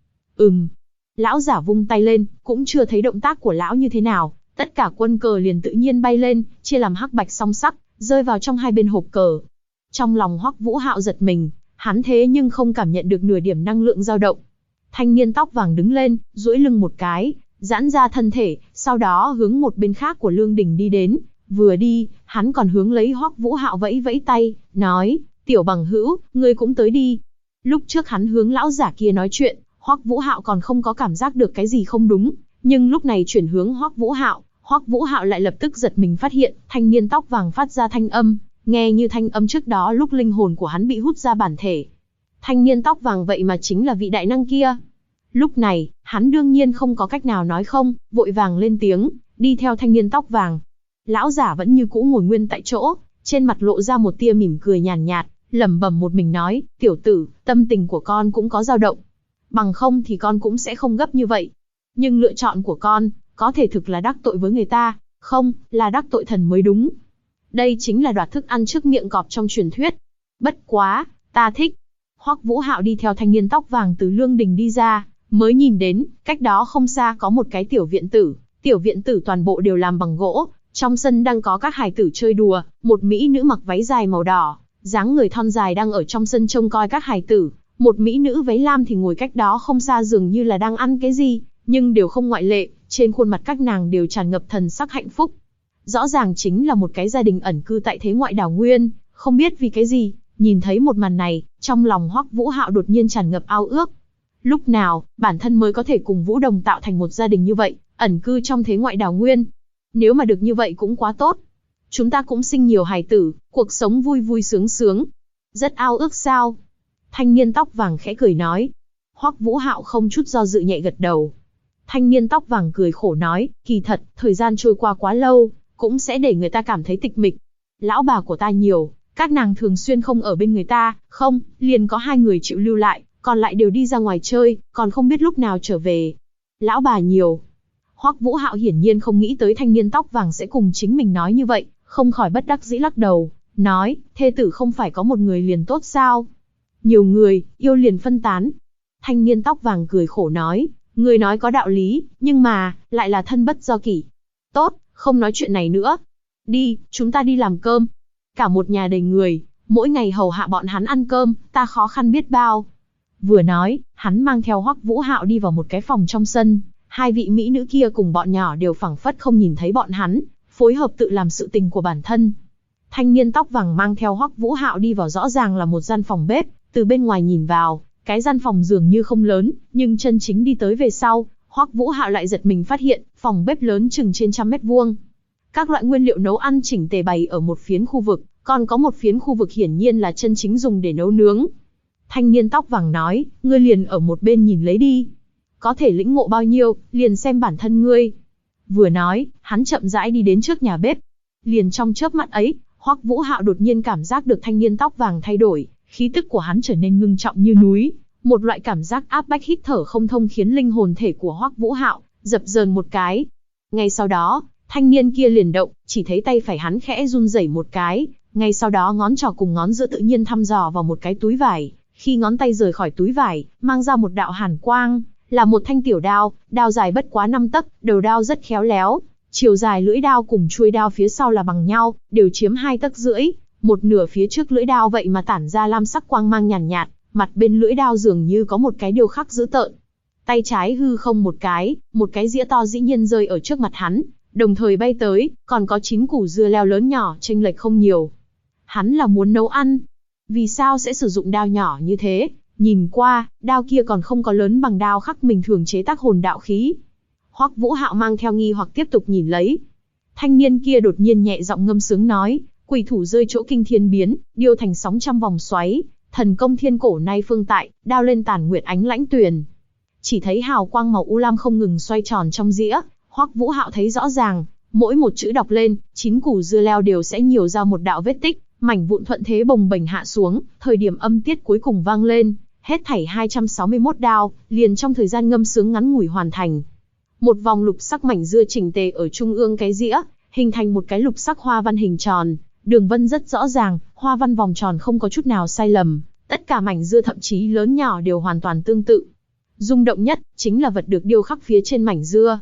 Lão giả vung tay lên, cũng chưa thấy động tác của lão như thế nào, tất cả quân cờ liền tự nhiên bay lên, chia làm hắc bạch song sắc, rơi vào trong hai bên hộp cờ. Trong lòng Hoắc Vũ Hạo giật mình, hắn thế nhưng không cảm nhận được nửa điểm năng lượng dao động. Thanh niên tóc vàng đứng lên, duỗi lưng một cái, giãn ra thân thể, sau đó hướng một bên khác của lương đình đi đến. Vừa đi, hắn còn hướng lấy Hoắc Vũ Hạo vẫy vẫy tay, nói, tiểu bằng hữu, ngươi cũng tới đi. Lúc trước hắn hướng lão giả kia nói chuyện, Hoắc Vũ Hạo còn không có cảm giác được cái gì không đúng, nhưng lúc này chuyển hướng Hoắc Vũ Hạo lại lập tức giật mình phát hiện, thanh niên tóc vàng phát ra thanh âm, nghe như thanh âm trước đó lúc linh hồn của hắn bị hút ra bản thể. Thanh niên tóc vàng vậy mà chính là vị đại năng kia. Lúc này, hắn đương nhiên không có cách nào nói không, vội vàng lên tiếng, đi theo thanh niên tóc vàng. Lão giả vẫn như cũ ngồi nguyên tại chỗ, trên mặt lộ ra một tia mỉm cười nhàn nhạt, lẩm bẩm một mình nói, tiểu tử, tâm tình của con cũng có dao động. Bằng không thì con cũng sẽ không gấp như vậy. Nhưng lựa chọn của con, có thể thực là đắc tội với người ta, không, là đắc tội thần mới đúng. Đây chính là đoạt thức ăn trước miệng cọp trong truyền thuyết. Bất quá, ta thích. Hoắc Vũ Hạo đi theo thanh niên tóc vàng từ lương đình đi ra, mới nhìn đến, cách đó không xa có một cái tiểu viện tử toàn bộ đều làm bằng gỗ, trong sân đang có các hài tử chơi đùa, một mỹ nữ mặc váy dài màu đỏ, dáng người thon dài đang ở trong sân trông coi các hài tử, một mỹ nữ váy lam thì ngồi cách đó không xa dường như là đang ăn cái gì, nhưng đều không ngoại lệ, trên khuôn mặt các nàng đều tràn ngập thần sắc hạnh phúc. Rõ ràng chính là một cái gia đình ẩn cư tại thế ngoại đảo nguyên, không biết vì cái gì, nhìn thấy một màn này, trong lòng Hoắc Vũ Hạo đột nhiên tràn ngập ao ước. Lúc nào, bản thân mới có thể cùng Vũ Đồng tạo thành một gia đình như vậy, ẩn cư trong thế ngoại đảo nguyên. Nếu mà được như vậy cũng quá tốt. Chúng ta cũng sinh nhiều hài tử, cuộc sống vui vui sướng sướng. Rất ao ước sao? Thanh niên tóc vàng khẽ cười nói. Hoắc Vũ Hạo không chút do dự nhẹ gật đầu. Thanh niên tóc vàng cười khổ nói, kỳ thật, thời gian trôi qua quá lâu, cũng sẽ để người ta cảm thấy tịch mịch. Lão bà của ta nhiều, các nàng thường xuyên không ở bên người ta, không, liền có 2 người chịu lưu lại, còn lại đều đi ra ngoài chơi, còn không biết lúc nào trở về. Lão bà nhiều. Hoắc Vũ Hạo hiển nhiên không nghĩ tới thanh niên tóc vàng sẽ cùng chính mình nói như vậy, không khỏi bất đắc dĩ lắc đầu, nói, thê tử không phải có một người liền tốt sao? Nhiều người, yêu liền phân tán. Thanh niên tóc vàng cười khổ nói, người nói có đạo lý, nhưng mà, lại là thân bất do kỷ. Tốt, không nói chuyện này nữa. Đi, chúng ta đi làm cơm. Cả một nhà đầy người, mỗi ngày hầu hạ bọn hắn ăn cơm, ta khó khăn biết bao. Vừa nói, hắn mang theo Hoắc Vũ Hạo đi vào một cái phòng trong sân, hai vị mỹ nữ kia cùng bọn nhỏ đều phảng phất không nhìn thấy bọn hắn, phối hợp tự làm sự tình của bản thân. Thanh niên tóc vàng mang theo Hoắc Vũ Hạo đi vào rõ ràng là một gian phòng bếp, từ bên ngoài nhìn vào, cái gian phòng dường như không lớn, nhưng chân chính đi tới về sau, Hoắc Vũ Hạo lại giật mình phát hiện, phòng bếp lớn chừng trên 100 m². Các loại nguyên liệu nấu ăn chỉnh tề bày ở một phiến khu vực, còn có một phiến khu vực hiển nhiên là chân chính dùng để nấu nướng. Thanh niên tóc vàng nói, ngươi liền ở một bên nhìn lấy đi. Có thể lĩnh ngộ bao nhiêu, liền xem bản thân ngươi. Vừa nói, hắn chậm rãi đi đến trước nhà bếp. Liền trong chớp mắt ấy, Hoắc Vũ Hạo đột nhiên cảm giác được thanh niên tóc vàng thay đổi, khí tức của hắn trở nên ngưng trọng như núi. Một loại cảm giác áp bách hít thở không thông khiến linh hồn thể của Hoắc Vũ Hạo dập dờn một cái. Ngay sau đó, thanh niên kia liền động, chỉ thấy tay phải hắn khẽ run rẩy một cái, ngay sau đó ngón trỏ cùng ngón giữa tự nhiên thăm dò vào một cái túi vải. Khi ngón tay rời khỏi túi vải, mang ra một đạo hàn quang, là một thanh tiểu đao, đao dài bất quá 5 tấc, đầu đao rất khéo léo, chiều dài lưỡi đao cùng chuôi đao phía sau là bằng nhau, đều chiếm 2,5 tấc, một nửa phía trước lưỡi đao vậy mà tản ra lam sắc quang mang nhàn nhạt, mặt bên lưỡi đao dường như có một cái điêu khắc dữ tợn. Tay trái hư không một cái dĩa to dĩ nhiên rơi ở trước mặt hắn, đồng thời bay tới, còn có 9 củ dưa leo lớn nhỏ chênh lệch không nhiều. Hắn là muốn nấu ăn. Vì sao sẽ sử dụng đao nhỏ như thế? Nhìn qua, đao kia còn không có lớn bằng đao khắc mình thường chế tác hồn đạo khí. Hoắc Vũ Hạo mang theo nghi hoặc tiếp tục nhìn lấy. Thanh niên kia đột nhiên nhẹ giọng ngâm sướng nói, quỷ thủ rơi chỗ kinh thiên biến, điêu thành sóng trăm vòng xoáy, thần công thiên cổ nay phương tại, đao lên tàn nguyệt ánh lãnh tuyền. Chỉ thấy hào quang màu u lam không ngừng xoay tròn trong dĩa, Hoắc Vũ Hạo thấy rõ ràng, mỗi một chữ đọc lên, 9 củ dưa leo đều sẽ nhiều ra một đạo vết tích, mảnh vụn thuận thế bồng bềnh hạ xuống, thời điểm âm tiết cuối cùng vang lên, hết thảy 261 đao, liền trong thời gian ngâm sướng ngắn ngủi hoàn thành. Một vòng lục sắc mảnh dưa chỉnh tề ở trung ương cái dĩa, hình thành một cái lục sắc hoa văn hình tròn, đường vân rất rõ ràng, hoa văn vòng tròn không có chút nào sai lầm, tất cả mảnh dưa thậm chí lớn nhỏ đều hoàn toàn tương tự. Rung động nhất chính là vật được điêu khắc phía trên mảnh dưa.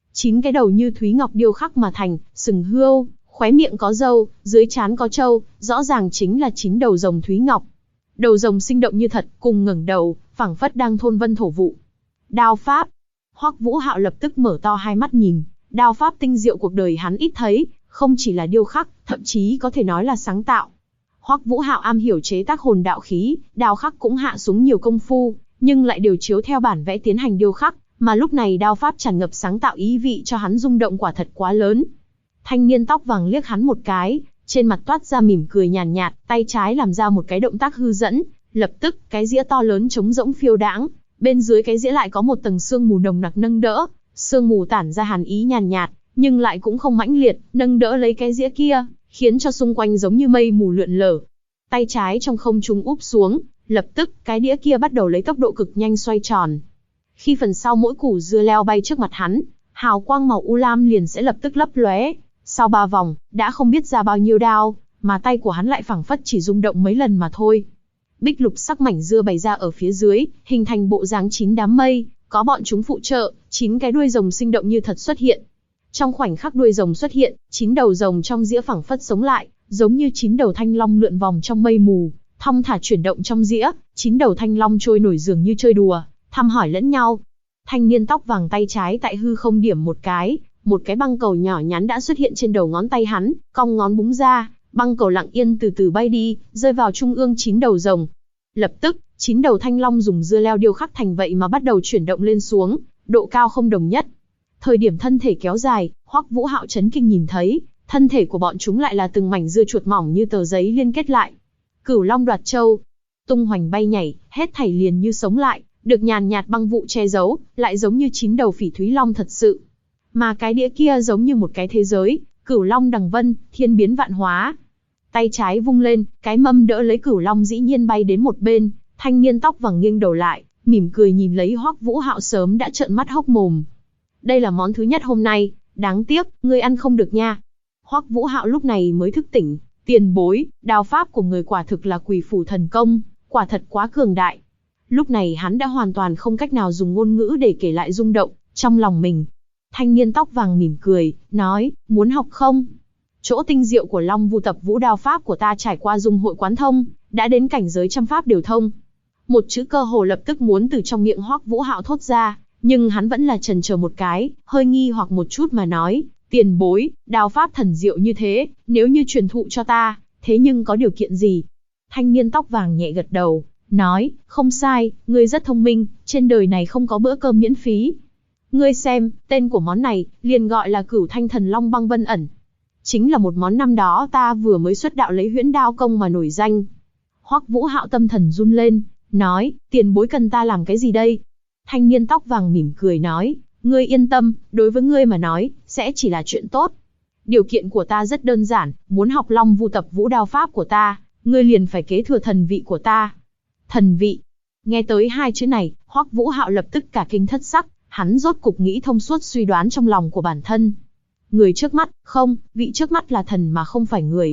9 cái đầu như thúy ngọc điêu khắc mà thành, sừng hươu, khóe miệng có râu, dưới trán có trâu, rõ ràng chính là 9 đầu rồng thúy ngọc. Đầu rồng sinh động như thật, cùng ngẩng đầu, phảng phất đang thôn vân thổ vụ. Đao pháp. Hoắc Vũ Hạo lập tức mở to hai mắt nhìn, đao pháp tinh diệu cuộc đời hắn ít thấy, không chỉ là điêu khắc, thậm chí có thể nói là sáng tạo. Hoắc Vũ Hạo am hiểu chế tác hồn đạo khí, đao khắc cũng hạ xuống nhiều công phu, nhưng lại đều chiếu theo bản vẽ tiến hành điêu khắc, mà lúc này đao pháp tràn ngập sáng tạo ý vị cho hắn rung động quả thật quá lớn. Thanh niên tóc vàng liếc hắn một cái, trên mặt toát ra mỉm cười nhàn nhạt, tay trái làm ra một cái động tác hư dẫn, lập tức cái dĩa to lớn trống rỗng phiêu đãng, bên dưới cái dĩa lại có một tầng sương mù nồng nặc nâng đỡ, sương mù tản ra hàn ý nhàn nhạt, nhưng lại cũng không mãnh liệt, nâng đỡ lấy cái dĩa kia, khiến cho xung quanh giống như mây mù lượn lờ. Tay trái trong không trung úp xuống, lập tức cái đĩa kia bắt đầu lấy tốc độ cực nhanh xoay tròn. Khi phần sau mỗi củ dưa leo bay trước mặt hắn, hào quang màu u lam liền sẽ lập tức lấp lóe. Sau 3 vòng, đã không biết ra bao nhiêu đao, mà tay của hắn lại phảng phất chỉ rung động mấy lần mà thôi. Bích lục sắc mảnh dưa bày ra ở phía dưới, hình thành bộ dáng 9 đám mây, có bọn chúng phụ trợ, 9 cái đuôi rồng sinh động như thật xuất hiện. Trong khoảnh khắc đuôi rồng xuất hiện, 9 đầu rồng trong dĩa phảng phất sống lại, giống như 9 đầu thanh long lượn vòng trong mây mù, thong thả chuyển động trong dĩa, 9 đầu thanh long trôi nổi dường như chơi đùa, thăm hỏi lẫn nhau. Thanh niên tóc vàng tay trái tại hư không điểm một cái băng cầu nhỏ nhắn đã xuất hiện trên đầu ngón tay hắn, cong ngón búng ra, băng cầu lặng yên từ từ bay đi, rơi vào trung ương 9 đầu rồng. Lập tức, 9 đầu thanh long dùng dưa leo điêu khắc thành vậy mà bắt đầu chuyển động lên xuống, độ cao không đồng nhất. Thời điểm thân thể kéo dài, Hoắc Vũ Hạo chấn kinh nhìn thấy, thân thể của bọn chúng lại là từng mảnh dưa chuột mỏng như tờ giấy liên kết lại. Cửu Long đoạt châu, tung hoành bay nhảy, hết thảy liền như sống lại, được nhàn nhạt băng vụ che giấu, lại giống như 9 đầu phỉ thúy long thật sự. Mà cái đĩa kia giống như một cái thế giới, Cửu Long đằng vân, thiên biến vạn hóa. Tay trái vung lên, cái mâm đỡ lấy Cửu Long dĩ nhiên bay đến một bên, thanh niên tóc vàng nghiêng đầu lại, mỉm cười nhìn lấy Hoắc Vũ Hạo sớm đã trợn mắt hốc mồm. Đây là món thứ nhất hôm nay, đáng tiếc, ngươi ăn không được nha. Hoắc Vũ Hạo lúc này mới thức tỉnh, Tiền bối, đao pháp của người quả thực là quỷ phủ thần công, quả thật quá cường đại. Lúc này hắn đã hoàn toàn không cách nào dùng ngôn ngữ để kể lại rung động trong lòng mình. Thanh niên tóc vàng mỉm cười, nói, muốn học không? Chỗ tinh diệu của Long Vu Tập Vũ đao pháp của ta trải qua dung hội quán thông, đã đến cảnh giới trăm pháp đều thông. Một chữ cơ hồ lập tức muốn từ trong miệng Hoắc Vũ Hạo thốt ra, nhưng hắn vẫn là chần chờ một cái, hơi nghi hoặc một chút mà nói, tiền bối, đao pháp thần diệu như thế, nếu như truyền thụ cho ta, thế nhưng có điều kiện gì? Thanh niên tóc vàng nhẹ gật đầu, nói, không sai, ngươi rất thông minh, trên đời này không có bữa cơm miễn phí. Ngươi xem, tên của món này, liền gọi là Cửu Thanh Thần Long Băng Vân Ẩn. Chính là một món năm đó ta vừa mới xuất đạo lấy Huyễn Đao Công mà nổi danh. Hoắc Vũ Hạo tâm thần run lên, nói, tiền bối cần ta làm cái gì đây? Thanh niên tóc vàng mỉm cười nói, ngươi yên tâm, đối với ngươi mà nói, sẽ chỉ là chuyện tốt. Điều kiện của ta rất đơn giản, muốn học Long Vu Tập Vũ đao pháp của ta, ngươi liền phải kế thừa thần vị của ta. Thần vị. Nghe tới hai chữ này, Hoắc Vũ Hạo lập tức cả kinh thất sắc, hắn rốt cục nghĩ thông suốt suy đoán trong lòng của bản thân. Người trước mắt, không, vị trước mắt là thần mà không phải người.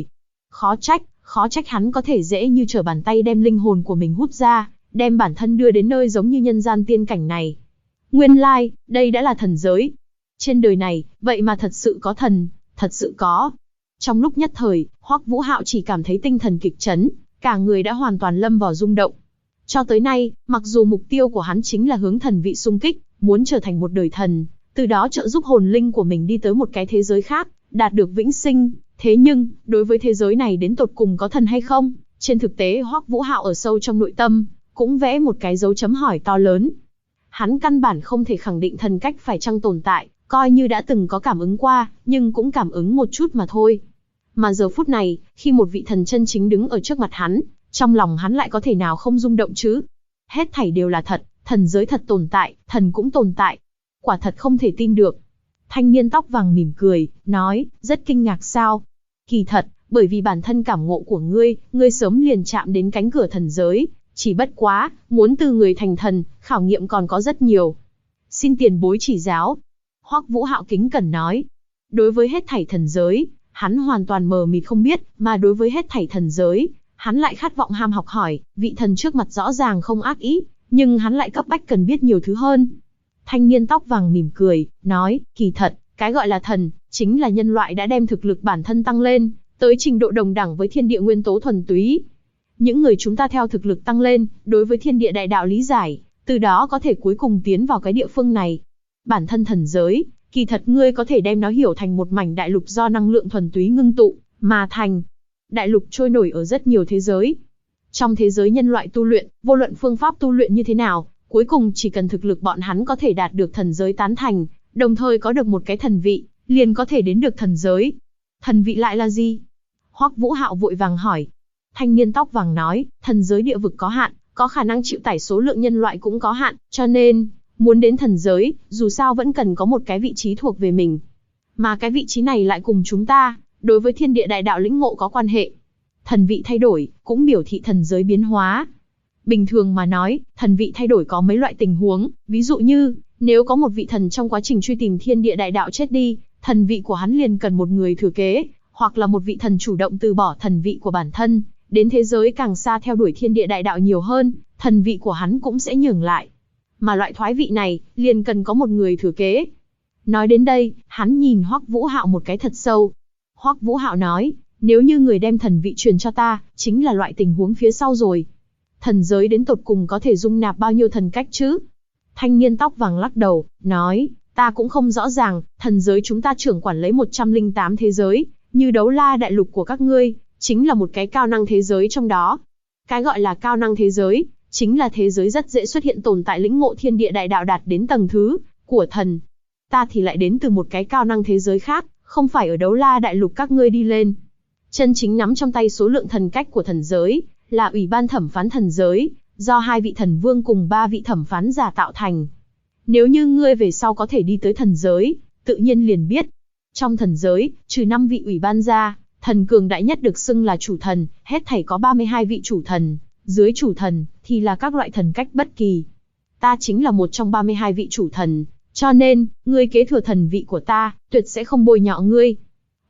Khó trách hắn có thể dễ như trở bàn tay đem linh hồn của mình hút ra, đem bản thân đưa đến nơi giống như nhân gian tiên cảnh này. Nguyên lai, đây đã là thần giới. Trên đời này, vậy mà thật sự có thần, thật sự có. Trong lúc nhất thời, Hoắc Vũ Hạo chỉ cảm thấy tinh thần kịch chấn, cả người đã hoàn toàn lâm vào rung động. Cho tới nay, mặc dù mục tiêu của hắn chính là hướng thần vị xung kích, muốn trở thành một đời thần, từ đó trợ giúp hồn linh của mình đi tới một cái thế giới khác, đạt được vĩnh sinh. Thế nhưng, đối với thế giới này đến tột cùng có thần hay không, trên thực tế Hoắc Vũ Hạo ở sâu trong nội tâm, cũng vẽ một cái dấu chấm hỏi to lớn. Hắn căn bản không thể khẳng định thần cách phải chăng tồn tại, coi như đã từng có cảm ứng qua, nhưng cũng cảm ứng một chút mà thôi. Mà giờ phút này, khi một vị thần chân chính đứng ở trước mặt hắn, trong lòng hắn lại có thể nào không rung động chứ? Hết thảy đều là thật, thần giới thật tồn tại, thần cũng tồn tại. Quả thật không thể tin được. Thanh niên tóc vàng mỉm cười, nói, rất kinh ngạc sao? Kỳ thật, bởi vì bản thân cảm ngộ của ngươi sớm liền chạm đến cánh cửa thần giới. Chỉ bất quá, muốn từ người thành thần, khảo nghiệm còn có rất nhiều. Xin tiền bối chỉ giáo. Hoắc Vũ Hạo kính cẩn nói. Đối với hết thảy thần giới, hắn hoàn toàn mờ mịt không biết, mà đối với hết thảy thần giới, hắn lại khát vọng ham học hỏi, vị thần trước mặt rõ ràng không ác ý, nhưng hắn lại cấp bách cần biết nhiều thứ hơn. Thanh niên tóc vàng mỉm cười, nói, kỳ thật, cái gọi là thần, chính là nhân loại đã đem thực lực bản thân tăng lên, tới trình độ đồng đẳng với thiên địa nguyên tố thuần túy. Những người chúng ta theo thực lực tăng lên, đối với thiên địa đại đạo lý giải, từ đó có thể cuối cùng tiến vào cái địa phương này. Bản thân thần giới, kỳ thật ngươi có thể đem nó hiểu thành một mảnh đại lục do năng lượng thuần túy ngưng tụ, mà thành. Đại lục trôi nổi ở rất nhiều thế giới. Trong thế giới nhân loại tu luyện, vô luận phương pháp tu luyện như thế nào, cuối cùng chỉ cần thực lực bọn hắn có thể đạt được thần giới tán thành, đồng thời có được một cái thần vị, liền có thể đến được thần giới. Thần vị lại là gì? Hoắc Vũ Hạo vội vàng hỏi. Thanh niên tóc vàng nói, thần giới địa vực có hạn, có khả năng chịu tải số lượng nhân loại cũng có hạn, cho nên, muốn đến thần giới, dù sao vẫn cần có một cái vị trí thuộc về mình. Mà cái vị trí này lại cùng chúng ta, đối với thiên địa đại đạo lĩnh ngộ có quan hệ. Thần vị thay đổi, cũng biểu thị thần giới biến hóa. Bình thường mà nói, thần vị thay đổi có mấy loại tình huống, ví dụ như, nếu có một vị thần trong quá trình truy tìm thiên địa đại đạo chết đi, thần vị của hắn liền cần một người thừa kế, hoặc là một vị thần chủ động từ bỏ thần vị của bản thân, đến thế giới càng xa theo đuổi thiên địa đại đạo nhiều hơn, thần vị của hắn cũng sẽ nhường lại. Mà loại thoái vị này, liền cần có một người thừa kế. Nói đến đây, hắn nhìn Hoắc Vũ Hạo một cái thật sâu. Hoắc Vũ Hạo nói, nếu như người đem thần vị truyền cho ta, chính là loại tình huống phía sau rồi. Thần giới đến tột cùng có thể dung nạp bao nhiêu thần cách chứ? Thanh niên tóc vàng lắc đầu, nói, ta cũng không rõ ràng, thần giới chúng ta trưởng quản lấy 108 thế giới, như Đấu La đại lục của các ngươi, chính là một cái cao năng thế giới trong đó. Cái gọi là cao năng thế giới, chính là thế giới rất dễ xuất hiện tồn tại lĩnh ngộ thiên địa đại đạo đạt đến tầng thứ của thần. Ta thì lại đến từ một cái cao năng thế giới khác, không phải ở Đấu La đại lục các ngươi đi lên. Chân chính nắm trong tay số lượng thần cách của thần giới, là Ủy ban thẩm phán thần giới, do 2 vị thần vương cùng 3 vị thẩm phán giả tạo thành. Nếu như ngươi về sau có thể đi tới thần giới, tự nhiên liền biết. Trong thần giới, trừ 5 vị ủy ban ra, thần cường đại nhất được xưng là chủ thần, hết thảy có 32 vị chủ thần, dưới chủ thần, thì là các loại thần cách bất kỳ. Ta chính là một trong 32 vị chủ thần, cho nên, ngươi kế thừa thần vị của ta, tuyệt sẽ không bôi nhọ ngươi.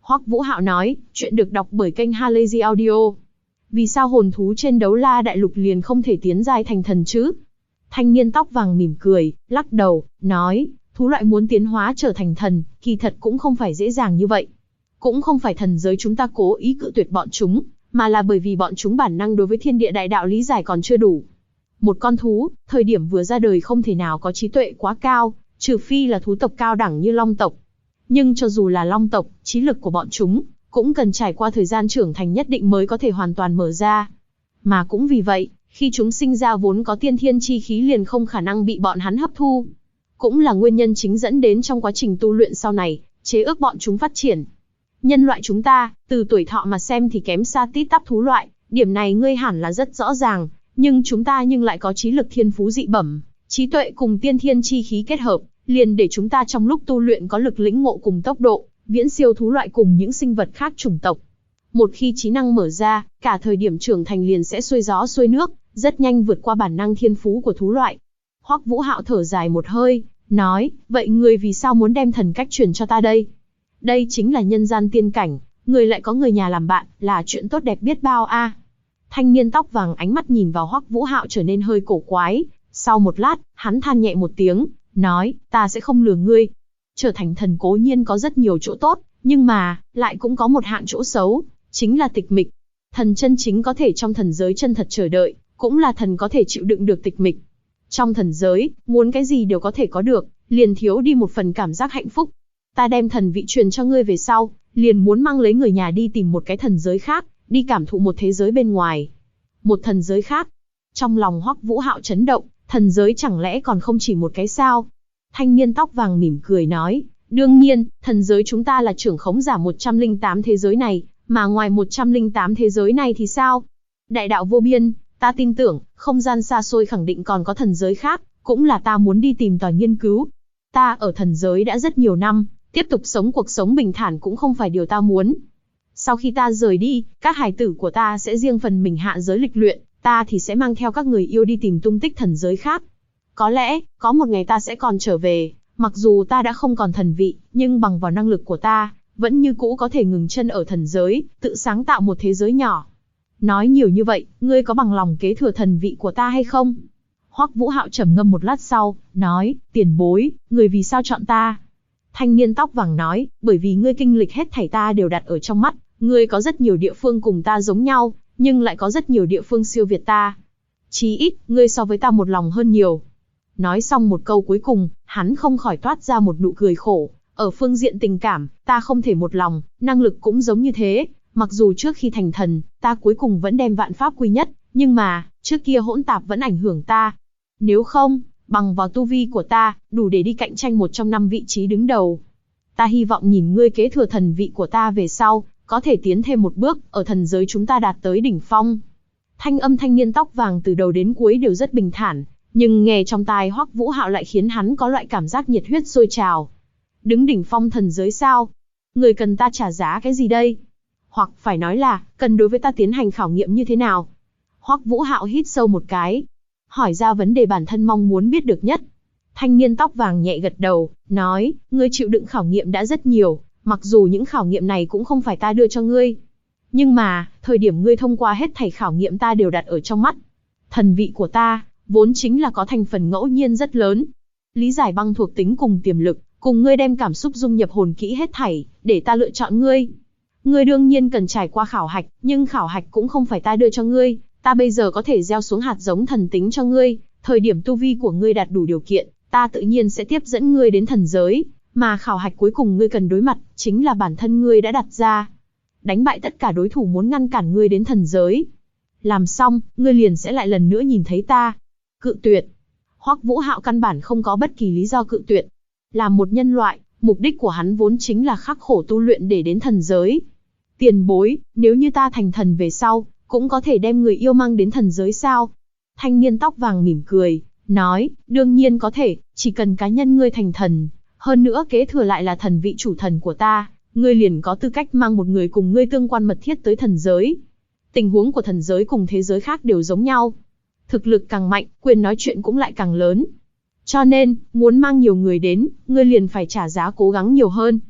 Hoắc Vũ Hạo nói, chuyện được đọc bởi kênh Halazy Audio. Vì sao hồn thú trên Đấu La Đại Lục liền không thể tiến giai thành thần chứ? Thanh niên tóc vàng mỉm cười, lắc đầu, nói, thú loại muốn tiến hóa trở thành thần, kỳ thật cũng không phải dễ dàng như vậy. Cũng không phải thần giới chúng ta cố ý cự tuyệt bọn chúng, mà là bởi vì bọn chúng bản năng đối với thiên địa đại đạo lý giải còn chưa đủ. Một con thú, thời điểm vừa ra đời không thể nào có trí tuệ quá cao, trừ phi là thú tộc cao đẳng như long tộc. Nhưng cho dù là long tộc, trí lực của bọn chúng cũng cần trải qua thời gian trưởng thành nhất định mới có thể hoàn toàn mở ra. Mà cũng vì vậy, khi chúng sinh ra vốn có tiên thiên chi khí liền không khả năng bị bọn hắn hấp thu. Cũng là nguyên nhân chính dẫn đến trong quá trình tu luyện sau này, chế ước bọn chúng phát triển. Nhân loại chúng ta, từ tuổi thọ mà xem thì kém xa tít tắp thú loại, điểm này ngươi hẳn là rất rõ ràng, nhưng chúng ta lại có trí lực thiên phú dị bẩm, trí tuệ cùng tiên thiên chi khí kết hợp, liền để chúng ta trong lúc tu luyện có lực lĩnh ngộ cùng tốc độ, viễn siêu thú loại cùng những sinh vật khác chủng tộc. Một khi trí năng mở ra, cả thời điểm trưởng thành liền sẽ xuôi gió xuôi nước, rất nhanh vượt qua bản năng thiên phú của thú loại. Hoắc Vũ Hạo thở dài một hơi, nói, vậy ngươi vì sao muốn đem thần cách truyền cho ta đây? Đây chính là nhân gian tiên cảnh, ngươi lại có người nhà làm bạn, là chuyện tốt đẹp biết bao a. Thanh niên tóc vàng ánh mắt nhìn vào Hoắc Vũ Hạo trở nên hơi cổ quái, sau một lát, hắn than nhẹ một tiếng, nói, ta sẽ không lừa ngươi. Trở thành thần cố nhiên có rất nhiều chỗ tốt, nhưng mà, lại cũng có một hạng chỗ xấu, chính là tịch mịch. Thần chân chính có thể trong thần giới chân thật chờ đợi, cũng là thần có thể chịu đựng được tịch mịch. Trong thần giới, muốn cái gì đều có thể có được, liền thiếu đi một phần cảm giác hạnh phúc. Ta đem thần vị truyền cho ngươi về sau, liền muốn mang lấy người nhà đi tìm một cái thần giới khác, đi cảm thụ một thế giới bên ngoài. Một thần giới khác. Trong lòng Hoắc Vũ Hạo chấn động, thần giới chẳng lẽ còn không chỉ một cái sao? Thanh niên tóc vàng mỉm cười nói, đương nhiên, thần giới chúng ta là trưởng khống giả 108 thế giới này, mà ngoài 108 thế giới này thì sao? Đại đạo vô biên, ta tin tưởng, không gian xa xôi khẳng định còn có thần giới khác, cũng là ta muốn đi tìm tòi nghiên cứu. Ta ở thần giới đã rất nhiều năm, tiếp tục sống cuộc sống bình thản cũng không phải điều ta muốn. Sau khi ta rời đi, các hài tử của ta sẽ riêng phần mình hạ giới lịch luyện, ta thì sẽ mang theo các người yêu đi tìm tung tích thần giới khác. Có lẽ, có một ngày ta sẽ còn trở về, mặc dù ta đã không còn thần vị, nhưng bằng vào năng lực của ta, vẫn như cũ có thể ngừng chân ở thần giới, tự sáng tạo một thế giới nhỏ. Nói nhiều như vậy, ngươi có bằng lòng kế thừa thần vị của ta hay không? Hoắc Vũ Hạo trầm ngâm một lát sau, nói, tiền bối, ngươi vì sao chọn ta? Thanh niên tóc vàng nói, bởi vì ngươi kinh lịch hết thảy ta đều đặt ở trong mắt, ngươi có rất nhiều địa phương cùng ta giống nhau, nhưng lại có rất nhiều địa phương siêu việt ta. Chí ít, ngươi so với ta một lòng hơn nhiều. Nói xong một câu cuối cùng, hắn không khỏi toát ra một nụ cười khổ. Ở phương diện tình cảm, ta không thể một lòng, năng lực cũng giống như thế. Mặc dù trước khi thành thần, ta cuối cùng vẫn đem vạn pháp quy nhất, nhưng mà, trước kia hỗn tạp vẫn ảnh hưởng ta. Nếu không, bằng vào tu vi của ta, đủ để đi cạnh tranh một trong 5 vị trí đứng đầu. Ta hy vọng nhìn ngươi kế thừa thần vị của ta về sau, có thể tiến thêm một bước, ở thần giới chúng ta đạt tới đỉnh phong. Thanh âm thanh niên tóc vàng từ đầu đến cuối đều rất bình thản, nhưng nghe trong tai Hoắc Vũ Hạo lại khiến hắn có loại cảm giác nhiệt huyết sôi trào. Đứng đỉnh phong thần giới sao? Người cần ta trả giá cái gì đây? Hoặc phải nói là, cần đối với ta tiến hành khảo nghiệm như thế nào? Hoắc Vũ Hạo hít sâu một cái, hỏi ra vấn đề bản thân mong muốn biết được nhất. Thanh niên tóc vàng nhẹ gật đầu, nói, ngươi chịu đựng khảo nghiệm đã rất nhiều, mặc dù những khảo nghiệm này cũng không phải ta đưa cho ngươi. Nhưng mà, thời điểm ngươi thông qua hết thảy khảo nghiệm ta đều đặt ở trong mắt. Thần vị của ta, vốn chính là có thành phần ngẫu nhiên rất lớn. Lý giải băng thuộc tính cùng tiềm lực, cùng ngươi đem cảm xúc dung nhập hồn kỹ hết thảy, để ta lựa chọn ngươi. Ngươi đương nhiên cần trải qua khảo hạch, nhưng khảo hạch cũng không phải ta đưa cho ngươi, ta bây giờ có thể gieo xuống hạt giống thần tính cho ngươi, thời điểm tu vi của ngươi đạt đủ điều kiện, ta tự nhiên sẽ tiếp dẫn ngươi đến thần giới, mà khảo hạch cuối cùng ngươi cần đối mặt, chính là bản thân ngươi đã đặt ra. Đánh bại tất cả đối thủ muốn ngăn cản ngươi đến thần giới. Làm xong, ngươi liền sẽ lại lần nữa nhìn thấy ta. Cự tuyệt. Hoắc Vũ Hạo căn bản không có bất kỳ lý do cự tuyệt. Làm một nhân loại, mục đích của hắn vốn chính là khắc khổ tu luyện để đến thần giới. Tiền bối, nếu như ta thành thần về sau, cũng có thể đem người yêu mang đến thần giới sao? Thanh niên tóc vàng mỉm cười, nói, đương nhiên có thể, chỉ cần cá nhân ngươi thành thần, hơn nữa kế thừa lại là thần vị chủ thần của ta, ngươi liền có tư cách mang một người cùng ngươi tương quan mật thiết tới thần giới. Tình huống của thần giới cùng thế giới khác đều giống nhau. Thực lực càng mạnh, quyền nói chuyện cũng lại càng lớn. Cho nên, muốn mang nhiều người đến, ngươi liền phải trả giá cố gắng nhiều hơn.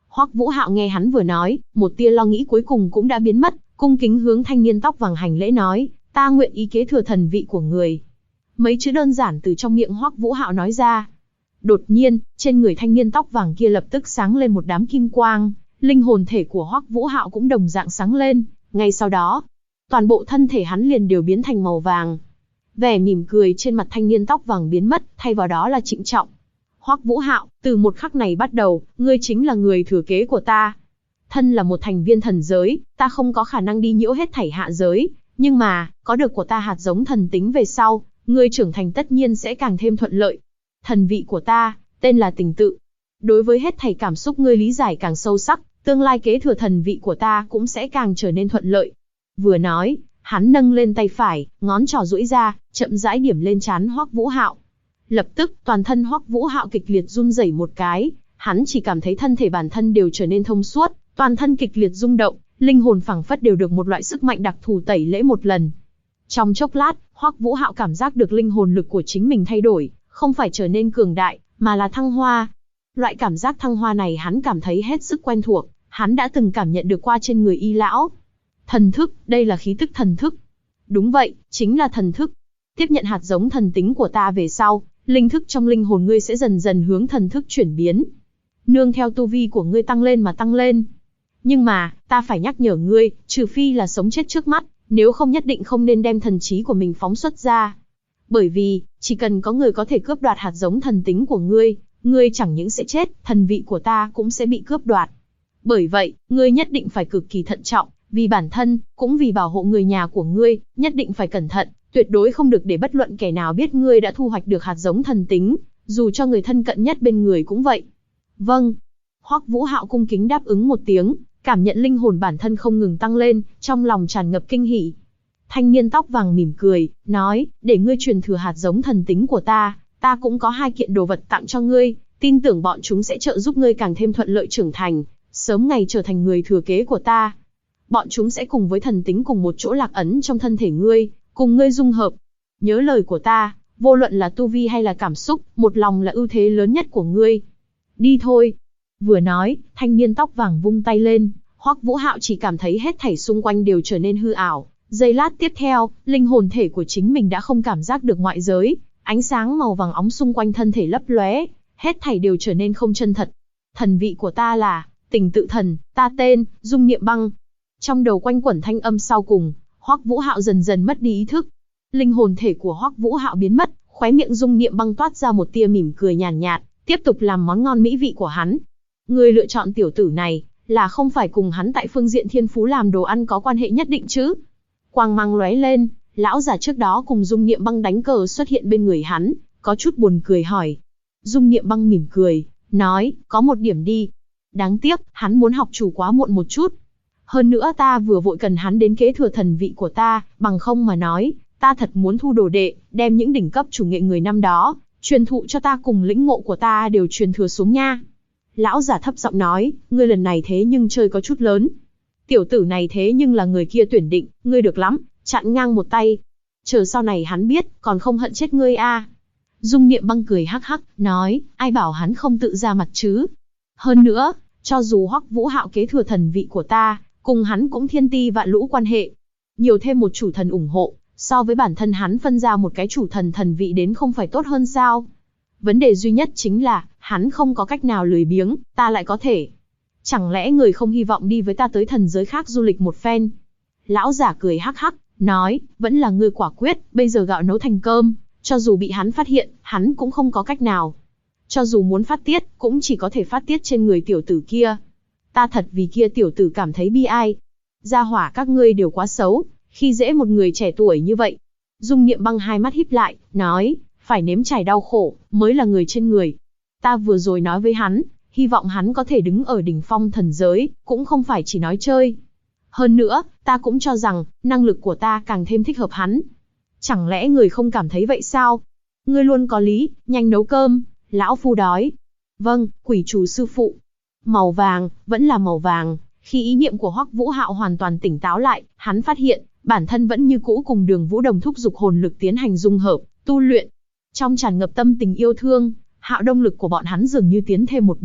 Hoắc Vũ Hạo nghe hắn vừa nói, một tia lo nghĩ cuối cùng cũng đã biến mất, cung kính hướng thanh niên tóc vàng hành lễ nói, ta nguyện ý kế thừa thần vị của người. Mấy chữ đơn giản từ trong miệng Hoắc Vũ Hạo nói ra. Đột nhiên, trên người thanh niên tóc vàng kia lập tức sáng lên một đám kim quang, linh hồn thể của Hoắc Vũ Hạo cũng đồng dạng sáng lên, ngay sau đó, toàn bộ thân thể hắn liền đều biến thành màu vàng. Vẻ mỉm cười trên mặt thanh niên tóc vàng biến mất, thay vào đó là trịnh trọng. Hoắc Vũ Hạo, từ một khắc này bắt đầu, ngươi chính là người thừa kế của ta. Thân là một thành viên thần giới, ta không có khả năng đi nhiễu hết thảy hạ giới, nhưng mà, có được của ta hạt giống thần tính về sau, ngươi trưởng thành tất nhiên sẽ càng thêm thuận lợi. Thần vị của ta, tên là Tình Tự. Đối với hết thảy cảm xúc ngươi lý giải càng sâu sắc, tương lai kế thừa thần vị của ta cũng sẽ càng trở nên thuận lợi. Vừa nói, hắn nâng lên tay phải, ngón trỏ duỗi ra, chậm rãi điểm lên trán Hoắc Vũ Hạo. Lập tức, toàn thân Hoắc Vũ Hạo kịch liệt run rẩy một cái, hắn chỉ cảm thấy thân thể bản thân đều trở nên thông suốt, toàn thân kịch liệt rung động, linh hồn phảng phất đều được một loại sức mạnh đặc thù tẩy lễ một lần. Trong chốc lát, Hoắc Vũ Hạo cảm giác được linh hồn lực của chính mình thay đổi, không phải trở nên cường đại, mà là thăng hoa. Loại cảm giác thăng hoa này hắn cảm thấy hết sức quen thuộc, hắn đã từng cảm nhận được qua trên người Y lão. Thần thức, đây là khí tức thần thức. Đúng vậy, chính là thần thức. Tiếp nhận hạt giống thần tính của ta về sau, linh thức trong linh hồn ngươi sẽ dần dần hướng thần thức chuyển biến. Nương theo tu vi của ngươi tăng lên mà tăng lên. Nhưng mà, ta phải nhắc nhở ngươi, trừ phi là sống chết trước mắt, nếu không nhất định không nên đem thần trí của mình phóng xuất ra. Bởi vì, chỉ cần có người có thể cướp đoạt hạt giống thần tính của ngươi, ngươi chẳng những sẽ chết, thần vị của ta cũng sẽ bị cướp đoạt. Bởi vậy, ngươi nhất định phải cực kỳ thận trọng, vì bản thân, cũng vì bảo hộ người nhà của ngươi, nhất định phải cẩn thận, tuyệt đối không được để bất luận kẻ nào biết ngươi đã thu hoạch được hạt giống thần tính, dù cho người thân cận nhất bên người cũng vậy. Vâng. Hoắc Vũ Hạo cung kính đáp ứng một tiếng, cảm nhận linh hồn bản thân không ngừng tăng lên, trong lòng tràn ngập kinh hỉ. Thanh niên tóc vàng mỉm cười, nói, để ngươi truyền thừa hạt giống thần tính của ta cũng có 2 kiện đồ vật tặng cho ngươi, tin tưởng bọn chúng sẽ trợ giúp ngươi càng thêm thuận lợi trưởng thành, sớm ngày trở thành người thừa kế của ta. Bọn chúng sẽ cùng với thần tính cùng một chỗ lạc ấn trong thân thể ngươi, cùng ngươi dung hợp. Nhớ lời của ta, vô luận là tu vi hay là cảm xúc, một lòng là ưu thế lớn nhất của ngươi. Đi thôi. Vừa nói, thanh niên tóc vàng vung tay lên, Hoắc Vũ Hạo chỉ cảm thấy hết thảy xung quanh đều trở nên hư ảo. Giây lát tiếp theo, linh hồn thể của chính mình đã không cảm giác được ngoại giới, ánh sáng màu vàng óng xung quanh thân thể lấp lóe, hết thảy đều trở nên không chân thật. Thần vị của ta là Tình Tự thần, ta tên Dung Niệm Băng. Trong đầu quanh quẩn thanh âm sau cùng, Hoắc Vũ Hạo dần dần mất đi ý thức. Linh hồn thể của Hoắc Vũ Hạo biến mất, khóe miệng Dung Niệm Băng toát ra một tia mỉm cười nhàn nhạt, tiếp tục làm món ngon mỹ vị của hắn. Người lựa chọn tiểu tử này, là không phải cùng hắn tại phương diện thiên phú làm đồ ăn có quan hệ nhất định chứ? Quang mang lóe lên, lão già trước đó cùng Dung Niệm Băng đánh cờ xuất hiện bên người hắn, có chút buồn cười hỏi. Dung Niệm Băng mỉm cười, nói, có một điểm đi. Đáng tiếc, hắn muốn học chủ quá muộn một chút. Hơn nữa ta vừa vội cần hắn đến kế thừa thần vị của ta, bằng không mà nói, ta thật muốn thu đồ đệ, đem những đỉnh cấp chủ nghệ người năm đó, truyền thụ cho ta cùng lĩnh ngộ của ta đều truyền thừa xuống nha. Lão giả thấp giọng nói, ngươi lần này thế nhưng chơi có chút lớn. Tiểu tử này thế nhưng là người kia tuyển định, ngươi được lắm, chặn ngang một tay. Chờ sau này hắn biết, còn không hận chết ngươi a. Dung Niệm Băng cười hắc hắc, nói, ai bảo hắn không tự ra mặt chứ. Hơn nữa, cho dù Hoắc Vũ Hạo kế thừa thần vị của ta, cùng hắn cũng thiên ti vạn lũ quan hệ. Nhiều thêm một chủ thần ủng hộ, so với bản thân hắn phân ra một cái chủ thần thần vị đến không phải tốt hơn sao? Vấn đề duy nhất chính là, hắn không có cách nào lười biếng, ta lại có thể. Chẳng lẽ người không hy vọng đi với ta tới thần giới khác du lịch một phen? Lão giả cười hắc hắc, nói, vẫn là ngươi quả quyết, bây giờ gạo nấu thành cơm, cho dù bị hắn phát hiện, hắn cũng không có cách nào. Cho dù muốn phát tiết, cũng chỉ có thể phát tiết trên người tiểu tử kia. Ta thật vì kia tiểu tử cảm thấy bi ai. Gia hỏa các ngươi đều quá xấu, khi dễ một người trẻ tuổi như vậy. Dung Niệm Băng hai mắt híp lại, nói, phải nếm trải đau khổ, mới là người trên người. Ta vừa rồi nói với hắn, hy vọng hắn có thể đứng ở đỉnh phong thần giới, cũng không phải chỉ nói chơi. Hơn nữa, ta cũng cho rằng, năng lực của ta càng thêm thích hợp hắn. Chẳng lẽ người không cảm thấy vậy sao? Ngươi luôn có lý, nhanh nấu cơm, lão phu đói. Vâng, quỷ chủ sư phụ. Màu vàng, vẫn là màu vàng. Khi ý niệm của Hoắc Vũ Hạo hoàn toàn tỉnh táo lại, hắn phát hiện, bản thân vẫn như cũ cùng Đường Vũ Đồng thúc giục hồn lực tiến hành dung hợp, tu luyện. Trong tràn ngập tâm tình yêu thương, Hạo Đông lực của bọn hắn dường như tiến thêm một bước,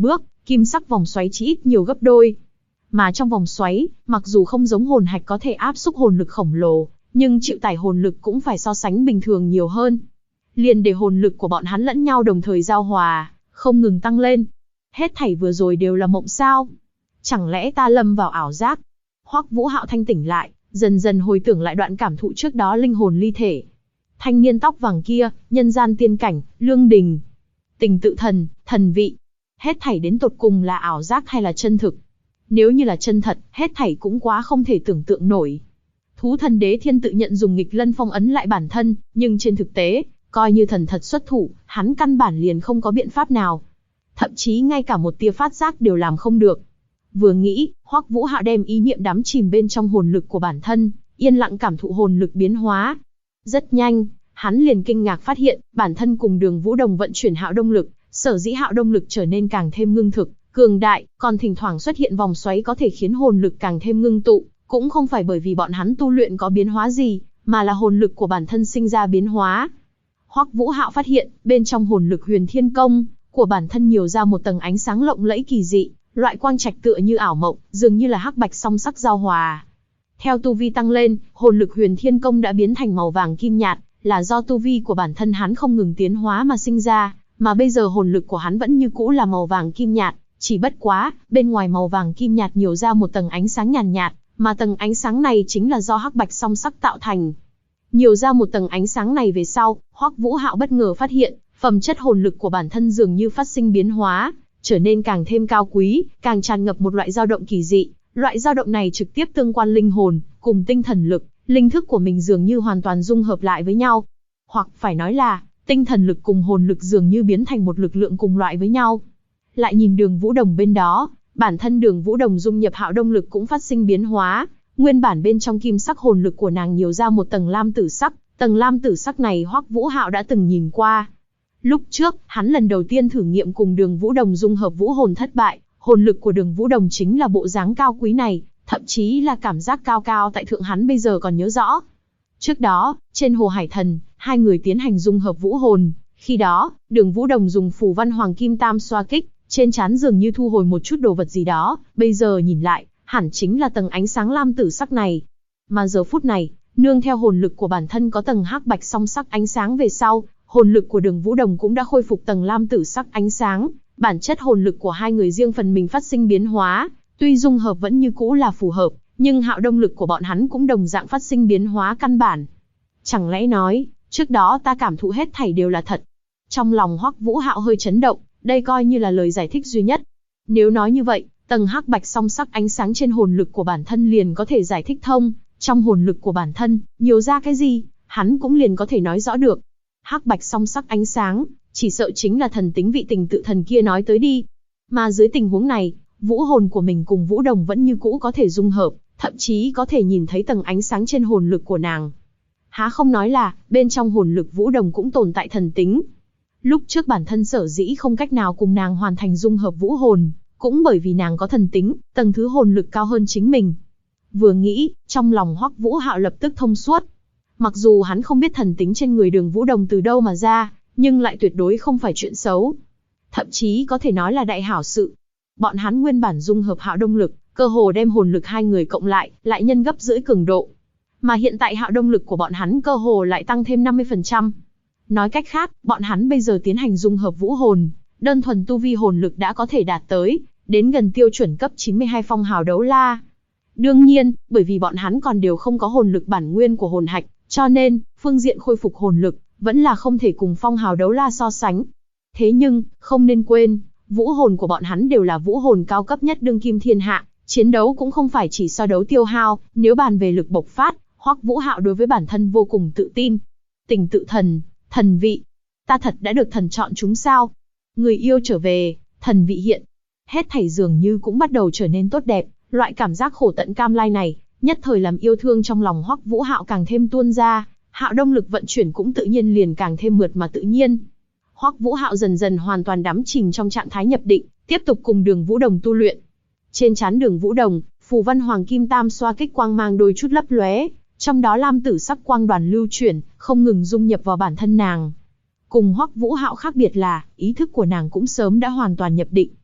kim sắc vòng xoáy chỉ ít nhiều gấp đôi. Mà trong vòng xoáy, mặc dù không giống hồn hạch có thể áp xúc hồn lực khổng lồ, nhưng chịu tải hồn lực cũng phải so sánh bình thường nhiều hơn. Liền để hồn lực của bọn hắn lẫn nhau đồng thời giao hòa, không ngừng tăng lên. Hết thảy vừa rồi đều là mộng sao? Chẳng lẽ ta lâm vào ảo giác? Hoắc Vũ Hạo thanh tỉnh lại, dần dần hồi tưởng lại đoạn cảm thụ trước đó linh hồn ly thể. Thanh niên tóc vàng kia, nhân gian tiên cảnh, lương đình, tình tự thần, thần vị. Hết thảy đến tột cùng là ảo giác hay là chân thực? Nếu như là chân thật, hết thảy cũng quá không thể tưởng tượng nổi. Thú thần đế thiên tự nhận dùng nghịch lân phong ấn lại bản thân, nhưng trên thực tế, coi như thần thật xuất thủ, hắn căn bản liền không có biện pháp nào. Thậm chí ngay cả một tia phát giác đều làm không được. Vừa nghĩ, Hoắc Vũ Hạo đem ý niệm đắm chìm bên trong hồn lực của bản thân, yên lặng cảm thụ hồn lực biến hóa. Rất nhanh, hắn liền kinh ngạc phát hiện, bản thân cùng Đường Vũ Đồng vận chuyển hạo đông lực, sở dĩ hạo đông lực trở nên càng thêm ngưng thực, cường đại, còn thỉnh thoảng xuất hiện vòng xoáy có thể khiến hồn lực càng thêm ngưng tụ, cũng không phải bởi vì bọn hắn tu luyện có biến hóa gì, mà là hồn lực của bản thân sinh ra biến hóa. Hoắc Vũ Hạo phát hiện, bên trong hồn lực Huyền Thiên Công của bản thân nhiều ra một tầng ánh sáng lộng lẫy kỳ dị, loại quang trạch tựa như ảo mộng, dường như là hắc bạch song sắc giao hòa. Theo tu vi tăng lên, hồn lực Huyền Thiên Công đã biến thành màu vàng kim nhạt, là do tu vi của bản thân hắn không ngừng tiến hóa mà sinh ra, mà bây giờ hồn lực của hắn vẫn như cũ là màu vàng kim nhạt, chỉ bất quá, bên ngoài màu vàng kim nhạt nhiều ra một tầng ánh sáng nhàn nhạt, mà tầng ánh sáng này chính là do hắc bạch song sắc tạo thành. Nhiều ra một tầng ánh sáng này về sau, Hoắc Vũ Hạo bất ngờ phát hiện, phẩm chất hồn lực của bản thân dường như phát sinh biến hóa, trở nên càng thêm cao quý, càng tràn ngập một loại dao động kỳ dị. Loại dao động này trực tiếp tương quan linh hồn, cùng tinh thần lực, linh thức của mình dường như hoàn toàn dung hợp lại với nhau. Hoặc phải nói là, tinh thần lực cùng hồn lực dường như biến thành một lực lượng cùng loại với nhau. Lại nhìn Đường Vũ Đồng bên đó, bản thân Đường Vũ Đồng dung nhập hạo đông lực cũng phát sinh biến hóa. Nguyên bản bên trong kim sắc hồn lực của nàng nhiều ra một tầng lam tử sắc, tầng lam tử sắc này Hoắc Vũ Hạo đã từng nhìn qua. Lúc trước, hắn lần đầu tiên thử nghiệm cùng Đường Vũ Đồng dung hợp vũ hồn thất bại, hồn lực của Đường Vũ Đồng chính là bộ dáng cao quý này, thậm chí là cảm giác cao cao tại thượng hắn bây giờ còn nhớ rõ. Trước đó, trên Hồ Hải Thần, hai người tiến hành dung hợp vũ hồn, khi đó, Đường Vũ Đồng dùng phù văn hoàng kim tam xoa kích, trên trán dường như thu hồi một chút đồ vật gì đó, bây giờ nhìn lại, hẳn chính là tầng ánh sáng lam tử sắc này. Mà giờ phút này, nương theo hồn lực của bản thân có tầng hắc bạch song sắc ánh sáng về sau, hồn lực của Đường Vũ Đồng cũng đã khôi phục tầng lam tử sắc ánh sáng, bản chất hồn lực của hai người riêng phần mình phát sinh biến hóa, tuy dung hợp vẫn như cũ là phù hợp, nhưng hạo đông lực của bọn hắn cũng đồng dạng phát sinh biến hóa căn bản. Chẳng lẽ nói, trước đó ta cảm thụ hết thảy đều là thật? Trong lòng Hoắc Vũ Hạo hơi chấn động, đây coi như là lời giải thích duy nhất. Nếu nói như vậy, tầng hắc bạch song sắc ánh sáng trên hồn lực của bản thân liền có thể giải thích thông, trong hồn lực của bản thân, nhiều ra cái gì, hắn cũng liền có thể nói rõ được. Hắc bạch song sắc ánh sáng, chỉ sợ chính là thần tính vị tình tự thần kia nói tới đi. Mà dưới tình huống này, vũ hồn của mình cùng Vũ Đồng vẫn như cũ có thể dung hợp, thậm chí có thể nhìn thấy tầng ánh sáng trên hồn lực của nàng. Há không nói là, bên trong hồn lực Vũ Đồng cũng tồn tại thần tính. Lúc trước bản thân sở dĩ không cách nào cùng nàng hoàn thành dung hợp vũ hồn, cũng bởi vì nàng có thần tính, tầng thứ hồn lực cao hơn chính mình. Vừa nghĩ, trong lòng Hoắc Vũ Hạo lập tức thông suốt. Mặc dù hắn không biết thần tính trên người Đường Vũ Đồng từ đâu mà ra, nhưng lại tuyệt đối không phải chuyện xấu. Thậm chí có thể nói là đại hảo sự. Bọn hắn nguyên bản dung hợp hạo đông lực, cơ hồ đem hồn lực hai người cộng lại nhân gấp rưỡi cường độ. Mà hiện tại hạo đông lực của bọn hắn cơ hồ lại tăng thêm 50%. Nói cách khác, bọn hắn bây giờ tiến hành dung hợp vũ hồn, đơn thuần tu vi hồn lực đã có thể đạt tới, đến gần tiêu chuẩn cấp 92 phong hào đấu la. Đương nhiên, bởi vì bọn hắn còn đều không có hồn lực bản nguyên của hồn hạch, cho nên, phương diện khôi phục hồn lực, vẫn là không thể cùng phong hào đấu la so sánh. Thế nhưng, không nên quên, vũ hồn của bọn hắn đều là vũ hồn cao cấp nhất đương kim thiên hạ, chiến đấu cũng không phải chỉ so đấu tiêu hao, nếu bàn về lực bộc phát, Hoắc Vũ Hạo đối với bản thân vô cùng tự tin. Tình tự thần, thần vị, ta thật đã được thần chọn chúng sao? Người yêu trở về, thần vị hiện. Hết thảy dường như cũng bắt đầu trở nên tốt đẹp, loại cảm giác khổ tận cam lai này, nhất thời làm yêu thương trong lòng Hoắc Vũ Hạo càng thêm tuôn ra, hạo đông lực vận chuyển cũng tự nhiên liền càng thêm mượt mà tự nhiên. Hoắc Vũ Hạo dần dần hoàn toàn đắm chìm trong trạng thái nhập định, tiếp tục cùng Đường Vũ Đồng tu luyện. Trên trán Đường Vũ Đồng, phù văn hoàng kim tam xoa kích quang mang đôi chút lấp lóe, trong đó lam tử sắc quang đoàn lưu chuyển, không ngừng dung nhập vào bản thân nàng. Cùng Hoắc Vũ Hạo khác biệt là, ý thức của nàng cũng sớm đã hoàn toàn nhập định.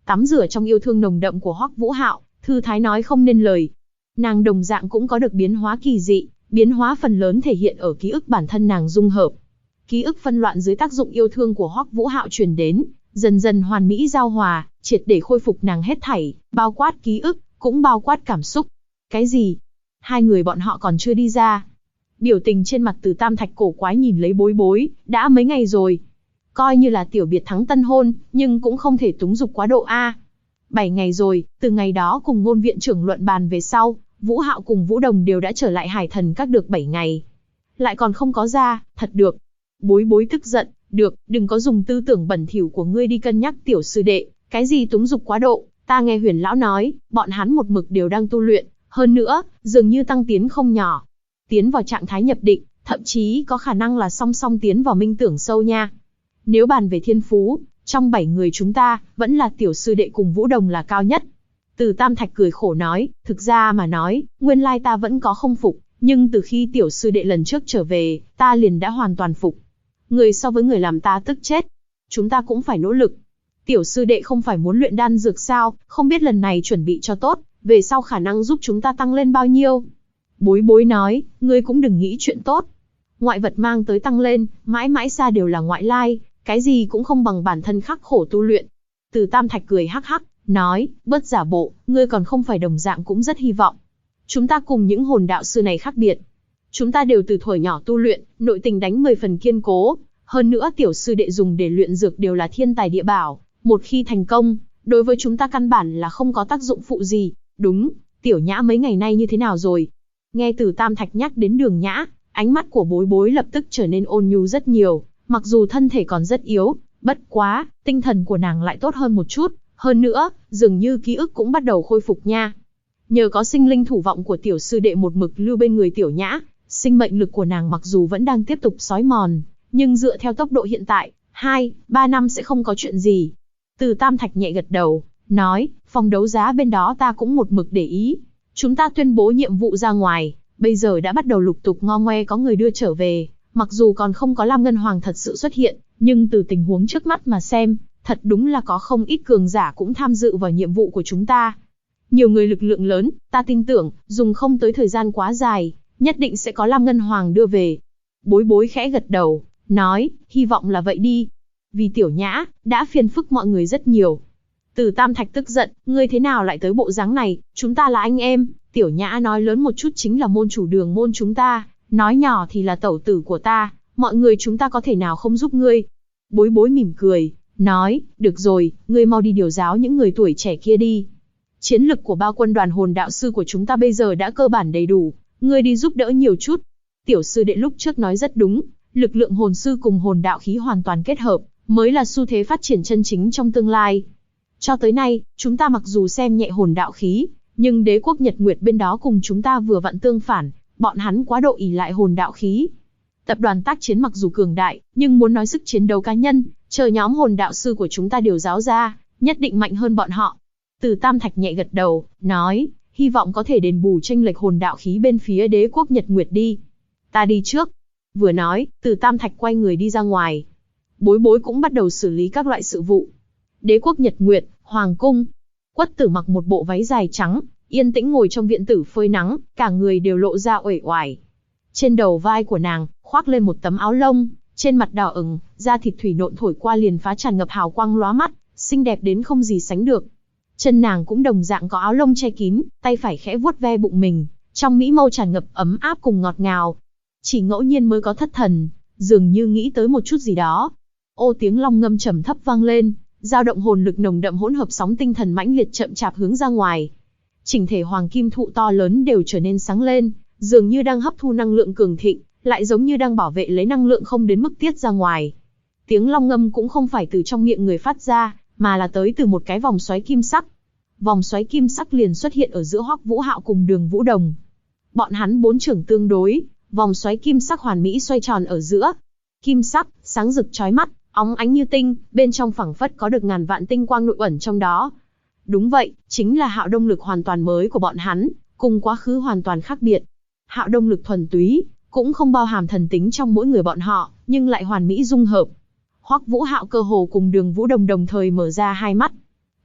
tắm rửa trong yêu thương nồng đậm của Hoắc Vũ Hạo, thư thái nói không nên lời. Nàng đồng dạng cũng có được biến hóa kỳ dị, biến hóa phần lớn thể hiện ở ký ức bản thân nàng dung hợp. Ký ức phân loạn dưới tác dụng yêu thương của Hoắc Vũ Hạo truyền đến, dần dần hoàn mỹ giao hòa, triệt để khôi phục nàng hết thảy, bao quát ký ức, cũng bao quát cảm xúc. Cái gì? Hai người bọn họ còn chưa đi ra. Biểu tình trên mặt Từ Tam Thạch cổ quái nhìn lấy Bối Bối, đã mấy ngày rồi. Coi như là tiểu biệt thắng tân hôn, nhưng cũng không thể túng dục quá độ a. 7 ngày rồi, từ ngày đó cùng Ngôn viện trưởng luận bàn về sau, Vũ Hạo cùng Vũ Đồng đều đã trở lại Hải Thần Các được 7 ngày. Lại còn không có ra, thật được. Bối Bối tức giận, được, đừng có dùng tư tưởng bẩn thỉu của ngươi đi cân nhắc tiểu sư đệ, cái gì túng dục quá độ, ta nghe Huyền lão nói, bọn hắn một mực đều đang tu luyện, hơn nữa, dường như tăng tiến không nhỏ. Tiến vào trạng thái nhập định, thậm chí có khả năng là song song tiến vào minh tưởng sâu nha. Nếu bàn về thiên phú, trong 7 người chúng ta, vẫn là tiểu sư đệ cùng Vũ Đồng là cao nhất. Từ Tam Thạch cười khổ nói, thực ra mà nói, nguyên lai ta vẫn có không phục, nhưng từ khi tiểu sư đệ lần trước trở về, ta liền đã hoàn toàn phục. Người so với người làm ta tức chết. Chúng ta cũng phải nỗ lực. Tiểu sư đệ không phải muốn luyện đan dược sao, không biết lần này chuẩn bị cho tốt, về sau khả năng giúp chúng ta tăng lên bao nhiêu. Bối Bối nói, ngươi cũng đừng nghĩ chuyện tốt. Ngoại vật mang tới tăng lên, mãi mãi xa đều là ngoại lai, cái gì cũng không bằng bản thân khắc khổ tu luyện. Từ Tam Thạch cười hắc hắc, nói, bớt giả bộ, ngươi còn không phải đồng dạng cũng rất hy vọng. Chúng ta cùng những hồn đạo sư này khác biệt. Chúng ta đều từ thuở nhỏ tu luyện, nội tình đánh 10 phần kiên cố. Hơn nữa tiểu sư đệ dùng để luyện dược đều là thiên tài địa bảo. Một khi thành công, đối với chúng ta căn bản là không có tác dụng phụ gì. Đúng, tiểu nhã mấy ngày nay như thế nào rồi? Nghe Từ Tam Thạch nhắc đến Đường Nhã, ánh mắt của Bối Bối lập tức trở nên ôn nhu rất nhiều. Mặc dù thân thể còn rất yếu, bất quá, tinh thần của nàng lại tốt hơn một chút. Hơn nữa, dường như ký ức cũng bắt đầu khôi phục nha. Nhờ có sinh linh thủ vọng của tiểu sư đệ một mực lưu bên người tiểu nhã, sinh mệnh lực của nàng mặc dù vẫn đang tiếp tục xói mòn, nhưng dựa theo tốc độ hiện tại, 2-3 năm sẽ không có chuyện gì. Từ Tam Thạch nhẹ gật đầu, nói, phòng đấu giá bên đó ta cũng một mực để ý. Chúng ta tuyên bố nhiệm vụ ra ngoài, bây giờ đã bắt đầu lục tục ngo ngoe có người đưa trở về. Mặc dù còn không có Lam Ngân Hoàng thật sự xuất hiện, nhưng từ tình huống trước mắt mà xem, thật đúng là có không ít cường giả cũng tham dự vào nhiệm vụ của chúng ta. Nhiều người lực lượng lớn, ta tin tưởng, dùng không tới thời gian quá dài, nhất định sẽ có Lam Ngân Hoàng đưa về. Bối Bối khẽ gật đầu, nói, hy vọng là vậy đi. Vì tiểu nhã, đã phiền phức mọi người rất nhiều. Từ Tam Thạch tức giận, ngươi thế nào lại tới bộ dáng này, chúng ta là anh em. Tiểu nhã nói lớn một chút chính là môn chủ Đường môn chúng ta, nói nhỏ thì là tẩu tử của ta, mọi người chúng ta có thể nào không giúp ngươi. Bối Bối mỉm cười, nói, được rồi, ngươi mau đi điều giáo những người tuổi trẻ kia đi. Chiến lực của bao quân đoàn hồn đạo sư của chúng ta bây giờ đã cơ bản đầy đủ, ngươi đi giúp đỡ nhiều chút. Tiểu sư đệ lúc trước nói rất đúng, lực lượng hồn sư cùng hồn đạo khí hoàn toàn kết hợp, mới là xu thế phát triển chân chính trong tương lai. Cho tới nay, chúng ta mặc dù xem nhẹ hồn đạo khí, nhưng đế quốc Nhật Nguyệt bên đó cùng chúng ta vừa vặn tương phản, bọn hắn quá độ ỷ lại hồn đạo khí. Tập đoàn tác chiến mặc dù cường đại, nhưng muốn nói sức chiến đấu cá nhân, chờ nhóm hồn đạo sư của chúng ta điều giáo ra, nhất định mạnh hơn bọn họ. Từ Tam Thạch nhẹ gật đầu, nói, hy vọng có thể đền bù chênh lệch hồn đạo khí bên phía đế quốc Nhật Nguyệt đi. Ta đi trước. Vừa nói, Từ Tam Thạch quay người đi ra ngoài. Bối Bối cũng bắt đầu xử lý các loại sự vụ. Đế quốc Nhật Nguyệt, Hoàng cung. Quất Tử mặc một bộ váy dài trắng, yên tĩnh ngồi trong viện tử phơi nắng, cả người đều lộ ra uể oải. Trên đầu vai của nàng, khoác lên một tấm áo lông, trên mặt đỏ ửng, da thịt thủy nộn thổi qua liền phá tràn ngập hào quang lóa mắt, xinh đẹp đến không gì sánh được. Chân nàng cũng đồng dạng có áo lông che kín, tay phải khẽ vuốt ve bụng mình, trong mỹ mâu tràn ngập ấm áp cùng ngọt ngào. Chỉ ngẫu nhiên mới có thất thần, dường như nghĩ tới một chút gì đó. Ô tiếng long ngâm trầm thấp vang lên, dao động hồn lực nồng đậm hỗn hợp sóng tinh thần mãnh liệt chậm chạp hướng ra ngoài. Chỉnh thể hoàng kim thụ to lớn đều trở nên sáng lên, dường như đang hấp thu năng lượng cường thịnh, lại giống như đang bảo vệ lấy năng lượng không đến mức tiết ra ngoài. Tiếng long ngâm cũng không phải từ trong miệng người phát ra, mà là tới từ một cái vòng xoáy kim sắc. Vòng xoáy kim sắc liền xuất hiện ở giữa Hoắc Vũ Hạo cùng Đường Vũ Đồng. Bọn hắn bốn trưởng tương đối, vòng xoáy kim sắc hoàn mỹ xoay tròn ở giữa. Kim sắc, sáng rực chói mắt, óng ánh như tinh, bên trong phảng phất có được ngàn vạn tinh quang nội ẩn trong đó. Đúng vậy, chính là Hạo Đông lực hoàn toàn mới của bọn hắn, cùng quá khứ hoàn toàn khác biệt. Hạo Đông lực thuần túy, cũng không bao hàm thần tính trong mỗi người bọn họ, nhưng lại hoàn mỹ dung hợp. Hoắc Vũ Hạo cơ hồ cùng Đường Vũ Đồng đồng thời mở ra hai mắt.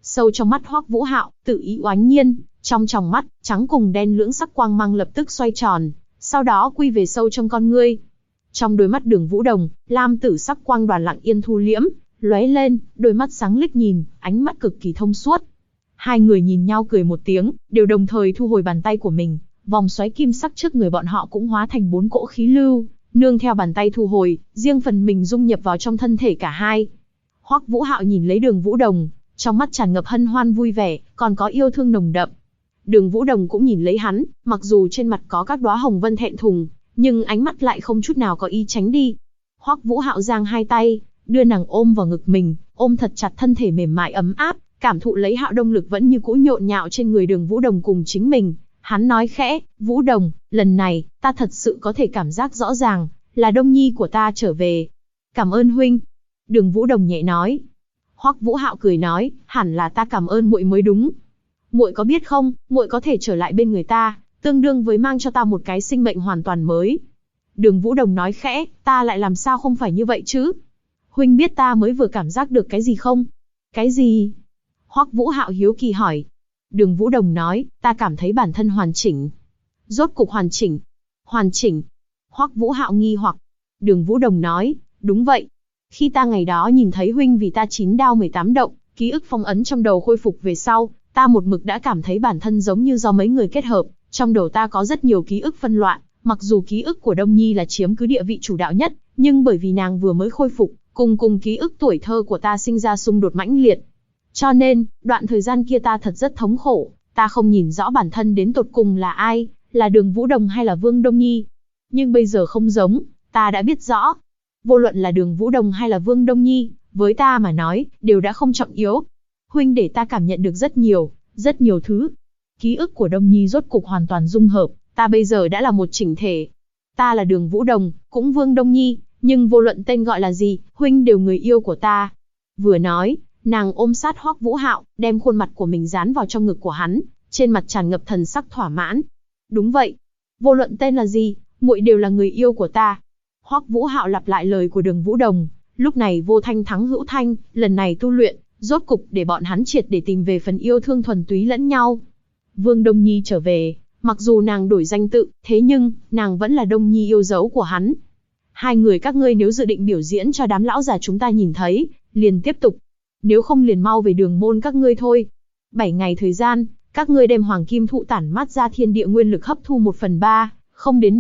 Sâu trong mắt Hoắc Vũ Hạo, tự ý oánh nhiên, trong tròng mắt, trắng cùng đen lưỡng sắc quang mang lập tức xoay tròn, sau đó quy về sâu trong con ngươi. Trong đôi mắt Đường Vũ Đồng, lam tử sắc quang đoàn lặng yên thu liễm, lóe lên, đôi mắt sáng lích nhìn, ánh mắt cực kỳ thông suốt. Hai người nhìn nhau cười một tiếng, đều đồng thời thu hồi bàn tay của mình, vòng xoáy kim sắc trước người bọn họ cũng hóa thành 4 cỗ khí lưu, nương theo bàn tay thu hồi, riêng phần mình dung nhập vào trong thân thể cả hai. Hoắc Vũ Hạo nhìn lấy Đường Vũ Đồng, trong mắt tràn ngập hân hoan vui vẻ, còn có yêu thương nồng đậm. Đường Vũ Đồng cũng nhìn lấy hắn, mặc dù trên mặt có các đóa hồng vân thẹn thùng, nhưng ánh mắt lại không chút nào có ý tránh đi. Hoắc Vũ Hạo giang hai tay, đưa nàng ôm vào ngực mình, ôm thật chặt thân thể mềm mại ấm áp, cảm thụ lấy hạo động lực vẫn như cũ nhộn nhạo trên người Đường Vũ Đồng cùng chính mình. Hắn nói khẽ, Vũ Đồng, lần này, ta thật sự có thể cảm giác rõ ràng, là Đông Nhi của ta trở về. Cảm ơn huynh. Đường Vũ Đồng nhẹ nói. Hoắc Vũ Hạo cười nói, hẳn là ta cảm ơn muội mới đúng. Muội có biết không, muội có thể trở lại bên người ta, tương đương với mang cho ta một cái sinh mệnh hoàn toàn mới. Đường Vũ Đồng nói khẽ, ta lại làm sao không phải như vậy chứ? Huynh biết ta mới vừa cảm giác được cái gì không? Cái gì? Hoắc Vũ Hạo hiếu kỳ hỏi. Đường Vũ Đồng nói, ta cảm thấy bản thân hoàn chỉnh. Rốt cục hoàn chỉnh. Hoàn chỉnh. Hoắc Vũ Hạo nghi hoặc. Đường Vũ Đồng nói, đúng vậy. Khi ta ngày đó nhìn thấy huynh vì ta 9 đao 18 động, ký ức phong ấn trong đầu khôi phục về sau, ta một mực đã cảm thấy bản thân giống như do mấy người kết hợp, trong đầu ta có rất nhiều ký ức phân loạn, mặc dù ký ức của Đông Nhi là chiếm cứ địa vị chủ đạo nhất, nhưng bởi vì nàng vừa mới khôi phục, cùng ký ức tuổi thơ của ta sinh ra xung đột mãnh liệt. Cho nên, đoạn thời gian kia ta thật rất thống khổ, ta không nhìn rõ bản thân đến tột cùng là ai, là Đường Vũ Đồng hay là Vương Đông Nhi. Nhưng bây giờ không giống, ta đã biết rõ. Vô luận là Đường Vũ Đồng hay là Vương Đông Nhi, với ta mà nói, đều đã không trọng yếu. Huynh để ta cảm nhận được rất nhiều thứ. Ký ức của Đông Nhi rốt cục hoàn toàn dung hợp, ta bây giờ đã là một chỉnh thể. Ta là Đường Vũ Đồng, cũng Vương Đông Nhi, nhưng vô luận tên gọi là gì, huynh đều người yêu của ta. Vừa nói, nàng ôm sát Hoắc Vũ Hạo, đem khuôn mặt của mình dán vào trong ngực của hắn, trên mặt tràn ngập thần sắc thỏa mãn. Đúng vậy, vô luận tên là gì, muội đều là người yêu của ta. Hoắc Vũ Hạo lặp lại lời của Đường Vũ Đồng, lúc này vô thanh thắng hữu thanh, lần này tu luyện, rốt cục để bọn hắn triệt để tìm về phần yêu thương thuần túy lẫn nhau. Vương Đông Nhi trở về, mặc dù nàng đổi danh tự, thế nhưng, nàng vẫn là Đông Nhi yêu dấu của hắn. Hai người các ngươi nếu dự định biểu diễn cho đám lão già chúng ta nhìn thấy, liền tiếp tục. Nếu không liền mau về đường môn các ngươi thôi. 7 ngày thời gian, các ngươi đem hoàng kim thụ tản mát ra thiên địa nguyên lực hấp thu 1/3, không đến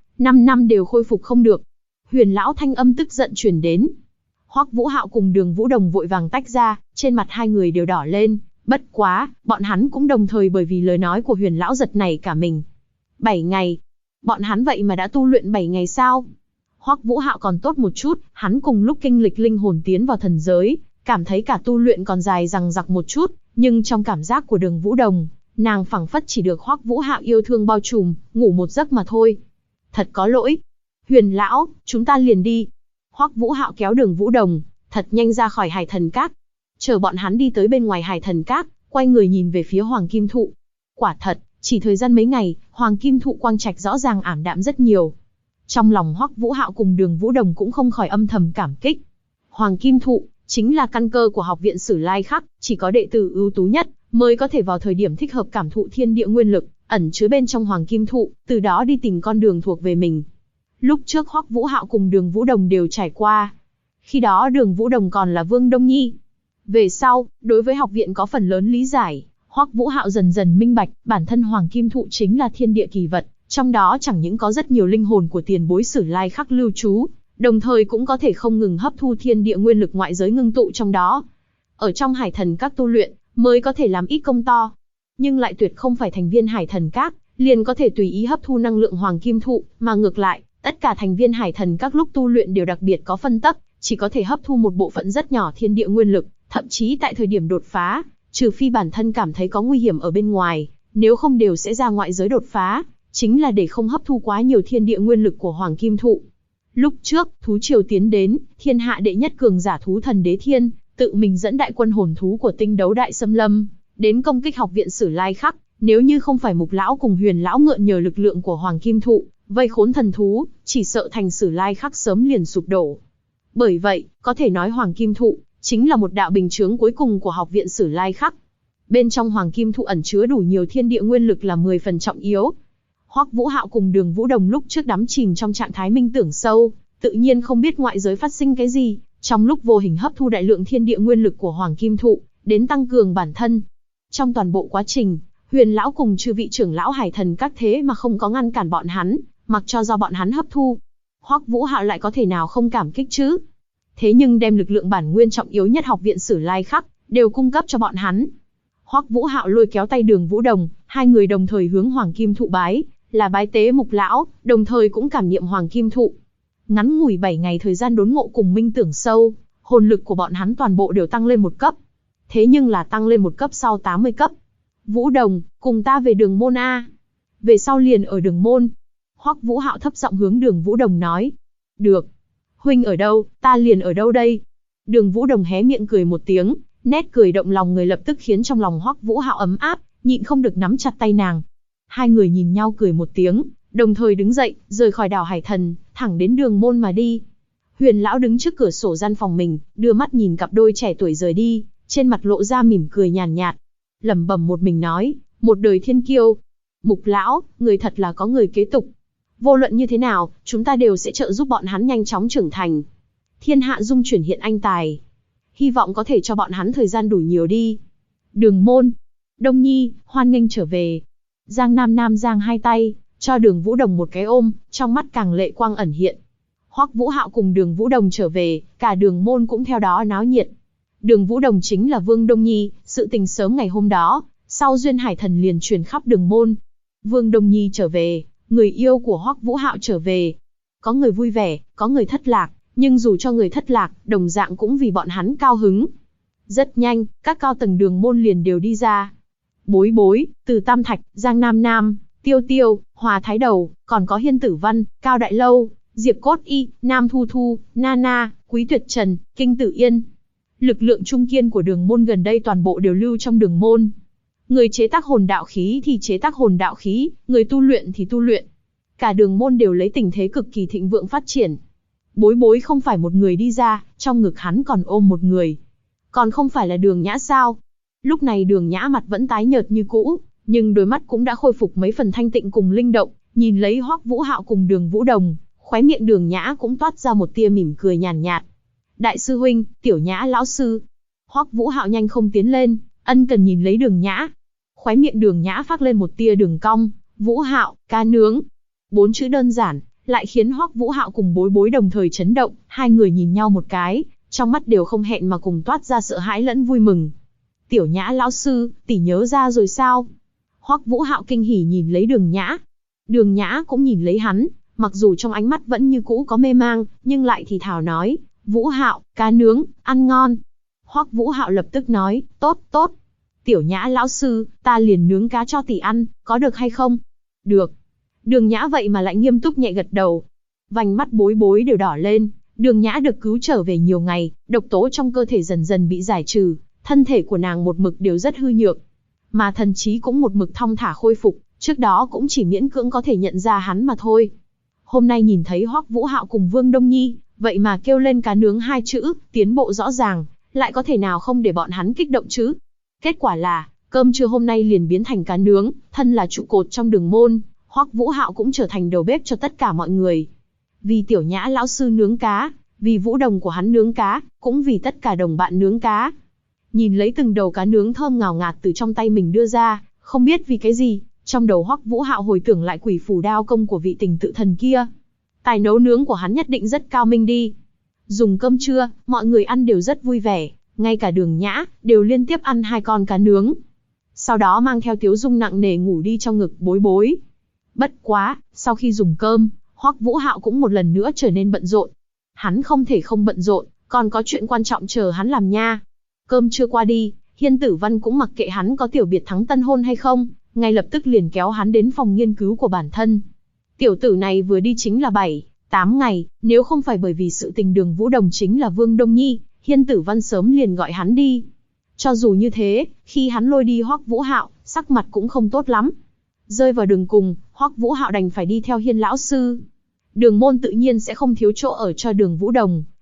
5 năm đều khôi phục không được. Huyền lão thanh âm tức giận truyền đến. Hoắc Vũ Hạo cùng Đường Vũ Đồng vội vàng tách ra, trên mặt hai người đều đỏ lên, bất quá, bọn hắn cũng đồng thời bởi vì lời nói của Huyền lão giật nảy cả mình. 7 ngày? Bọn hắn vậy mà đã tu luyện 7 ngày sao? Hoắc Vũ Hạo còn tốt một chút, hắn cùng lúc kinh lịch linh hồn tiến vào thần giới, cảm thấy cả tu luyện còn dài dằng dặc một chút, nhưng trong cảm giác của Đường Vũ Đồng, nàng phảng phất chỉ được Hoắc Vũ Hạo yêu thương bao trùm, ngủ một giấc mà thôi. Thật có lỗi. Huyền lão, chúng ta liền đi. Hoắc Vũ Hạo kéo Đường Vũ Đồng, thật nhanh ra khỏi Hải Thần Các. Chờ bọn hắn đi tới bên ngoài Hải Thần Các, quay người nhìn về phía Hoàng Kim Thụ. Quả thật, chỉ thời gian mấy ngày, Hoàng Kim Thụ quang trạch rõ ràng ảm đạm rất nhiều. Trong lòng Hoắc Vũ Hạo cùng Đường Vũ Đồng cũng không khỏi âm thầm cảm kích. Hoàng Kim Thụ chính là căn cơ của học viện Sử Lai Khắc, chỉ có đệ tử ưu tú nhất mới có thể vào thời điểm thích hợp cảm thụ thiên địa nguyên lực ẩn chứa bên trong Hoàng Kim Thụ, từ đó đi tìm con đường thuộc về mình. Lúc trước Hoắc Vũ Hạo cùng Đường Vũ Đồng đều trải qua. Khi đó Đường Vũ Đồng còn là Vương Đông Nhi. Về sau, đối với học viện có phần lớn lý giải, Hoắc Vũ Hạo dần dần minh bạch, bản thân Hoàng Kim Thụ chính là thiên địa kỳ vật, trong đó chẳng những có rất nhiều linh hồn của tiền bối Sử Lai Khắc lưu trú, đồng thời cũng có thể không ngừng hấp thu thiên địa nguyên lực ngoại giới ngưng tụ trong đó. Ở trong Hải Thần Các tu luyện, mới có thể làm ít công to, nhưng lại tuyệt không phải thành viên Hải Thần Các liền có thể tùy ý hấp thu năng lượng Hoàng Kim Thụ, mà ngược lại, tất cả thành viên Hải Thần Các lúc tu luyện đều đặc biệt có phân tắc, chỉ có thể hấp thu một bộ phận rất nhỏ thiên địa nguyên lực, thậm chí tại thời điểm đột phá, trừ phi bản thân cảm thấy có nguy hiểm ở bên ngoài, nếu không đều sẽ ra ngoại giới đột phá, chính là để không hấp thu quá nhiều thiên địa nguyên lực của Hoàng Kim Thụ. Lúc trước, thú triều tiến đến, thiên hạ đệ nhất cường giả thú thần Đế Thiên, tự mình dẫn đại quân hồn thú của tinh đấu đại xâm lâm, đến công kích học viện Sử Lai Khắc, nếu như không phải Mục lão cùng Huyền lão mượn nhờ lực lượng của Hoàng Kim Thụ, vây khốn thần thú, chỉ sợ thành Sử Lai Khắc sớm liền sụp đổ. Bởi vậy, có thể nói Hoàng Kim Thụ chính là một đạo bình chướng cuối cùng của học viện Sử Lai Khắc. Bên trong hoàng kim thụ ẩn chứa đủ nhiều thiên địa nguyên lực là 10 phần trọng yếu. Hoắc Vũ Hạo cùng Đường Vũ Đồng lúc trước đắm chìm trong trạng thái minh tưởng sâu, tự nhiên không biết ngoại giới phát sinh cái gì, trong lúc vô hình hấp thu đại lượng thiên địa nguyên lực của hoàng kim thụ, đến tăng cường bản thân. Trong toàn bộ quá trình, Huyền lão cùng chư vị trưởng lão hải thần các thế mà không có ngăn cản bọn hắn, mặc cho do bọn hắn hấp thu. Hoắc Vũ Hạo lại có thể nào không cảm kích chứ? Thế nhưng đem lực lượng bản nguyên trọng yếu nhất học viện Sử Lai Khắc đều cung cấp cho bọn hắn. Hoắc Vũ Hạo lôi kéo tay Đường Vũ Đồng, hai người đồng thời hướng hoàng kim thụ bái, là bái tế mục lão, đồng thời cũng cảm niệm hoàng kim thụ. Ngắn ngủi 7 ngày thời gian đốn ngộ cùng minh tưởng sâu, hồn lực của bọn hắn toàn bộ đều tăng lên một cấp. Thế nhưng là tăng lên một cấp sau 80 cấp. Vũ Đồng, cùng ta về Đường môn a. Về sau liền ở Đường môn. Hoắc Vũ Hạo thấp giọng hướng Đường Vũ Đồng nói. Được. Huynh ở đâu, ta liền ở đâu đây. Đường Vũ Đồng hé miệng cười một tiếng, nét cười động lòng người lập tức khiến trong lòng Hoắc Vũ Hạo ấm áp, nhịn không được nắm chặt tay nàng. Hai người nhìn nhau cười một tiếng, đồng thời đứng dậy, rời khỏi đảo Hải Thần, thẳng đến Đường môn mà đi. Huyền lão đứng trước cửa sổ gian phòng mình, đưa mắt nhìn cặp đôi trẻ tuổi rời đi, trên mặt lộ ra mỉm cười nhàn nhạt, lẩm bẩm một mình nói, một đời thiên kiêu. Mục lão, người thật là có người kế tục. Vô luận như thế nào, chúng ta đều sẽ trợ giúp bọn hắn nhanh chóng trưởng thành. Thiên hạ dung chuyển hiện anh tài. Hy vọng có thể cho bọn hắn thời gian đủ nhiều đi. Đường môn. Đông Nhi, hoan nghênh trở về. Giang Nam Nam giang hai tay, cho Đường Vũ Đồng một cái ôm, trong mắt càng lệ quang ẩn hiện. Hoắc Vũ Hạo cùng Đường Vũ Đồng trở về, cả đường môn cũng theo đó náo nhiệt. Đường Vũ Đồng chính là Vương Đông Nhi, sự tình sớm ngày hôm đó, sau duyên hải thần liền truyền khắp đường môn. Vương Đông Nhi trở về, người yêu của Hoắc Vũ Hạo trở về. Có người vui vẻ, có người thất lạc, nhưng dù cho người thất lạc, đồng dạng cũng vì bọn hắn cao hứng. Rất nhanh, các cao tầng đường môn liền đều đi ra. Bối Bối, Từ Tam Thạch, Giang Nam Nam, Tiêu Tiêu, Hòa Thái Đầu, còn có Hiên Tử Văn, Cao Đại Lâu, Diệp Cốt Y, Nam Thu Thu, Nana, Quý Tuyệt Trần, Kinh Tử Yên. Lực lượng trung kiên của đường môn gần đây toàn bộ đều lưu trong đường môn. Người chế tác hồn đạo khí thì chế tác hồn đạo khí, người tu luyện thì tu luyện. Cả đường môn đều lấy tình thế cực kỳ thịnh vượng phát triển. Bối Bối không phải một người đi ra, trong ngực hắn còn ôm một người. Còn không phải là Đường Nhã sao? Lúc này Đường Nhã mặt vẫn tái nhợt như cũ, nhưng đôi mắt cũng đã khôi phục mấy phần thanh tịnh cùng linh động, nhìn lấy Hoắc Vũ Hạo cùng Đường Vũ Đồng, khóe miệng Đường Nhã cũng toát ra một tia mỉm cười nhàn nhạt. Đại sư huynh, Tiểu Nhã lão sư. Hoắc Vũ Hạo nhanh không tiến lên, ân cần nhìn lấy Đường Nhã. Khóe miệng Đường Nhã phát lên một tia đường cong, Vũ Hạo, cá nướng. 4 chữ đơn giản, lại khiến Hoắc Vũ Hạo cùng Bối Bối đồng thời chấn động, hai người nhìn nhau một cái, trong mắt đều không hẹn mà cùng toát ra sợ hãi lẫn vui mừng. Tiểu Nhã lão sư, tỷ nhớ ra rồi sao? Hoắc Vũ Hạo kinh hỉ nhìn lấy Đường Nhã. Đường Nhã cũng nhìn lấy hắn, mặc dù trong ánh mắt vẫn như cũ có mê mang, nhưng lại thì thào nói, Vũ Hạo, cá nướng, ăn ngon. Hoắc Vũ Hạo lập tức nói, tốt, tốt. Tiểu Nhã lão sư, ta liền nướng cá cho tỷ ăn, có được hay không? Được. Đường Nhã vậy mà lại nghiêm túc nhẹ gật đầu. Vành mắt Bối Bối đều đỏ lên, Đường Nhã được cứu trở về nhiều ngày, độc tố trong cơ thể dần dần bị giải trừ, thân thể của nàng một mực đều rất hư nhược. Mà thần trí cũng một mực thong thả khôi phục, trước đó cũng chỉ miễn cưỡng có thể nhận ra hắn mà thôi. Hôm nay nhìn thấy Hoắc Vũ Hạo cùng Vương Đông Nhi, vậy mà kêu lên cá nướng 2 chữ, tiến bộ rõ ràng, lại có thể nào không để bọn hắn kích động chứ? Kết quả là, cơm trưa hôm nay liền biến thành cá nướng, thân là trụ cột trong đường môn, Hoắc Vũ Hạo cũng trở thành đầu bếp cho tất cả mọi người. Vì Tiểu Nhã lão sư nướng cá, vì Vũ Đồng của hắn nướng cá, cũng vì tất cả đồng bạn nướng cá. Nhìn lấy từng đầu cá nướng thơm ngào ngạt từ trong tay mình đưa ra, không biết vì cái gì, trong đầu Hoắc Vũ Hạo hồi tưởng lại quỷ phù đao công của vị tình tự thần kia. Tài nấu nướng của hắn nhất định rất cao minh đi. Dùng cơm trưa, mọi người ăn đều rất vui vẻ, ngay cả Đường Nhã đều liên tiếp ăn 2 con cá nướng. Sau đó mang theo tiếu dung nặng nề ngủ đi trong ngực Bối Bối. Bất quá, sau khi dùng cơm, Hoắc Vũ Hạo cũng một lần nữa trở nên bận rộn. Hắn không thể không bận rộn, còn có chuyện quan trọng chờ hắn làm nha. Cơm trưa qua đi, Hiên Tử Văn cũng mặc kệ hắn có tiểu biệt thắng tân hôn hay không, ngay lập tức liền kéo hắn đến phòng nghiên cứu của bản thân. Tiểu tử này vừa đi chính là 7-8 ngày, nếu không phải bởi vì sự tình Đường Vũ Đồng chính là Vương Đông Nhi, Hiên Tử Văn sớm liền gọi hắn đi. Cho dù như thế, khi hắn lôi đi Hoắc Vũ Hạo, sắc mặt cũng không tốt lắm. Rơi vào đường cùng, Hoắc Vũ Hạo đành phải đi theo Hiên lão sư. Đường môn tự nhiên sẽ không thiếu chỗ ở cho Đường Vũ Đồng,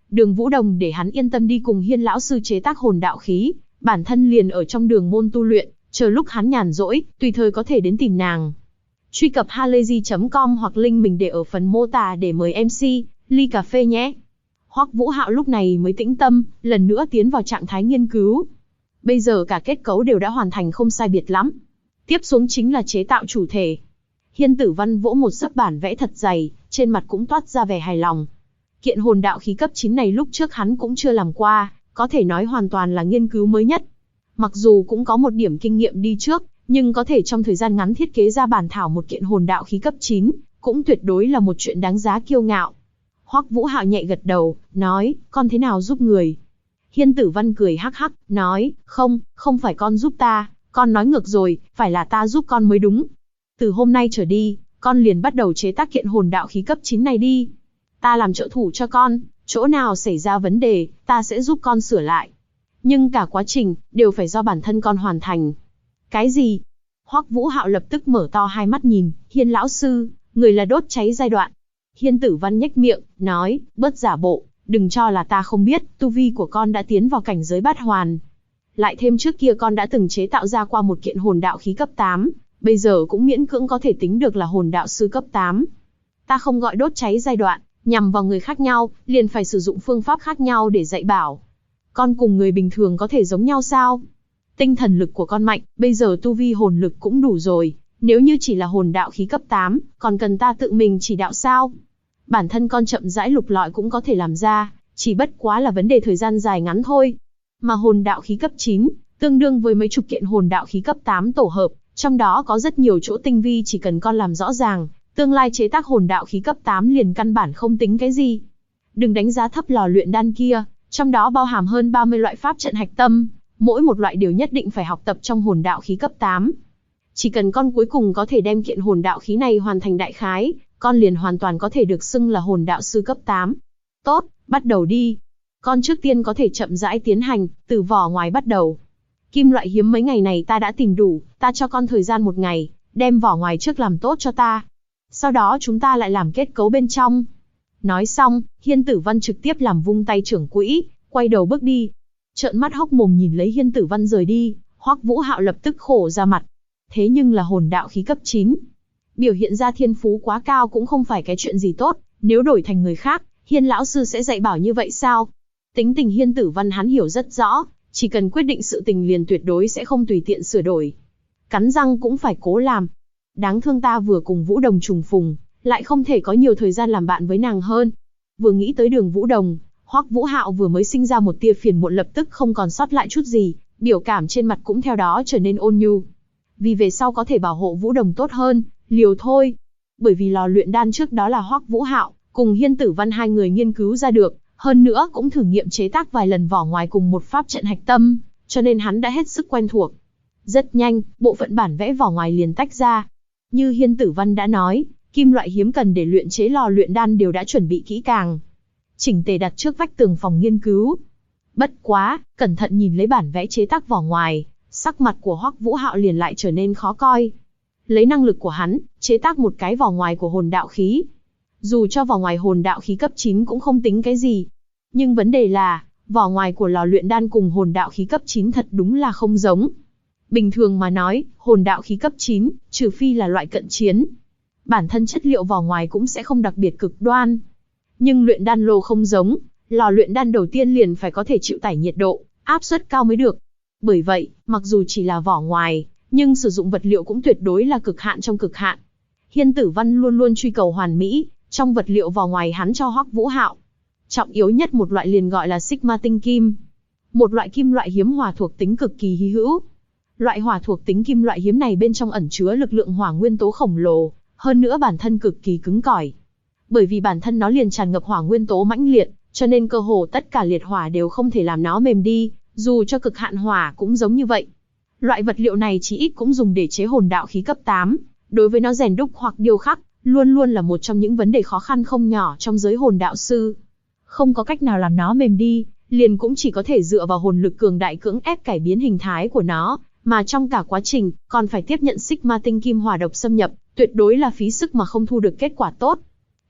Đường Vũ Đồng để hắn yên tâm đi cùng Hiên lão sư chế tác hồn đạo khí, bản thân liền ở trong đường môn tu luyện, chờ lúc hắn nhàn rỗi, tùy thời có thể đến tìm nàng. Truy cập halayzi.com hoặc link mình để ở phần mô tả để mời MC ly cà phê nhé. Hoắc Vũ Hạo lúc này mới tĩnh tâm, lần nữa tiến vào trạng thái nghiên cứu. Bây giờ cả kết cấu đều đã hoàn thành không sai biệt lắm. Tiếp xuống chính là chế tạo chủ thể. Hiên Tử Văn vỗ một xấp bản vẽ thật dày, trên mặt cũng toát ra vẻ hài lòng. Kiện hồn đạo khí cấp 9 này lúc trước hắn cũng chưa làm qua, có thể nói hoàn toàn là nghiên cứu mới nhất. Mặc dù cũng có một điểm kinh nghiệm đi trước, nhưng có thể trong thời gian ngắn thiết kế ra bản thảo một kiện hồn đạo khí cấp 9, cũng tuyệt đối là một chuyện đáng giá kiêu ngạo. Hoắc Vũ Hạo nhẹ gật đầu, nói, con thế nào giúp người? Hiên Tử Văn cười hắc hắc, nói, không phải con giúp ta, con nói ngược rồi, phải là ta giúp con mới đúng. Từ hôm nay trở đi, con liền bắt đầu chế tác kiện hồn đạo khí cấp 9 này đi. Ta làm trợ thủ cho con, chỗ nào xảy ra vấn đề, ta sẽ giúp con sửa lại. Nhưng cả quá trình, đều phải do bản thân con hoàn thành. Cái gì? Hoắc Vũ Hạo lập tức mở to hai mắt nhìn, Hiên lão sư, người là đốt cháy giai đoạn. Hiên Tử Văn nhếch miệng, nói, bớt giả bộ, đừng cho là ta không biết, tu vi của con đã tiến vào cảnh giới bát hoàn. Lại thêm trước kia con đã từng chế tạo ra qua một kiện hồn đạo khí cấp 8, bây giờ cũng miễn cưỡng có thể tính được là hồn đạo sư cấp 8. Ta không gọi đốt cháy giai đoạn, nhằm vào người khác nhau, liền phải sử dụng phương pháp khác nhau để dạy bảo. Con cùng người bình thường có thể giống nhau sao? Tinh thần lực của con mạnh, bây giờ tu vi hồn lực cũng đủ rồi, nếu như chỉ là hồn đạo khí cấp 8, còn cần ta tự mình chỉ đạo sao? Bản thân con chậm rãi lục lọi cũng có thể làm ra, chỉ bất quá là vấn đề thời gian dài ngắn thôi. Mà hồn đạo khí cấp 9, tương đương với mấy chục kiện hồn đạo khí cấp 8 tổ hợp, trong đó có rất nhiều chỗ tinh vi chỉ cần con làm rõ ràng, tương lai chế tác hồn đạo khí cấp 8 liền căn bản không tính cái gì. Đừng đánh giá thấp lò luyện đan kia, trong đó bao hàm hơn 30 loại pháp trận hạch tâm, mỗi một loại đều nhất định phải học tập trong hồn đạo khí cấp 8. Chỉ cần con cuối cùng có thể đem kiện hồn đạo khí này hoàn thành đại khái, con liền hoàn toàn có thể được xưng là hồn đạo sư cấp 8. Tốt, bắt đầu đi. Con trước tiên có thể chậm rãi tiến hành, từ vỏ ngoài bắt đầu. Kim loại hiếm mấy ngày này ta đã tìm đủ, ta cho con thời gian 1 ngày, đem vỏ ngoài trước làm tốt cho ta. Sau đó chúng ta lại làm kết cấu bên trong. Nói xong, Hiên Tử Văn trực tiếp làm vung tay trưởng quỹ, quay đầu bước đi. Trợn mắt hốc mồm nhìn lấy Hiên Tử Văn rời đi, Hoắc Vũ Hạo lập tức khổ ra mặt. Thế nhưng là hồn đạo khí cấp 9. Biểu hiện ra thiên phú quá cao cũng không phải cái chuyện gì tốt, nếu đổi thành người khác, Hiên lão sư sẽ dạy bảo như vậy sao? Tính tình Hiên Tử Văn hắn hiểu rất rõ, chỉ cần quyết định sự tình liền tuyệt đối sẽ không tùy tiện sửa đổi. Cắn răng cũng phải cố làm. Đáng thương ta vừa cùng Vũ Đồng trùng phùng, lại không thể có nhiều thời gian làm bạn với nàng hơn. Vừa nghĩ tới Đường Vũ Đồng, Hoắc Vũ Hạo vừa mới sinh ra một tia phiền muộn lập tức không còn sót lại chút gì, biểu cảm trên mặt cũng theo đó trở nên ôn nhu. Vì về sau có thể bảo hộ Vũ Đồng tốt hơn, liều thôi. Bởi vì lò luyện đan trước đó là Hoắc Vũ Hạo cùng Hiên Tử Văn hai người nghiên cứu ra được, hơn nữa cũng thử nghiệm chế tác vài lần vỏ ngoài cùng một pháp trận hạch tâm, cho nên hắn đã hết sức quen thuộc. Rất nhanh, bộ phận bản vẽ vỏ ngoài liền tách ra. Như Hiên Tử Văn đã nói, kim loại hiếm cần để luyện chế lò luyện đan đều đã chuẩn bị kỹ càng, chỉnh tề đặt trước vách tường phòng nghiên cứu. Bất quá, cẩn thận nhìn lấy bản vẽ chế tác vỏ ngoài, sắc mặt của Hoắc Vũ Hạo liền lại trở nên khó coi. Lấy năng lực của hắn, chế tác một cái vỏ ngoài của hồn đạo khí. Dù cho vỏ ngoài hồn đạo khí cấp 9 cũng không tính cái gì. Nhưng vấn đề là, vỏ ngoài của lò luyện đan cùng hồn đạo khí cấp 9 thật đúng là không giống. Bình thường mà nói, hồn đạo khí cấp 9, trừ phi là loại cận chiến, bản thân chất liệu vỏ ngoài cũng sẽ không đặc biệt cực đoan. Nhưng luyện đan lô không giống, lò luyện đan đầu tiên liền phải có thể chịu tải nhiệt độ, áp suất cao mới được. Bởi vậy, mặc dù chỉ là vỏ ngoài, nhưng sử dụng vật liệu cũng tuyệt đối là cực hạn trong cực hạn. Hiên Tử Văn luôn luôn truy cầu hoàn mỹ, trong vật liệu vỏ ngoài hắn cho Hoắc Vũ Hạo trọng yếu nhất một loại liền gọi là Sigma tinh kim. Một loại kim loại hiếm hỏa thuộc tính cực kỳ hy hữu. Loại hỏa thuộc tính kim loại hiếm này bên trong ẩn chứa lực lượng hỏa nguyên tố khổng lồ, hơn nữa bản thân cực kỳ cứng cỏi. Bởi vì bản thân nó liền tràn ngập hỏa nguyên tố mãnh liệt, cho nên cơ hồ tất cả liệt hỏa đều không thể làm nó mềm đi, dù cho cực hạn hỏa cũng giống như vậy. Loại vật liệu này chỉ ít cũng dùng để chế hồn đạo khí cấp 8, đối với nó rèn đúc hoặc điêu khắc, luôn luôn là một trong những vấn đề khó khăn không nhỏ trong giới hồn đạo sư. Không có cách nào làm nó mềm đi, liền cũng chỉ có thể dựa vào hồn lực cường đại cưỡng ép cải biến hình thái của nó, mà trong cả quá trình, còn phải tiếp nhận Sigma tinh kim hỏa độc xâm nhập, tuyệt đối là phí sức mà không thu được kết quả tốt.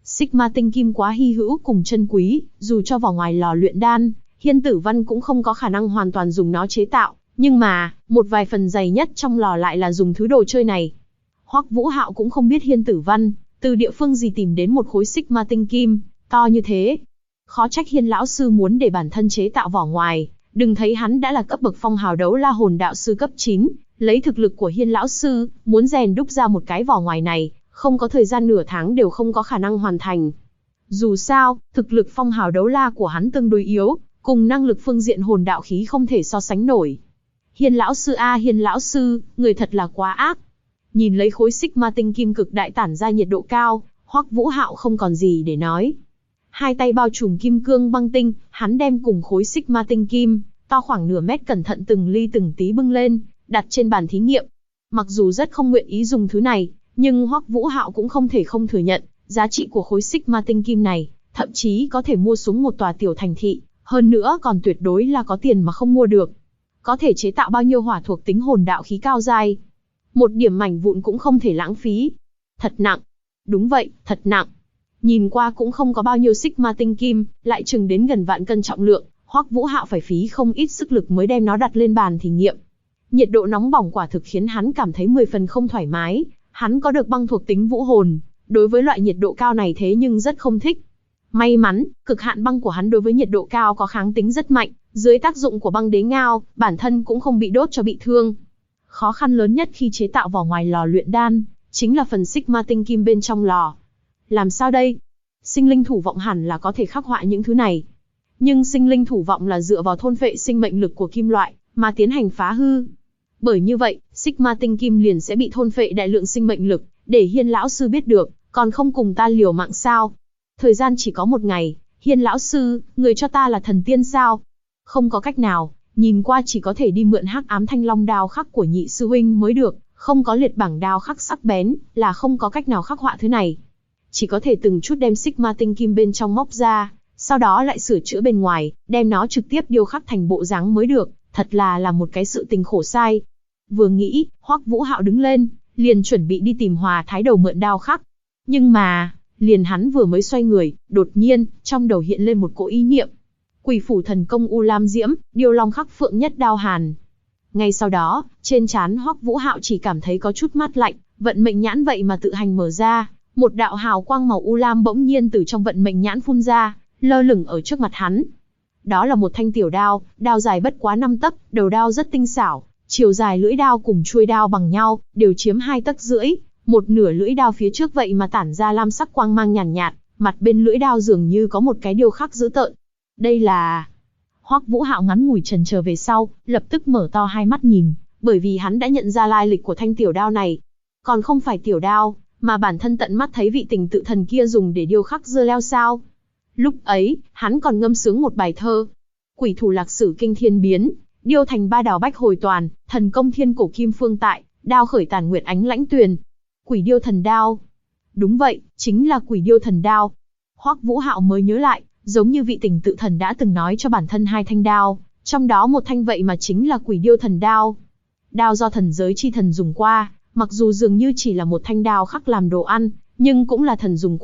Xích ma tinh kim quá hy hữu cùng chân quý, dù cho vào ngoài lò luyện đan, Hiên Tử Văn cũng không có khả năng hoàn toàn dùng nó chế tạo, nhưng mà, một vài phần dày nhất trong lò lại là dùng thứ đồ chơi này. Hoắc Vũ Hạo cũng không biết Hiên Tử Văn từ địa phương gì tìm đến một khối xích ma tinh kim to như thế. Khó trách Hiên lão sư muốn để bản thân chế tạo vỏ ngoài, đừng thấy hắn đã là cấp bậc phong hào đấu la hồn đạo sư cấp 9, lấy thực lực của Hiên lão sư, muốn rèn đúc ra một cái vỏ ngoài này, không có thời gian nửa tháng đều không có khả năng hoàn thành. Dù sao, thực lực phong hào đấu la của hắn tương đối yếu, cùng năng lực phương diện hồn đạo khí không thể so sánh nổi. Hiên lão sư a, Hiên lão sư, người thật là quá ác. Nhìn lấy khối xích ma tinh kim cực đại tản ra nhiệt độ cao, Hoắc Vũ Hạo không còn gì để nói. Hai tay bao trùm kim cương băng tinh, hắn đem cùng khối xích ma tinh kim, to khoảng nửa mét cẩn thận từng ly từng tí bưng lên, đặt trên bàn thí nghiệm. Mặc dù rất không nguyện ý dùng thứ này, nhưng Hoắc Vũ Hạo cũng không thể không thừa nhận, giá trị của khối xích ma tinh kim này, thậm chí có thể mua xuống một tòa tiểu thành thị, hơn nữa còn tuyệt đối là có tiền mà không mua được. Có thể chế tạo bao nhiêu hỏa thuộc tính hồn đạo khí cao giai. Một điểm mảnh vụn cũng không thể lãng phí. Thật nặng. Đúng vậy, thật nặng. Nhìn qua cũng không có bao nhiêu xích ma tinh kim, lại chừng đến gần vạn cân trọng lượng, Hoắc Vũ Hạo phải phí không ít sức lực mới đem nó đặt lên bàn thí nghiệm. Nhiệt độ nóng bỏng quả thực khiến hắn cảm thấy 10 phần không thoải mái, hắn có được băng thuộc tính vũ hồn, đối với loại nhiệt độ cao này thế nhưng rất không thích. May mắn, cực hạn băng của hắn đối với nhiệt độ cao có kháng tính rất mạnh, dưới tác dụng của băng đế ngao, bản thân cũng không bị đốt cho bị thương. Khó khăn lớn nhất khi chế tạo vỏ ngoài lò luyện đan, chính là phần xích ma tinh kim bên trong lò. Làm sao đây? Sinh linh thủ vọng hẳn là có thể khắc họa những thứ này. Nhưng sinh linh thủ vọng là dựa vào thôn phệ sinh mệnh lực của kim loại, mà tiến hành phá hư. Bởi như vậy, xích ma tinh kim liền sẽ bị thôn phệ đại lượng sinh mệnh lực, để Hiên lão sư biết được, còn không cùng ta liều mạng sao? Thời gian chỉ có một ngày, Hiên lão sư, người cho ta là thần tiên sao? Không có cách nào, nhìn qua chỉ có thể đi mượn hắc ám thanh long đao khắc của nhị sư huynh mới được, không có liệt bảng đao khắc sắc bén, là không có cách nào khắc họa thứ này. Chỉ có thể từng chút đem xích ma tinh kim bên trong móc ra, sau đó lại sửa chữa bên ngoài, đem nó trực tiếp điêu khắc thành bộ dáng mới được, thật là một cái sự tình khổ sai. Vừa nghĩ, Hoắc Vũ Hạo đứng lên, liền chuẩn bị đi tìm Hòa Thái Đầu mượn đao khắc. Nhưng mà, liền hắn vừa mới xoay người, đột nhiên, trong đầu hiện lên một cỗ ý niệm. Quỷ phủ thần công U Lam Diễm, điêu long khắc phượng nhất đao hàn. Ngay sau đó, trên trán Hoắc Vũ Hạo chỉ cảm thấy có chút mát lạnh, vận mệnh nhãn vậy mà tự hành mở ra, một đạo hào quang màu u lam bỗng nhiên từ trong vận mệnh nhãn phun ra, lơ lửng ở trước mặt hắn. Đó là một thanh tiểu đao, đao dài bất quá 5 tấc, đầu đao rất tinh xảo, chiều dài lưỡi đao cùng chuôi đao bằng nhau, đều chiếm 2 tấc rưỡi, một nửa lưỡi đao phía trước vậy mà tản ra lam sắc quang mang nhàn nhạt, mặt bên lưỡi đao dường như có một cái điêu khắc dữ tợn. Đây là... Hoắc Vũ Hạo ngắn ngủi chần chờ về sau, lập tức mở to hai mắt nhìn, bởi vì hắn đã nhận ra lai lịch của thanh tiểu đao này. Còn không phải tiểu đao, mà bản thân tận mắt thấy vị tình tự thần kia dùng để điêu khắc dưa leo sao. Lúc ấy, hắn còn ngâm sướng một bài thơ. Quỷ thủ lạc sử kinh thiên biến, điêu thành ba đào bách hồi toàn, thần công thiên cổ kim phương tại, đao khởi tàn nguyệt ánh lãnh tuyền. Quỷ điêu thần đao. Đúng vậy, chính là quỷ điêu thần đao. Hoắc Vũ Hạo mới nhớ lại, giống như vị tình tự thần đã từng nói cho bản thân 2 thanh đao, trong đó một thanh vậy mà chính là quỷ điêu thần đao. Đao do thần giới chi thần dùng qua, mặc dù dường như chỉ là một thanh đao khắc làm đồ ăn, nhưng cũng là thần dùng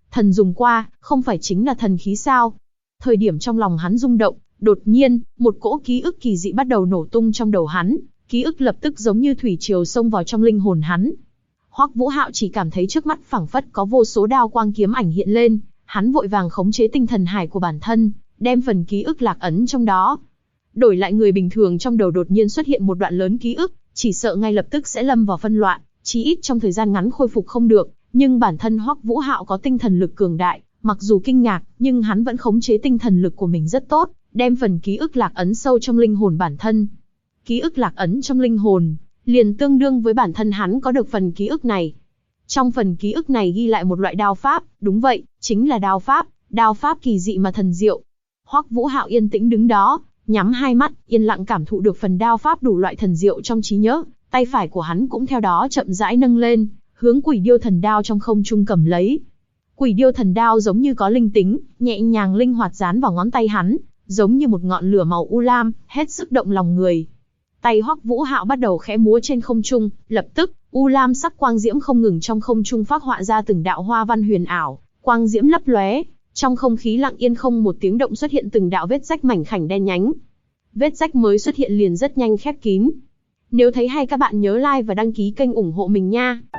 qua, không phải chính là thần khí sao? Thời điểm trong lòng hắn rung động, đột nhiên, một cỗ ký ức kỳ dị bắt đầu nổ tung trong đầu hắn, ký ức lập tức giống như thủy triều xông vào trong linh hồn hắn. Hoắc Vũ Hạo chỉ cảm thấy trước mắt phảng phất có vô số đao quang kiếm ảnh hiện lên, hắn vội vàng khống chế tinh thần hải của bản thân, đem phần ký ức lạc ấn trong đó. Đổi lại người bình thường trong đầu đột nhiên xuất hiện một đoạn lớn ký ức, chỉ sợ ngay lập tức sẽ lâm vào phân loạn, chí ít trong thời gian ngắn khôi phục không được, nhưng bản thân Hoắc Vũ Hạo có tinh thần lực cường đại, mặc dù kinh ngạc, nhưng hắn vẫn khống chế tinh thần lực của mình rất tốt, đem phần ký ức lạc ấn sâu trong linh hồn bản thân. Ký ức lạc ấn trong linh hồn, liền tương đương với bản thân hắn có được phần ký ức này. Trong phần ký ức này ghi lại một loại đao pháp, đúng vậy, chính là đao pháp kỳ dị mà thần diệu. Hoắc Vũ Hạo yên tĩnh đứng đó, nhắm hai mắt, yên lặng cảm thụ được phần đao pháp đủ loại thần diệu trong trí nhớ, tay phải của hắn cũng theo đó chậm rãi nâng lên, hướng quỷ điêu thần đao trong không trung cầm lấy. Quỷ điêu thần đao giống như có linh tính, nhẹ nhàng linh hoạt dán vào ngón tay hắn, giống như một ngọn lửa màu u lam, hết sức động lòng người. Tay Hoắc Vũ Hạo bắt đầu khẽ múa trên không trung, lập tức, u lam sắc quang diễm không ngừng trong không trung phác họa ra từng đạo hoa văn huyền ảo, Quang diễm lấp lóe, trong không khí lặng yên không một tiếng động xuất hiện từng đạo vết rách mảnh khảnh đen nhánh. Vết rách mới xuất hiện liền rất nhanh khép kín. Nếu thấy hay các bạn nhớ like và đăng ký kênh ủng hộ mình nha.